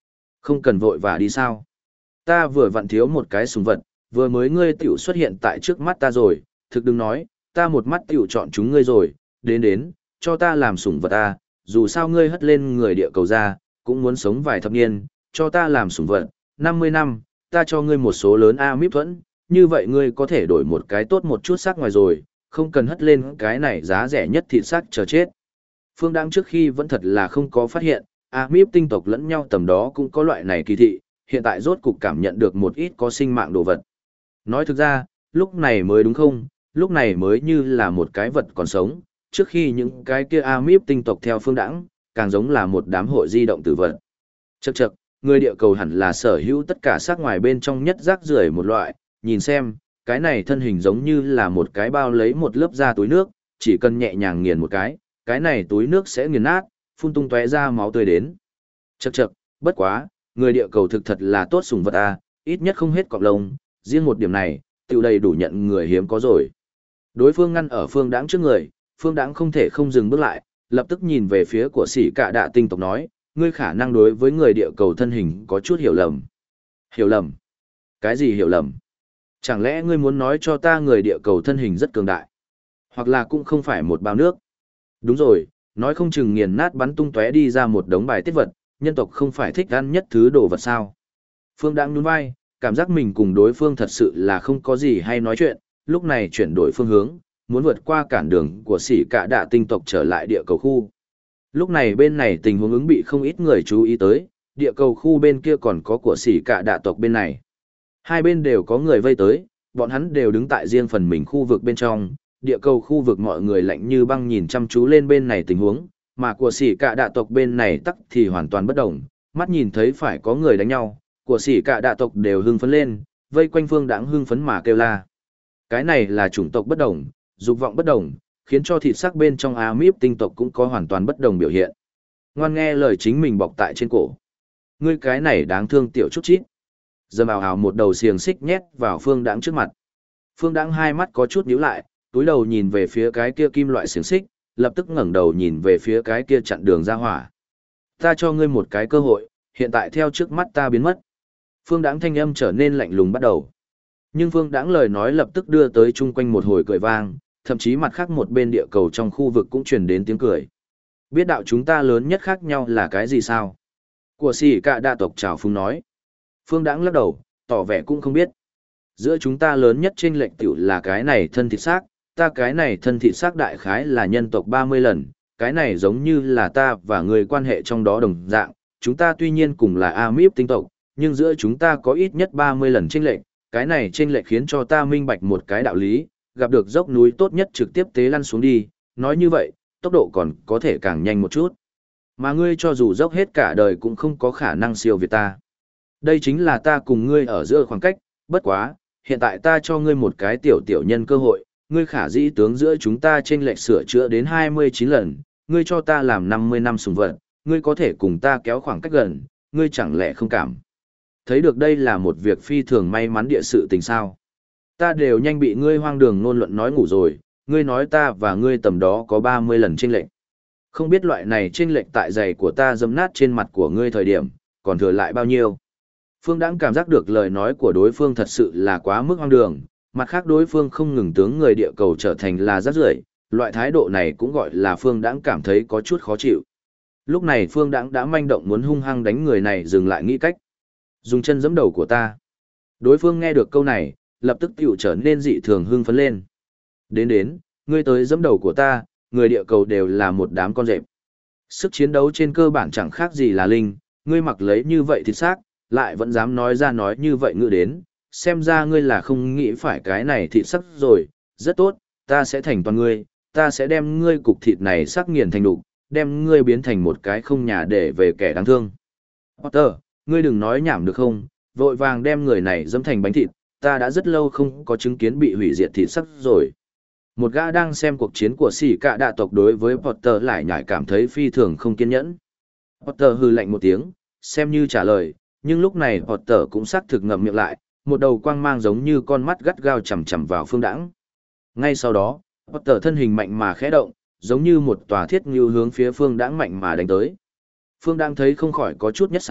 Không cần vội vã đi sao? Ta vừa vặn thiếu một cái sùng vật, vừa mới ngươi tiểu xuất hiện tại trước mắt ta rồi, thực đừng nói, ta một mắt tiểu chọn chúng ngươi rồi, đến, cho ta làm sủng vật ta, dù sao ngươi hất lên người địa cầu ra, cũng muốn sống vài thập niên, cho ta làm sủng vật, 50 năm, ta cho ngươi một số lớn Amip thuẫn, như vậy ngươi có thể đổi một cái tốt một chút xác ngoài rồi, không cần hất lên cái này giá rẻ nhất thịt xác chờ chết. Phương Đãng trước khi vẫn thật là không có phát hiện, Amip tinh tộc lẫn nhau tầm đó cũng có loại này kỳ thị, hiện tại rốt cục cảm nhận được một ít có sinh mạng đồ vật. Nói thực ra, lúc này mới đúng không, lúc này mới như là một cái vật còn sống, trước khi những cái kia Amip tinh tộc theo Phương Đãng, càng giống là một đám hội di động tử vật. Chậc, người địa cầu hẳn là sở hữu tất cả xác ngoài bên trong nhất rác rưởi một loại, nhìn xem, cái này thân hình giống như là một cái bao lấy một lớp da túi nước, chỉ cần nhẹ nhàng nghiền một cái này túi nước sẽ nghiền nát, phun tung tóe ra máu tươi đến. Chậc, bất quá, người địa cầu thực thật là tốt sủng vật a, ít nhất không hết cọp lông, riêng một điểm này, tiểu đầy đủ nhận người hiếm có rồi. Đối phương ngăn ở Phương Đãng trước người, Phương Đãng không thể không dừng bước lại, lập tức nhìn về phía của Sĩ Cạ Đạ tinh tộc nói, ngươi khả năng đối với người địa cầu thân hình có chút hiểu lầm. Hiểu lầm? Cái gì hiểu lầm? Chẳng lẽ ngươi muốn nói cho ta người địa cầu thân hình rất cường đại? Hoặc là cũng không phải một bao nước? Đúng rồi, nói không chừng nghiền nát bắn tung tóe đi ra một đống bài tiết vật, nhân tộc không phải thích ăn nhất thứ đồ vật sao? Phương Đãng nhún vai, cảm giác mình cùng đối phương thật sự là không có gì hay nói chuyện, lúc này chuyển đổi phương hướng, muốn vượt qua cản đường của Sĩ Cạ Đạ tinh tộc trở lại địa cầu khu. Lúc này bên này tình huống ứng bị không ít người chú ý tới, địa cầu khu bên kia còn có của Sĩ Cạ Đạ tộc bên này. Hai bên đều có người vây tới, bọn hắn đều đứng tại riêng phần mình khu vực bên trong, địa cầu khu vực mọi người lạnh như băng nhìn chăm chú lên bên này tình huống, mà của Sĩ Cạ Đạ tộc bên này tắc thì hoàn toàn bất động, mắt nhìn thấy phải có người đánh nhau, của Sĩ Cạ Đạ tộc đều hưng phấn lên, vây quanh Phương Đãng hưng phấn mà kêu la. Cái này là chủng tộc bất đồng, dục vọng bất đồng, khiến cho thịt sắc bên trong Amip tinh tộc cũng có hoàn toàn bất đồng biểu hiện. Ngoan nghe lời chính mình bọc tại trên cổ. Ngươi cái này đáng thương tiểu chút chít. Dầm ào ào một đầu xiềng xích nhét vào Phương Đãng trước mặt. Phương Đãng hai mắt có chút nhíu lại, túi đầu nhìn về phía cái kia kim loại xiềng xích, lập tức ngẩng đầu nhìn về phía cái kia chặn đường ra hỏa. Ta cho ngươi một cái cơ hội, hiện tại theo trước mắt ta biến mất. Phương Đãng thanh âm trở nên lạnh lùng bắt đầu. Nhưng Phương Đãng lời nói lập tức đưa tới chung quanh một hồi cười vang, thậm chí mặt khác một bên địa cầu trong khu vực cũng truyền đến tiếng cười. Biết đạo chúng ta lớn nhất khác nhau là cái gì sao? Của Sĩ Cạ Đạ tộc chào phúng nói. Phương Đãng lắc đầu, tỏ vẻ cũng không biết. Giữa chúng ta lớn nhất chênh lệch tiểu là cái này thân thịt xác, ta cái này thân thịt xác đại khái là nhân tộc 30 lần, cái này giống như là ta và người quan hệ trong đó đồng dạng, chúng ta tuy nhiên cùng là Amip tinh tộc, nhưng giữa chúng ta có ít nhất 30 lần chênh lệch, cái này chênh lệch khiến cho ta minh bạch một cái đạo lý, gặp được dốc núi tốt nhất trực tiếp tế lăn xuống đi, nói như vậy, tốc độ còn có thể càng nhanh một chút. Mà ngươi cho dù dốc hết cả đời cũng không có khả năng siêu việt ta. Đây chính là ta cùng ngươi ở giữa khoảng cách, bất quá, hiện tại ta cho ngươi một cái tiểu nhân cơ hội, ngươi khả dĩ tướng giữa chúng ta chênh lệch sửa chữa đến 29 lần, ngươi cho ta làm 50 năm sùng vật, ngươi có thể cùng ta kéo khoảng cách gần, ngươi chẳng lẽ không cảm. Thấy được đây là một việc phi thường may mắn địa sự tình sao. Ta đều nhanh bị ngươi hoang đường ngôn luận nói ngủ rồi, ngươi nói ta và ngươi tầm đó có 30 lần chênh lệch. Không biết loại này chênh lệch tại giày của ta dẫm nát trên mặt của ngươi thời điểm, còn thừa lại bao nhiêu. Phương Đãng cảm giác được lời nói của đối phương thật sự là quá mức hoang đường, mặt khác đối phương không ngừng tướng người địa cầu trở thành là rác rưởi, loại thái độ này cũng gọi là Phương Đãng cảm thấy có chút khó chịu. Lúc này Phương Đãng đã manh động muốn hung hăng đánh người này dừng lại nghĩ cách. Dùng chân giẫm đầu của ta. Đối phương nghe được câu này, lập tức tiểu trở nên dị thường hưng phấn lên. Đến, ngươi tới giẫm đầu của ta, người địa cầu đều là một đám con rệp. Sức chiến đấu trên cơ bản chẳng khác gì là linh, ngươi mặc lấy như vậy thì xác, lại vẫn dám nói ra nói như vậy ngự đến, xem ra ngươi là không nghĩ phải cái này thịt sắc rồi, rất tốt, ta sẽ thành toàn ngươi, ta sẽ đem ngươi cục thịt này sắc nghiền thành đục, đem ngươi biến thành một cái không nhà để về kẻ đáng thương. Potter, ngươi đừng nói nhảm được không, vội vàng đem người này dẫm thành bánh thịt, ta đã rất lâu không có chứng kiến bị hủy diệt thịt sắc rồi. Một gã đang xem cuộc chiến của Sĩ Cạ Đạ tộc đối với Potter lại nhảy cảm thấy phi thường không kiên nhẫn. Potter hừ lạnh một tiếng, xem như trả lời, nhưng lúc này Potter cũng xác thực ngậm miệng lại, một đầu quang mang giống như con mắt gắt gao chằm chằm vào Phương Đãng. Ngay sau đó, Potter thân hình mạnh mà khẽ động, giống như một tòa thiết ngưu hướng phía Phương Đãng mạnh mà đánh tới. Phương Đãng thấy không khỏi có chút nhất sái,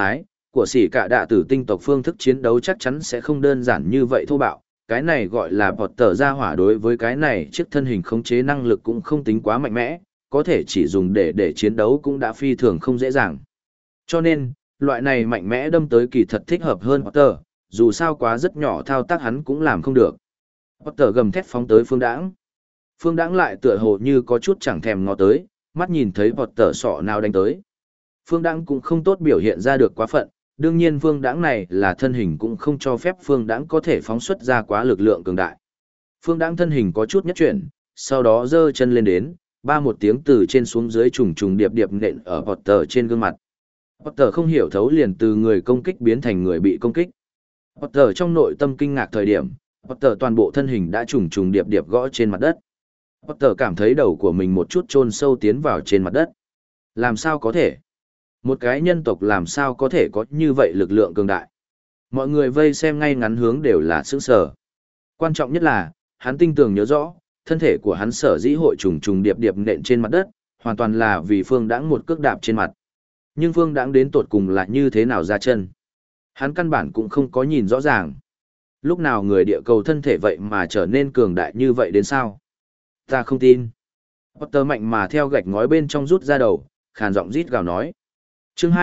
của sỉ cả đạ tử tinh tộc phương thức chiến đấu chắc chắn sẽ không đơn giản như vậy thô bạo. Cái này gọi là bọt tờ ra hỏa đối với cái này chiếc thân hình khống chế năng lực cũng không tính quá mạnh mẽ, có thể chỉ dùng để chiến đấu cũng đã phi thường không dễ dàng. Cho nên, loại này mạnh mẽ đâm tới kỳ thật thích hợp hơn Potter, dù sao quá rất nhỏ thao tác hắn cũng làm không được. Potter gầm thét phóng tới Phương Đãng. Phương Đãng lại tựa hồ như có chút chẳng thèm ngó tới, mắt nhìn thấy Potter sọ nào đánh tới. Phương Đãng cũng không tốt biểu hiện ra được quá phận, đương nhiên Phương Đãng này là thân hình cũng không cho phép Phương Đãng có thể phóng xuất ra quá lực lượng cường đại. Phương Đãng thân hình có chút nhất chuyển, sau đó giơ chân lên đến, ba một tiếng từ trên xuống dưới trùng trùng điệp điệp nện ở Potter trên gương mặt. Potter không hiểu thấu liền từ người công kích biến thành người bị công kích. Potter trong nội tâm kinh ngạc thời điểm, Potter toàn bộ thân hình đã trùng trùng điệp điệp gõ trên mặt đất. Potter cảm thấy đầu của mình một chút chôn sâu tiến vào trên mặt đất. Làm sao có thể? Một cái nhân tộc làm sao có thể có như vậy lực lượng cường đại? Mọi người vây xem ngay ngắn hướng đều là sững sờ. Quan trọng nhất là, hắn tinh tường nhớ rõ, thân thể của hắn sở dĩ hội trùng trùng điệp điệp nện trên mặt đất, hoàn toàn là vì Phương Đãng một cước đạp trên mặt. Nhưng Phương Đãng đến tột cùng là như thế nào ra chân? Hắn căn bản cũng không có nhìn rõ ràng. Lúc nào người địa cầu thân thể vậy mà trở nên cường đại như vậy đến sao? Ta không tin. Potter mạnh mà theo gạch ngói bên trong rút ra đầu, khàn giọng rít gào nói. Chương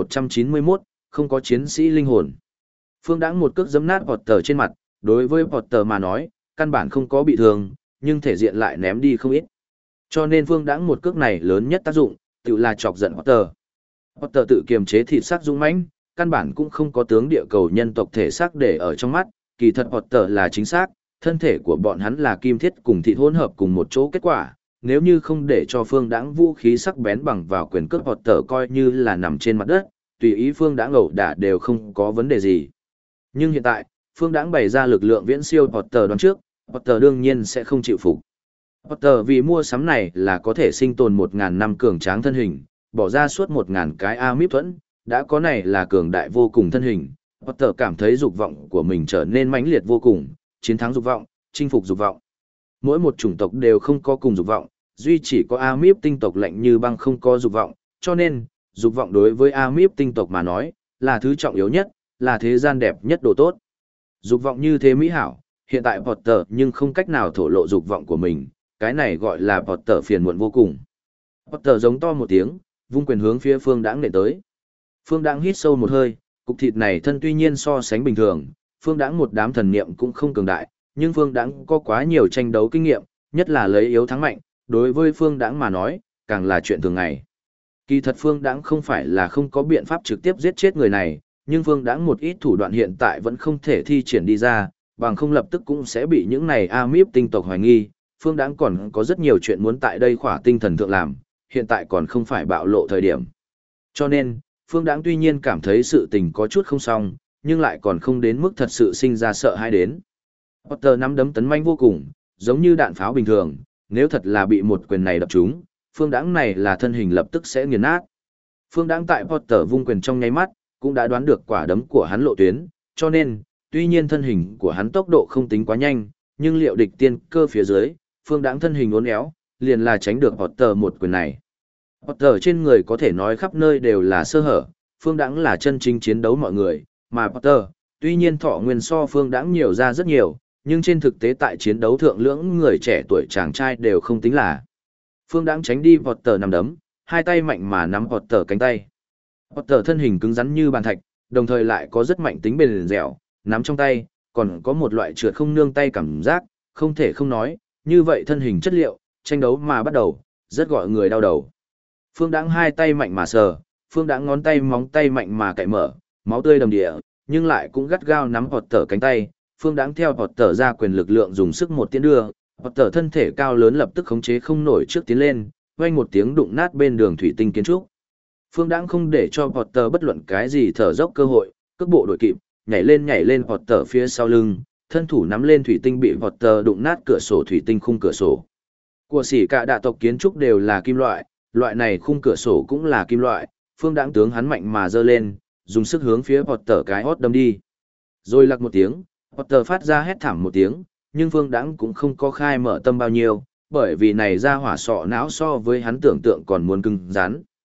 2191, không có chiến sĩ linh hồn. Phương Đãng một cước giẫm nát Potter trên mặt, đối với Potter mà nói, căn bản không có bị thương, nhưng thể diện lại ném đi không ít. Cho nên Phương Đãng một cước này lớn nhất tác dụng, tự là chọc giận Potter. Potter tự kiềm chế thịt sắc dũng mãnh, căn bản cũng không có tướng địa cầu nhân tộc thể xác để ở trong mắt, kỳ thật Potter là chính xác, thân thể của bọn hắn là kim thiết cùng thịt hỗn hợp cùng một chỗ kết quả, nếu như không để cho Phương Đãng vũ khí sắc bén bằng vào quyền cước Potter coi như là nằm trên mặt đất, tùy ý Phương Đãng ẩu đả đều không có vấn đề gì. Nhưng hiện tại, Phương Đãng bày ra lực lượng viễn siêu Potter đoán trước, Potter đương nhiên sẽ không chịu phục. Potter vì mua sắm này là có thể sinh tồn 1000 năm cường tráng thân hình, bỏ ra suốt 1000 cái amip thuẫn, đã có này là cường đại vô cùng thân hình. Potter cảm thấy dục vọng của mình trở nên mãnh liệt vô cùng, chiến thắng dục vọng, chinh phục dục vọng. Mỗi một chủng tộc đều không có cùng dục vọng, duy chỉ có amip tinh tộc lạnh như băng không có dục vọng, cho nên, dục vọng đối với amip tinh tộc mà nói, là thứ trọng yếu nhất, là thế gian đẹp nhất đồ tốt. Dục vọng như thế mỹ hảo, hiện tại Potter nhưng không cách nào thổ lộ dục vọng của mình, cái này gọi là Potter phiền muộn vô cùng. Potter giống to một tiếng, vung quyền hướng phía Phương Đãng nện tới. Phương Đãng hít sâu một hơi, cục thịt này thân tuy nhiên so sánh bình thường, Phương Đãng một đám thần niệm cũng không cường đại, nhưng Phương Đãng có quá nhiều tranh đấu kinh nghiệm, nhất là lấy yếu thắng mạnh, đối với Phương Đãng mà nói, càng là chuyện thường ngày. Kỳ thật Phương Đãng không phải là không có biện pháp trực tiếp giết chết người này, nhưng Phương Đãng một ít thủ đoạn hiện tại vẫn không thể thi triển đi ra, bằng không lập tức cũng sẽ bị những này amip tinh tộc hoài nghi. Phương Đãng còn có rất nhiều chuyện muốn tại đây khỏa tinh thần thượng làm, hiện tại còn không phải bạo lộ thời điểm. Cho nên, Phương Đãng tuy nhiên cảm thấy sự tình có chút không xong, nhưng lại còn không đến mức thật sự sinh ra sợ hãi đến. Potter nắm đấm tấn manh vô cùng, giống như đạn pháo bình thường, nếu thật là bị một quyền này đập trúng, Phương Đãng này là thân hình lập tức sẽ nghiền nát. Phương Đãng tại Potter vung quyền trong nháy mắt, cũng đã đoán được quả đấm của hắn lộ tuyến, cho nên, tuy nhiên thân hình của hắn tốc độ không tính quá nhanh, nhưng liệu địch tiên cơ phía dưới, Phương Đãng thân hình uốn éo, liền là tránh được Potter một quyền này. Potter trên người có thể nói khắp nơi đều là sơ hở, Phương Đãng là chân chính chiến đấu mọi người, mà Potter, tuy nhiên thọ nguyên so Phương Đãng nhiều ra rất nhiều, nhưng trên thực tế tại chiến đấu thượng lưỡng người trẻ tuổi chàng trai đều không tính là. Phương Đãng tránh đi Potter nằm đấm, hai tay mạnh mà nắm Potter cánh tay. Potter thân hình cứng rắn như bàn thạch, đồng thời lại có rất mạnh tính bền dẻo, nắm trong tay, còn có một loại trượt không nương tay cảm giác, không thể không nói, như vậy thân hình chất liệu, tranh đấu mà bắt đầu, rất gọi người đau đầu. Phương Đãng hai tay mạnh mà sờ, Phương Đãng ngón tay móng tay mạnh mà cạy mở, máu tươi đầm địa, nhưng lại cũng gắt gao nắm Potter cánh tay. Phương Đãng theo Potter ra quyền lực lượng dùng sức một tiến đưa, Potter thân thể cao lớn lập tức khống chế không nổi trước tiến lên, vang một tiếng đụng nát bên đường thủy tinh kiến trúc. Phương Đãng không để cho Potter bất luận cái gì thở dốc cơ hội, cước bộ đội kịp, nhảy lên Potter phía sau lưng, thân thủ nắm lên thủy tinh bị Potter đụng nát cửa sổ thủy tinh khung cửa sổ. Của sỉ cả đạ tộc kiến trúc đều là kim loại, loại này khung cửa sổ cũng là kim loại, Phương Đãng tướng hắn mạnh mà giơ lên, dùng sức hướng phía Potter cái hót đâm đi. Rồi lặc một tiếng, Potter phát ra hét thảm một tiếng, nhưng Phương Đãng cũng không có khai mở tâm bao nhiêu, bởi vì này ra hỏa sọ não so với hắn tưởng tượng còn muốn cứng rắn.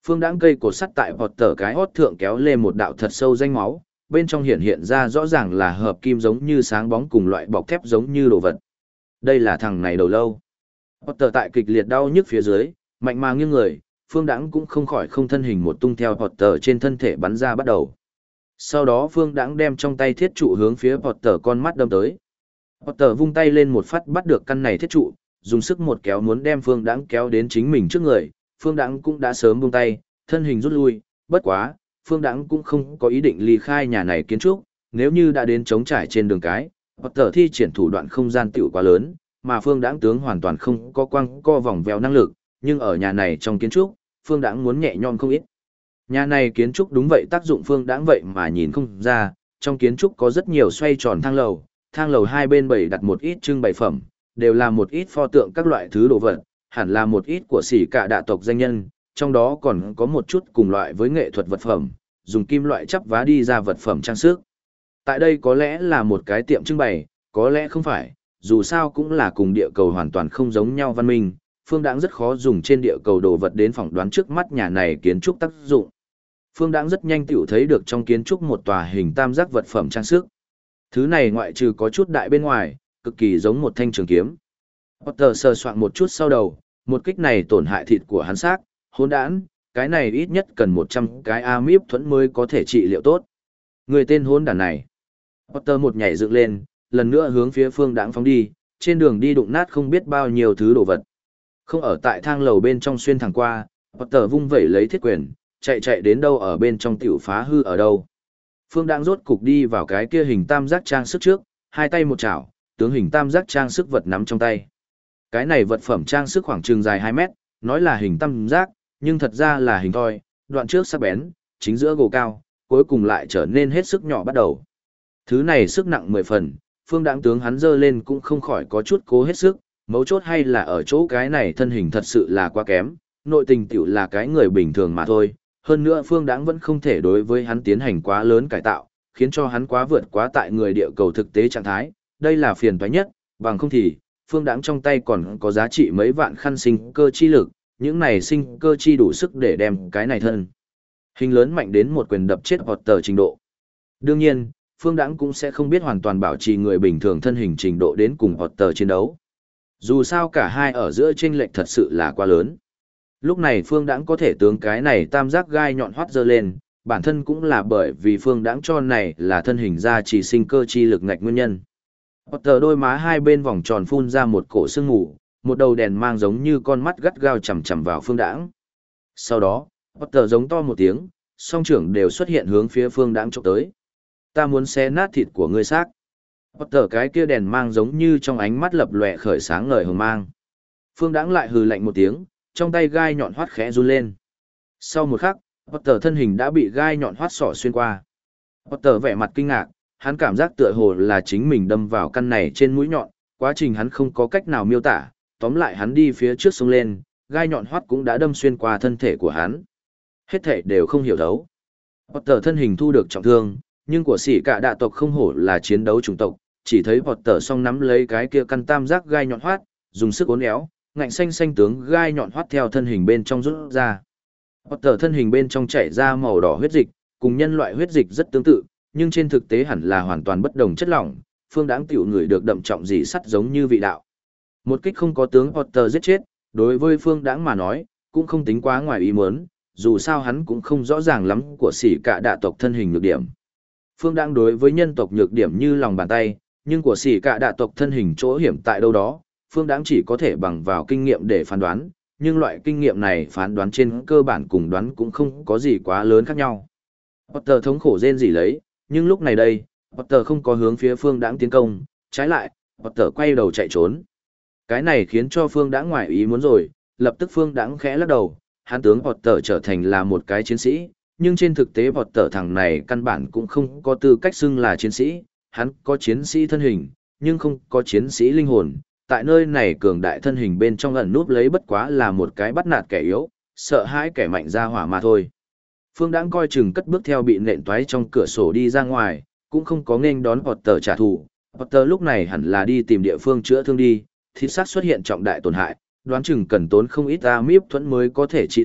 Phương đãng cây cột sắt tại Potter cái hót thượng kéo lên một đạo thật sâu danh máu, bên trong hiện ra rõ ràng là hợp kim giống như sáng bóng cùng loại bọc thép giống như đồ vật. Đây là thằng này đầu lâu. Potter tại kịch liệt đau nhức phía dưới, mạnh mà nghiêng người, Phương đãng cũng không khỏi không thân hình một tung theo Potter trên thân thể bắn ra bắt đầu. Sau đó Phương đãng đem trong tay thiết trụ hướng phía Potter con mắt đâm tới. Potter vung tay lên một phát bắt được căn này thiết trụ, dùng sức một kéo muốn đem Phương đãng kéo đến chính mình trước người, Phương đãng cũng đã sớm buông tay, thân hình rút lui, bất quá, Phương đãng cũng không có ý định ly khai nhà này kiến trúc, nếu như đã đến trống trải trên đường cái, Potter thi triển thủ đoạn không gian tiểu quá lớn, mà Phương đãng tướng hoàn toàn không có quăng co vòng vèo năng lực, nhưng ở nhà này trong kiến trúc, Phương đãng muốn nhẹ nhõm không ít. Nhà này kiến trúc đúng vậy tác dụng Phương đãng vậy mà nhìn không ra, trong kiến trúc có rất nhiều xoay tròn thang lầu hai bên bày đặt một ít trưng bày phẩm, đều là một ít pho tượng các loại thứ đồ vật, hẳn là một ít của xỉ cả đạ tộc danh nhân, trong đó còn có một chút cùng loại với nghệ thuật vật phẩm, dùng kim loại chắp vá đi ra vật phẩm trang sức. Tại đây có lẽ là một cái tiệm trưng bày, có lẽ không phải, dù sao cũng là cùng địa cầu hoàn toàn không giống nhau văn minh, Phương đãng rất khó dùng trên địa cầu đồ vật đến phỏng đoán trước mắt nhà này kiến trúc tác dụng. Phương đãng rất nhanh tiểu thấy được trong kiến trúc một tòa hình tam giác vật phẩm trang sức. Thứ này ngoại trừ có chút đại bên ngoài, cực kỳ giống một thanh trường kiếm. Potter sờ soạn một chút sau đầu, một kích này tổn hại thịt của hắn xác, hỗn đản, cái này ít nhất cần 100 cái amip thuẫn mới có thể trị liệu tốt. Người tên hỗn đản này. Potter một nhảy dựng lên, lần nữa hướng phía Phương đãng phóng đi, trên đường đi đụng nát không biết bao nhiêu thứ đồ vật. Không ở tại thang lầu bên trong xuyên thẳng qua, Potter vung vẩy lấy thiết quyền, chạy đến đâu ở bên trong tiểu phá hư ở đâu. Phương đãng rốt cục đi vào cái kia hình tam giác trang sức trước, hai tay một chảo, tướng hình tam giác trang sức vật nắm trong tay. Cái này vật phẩm trang sức khoảng chừng dài 2 mét, nói là hình tam giác, nhưng thật ra là hình thoi, đoạn trước sắc bén, chính giữa gồ cao, cuối cùng lại trở nên hết sức nhỏ bắt đầu. Thứ này sức nặng 10 phần, Phương đãng tướng hắn dơ lên cũng không khỏi có chút cố hết sức, mấu chốt hay là ở chỗ cái này thân hình thật sự là quá kém, nội tình tiểu là cái người bình thường mà thôi. Hơn nữa Phương đãng vẫn không thể đối với hắn tiến hành quá lớn cải tạo, khiến cho hắn quá vượt quá tại người địa cầu thực tế trạng thái, đây là phiền toái nhất, bằng không thì, Phương đãng trong tay còn có giá trị mấy vạn khăn sinh cơ chi lực, những này sinh cơ chi đủ sức để đem cái này thân. Hình lớn mạnh đến một quyền đập chết Potter trình độ. Đương nhiên, Phương đãng cũng sẽ không biết hoàn toàn bảo trì người bình thường thân hình trình độ đến cùng Potter chiến đấu. Dù sao cả hai ở giữa chênh lệch thật sự là quá lớn. Lúc này Phương đãng có thể tướng cái này tam giác gai nhọn hoắt dơ lên, bản thân cũng là bởi vì Phương đãng cho này là thân hình ra chỉ sinh cơ chi lực ngạch nguyên nhân. Potter đôi má hai bên vòng tròn phun ra một cổ sương mù, một đầu đèn mang giống như con mắt gắt gao chằm chằm vào Phương đãng. Sau đó, Potter giống to một tiếng, song trưởng đều xuất hiện hướng phía Phương đãng chụp tới. Ta muốn xé nát thịt của ngươi xác. Potter cái kia đèn mang giống như trong ánh mắt lập lòe khởi sáng ngời hồng mang. Phương đãng lại hừ lạnh một tiếng, trong tay gai nhọn hoắt khẽ run lên. Sau một khắc, Potter thân hình đã bị gai nhọn hoắt sỏ xuyên qua. Potter vẻ mặt kinh ngạc, hắn cảm giác tựa hồ là chính mình đâm vào căn này trên mũi nhọn, quá trình hắn không có cách nào miêu tả, tóm lại hắn đi phía trước xông lên, gai nhọn hoắt cũng đã đâm xuyên qua thân thể của hắn. Hết thể đều không hiểu thấu. Potter thân hình thu được trọng thương, nhưng của xỉ cả đạ tộc không hổ là chiến đấu chủng tộc, chỉ thấy Potter song nắm lấy cái kia căn tam giác gai nhọn hoắt, dùng sức uốn éo, ngạnh xanh tướng gai nhọn hoắt theo thân hình bên trong rút ra. Potter thân hình bên trong chảy ra màu đỏ huyết dịch, cùng nhân loại huyết dịch rất tương tự, nhưng trên thực tế hẳn là hoàn toàn bất đồng chất lỏng, Phương đãng tiểu người được đậm trọng dị sắt giống như vị đạo. Một kích không có tướng Potter giết chết, đối với Phương đãng mà nói, cũng không tính quá ngoài ý muốn, dù sao hắn cũng không rõ ràng lắm của xỉ cả đạ tộc thân hình nhược điểm. Phương đãng đối với nhân tộc nhược điểm như lòng bàn tay, nhưng của xỉ cả đạ tộc thân hình chỗ hiểm tại đâu đó, Phương đãng chỉ có thể bằng vào kinh nghiệm để phán đoán, nhưng loại kinh nghiệm này phán đoán trên cơ bản cùng đoán cũng không có gì quá lớn khác nhau. Potter thống khổ rên rỉ lấy, nhưng lúc này đây, Potter không có hướng phía Phương đãng tiến công, trái lại, Potter quay đầu chạy trốn. Cái này khiến cho Phương đãng ngoài ý muốn rồi, lập tức Phương đãng khẽ lắc đầu, hắn tướng Potter trở thành là một cái chiến sĩ, nhưng trên thực tế Potter thằng này căn bản cũng không có tư cách xưng là chiến sĩ, hắn có chiến sĩ thân hình, nhưng không có chiến sĩ linh hồn. Tại nơi này cường đại thân hình bên trong ẩn núp lấy bất quá là một cái bắt nạt kẻ yếu, sợ hãi kẻ mạnh ra hỏa mà thôi. Phương đãng coi chừng cất bước theo bị nện toái trong cửa sổ đi ra ngoài, cũng không có nghênh đón Potter trả thù. Potter lúc này hẳn là đi tìm địa phương chữa thương đi, thịt xác xuất hiện trọng đại tổn hại, đoán chừng cần tốn không ít amip thuẫn mới có thể trị tốt,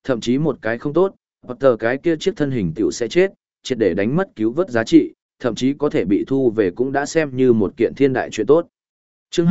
thậm chí một cái không tốt, Potter cái kia chiếc thân hình tiểu sẽ chết, triệt để đánh mất cứu vớt giá trị, thậm chí có thể bị thu về cũng đã xem như một kiện thiên đại chuyện tốt. Chương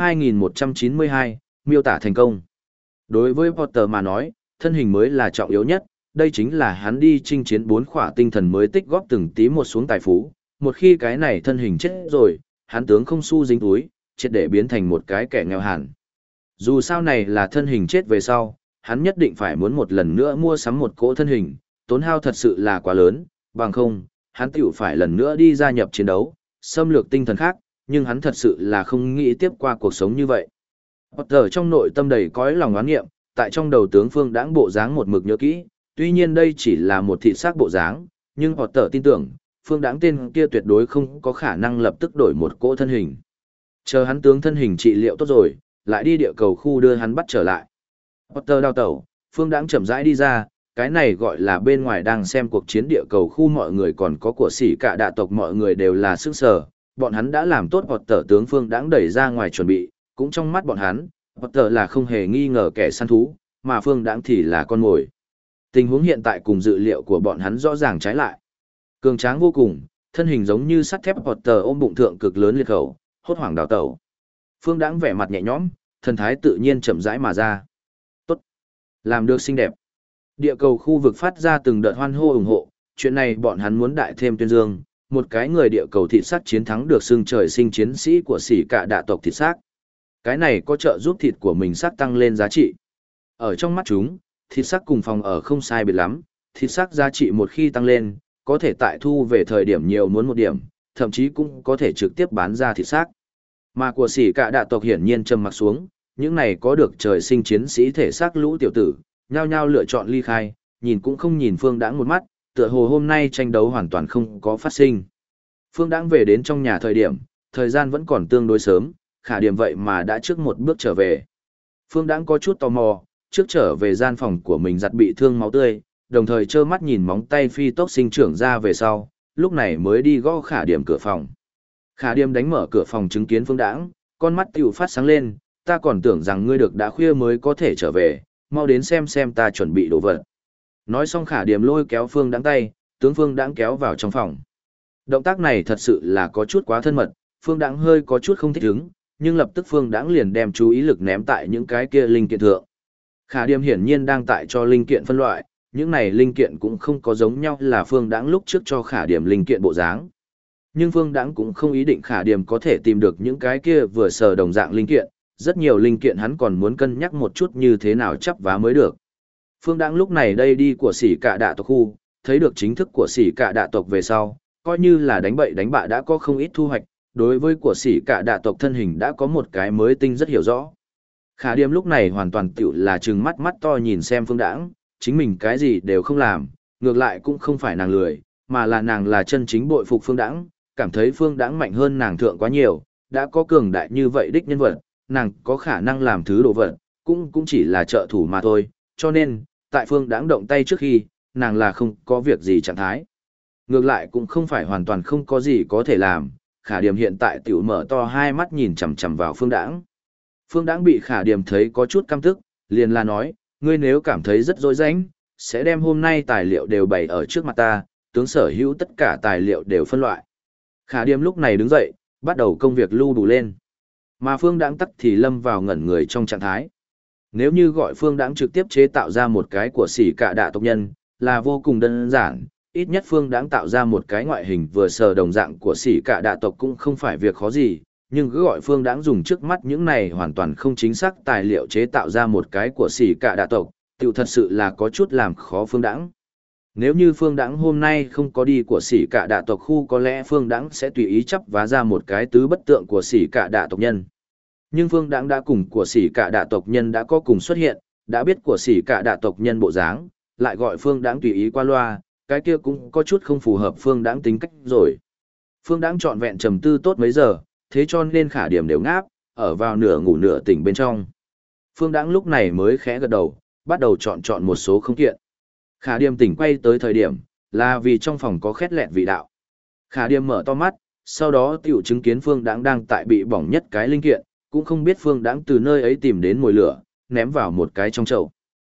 2192, miêu tả thành công. Đối với Potter mà nói, thân hình mới là trọng yếu nhất, đây chính là hắn đi chinh chiến 4 khỏa tinh thần mới tích góp từng tí một xuống tài phú, một khi cái này thân hình chết rồi, hắn tướng không xu dính túi, triệt để biến thành một cái kẻ nghèo hàn. Dù sao này là thân hình chết về sau, hắn nhất định phải muốn một lần nữa mua sắm một cỗ thân hình, tốn hao thật sự là quá lớn, bằng không, hắn tiểu phải lần nữa đi gia nhập chiến đấu, xâm lược tinh thần khác, nhưng hắn thật sự là không nghĩ tiếp qua cuộc sống như vậy. Potter trong nội tâm đầy cõi lòng oán nghiệm, tại trong đầu tướng Phương Đãng bộ dáng một mực nhớ kỹ, tuy nhiên đây chỉ là một thị xác bộ dáng, nhưng Potter tin tưởng, Phương Đãng tên kia tuyệt đối không có khả năng lập tức đổi một cỗ thân hình. Chờ hắn tướng thân hình trị liệu tốt rồi, lại đi địa cầu khu đưa hắn bắt trở lại. Potter đào tẩu, Phương Đãng chậm rãi đi ra, cái này gọi là bên ngoài đang xem cuộc chiến địa cầu khu mọi người còn có của sỉ cả đạ tộc mọi người đều là sức sở, bọn hắn đã làm tốt Potter tướng Phương Đãng đẩy ra ngoài chuẩn bị, cũng trong mắt bọn hắn, Potter là không hề nghi ngờ kẻ săn thú, mà Phương Đãng thì là con mồi. Tình huống hiện tại cùng dự liệu của bọn hắn rõ ràng trái lại. Cường tráng vô cùng, thân hình giống như sắt thép Potter ôm bụng thượng cực lớn liệt khẩu, hốt hoảng đào tẩu. Phương Đãng vẻ mặt nhẹ nhõm, thần thái tự nhiên chậm rãi mà ra. Tốt, làm được xinh đẹp. Địa cầu khu vực phát ra từng đợt hoan hô ủng hộ, chuyện này bọn hắn muốn đại thêm tuyên dương, một cái người địa cầu thịt xác chiến thắng được xưng trời sinh chiến sĩ của sỉ cả đạ tộc thịt xác. Cái này có trợ giúp thịt của mình xác tăng lên giá trị. Ở trong mắt chúng, thịt xác cùng phòng ở không sai biệt lắm, thịt xác giá trị một khi tăng lên, có thể tại thu về thời điểm nhiều muốn một điểm, thậm chí cũng có thể trực tiếp bán ra thịt xác. Mà của sỉ cả đạ tộc hiển nhiên trầm mặc xuống, những này có được trời sinh chiến sĩ thể xác lũ tiểu tử, nhao nhao lựa chọn ly khai, nhìn cũng không nhìn Phương Đãng một mắt, tựa hồ hôm nay tranh đấu hoàn toàn không có phát sinh. Phương Đãng về đến trong nhà thời gian vẫn còn tương đối sớm, Khả Điểm vậy mà đã trước một bước trở về. Phương Đãng có chút tò mò, trước trở về gian phòng của mình giặt bị thương máu tươi, đồng thời trơ mắt nhìn móng tay phi tốc sinh trưởng ra về sau, lúc này mới đi gõ Khả Điểm cửa phòng. Khả Điểm đánh mở cửa phòng chứng kiến Phương Đãng, con mắt tiểu phát sáng lên, ta còn tưởng rằng ngươi được đã khuya mới có thể trở về, mau đến xem ta chuẩn bị đồ vật. Nói xong Khả Điểm lôi kéo Phương Đãng tay, tướng Phương Đãng kéo vào trong phòng. Động tác này thật sự là có chút quá thân mật, Phương Đãng hơi có chút không thích ứng, nhưng lập tức Phương Đãng liền đem chú ý lực ném tại những cái kia linh kiện thượng. Khả Điểm hiển nhiên đang tại cho linh kiện phân loại, những này linh kiện cũng không có giống nhau là Phương Đãng lúc trước cho Khả Điểm linh kiện bộ dáng. Nhưng Phương Đãng cũng không ý định Khả Điểm có thể tìm được những cái kia vừa sờ đồng dạng linh kiện, rất nhiều linh kiện hắn còn muốn cân nhắc một chút như thế nào chắp vá mới được. Phương Đãng lúc này đây đi của sỉ cả đạ tộc khu, thấy được chính thức của sỉ cả đạ tộc về sau, coi như là đánh bậy đánh bạ đã có không ít thu hoạch, đối với của sỉ cả đạ tộc thân hình đã có một cái mới tinh rất hiểu rõ. Khả Điểm lúc này hoàn toàn tiểu là trừng mắt mắt to nhìn xem Phương Đãng, chính mình cái gì đều không làm, ngược lại cũng không phải nàng lười, mà là nàng là chân chính bội phục Phương Đãng, cảm thấy Phương Đãng mạnh hơn nàng thượng quá nhiều, đã có cường đại như vậy đích nhân vật, nàng có khả năng làm thứ đồ vật, cũng chỉ là trợ thủ mà thôi, cho nên, tại Phương Đãng động tay trước khi, nàng là không có việc gì trạng thái. Ngược lại cũng không phải hoàn toàn không có gì có thể làm, Khả Điểm hiện tại tiểu mở to hai mắt nhìn chằm chằm vào Phương Đãng. Phương Đãng bị Khả Điểm thấy có chút căm tức, liền là nói, ngươi nếu cảm thấy rất dối rãnh, sẽ đem hôm nay tài liệu đều bày ở trước mặt ta, tướng sở hữu tất cả tài liệu đều phân loại. Khả Điểm lúc này đứng dậy, bắt đầu công việc lưu đủ lên. Mà Phương Đãng tắc thì lâm vào ngẩn người trong trạng thái. Nếu như gọi Phương Đãng trực tiếp chế tạo ra một cái của sỉ cả đạ tộc nhân, là vô cùng đơn giản, ít nhất Phương Đãng tạo ra một cái ngoại hình vừa sờ đồng dạng của sỉ cả đạ tộc cũng không phải việc khó gì, nhưng cứ gọi Phương Đãng dùng trước mắt những này hoàn toàn không chính xác tài liệu chế tạo ra một cái của sỉ cả đạ tộc, tiểu thật sự là có chút làm khó Phương Đãng. Nếu như Phương Đãng hôm nay không có đi của sỉ cả đạ tộc khu, có lẽ Phương Đãng sẽ tùy ý chắp vá ra một cái tứ bất tượng của sỉ cả đạ tộc nhân. Nhưng Phương Đãng đã cùng của sỉ cả đạ tộc nhân đã có cùng xuất hiện, đã biết của sỉ cả đạ tộc nhân bộ dáng, lại gọi Phương Đãng tùy ý qua loa, cái kia cũng có chút không phù hợp Phương Đãng tính cách rồi. Phương Đãng trọn vẹn trầm tư tốt mấy giờ, thế cho nên Khả Điểm đều ngáp, ở vào nửa ngủ nửa tỉnh bên trong. Phương Đãng lúc này mới khẽ gật đầu, bắt đầu chọn một số không kiện. Khả Điểm tỉnh quay tới thời điểm, là vì trong phòng có khét lẹt vị đạo. Khả Điểm mở to mắt, sau đó tiểu chứng kiến Phương Đãng đang tại bị bỏng nhất cái linh kiện, cũng không biết Phương Đãng từ nơi ấy tìm đến mồi lửa, ném vào một cái trong chậu.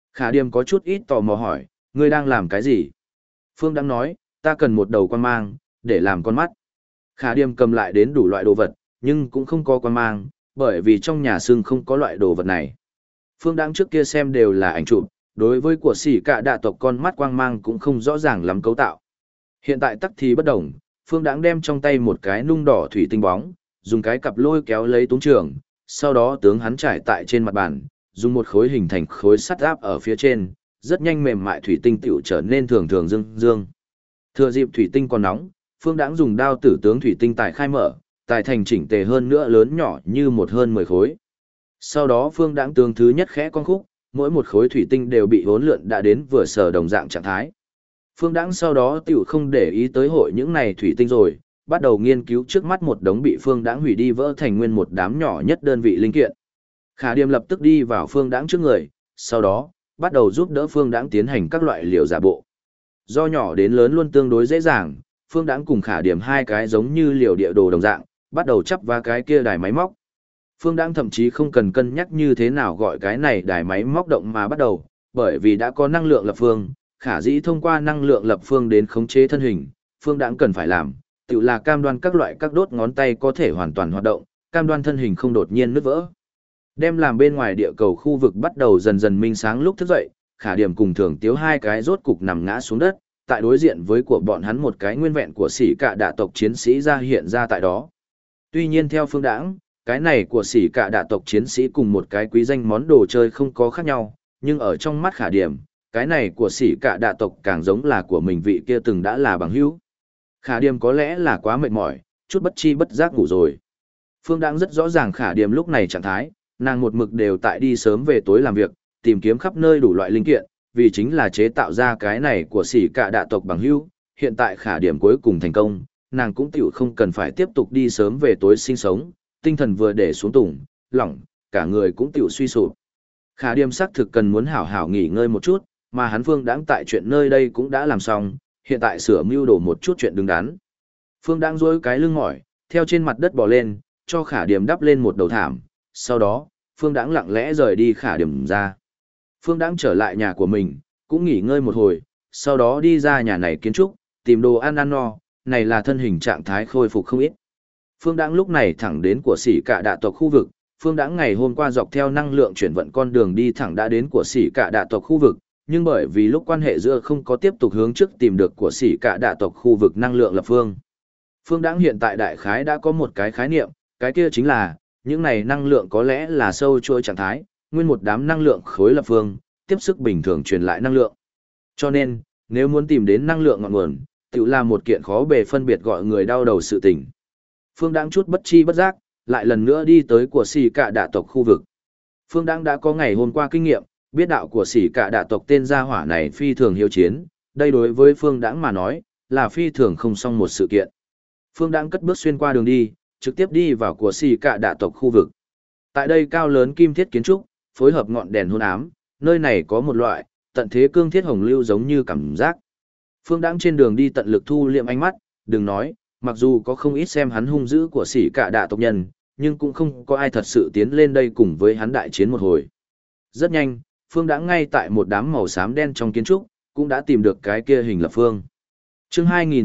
Khả Điềm có chút ít tò mò hỏi, ngươi đang làm cái gì? Phương Đãng nói, ta cần một đầu quan mang, để làm con mắt. Khả Điềm cầm lại đến đủ loại đồ vật, nhưng cũng không có quan mang, bởi vì trong nhà xương không có loại đồ vật này. Phương Đãng trước kia xem đều là ảnh chụp, đối với của sỉ cả đạ tộc con mắt quang mang cũng không rõ ràng lắm cấu tạo. Hiện tại tắc thì bất đồng, Phương Đãng đem trong tay một cái nung đỏ thủy tinh bóng, dùng cái cặp lôi kéo lấy túng trường, sau đó tướng hắn trải tại trên mặt bàn, dùng một khối hình thành khối sắt áp ở phía trên, rất nhanh mềm mại thủy tinh tiểu trở nên thường thường dương dương. Thừa dịp thủy tinh còn nóng, Phương Đãng dùng đao tử tướng thủy tinh tài khai mở, tài thành chỉnh tề hơn nữa lớn nhỏ như một hơn 10 khối. Sau đó Phương Đãng tướng thứ nhất khẽ con khúc, mỗi một khối thủy tinh đều bị hỗn lượn đã đến vừa sở đồng dạng trạng thái. Phương Đãng sau đó tiểu không để ý tới hội những này thủy tinh rồi, bắt đầu nghiên cứu trước mắt một đống bị Phương Đãng hủy đi vỡ thành nguyên một đám nhỏ nhất đơn vị linh kiện. Khả Điềm lập tức đi vào Phương Đãng trước người, sau đó bắt đầu giúp đỡ Phương Đãng tiến hành các loại liều giả bộ. Do nhỏ đến lớn luôn tương đối dễ dàng, Phương Đãng cùng Khả Điềm hai cái giống như liều địa đồ đồng dạng, bắt đầu chắp vá cái kia đài máy móc. Phương Đãng thậm chí không cần cân nhắc như thế nào gọi cái này đài máy móc động mà bắt đầu, bởi vì đã có năng lượng lập phương, khả dĩ thông qua năng lượng lập phương đến khống chế thân hình, Phương Đãng cần phải làm, tự là cam đoan các loại các đốt ngón tay có thể hoàn toàn hoạt động, cam đoan thân hình không đột nhiên nứt vỡ. Đem làm bên ngoài địa cầu khu vực bắt đầu dần dần minh sáng lúc thức dậy, Khả Điềm cùng Thường Tiếu hai cái rốt cục nằm ngã xuống đất, tại đối diện với của bọn hắn một cái nguyên vẹn của sỉ cả đạ tộc chiến sĩ ra hiện ra tại đó. Tuy nhiên theo Phương Đãng, cái này của sỉ cả đạ tộc chiến sĩ cùng một cái quý danh món đồ chơi không có khác nhau, nhưng ở trong mắt Khả Điềm, cái này của sỉ cả đạ tộc càng giống là của mình vị kia từng đã là bằng hữu. Khả Điềm có lẽ là quá mệt mỏi, chút bất chi bất giác ngủ rồi. Phương Đãng rất rõ ràng Khả Điềm lúc này trạng thái, nàng một mực đều tại đi sớm về tối làm việc, tìm kiếm khắp nơi đủ loại linh kiện, vì chính là chế tạo ra cái này của sỉ cả đạ tộc bằng hữu. Hiện tại Khả Điềm cuối cùng thành công, nàng cũng tiểu không cần phải tiếp tục đi sớm về tối sinh sống, tinh thần vừa để xuống tùng, lỏng, cả người cũng tiểu suy sụp. Khả Điềm xác thực cần muốn hảo hảo nghỉ ngơi một chút, mà hắn Phương Đãng tại chuyện nơi đây cũng đã làm xong, hiện tại sửa mưu đồ một chút chuyện đứng đắn. Phương Đãng duỗi cái lưng mỏi, theo trên mặt đất bò lên, cho Khả Điềm đắp lên một đầu thảm, sau đó, Phương Đãng lặng lẽ rời đi Khả Điềm ra. Phương Đãng trở lại nhà của mình, cũng nghỉ ngơi một hồi, sau đó đi ra nhà này kiến trúc, tìm đồ ăn ăn no, này là thân hình trạng thái khôi phục không ít. Phương Đãng lúc này thẳng đến của sỉ cả đạ tộc khu vực, Phương Đãng ngày hôm qua dọc theo năng lượng chuyển vận con đường đi thẳng đã đến của sỉ cả đạ tộc khu vực, nhưng bởi vì lúc quan hệ giữa không có tiếp tục hướng trước tìm được của sỉ cả đạ tộc khu vực năng lượng lập phương. Phương Đãng hiện tại đại khái đã có một cái khái niệm, cái kia chính là, những này năng lượng có lẽ là sâu chuỗi trạng thái, nguyên một đám năng lượng khối lập phương, tiếp sức bình thường truyền lại năng lượng. Cho nên, nếu muốn tìm đến năng lượng ngọn nguồn, tự là một kiện khó bề phân biệt gọi người đau đầu sự tình. Phương Đãng chút bất chi bất giác, lại lần nữa đi tới của sỉ cả đạ tộc khu vực. Phương Đãng đã có ngày hôm qua kinh nghiệm, biết đạo của sỉ cả đạ tộc tên gia hỏa này phi thường hiếu chiến, đây đối với Phương Đãng mà nói, là phi thường không xong một sự kiện. Phương Đãng cất bước xuyên qua đường đi, trực tiếp đi vào của sỉ cả đạ tộc khu vực. Tại đây cao lớn kim thiết kiến trúc, phối hợp ngọn đèn hôn ám, nơi này có một loại tận thế cương thiết hồng lưu giống như cảm giác. Phương Đãng trên đường đi tận lực thu liệm ánh mắt, đừng nói, mặc dù có không ít xem hắn hung dữ của sỉ cả đạ tộc nhân, nhưng cũng không có ai thật sự tiến lên đây cùng với hắn đại chiến một hồi. Rất nhanh, Phương Đãng ngay tại một đám màu xám đen trong kiến trúc, cũng đã tìm được cái kia hình lập phương. Chương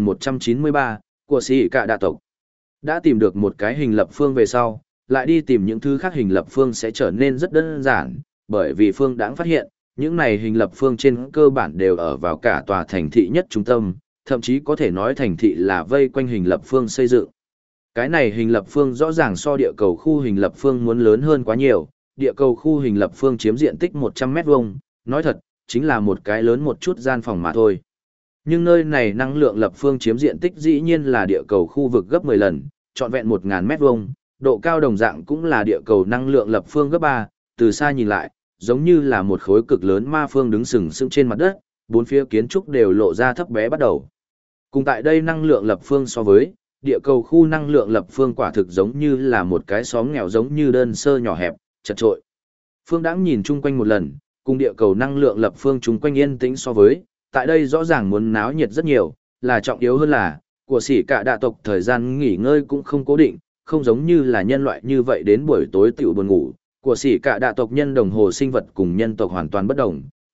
2193, của sỉ cả đạ tộc. Đã tìm được một cái hình lập phương về sau, lại đi tìm những thứ khác hình lập phương sẽ trở nên rất đơn giản, bởi vì Phương Đãng phát hiện, những này hình lập phương trên cơ bản đều ở vào cả tòa thành thị nhất trung tâm, thậm chí có thể nói thành thị là vây quanh hình lập phương xây dựng. Cái này hình lập phương rõ ràng so địa cầu khu hình lập phương muốn lớn hơn quá nhiều, địa cầu khu hình lập phương chiếm diện tích 100 mét vuông, nói thật, chính là một cái lớn một chút gian phòng mà thôi. Nhưng nơi này năng lượng lập phương chiếm diện tích dĩ nhiên là địa cầu khu vực gấp 10 lần, trọn vẹn 1000 mét vuông, độ cao đồng dạng cũng là địa cầu năng lượng lập phương gấp 3, từ xa nhìn lại, giống như là một khối cực lớn ma phương đứng sừng sững trên mặt đất, bốn phía kiến trúc đều lộ ra thấp bé bắt đầu. Cùng tại đây năng lượng lập phương so với, địa cầu khu năng lượng lập phương quả thực giống như là một cái xóm nghèo giống như đơn sơ nhỏ hẹp, chật trội. Phương Đãng nhìn chung quanh một lần, cùng địa cầu năng lượng lập phương chung quanh yên tĩnh so với, tại đây rõ ràng muốn náo nhiệt rất nhiều, là trọng yếu hơn là, của sỉ cả đạ tộc thời gian nghỉ ngơi cũng không cố định, không giống như là nhân loại như vậy đến buổi tối tiểu buồn ngủ, của sỉ cả đạ tộc nhân đồng hồ sinh vật cùng nhân tộc hoàn toàn bất đồng,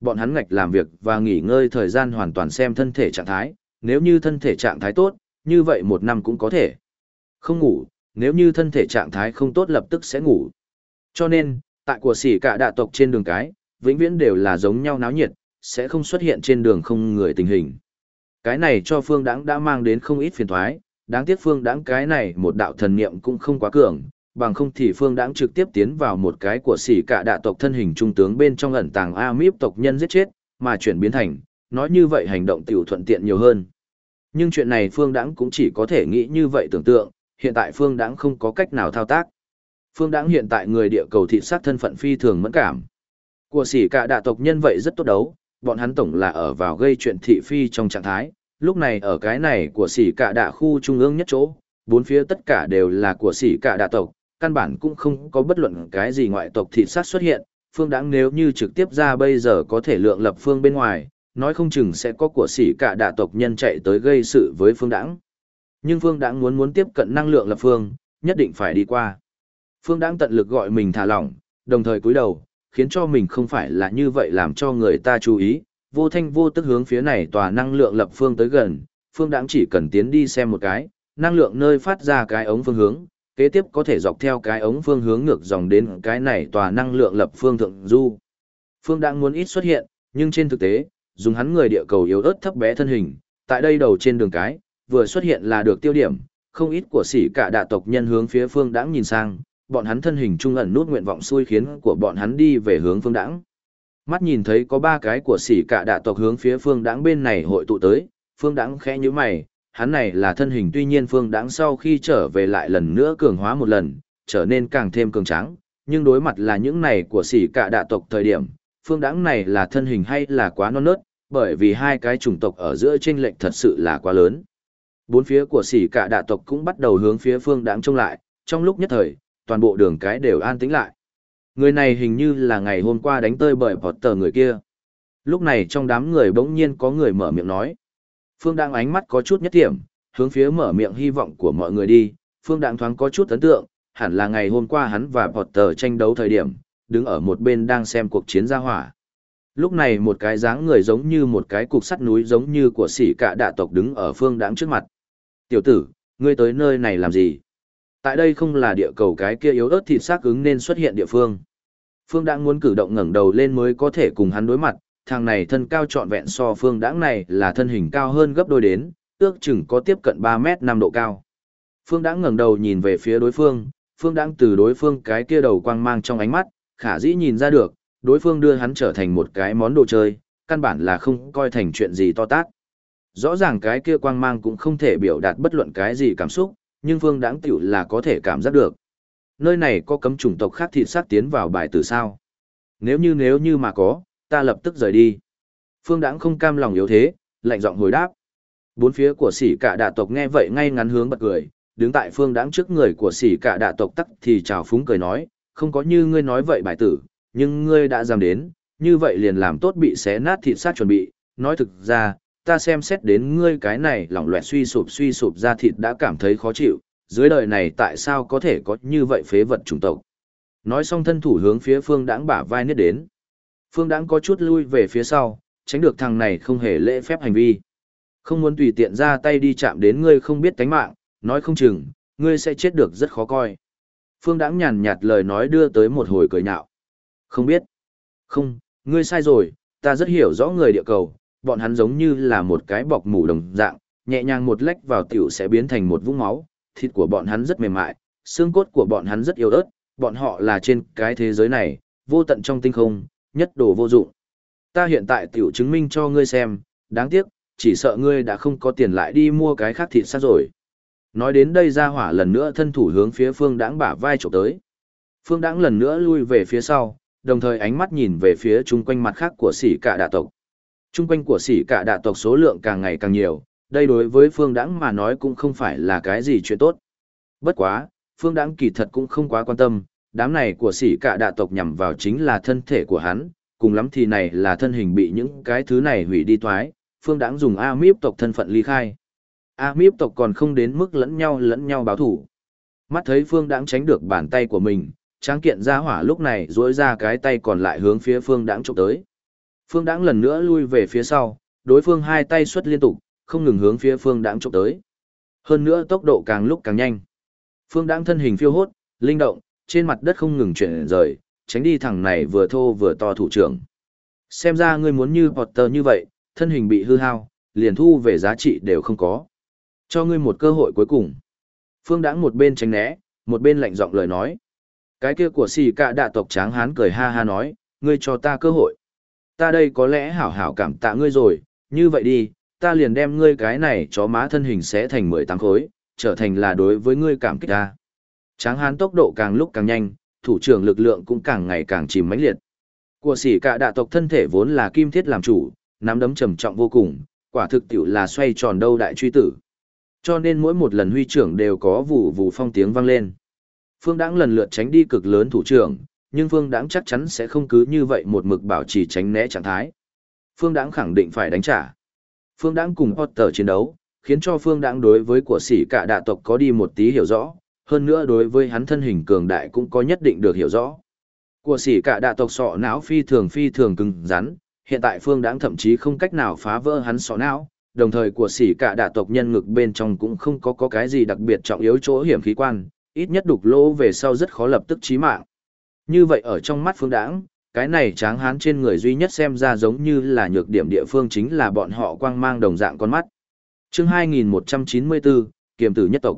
bọn hắn ngạch làm việc và nghỉ ngơi thời gian hoàn toàn xem thân thể trạng thái, nếu như thân thể trạng thái tốt, như vậy 1 năm cũng có thể. Không ngủ, nếu như thân thể trạng thái không tốt lập tức sẽ ngủ. Cho nên, tại của sỉ cả đạ tộc trên đường cái, vĩnh viễn đều là giống nhau náo nhiệt, sẽ không xuất hiện trên đường không người tình hình. Cái này cho Phương Đãng đã mang đến không ít phiền toái, đáng tiếc Phương Đãng cái này một đạo thần niệm cũng không quá cường, bằng không thì Phương Đãng trực tiếp tiến vào một cái của sỉ cả đạ tộc thân hình trung tướng bên trong ẩn tàng Amip tộc nhân giết chết, mà chuyển biến thành, nói như vậy hành động tiểu thuận tiện nhiều hơn. Nhưng chuyện này Phương Đãng cũng chỉ có thể nghĩ như vậy tưởng tượng, hiện tại Phương Đãng không có cách nào thao tác. Phương Đãng hiện tại người địa cầu thị sát thân phận phi thường mẫn cảm. Của sỉ cả đạ tộc nhân vậy rất tốt đấu, bọn hắn tổng là ở vào gây chuyện thị phi trong trạng thái, lúc này ở cái này của sỉ cả đạ khu trung ương nhất chỗ, bốn phía tất cả đều là của sỉ cả đạ tộc, căn bản cũng không có bất luận cái gì ngoại tộc thị sát xuất hiện, Phương Đãng nếu như trực tiếp ra bây giờ có thể lượng lập phương bên ngoài, nói không chừng sẽ có của sỉ cả đạ tộc nhân chạy tới gây sự với Phương Đãng. Nhưng Phương Đãng muốn tiếp cận năng lượng lập phương, nhất định phải đi qua. Phương Đãng tận lực gọi mình thả lỏng, đồng thời cúi đầu, khiến cho mình không phải là như vậy làm cho người ta chú ý, vô thanh vô tức hướng phía này tòa năng lượng lập phương tới gần, Phương Đãng chỉ cần tiến đi xem một cái, năng lượng nơi phát ra cái ống phương hướng, kế tiếp có thể dọc theo cái ống phương hướng ngược dòng đến cái này tòa năng lượng lập phương thượng du. Phương Đãng muốn ít xuất hiện, nhưng trên thực tế, dùng hắn người địa cầu yếu ớt thấp bé thân hình, tại đây đầu trên đường cái, vừa xuất hiện là được tiêu điểm, không ít của sỉ cả đạ tộc nhân hướng phía Phương Đãng nhìn sang, bọn hắn thân hình trung ẩn nút nguyện vọng xui khiến của bọn hắn đi về hướng Phương Đãng. Mắt nhìn thấy có 3 cái của sỉ cả đạ tộc hướng phía Phương Đãng bên này hội tụ tới, Phương Đãng khẽ nhíu mày, hắn này là thân hình tuy nhiên Phương Đãng sau khi trở về lại lần nữa cường hóa một lần, trở nên càng thêm cường tráng, nhưng đối mặt là những này của sỉ cả đạ tộc thời điểm, Phương Đãng này là thân hình hay là quá non nớt, bởi vì hai cái chủng tộc ở giữa chênh lệch thật sự là quá lớn. Bốn phía của sỉ cả đạ tộc cũng bắt đầu hướng phía Phương Đãng trông lại, trong lúc nhất thời, toàn bộ đường cái đều an tĩnh lại. Người này hình như là ngày hôm qua đánh tơi bởi Potter người kia. Lúc này trong đám người bỗng nhiên có người mở miệng nói. Phương Đãng ánh mắt có chút nhất điểm, hướng phía mở miệng hy vọng của mọi người đi. Phương Đãng thoáng có chút ấn tượng, hẳn là ngày hôm qua hắn và Potter tranh đấu thời điểm, đứng ở một bên đang xem cuộc chiến ra hỏa. Lúc này một cái dáng người giống như một cái cục sắt núi giống như của sỉ cả đạ tộc đứng ở Phương Đãng trước mặt. Tiểu tử, ngươi tới nơi này làm gì? Tại đây không là địa cầu cái kia yếu ớt thịt xác ứng nên xuất hiện địa phương. Phương Đãng muốn cử động ngẩng đầu lên mới có thể cùng hắn đối mặt, thằng này thân cao trọn vẹn so Phương Đãng này là thân hình cao hơn gấp đôi đến, ước chừng có tiếp cận 3m5 độ cao. Phương Đãng ngẩng đầu nhìn về phía đối phương, Phương Đãng từ đối phương cái kia đầu quang mang trong ánh mắt, khả dĩ nhìn ra được, đối phương đưa hắn trở thành một cái món đồ chơi, căn bản là không coi thành chuyện gì to tát. Rõ ràng cái kia quang mang cũng không thể biểu đạt bất luận cái gì cảm xúc, nhưng Phương Đãng tiểu là có thể cảm giác được. Nơi này có cấm chủng tộc khác thịt xác tiến vào bài tử sao? Nếu như mà có, ta lập tức rời đi. Phương Đãng không cam lòng yếu thế, lạnh giọng hồi đáp. Bốn phía của sỉ cả đạ tộc nghe vậy ngay ngắn hướng bật cười, đứng tại Phương Đãng trước người của sỉ cả đạ tộc tắc thì chào phúng cười nói, không có như ngươi nói vậy bài tử, nhưng ngươi đã dám đến, như vậy liền làm tốt bị xé nát thịt xác chuẩn bị, nói thực ra, ta xem xét đến ngươi cái này lỏng loẹt suy sụp ra thịt đã cảm thấy khó chịu, dưới đời này tại sao có thể có như vậy phế vật chủng tộc. Nói xong thân thủ hướng phía Phương Đãng bả vai niết đến. Phương Đãng có chút lui về phía sau, tránh được thằng này không hề lễ phép hành vi. Không muốn tùy tiện ra tay đi chạm đến ngươi không biết tánh mạng, nói không chừng, ngươi sẽ chết được rất khó coi. Phương Đãng nhàn nhạt lời nói đưa tới một hồi cười nhạo. Không biết. Không, ngươi sai rồi, ta rất hiểu rõ người địa cầu, bọn hắn giống như là một cái bọc mủ đồng dạng, nhẹ nhàng một lách vào tiểu sẽ biến thành một vũng máu, thịt của bọn hắn rất mềm mại, xương cốt của bọn hắn rất yếu ớt, bọn họ là trên cái thế giới này, vô tận trong tinh không, nhất đồ vô dụng. Ta hiện tại tiểu chứng minh cho ngươi xem, đáng tiếc, chỉ sợ ngươi đã không có tiền lại đi mua cái khác thịt sát rồi. Nói đến đây ra hỏa lần nữa thân thủ hướng phía Phương Đãng bả vai chụp tới. Phương Đãng lần nữa lui về phía sau, đồng thời ánh mắt nhìn về phía chung quanh mặt khác của sỉ cả đạ tộc. Chung quanh của sỉ cả đạ tộc số lượng càng ngày càng nhiều, đây đối với Phương Đãng mà nói cũng không phải là cái gì chuyện tốt. Bất quá, Phương Đãng kỳ thật cũng không quá quan tâm, đám này của sỉ cả đạ tộc nhằm vào chính là thân thể của hắn, cùng lắm thì này là thân hình bị những cái thứ này hủy đi toái, Phương Đãng dùng Amip tộc thân phận ly khai. Amip tộc còn không đến mức lẫn nhau báo thủ. Mắt thấy Phương Đãng tránh được bàn tay của mình, tráng kiện gia hỏa lúc này duỗi ra cái tay còn lại hướng phía Phương Đãng chụp tới. Phương Đãng lần nữa lui về phía sau, đối phương hai tay xuất liên tục, không ngừng hướng phía Phương Đãng chụp tới. Hơn nữa tốc độ càng lúc càng nhanh. Phương Đãng thân hình phiêu hốt, linh động, trên mặt đất không ngừng chuyển rời, tránh đi thằng này vừa thô vừa to thủ trưởng. Xem ra ngươi muốn như Potter như vậy, thân hình bị hư hao, liền thu về giá trị đều không có. Cho ngươi một cơ hội cuối cùng. Phương Đãng một bên tránh né, một bên lạnh giọng lời nói. Cái kia của xì cả đạ tộc tráng hán cười ha ha nói, ngươi cho ta cơ hội. Ta đây có lẽ hảo hảo cảm tạ ngươi rồi, như vậy đi, ta liền đem ngươi cái này chó má thân hình sẽ thành 18 khối, trở thành là đối với ngươi cảm kích ta. Tráng hán tốc độ càng lúc càng nhanh, thủ trưởng lực lượng cũng càng ngày càng chìm mãnh liệt. Của sỉ cả đạ tộc thân thể vốn là kim thiết làm chủ, nắm đấm trầm trọng vô cùng, quả thực tiểu là xoay tròn đâu đại truy tử. Cho nên mỗi một lần huy trưởng đều có vụ vụ phong tiếng vang lên. Phương Đãng lần lượt tránh đi cực lớn thủ trưởng, nhưng Phương Đãng chắc chắn sẽ không cứ như vậy một mực bảo trì tránh né trạng thái. Phương Đãng khẳng định phải đánh trả. Phương Đãng cùng Potter chiến đấu, khiến cho Phương Đãng đối với của sỉ cả đạ tộc có đi một tí hiểu rõ, hơn nữa đối với hắn thân hình cường đại cũng có nhất định được hiểu rõ. Của sỉ cả đạ tộc sọ não phi thường cứng rắn, hiện tại Phương Đãng thậm chí không cách nào phá vỡ hắn sọ não, đồng thời của sỉ cả đạ tộc nhân ngực bên trong cũng không có cái gì đặc biệt trọng yếu chỗ hiểm khí quan, ít nhất đục lỗ về sau rất khó lập tức chí mạng. Như vậy ở trong mắt Phương Đãng, cái này tráng hán trên người duy nhất xem ra giống như là nhược điểm địa phương chính là bọn họ quang mang đồng dạng con mắt. Chương 2194, Kiềm tử nhất tộc.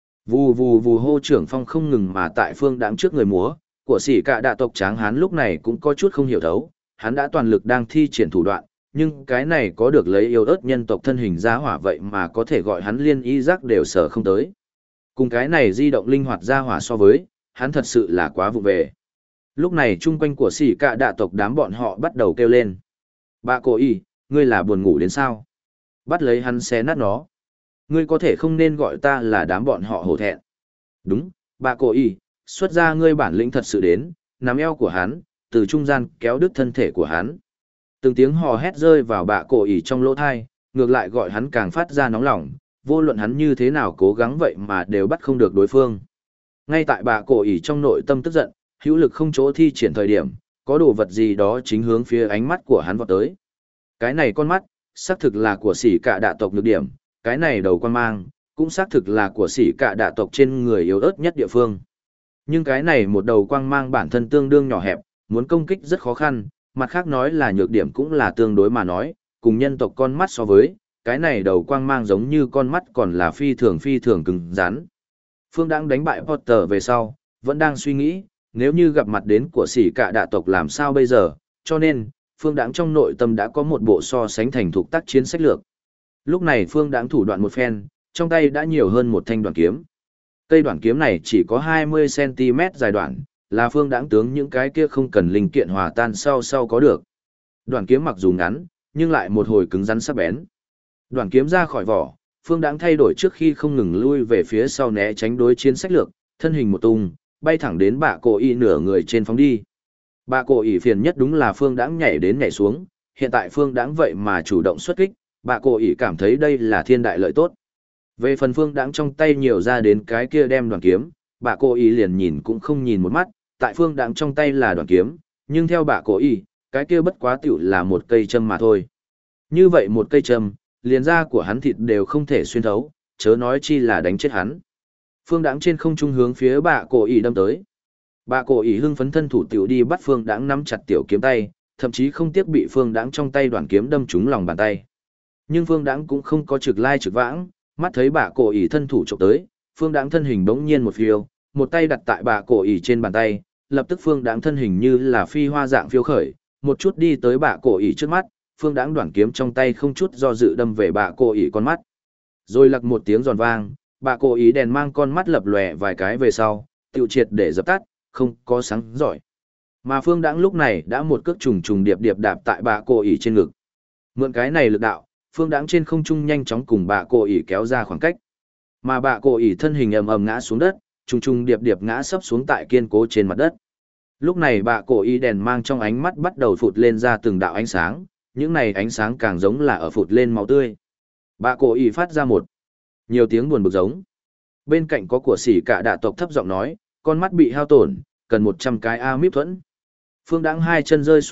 Vù vù vù hô trưởng phong không ngừng mà tại Phương Đãng trước người múa, của sỉ cả đạ tộc tráng hán lúc này cũng có chút không hiểu thấu, hắn đã toàn lực đang thi triển thủ đoạn, nhưng cái này có được lấy yêu ớt nhân tộc thân hình ra hỏa vậy mà có thể gọi hắn liên y giác đều sở không tới. Cùng cái này di động linh hoạt ra hỏa so với, hắn thật sự là quá vụ về. Lúc này chung quanh của sỉ cả đạ tộc đám bọn họ bắt đầu kêu lên. Bà cô y, ngươi là buồn ngủ đến sao? Bắt lấy hắn xé nát nó. Ngươi có thể không nên gọi ta là đám bọn họ hổ thẹn. Đúng, bà cô y, xuất ra ngươi bản lĩnh thật sự đến, nắm eo của hắn, từ trung gian kéo đứt thân thể của hắn. Từng tiếng hò hét rơi vào bạ cổ ỉ trong lỗ thai, ngược lại gọi hắn càng phát ra nóng lòng, vô luận hắn như thế nào cố gắng vậy mà đều bắt không được đối phương. Ngay tại bạ cổ ỉ trong nội tâm tức giận, hữu lực không chỗ thi triển thời điểm, có đồ vật gì đó chính hướng phía ánh mắt của hắn vọt tới. Cái này con mắt, xác thực là của sỉ cả đạ tộc nhược điểm, cái này đầu quan mang, cũng xác thực là của sỉ cả đạ tộc trên người yếu ớt nhất địa phương. Nhưng cái này một đầu quang mang bản thân tương đương nhỏ hẹp, muốn công kích rất khó khăn, mặt khác nói là nhược điểm cũng là tương đối mà nói, cùng nhân tộc con mắt so với, cái này đầu quang mang giống như con mắt còn là phi thường cứng rắn. Phương Đãng đánh bại Potter về sau, vẫn đang suy nghĩ, nếu như gặp mặt đến của sỉ cả đạ tộc làm sao bây giờ, cho nên, Phương Đãng trong nội tâm đã có một bộ so sánh thành thục tác chiến sách lược. Lúc này Phương Đãng thủ đoạn một phen, trong tay đã nhiều hơn một thanh đoạn kiếm. Cây đoạn kiếm này chỉ có 20cm dài đoạn, là Phương Đãng tướng những cái kia không cần linh kiện hòa tan sau có được. Đoạn kiếm mặc dù ngắn, nhưng lại một hồi cứng rắn sắc bén. Đoạn kiếm ra khỏi vỏ, Phương Đãng thay đổi trước khi không ngừng lui về phía sau né tránh đối chiến sách lược, thân hình một tung, bay thẳng đến bạ cổ y nửa người trên phóng đi. Bạ cổ y phiền nhất đúng là Phương Đãng nhảy đến nhảy xuống, hiện tại Phương Đãng vậy mà chủ động xuất kích, bạ cổ y cảm thấy đây là thiên đại lợi tốt. Về phần Phương Đãng trong tay nhiều ra đến cái kia đem đoạn kiếm, bạ cổ y liền nhìn cũng không nhìn một mắt, tại Phương Đãng trong tay là đoạn kiếm, nhưng theo bạ cổ y, cái kia bất quá tiểu là một cây châm mà thôi. Như vậy một cây châm, liền da của hắn thịt đều không thể xuyên thấu, chớ nói chi là đánh chết hắn. Phương Đãng trên không trung hướng phía bạ cổ ỉ đâm tới. Bạ cổ ỉ hưng phấn thân thủ tiểu đi bắt Phương Đãng nắm chặt tiểu kiếm tay, thậm chí không tiếc bị Phương Đãng trong tay đoạn kiếm đâm trúng lòng bàn tay. Nhưng Phương Đãng cũng không có trực lai trực vãng, mắt thấy bạ cổ ỉ thân thủ chụp tới, Phương Đãng thân hình bỗng nhiên một phiêu, một tay đặt tại bạ cổ ỉ trên bàn tay, lập tức Phương Đãng thân hình như là phi hoa dạng phiêu khởi, một chút đi tới bạ cổ ỉ trước mắt, Phương Đãng đoạn kiếm trong tay không chút do dự đâm về bạ cổ ỉ con mắt. Rồi lặc một tiếng giòn vang, bạ cổ ỉ đèn mang con mắt lập lòe vài cái về sau, tiêu triệt để dập tắt, không có sáng giỏi. Mà Phương Đãng lúc này đã một cước trùng điệp đạp tại bạ cổ ỉ trên ngực. Mượn cái này lực đạo, Phương Đãng trên không trung nhanh chóng cùng bạ cổ ỉ kéo ra khoảng cách. Mà bạ cổ ỉ thân hình ầm ngã xuống đất, trùng điệp ngã sấp xuống tại kiên cố trên mặt đất. Lúc này bạ cổ ỉ đèn mang trong ánh mắt bắt đầu phụt lên ra từng đạo ánh sáng, những này ánh sáng càng giống là ở phụt lên máu tươi. Bạ cổ ỉ phát ra một nhiều tiếng buồn bực giống. Bên cạnh có của sỉ cả đạ tộc thấp giọng nói, con mắt bị hao tổn, cần 100 cái amip thuẫn. Phương Đãng hai chân rơi xuống đất,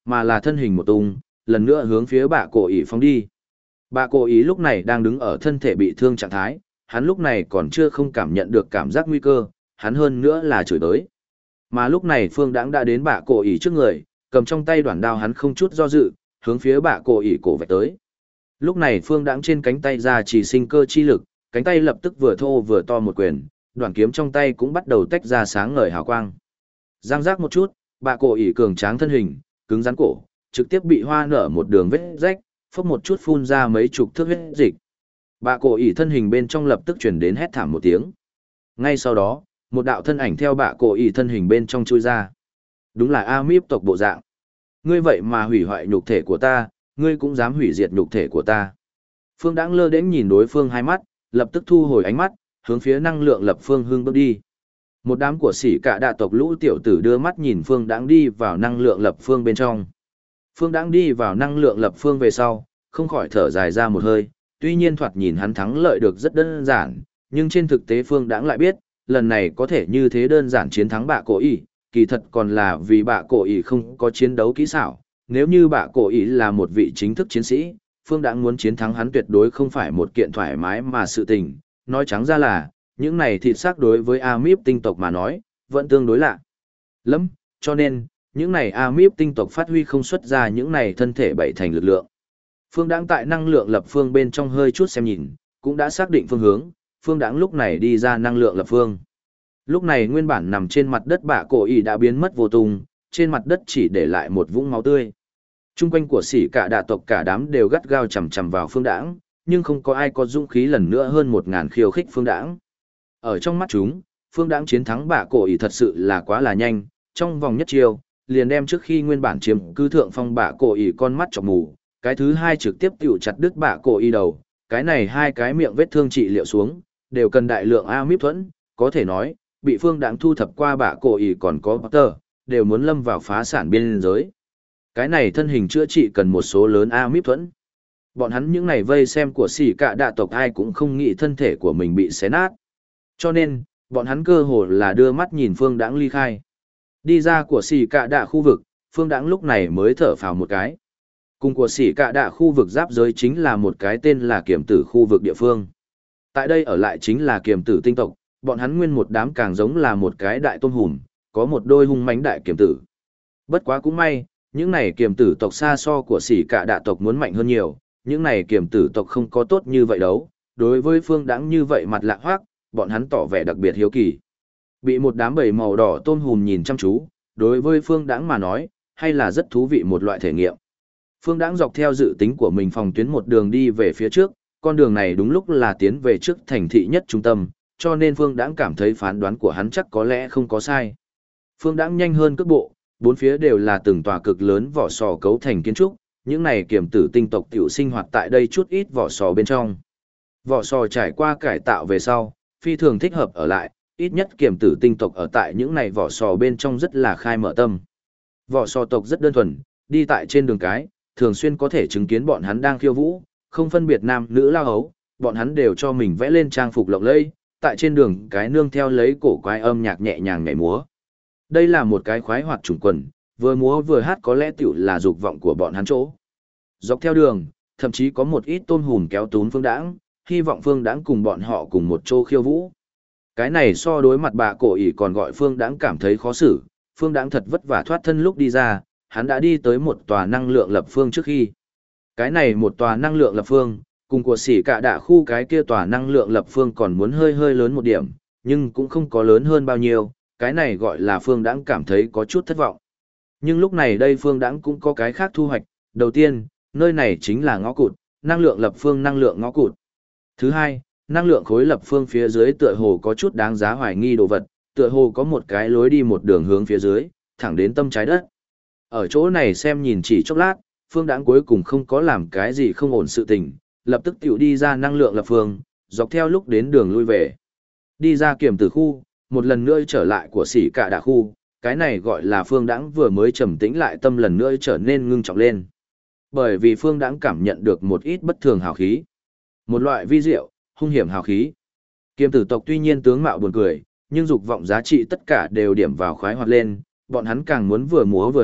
mà là thân hình một tung, lần nữa hướng phía bạ cổ ỉ phóng đi. Bạ cổ ỉ lúc này đang đứng ở thân thể bị thương trạng thái, hắn lúc này còn chưa không cảm nhận được cảm giác nguy cơ, hắn hơn nữa là chửi tới. Mà lúc này Phương Đãng đã đến bạ cổ ỉ trước người, cầm trong tay đoạn đao hắn không chút do dự, hướng phía bạ cổ ỉ cổ vạch tới. Lúc này Phương Đãng trên cánh tay ra chỉ sinh cơ chi lực, cánh tay lập tức vừa thô vừa to một quyền, đoạn kiếm trong tay cũng bắt đầu tách ra sáng ngời hào quang. Giang giác một chút, bạ cổ ỉ cường tráng thân hình, cứng rắn cổ, trực tiếp bị hoa nở một đường vết rách, phốc một chút phun ra mấy chục thước huyết dịch. Bạ cổ ỉ thân hình bên trong lập tức chuyển đến hét thảm một tiếng. Ngay sau đó, một đạo thân ảnh theo bạ cổ ỉ thân hình bên trong chui ra. Đúng là Amip tộc bộ dạng. Ngươi vậy mà hủy hoại nhục thể của ta, ngươi cũng dám hủy diệt nhục thể của ta. Phương Đãng lơ đễnh nhìn đối phương hai mắt, lập tức thu hồi ánh mắt, hướng phía năng lượng lập phương hương bước đi. Một đám của sỉ cả đạ tộc lũ tiểu tử đưa mắt nhìn Phương Đãng đi vào năng lượng lập phương bên trong. Phương Đãng đi vào năng lượng lập phương về sau, không khỏi thở dài ra một hơi, tuy nhiên thoạt nhìn hắn thắng lợi được rất đơn giản, nhưng trên thực tế Phương Đãng lại biết, lần này có thể như thế đơn giản chiến thắng bạ cổ ỉ, kỳ thật còn là vì bạ cổ ỉ không có chiến đấu kỹ xảo. Nếu như bạ cổ ỉ là một vị chính thức chiến sĩ, Phương Đãng muốn chiến thắng hắn tuyệt đối không phải một kiện thoải mái mà sự tình, nói trắng ra là, những này thịt xác đối với Amip tinh tộc mà nói, vẫn tương đối lạ lắm, cho nên, những này Amip tinh tộc phát huy không xuất ra những này thân thể bảy thành lực lượng. Phương Đãng tại năng lượng lập phương bên trong hơi chút xem nhìn, cũng đã xác định phương hướng, Phương Đãng lúc này đi ra năng lượng lập phương. Lúc này nguyên bản nằm trên mặt đất bạ cổ ỉ đã biến mất vô tung, trên mặt đất chỉ để lại một vũng máu tươi. Trung quanh của sỉ cả đạ tộc cả đám đều gắt gao chằm chằm vào Phương Đãng, nhưng không có ai có dũng khí lần nữa hơn 1000 khiêu khích Phương Đãng. Ở trong mắt chúng, Phương Đãng chiến thắng bạ cổ ỉ thật sự là quá là nhanh, trong vòng nhất chiêu, liền đem trước khi nguyên bản chiếm cứ thượng phong bạ cổ ỉ con mắt chọc mù, cái thứ hai trực tiếp tiểu chặt đứt bạ cổ ỉ đầu, cái này hai cái miệng vết thương trị liệu xuống, đều cần đại lượng Amip thuẫn, có thể nói, bị Phương Đãng thu thập qua bạ cổ ỉ còn có Potter, đều muốn lâm vào phá sản biên giới. Cái này thân hình chữa trị cần một số lớn Amip thuẫn. Bọn hắn những này vây xem của sỉ cả đạ tộc ai cũng không nghĩ thân thể của mình bị xé nát. Cho nên, bọn hắn cơ hồ là đưa mắt nhìn Phương Đãng ly khai. Đi ra của sỉ cả đạ khu vực, Phương Đãng lúc này mới thở phào một cái. Cùng của sỉ cả đạ khu vực giáp giới chính là một cái tên là Kiềm Tử khu vực địa phương. Tại đây ở lại chính là Kiềm Tử tinh tộc, bọn hắn nguyên một đám càng giống là một cái đại tôm hùm, có một đôi hung mãnh đại kiềm tử. Bất quá cũng may, những này kiềm tử tộc xa so của sỉ cả đạ tộc muốn mạnh hơn nhiều, những này kiềm tử tộc không có tốt như vậy đâu, đối với Phương Đãng như vậy mặt lạ hoắc, bọn hắn tỏ vẻ đặc biệt hiếu kỳ. Bị một đám bầy màu đỏ tôm hùm nhìn chăm chú, đối với Phương Đãng mà nói, hay là rất thú vị một loại thể nghiệm. Phương Đãng dọc theo dự tính của mình phòng tuyến một đường đi về phía trước, con đường này đúng lúc là tiến về trước thành thị nhất trung tâm, cho nên Phương Đãng cảm thấy phán đoán của hắn chắc có lẽ không có sai. Phương Đãng nhanh hơn cước bộ, bốn phía đều là từng tòa cực lớn vỏ sò cấu thành kiến trúc, những này kiềm tử tinh tộc tiểu sinh hoạt tại đây chút ít vỏ sò bên trong. Vỏ sò trải qua cải tạo về sau, phi thường thích hợp ở lại, ít nhất kiềm tử tinh tộc ở tại những này vỏ sò bên trong rất là khai mở tâm. Vỏ sò tộc rất đơn thuần, đi tại trên đường cái, thường xuyên có thể chứng kiến bọn hắn đang khiêu vũ, không phân biệt nam nữ lao hấu, bọn hắn đều cho mình vẽ lên trang phục lộng lẫy, tại trên đường cái nương theo lấy cổ quái âm nhạc nhẹ nhàng nhảy múa. Đây là một cái khoái hoạt chủng quần, vừa múa vừa hát có lẽ tiểu là dục vọng của bọn hắn chỗ. Dọc theo đường, thậm chí có một ít tôm hùm kéo tún Phương Đãng, hy vọng Phương Đãng cùng bọn họ cùng một chỗ khiêu vũ. Cái này so đối mặt bà cổ ỉ còn gọi Phương Đãng cảm thấy khó xử, Phương Đãng thật vất vả thoát thân lúc đi ra, hắn đã đi tới một tòa năng lượng lập phương trước khi. Cái này một tòa năng lượng lập phương, cùng của sỉ cả đạ khu cái kia tòa năng lượng lập phương còn muốn hơi hơi lớn một điểm, nhưng cũng không có lớn hơn bao nhiêu, cái này gọi là Phương Đãng cảm thấy có chút thất vọng. Nhưng lúc này đây Phương Đãng cũng có cái khác thu hoạch, đầu tiên, nơi này chính là ngõ cụt, năng lượng lập phương năng lượng ngõ cụt. Thứ hai, năng lượng khối lập phương phía dưới tựa hồ có chút đáng giá hoài nghi đồ vật, tựa hồ có một cái lối đi một đường hướng phía dưới, thẳng đến tâm trái đất. Ở chỗ này xem nhìn chỉ chốc lát, Phương Đãng cuối cùng không có làm cái gì không ổn sự tình, lập tức tiểu đi ra năng lượng lập phương, dọc theo lúc đến đường lui về. Đi ra kiểm tử khu, một lần nữa trở lại của sỉ cả đạ khu, cái này gọi là Phương Đãng vừa mới trầm tĩnh lại tâm lần nữa trở nên ngưng trọng lên. Bởi vì Phương Đãng cảm nhận được một ít bất thường hào khí. Một loại vi diệu, hung hiểm hào khí. Kiềm tử tộc tuy nhiên tướng mạo buồn cười, nhưng dục vọng giá trị tất cả đều điểm vào khoái hoạt lên, bọn hắn càng muốn vừa múa vừa hát,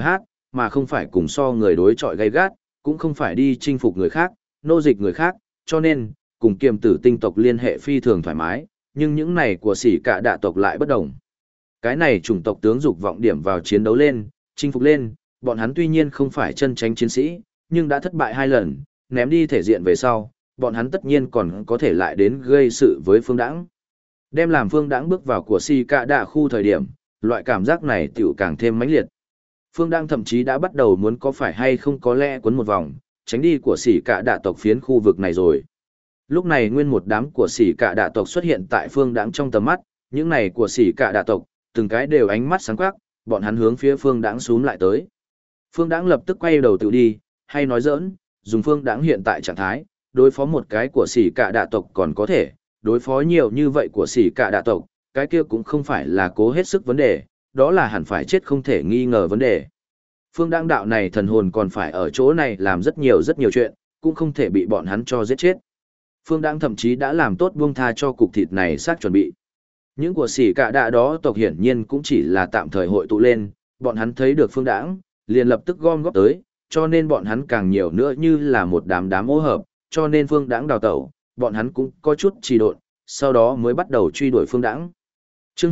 mà không phải cùng so người đối chọi gay gắt, cũng không phải đi chinh phục người khác, nô dịch người khác, cho nên, cùng kiềm tử tinh tộc liên hệ phi thường thoải mái, nhưng những này của sỉ cả đạ tộc lại bất đồng. Cái này chủng tộc tướng dục vọng điểm vào chiến đấu lên, chinh phục lên, bọn hắn tuy nhiên không phải chân tránh chiến sĩ, nhưng đã thất bại 2 lần, ném đi thể diện về sau, bọn hắn tất nhiên còn có thể lại đến gây sự với Phương Đãng. Đem làm Phương Đãng bước vào của si cạ đạ khu thời điểm, loại cảm giác này tiểu càng thêm mãnh liệt. Phương Đãng thậm chí đã bắt đầu muốn có phải hay không có lẽ quấn một vòng, tránh đi của sỉ cạ đạ tộc phiến khu vực này rồi. Lúc này nguyên một đám của sỉ cạ đạ tộc xuất hiện tại Phương Đãng trong tầm mắt, những này của sỉ cạ đạ tộc, từng cái đều ánh mắt sáng quắc, bọn hắn hướng phía Phương Đãng xuống lại tới. Phương Đãng lập tức quay đầu tự đi, hay nói giỡn, dùng Phương Đãng hiện tại trạng thái, đối phó một cái của sỉ cạ đạ tộc còn có thể, đối phó nhiều như vậy của sỉ cạ đạ tộc, cái kia cũng không phải là cố hết sức vấn đề, đó là hẳn phải chết không thể nghi ngờ vấn đề. Phương Đãng đạo này thần hồn còn phải ở chỗ này làm rất nhiều chuyện, cũng không thể bị bọn hắn cho giết chết. Phương Đãng thậm chí đã làm tốt buông tha cho cục thịt này xác chuẩn bị. Những của sỉ cạ đạ đó tộc hiển nhiên cũng chỉ là tạm thời hội tụ lên, bọn hắn thấy được Phương Đãng, liền lập tức gom góp tới, cho nên bọn hắn càng nhiều nữa như là một đám ô hợp, cho nên Phương Đãng đào tẩu, bọn hắn cũng có chút trì độn, sau đó mới bắt đầu truy đuổi Phương Đãng. Chương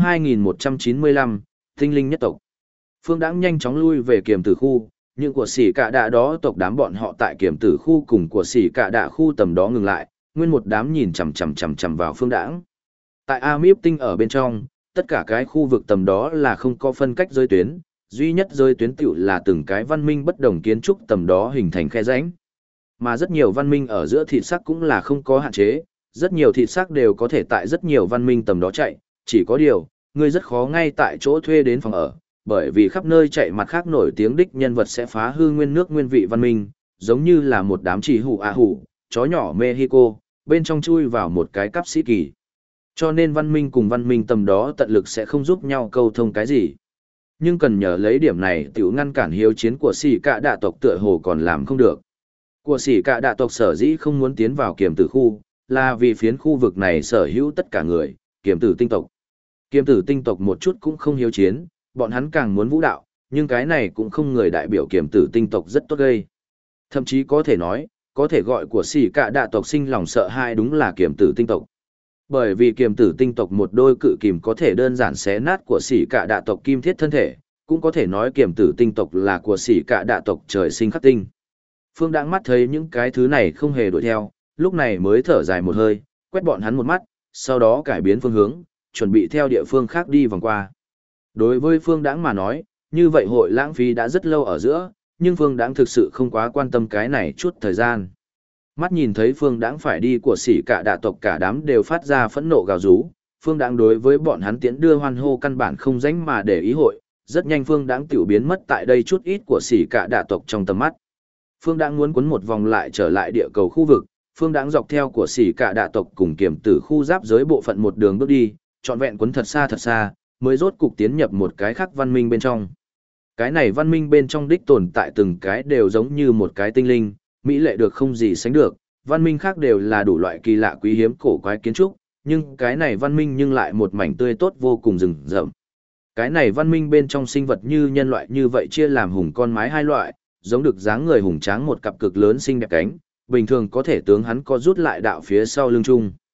2195, Tinh linh nhất tộc. Phương Đãng nhanh chóng lui về kiềm tử khu, những của sỉ cạ đạ đó tộc đám bọn họ tại kiềm tử khu cùng của sỉ cạ đạ khu tầm đó ngừng lại, nguyên một đám nhìn chằm vào Phương Đãng. Tại Amip tinh ở bên trong, tất cả cái khu vực tầm đó là không có phân cách giới tuyến, duy nhất giới tuyến tiểu là từng cái văn minh bất đồng kiến trúc tầm đó hình thành khe rãnh. Mà rất nhiều văn minh ở giữa thịt sắc cũng là không có hạn chế, rất nhiều thịt sắc đều có thể tại rất nhiều văn minh tầm đó chạy, chỉ có điều, người rất khó ngay tại chỗ thuê đến phòng ở, bởi vì khắp nơi chạy mặt khác nổi tiếng đích nhân vật sẽ phá hư nguyên nước nguyên vị văn minh, giống như là một đám chỉ hủ, chó nhỏ Mexico, bên trong chui vào một cái cắp sĩ kỳ. Cho nên văn minh cùng văn minh tầm đó tận lực sẽ không giúp nhau câu thông cái gì. Nhưng cần nhờ lấy điểm này tiểu ngăn cản hiếu chiến của sỉ cạ đạ tộc tựa hồ còn làm không được. Của sỉ cạ đạ tộc sở dĩ không muốn tiến vào kiềm tử khu, là vì phiến khu vực này sở hữu tất cả người, kiềm tử tinh tộc. Kiềm tử tinh tộc một chút cũng không hiếu chiến, bọn hắn càng muốn vũ đạo, nhưng cái này cũng không người đại biểu kiềm tử tinh tộc rất tốt gây. Thậm chí có thể nói, có thể gọi của sỉ cạ đạ tộc sinh lòng sợ hãi đúng là kiềm tử tinh tộc. Bởi vì kiềm tử tinh tộc một đôi cự kìm có thể đơn giản xé nát của sỉ cạ đạ tộc kim thiết thân thể, cũng có thể nói kiềm tử tinh tộc là của sỉ cạ đạ tộc trời sinh khắc tinh. Phương Đãng mắt thấy những cái thứ này không hề đuổi theo, lúc này mới thở dài một hơi, quét bọn hắn một mắt, sau đó cải biến phương hướng, chuẩn bị theo địa phương khác đi vòng qua. Đối với Phương Đãng mà nói, như vậy hội lãng phí đã rất lâu ở giữa, nhưng Phương Đãng thực sự không quá quan tâm cái này chút thời gian. Mắt nhìn thấy Phương Đãng phải đi của sỉ cả đạ tộc cả đám đều phát ra phẫn nộ gào rú, Phương Đãng đối với bọn hắn tiến đưa hoan hô căn bản không dánh mà để ý hội, rất nhanh Phương Đãng tiểu biến mất tại đây chút ít của sỉ cả đạ tộc trong tầm mắt. Phương Đãng muốn quấn một vòng lại trở lại địa cầu khu vực, Phương Đãng dọc theo của sỉ cả đạ tộc cùng kiểm tử khu giáp giới bộ phận một đường bước đi, trọn vẹn quấn thật xa, mới rốt cục tiến nhập một cái khác văn minh bên trong. Cái này văn minh bên trong đích tồn tại từng cái đều giống như một cái tinh linh, mỹ lệ được không gì sánh được, văn minh khác đều là đủ loại kỳ lạ quý hiếm cổ quái kiến trúc, nhưng cái này văn minh nhưng lại một mảnh tươi tốt vô cùng rừng rậm. Cái này văn minh bên trong sinh vật như nhân loại như vậy chia làm hùng con mái hai loại, giống được dáng người hùng tráng một cặp cực lớn xinh đẹp cánh, bình thường có thể tướng hắn co rút lại đạo phía sau lưng chung.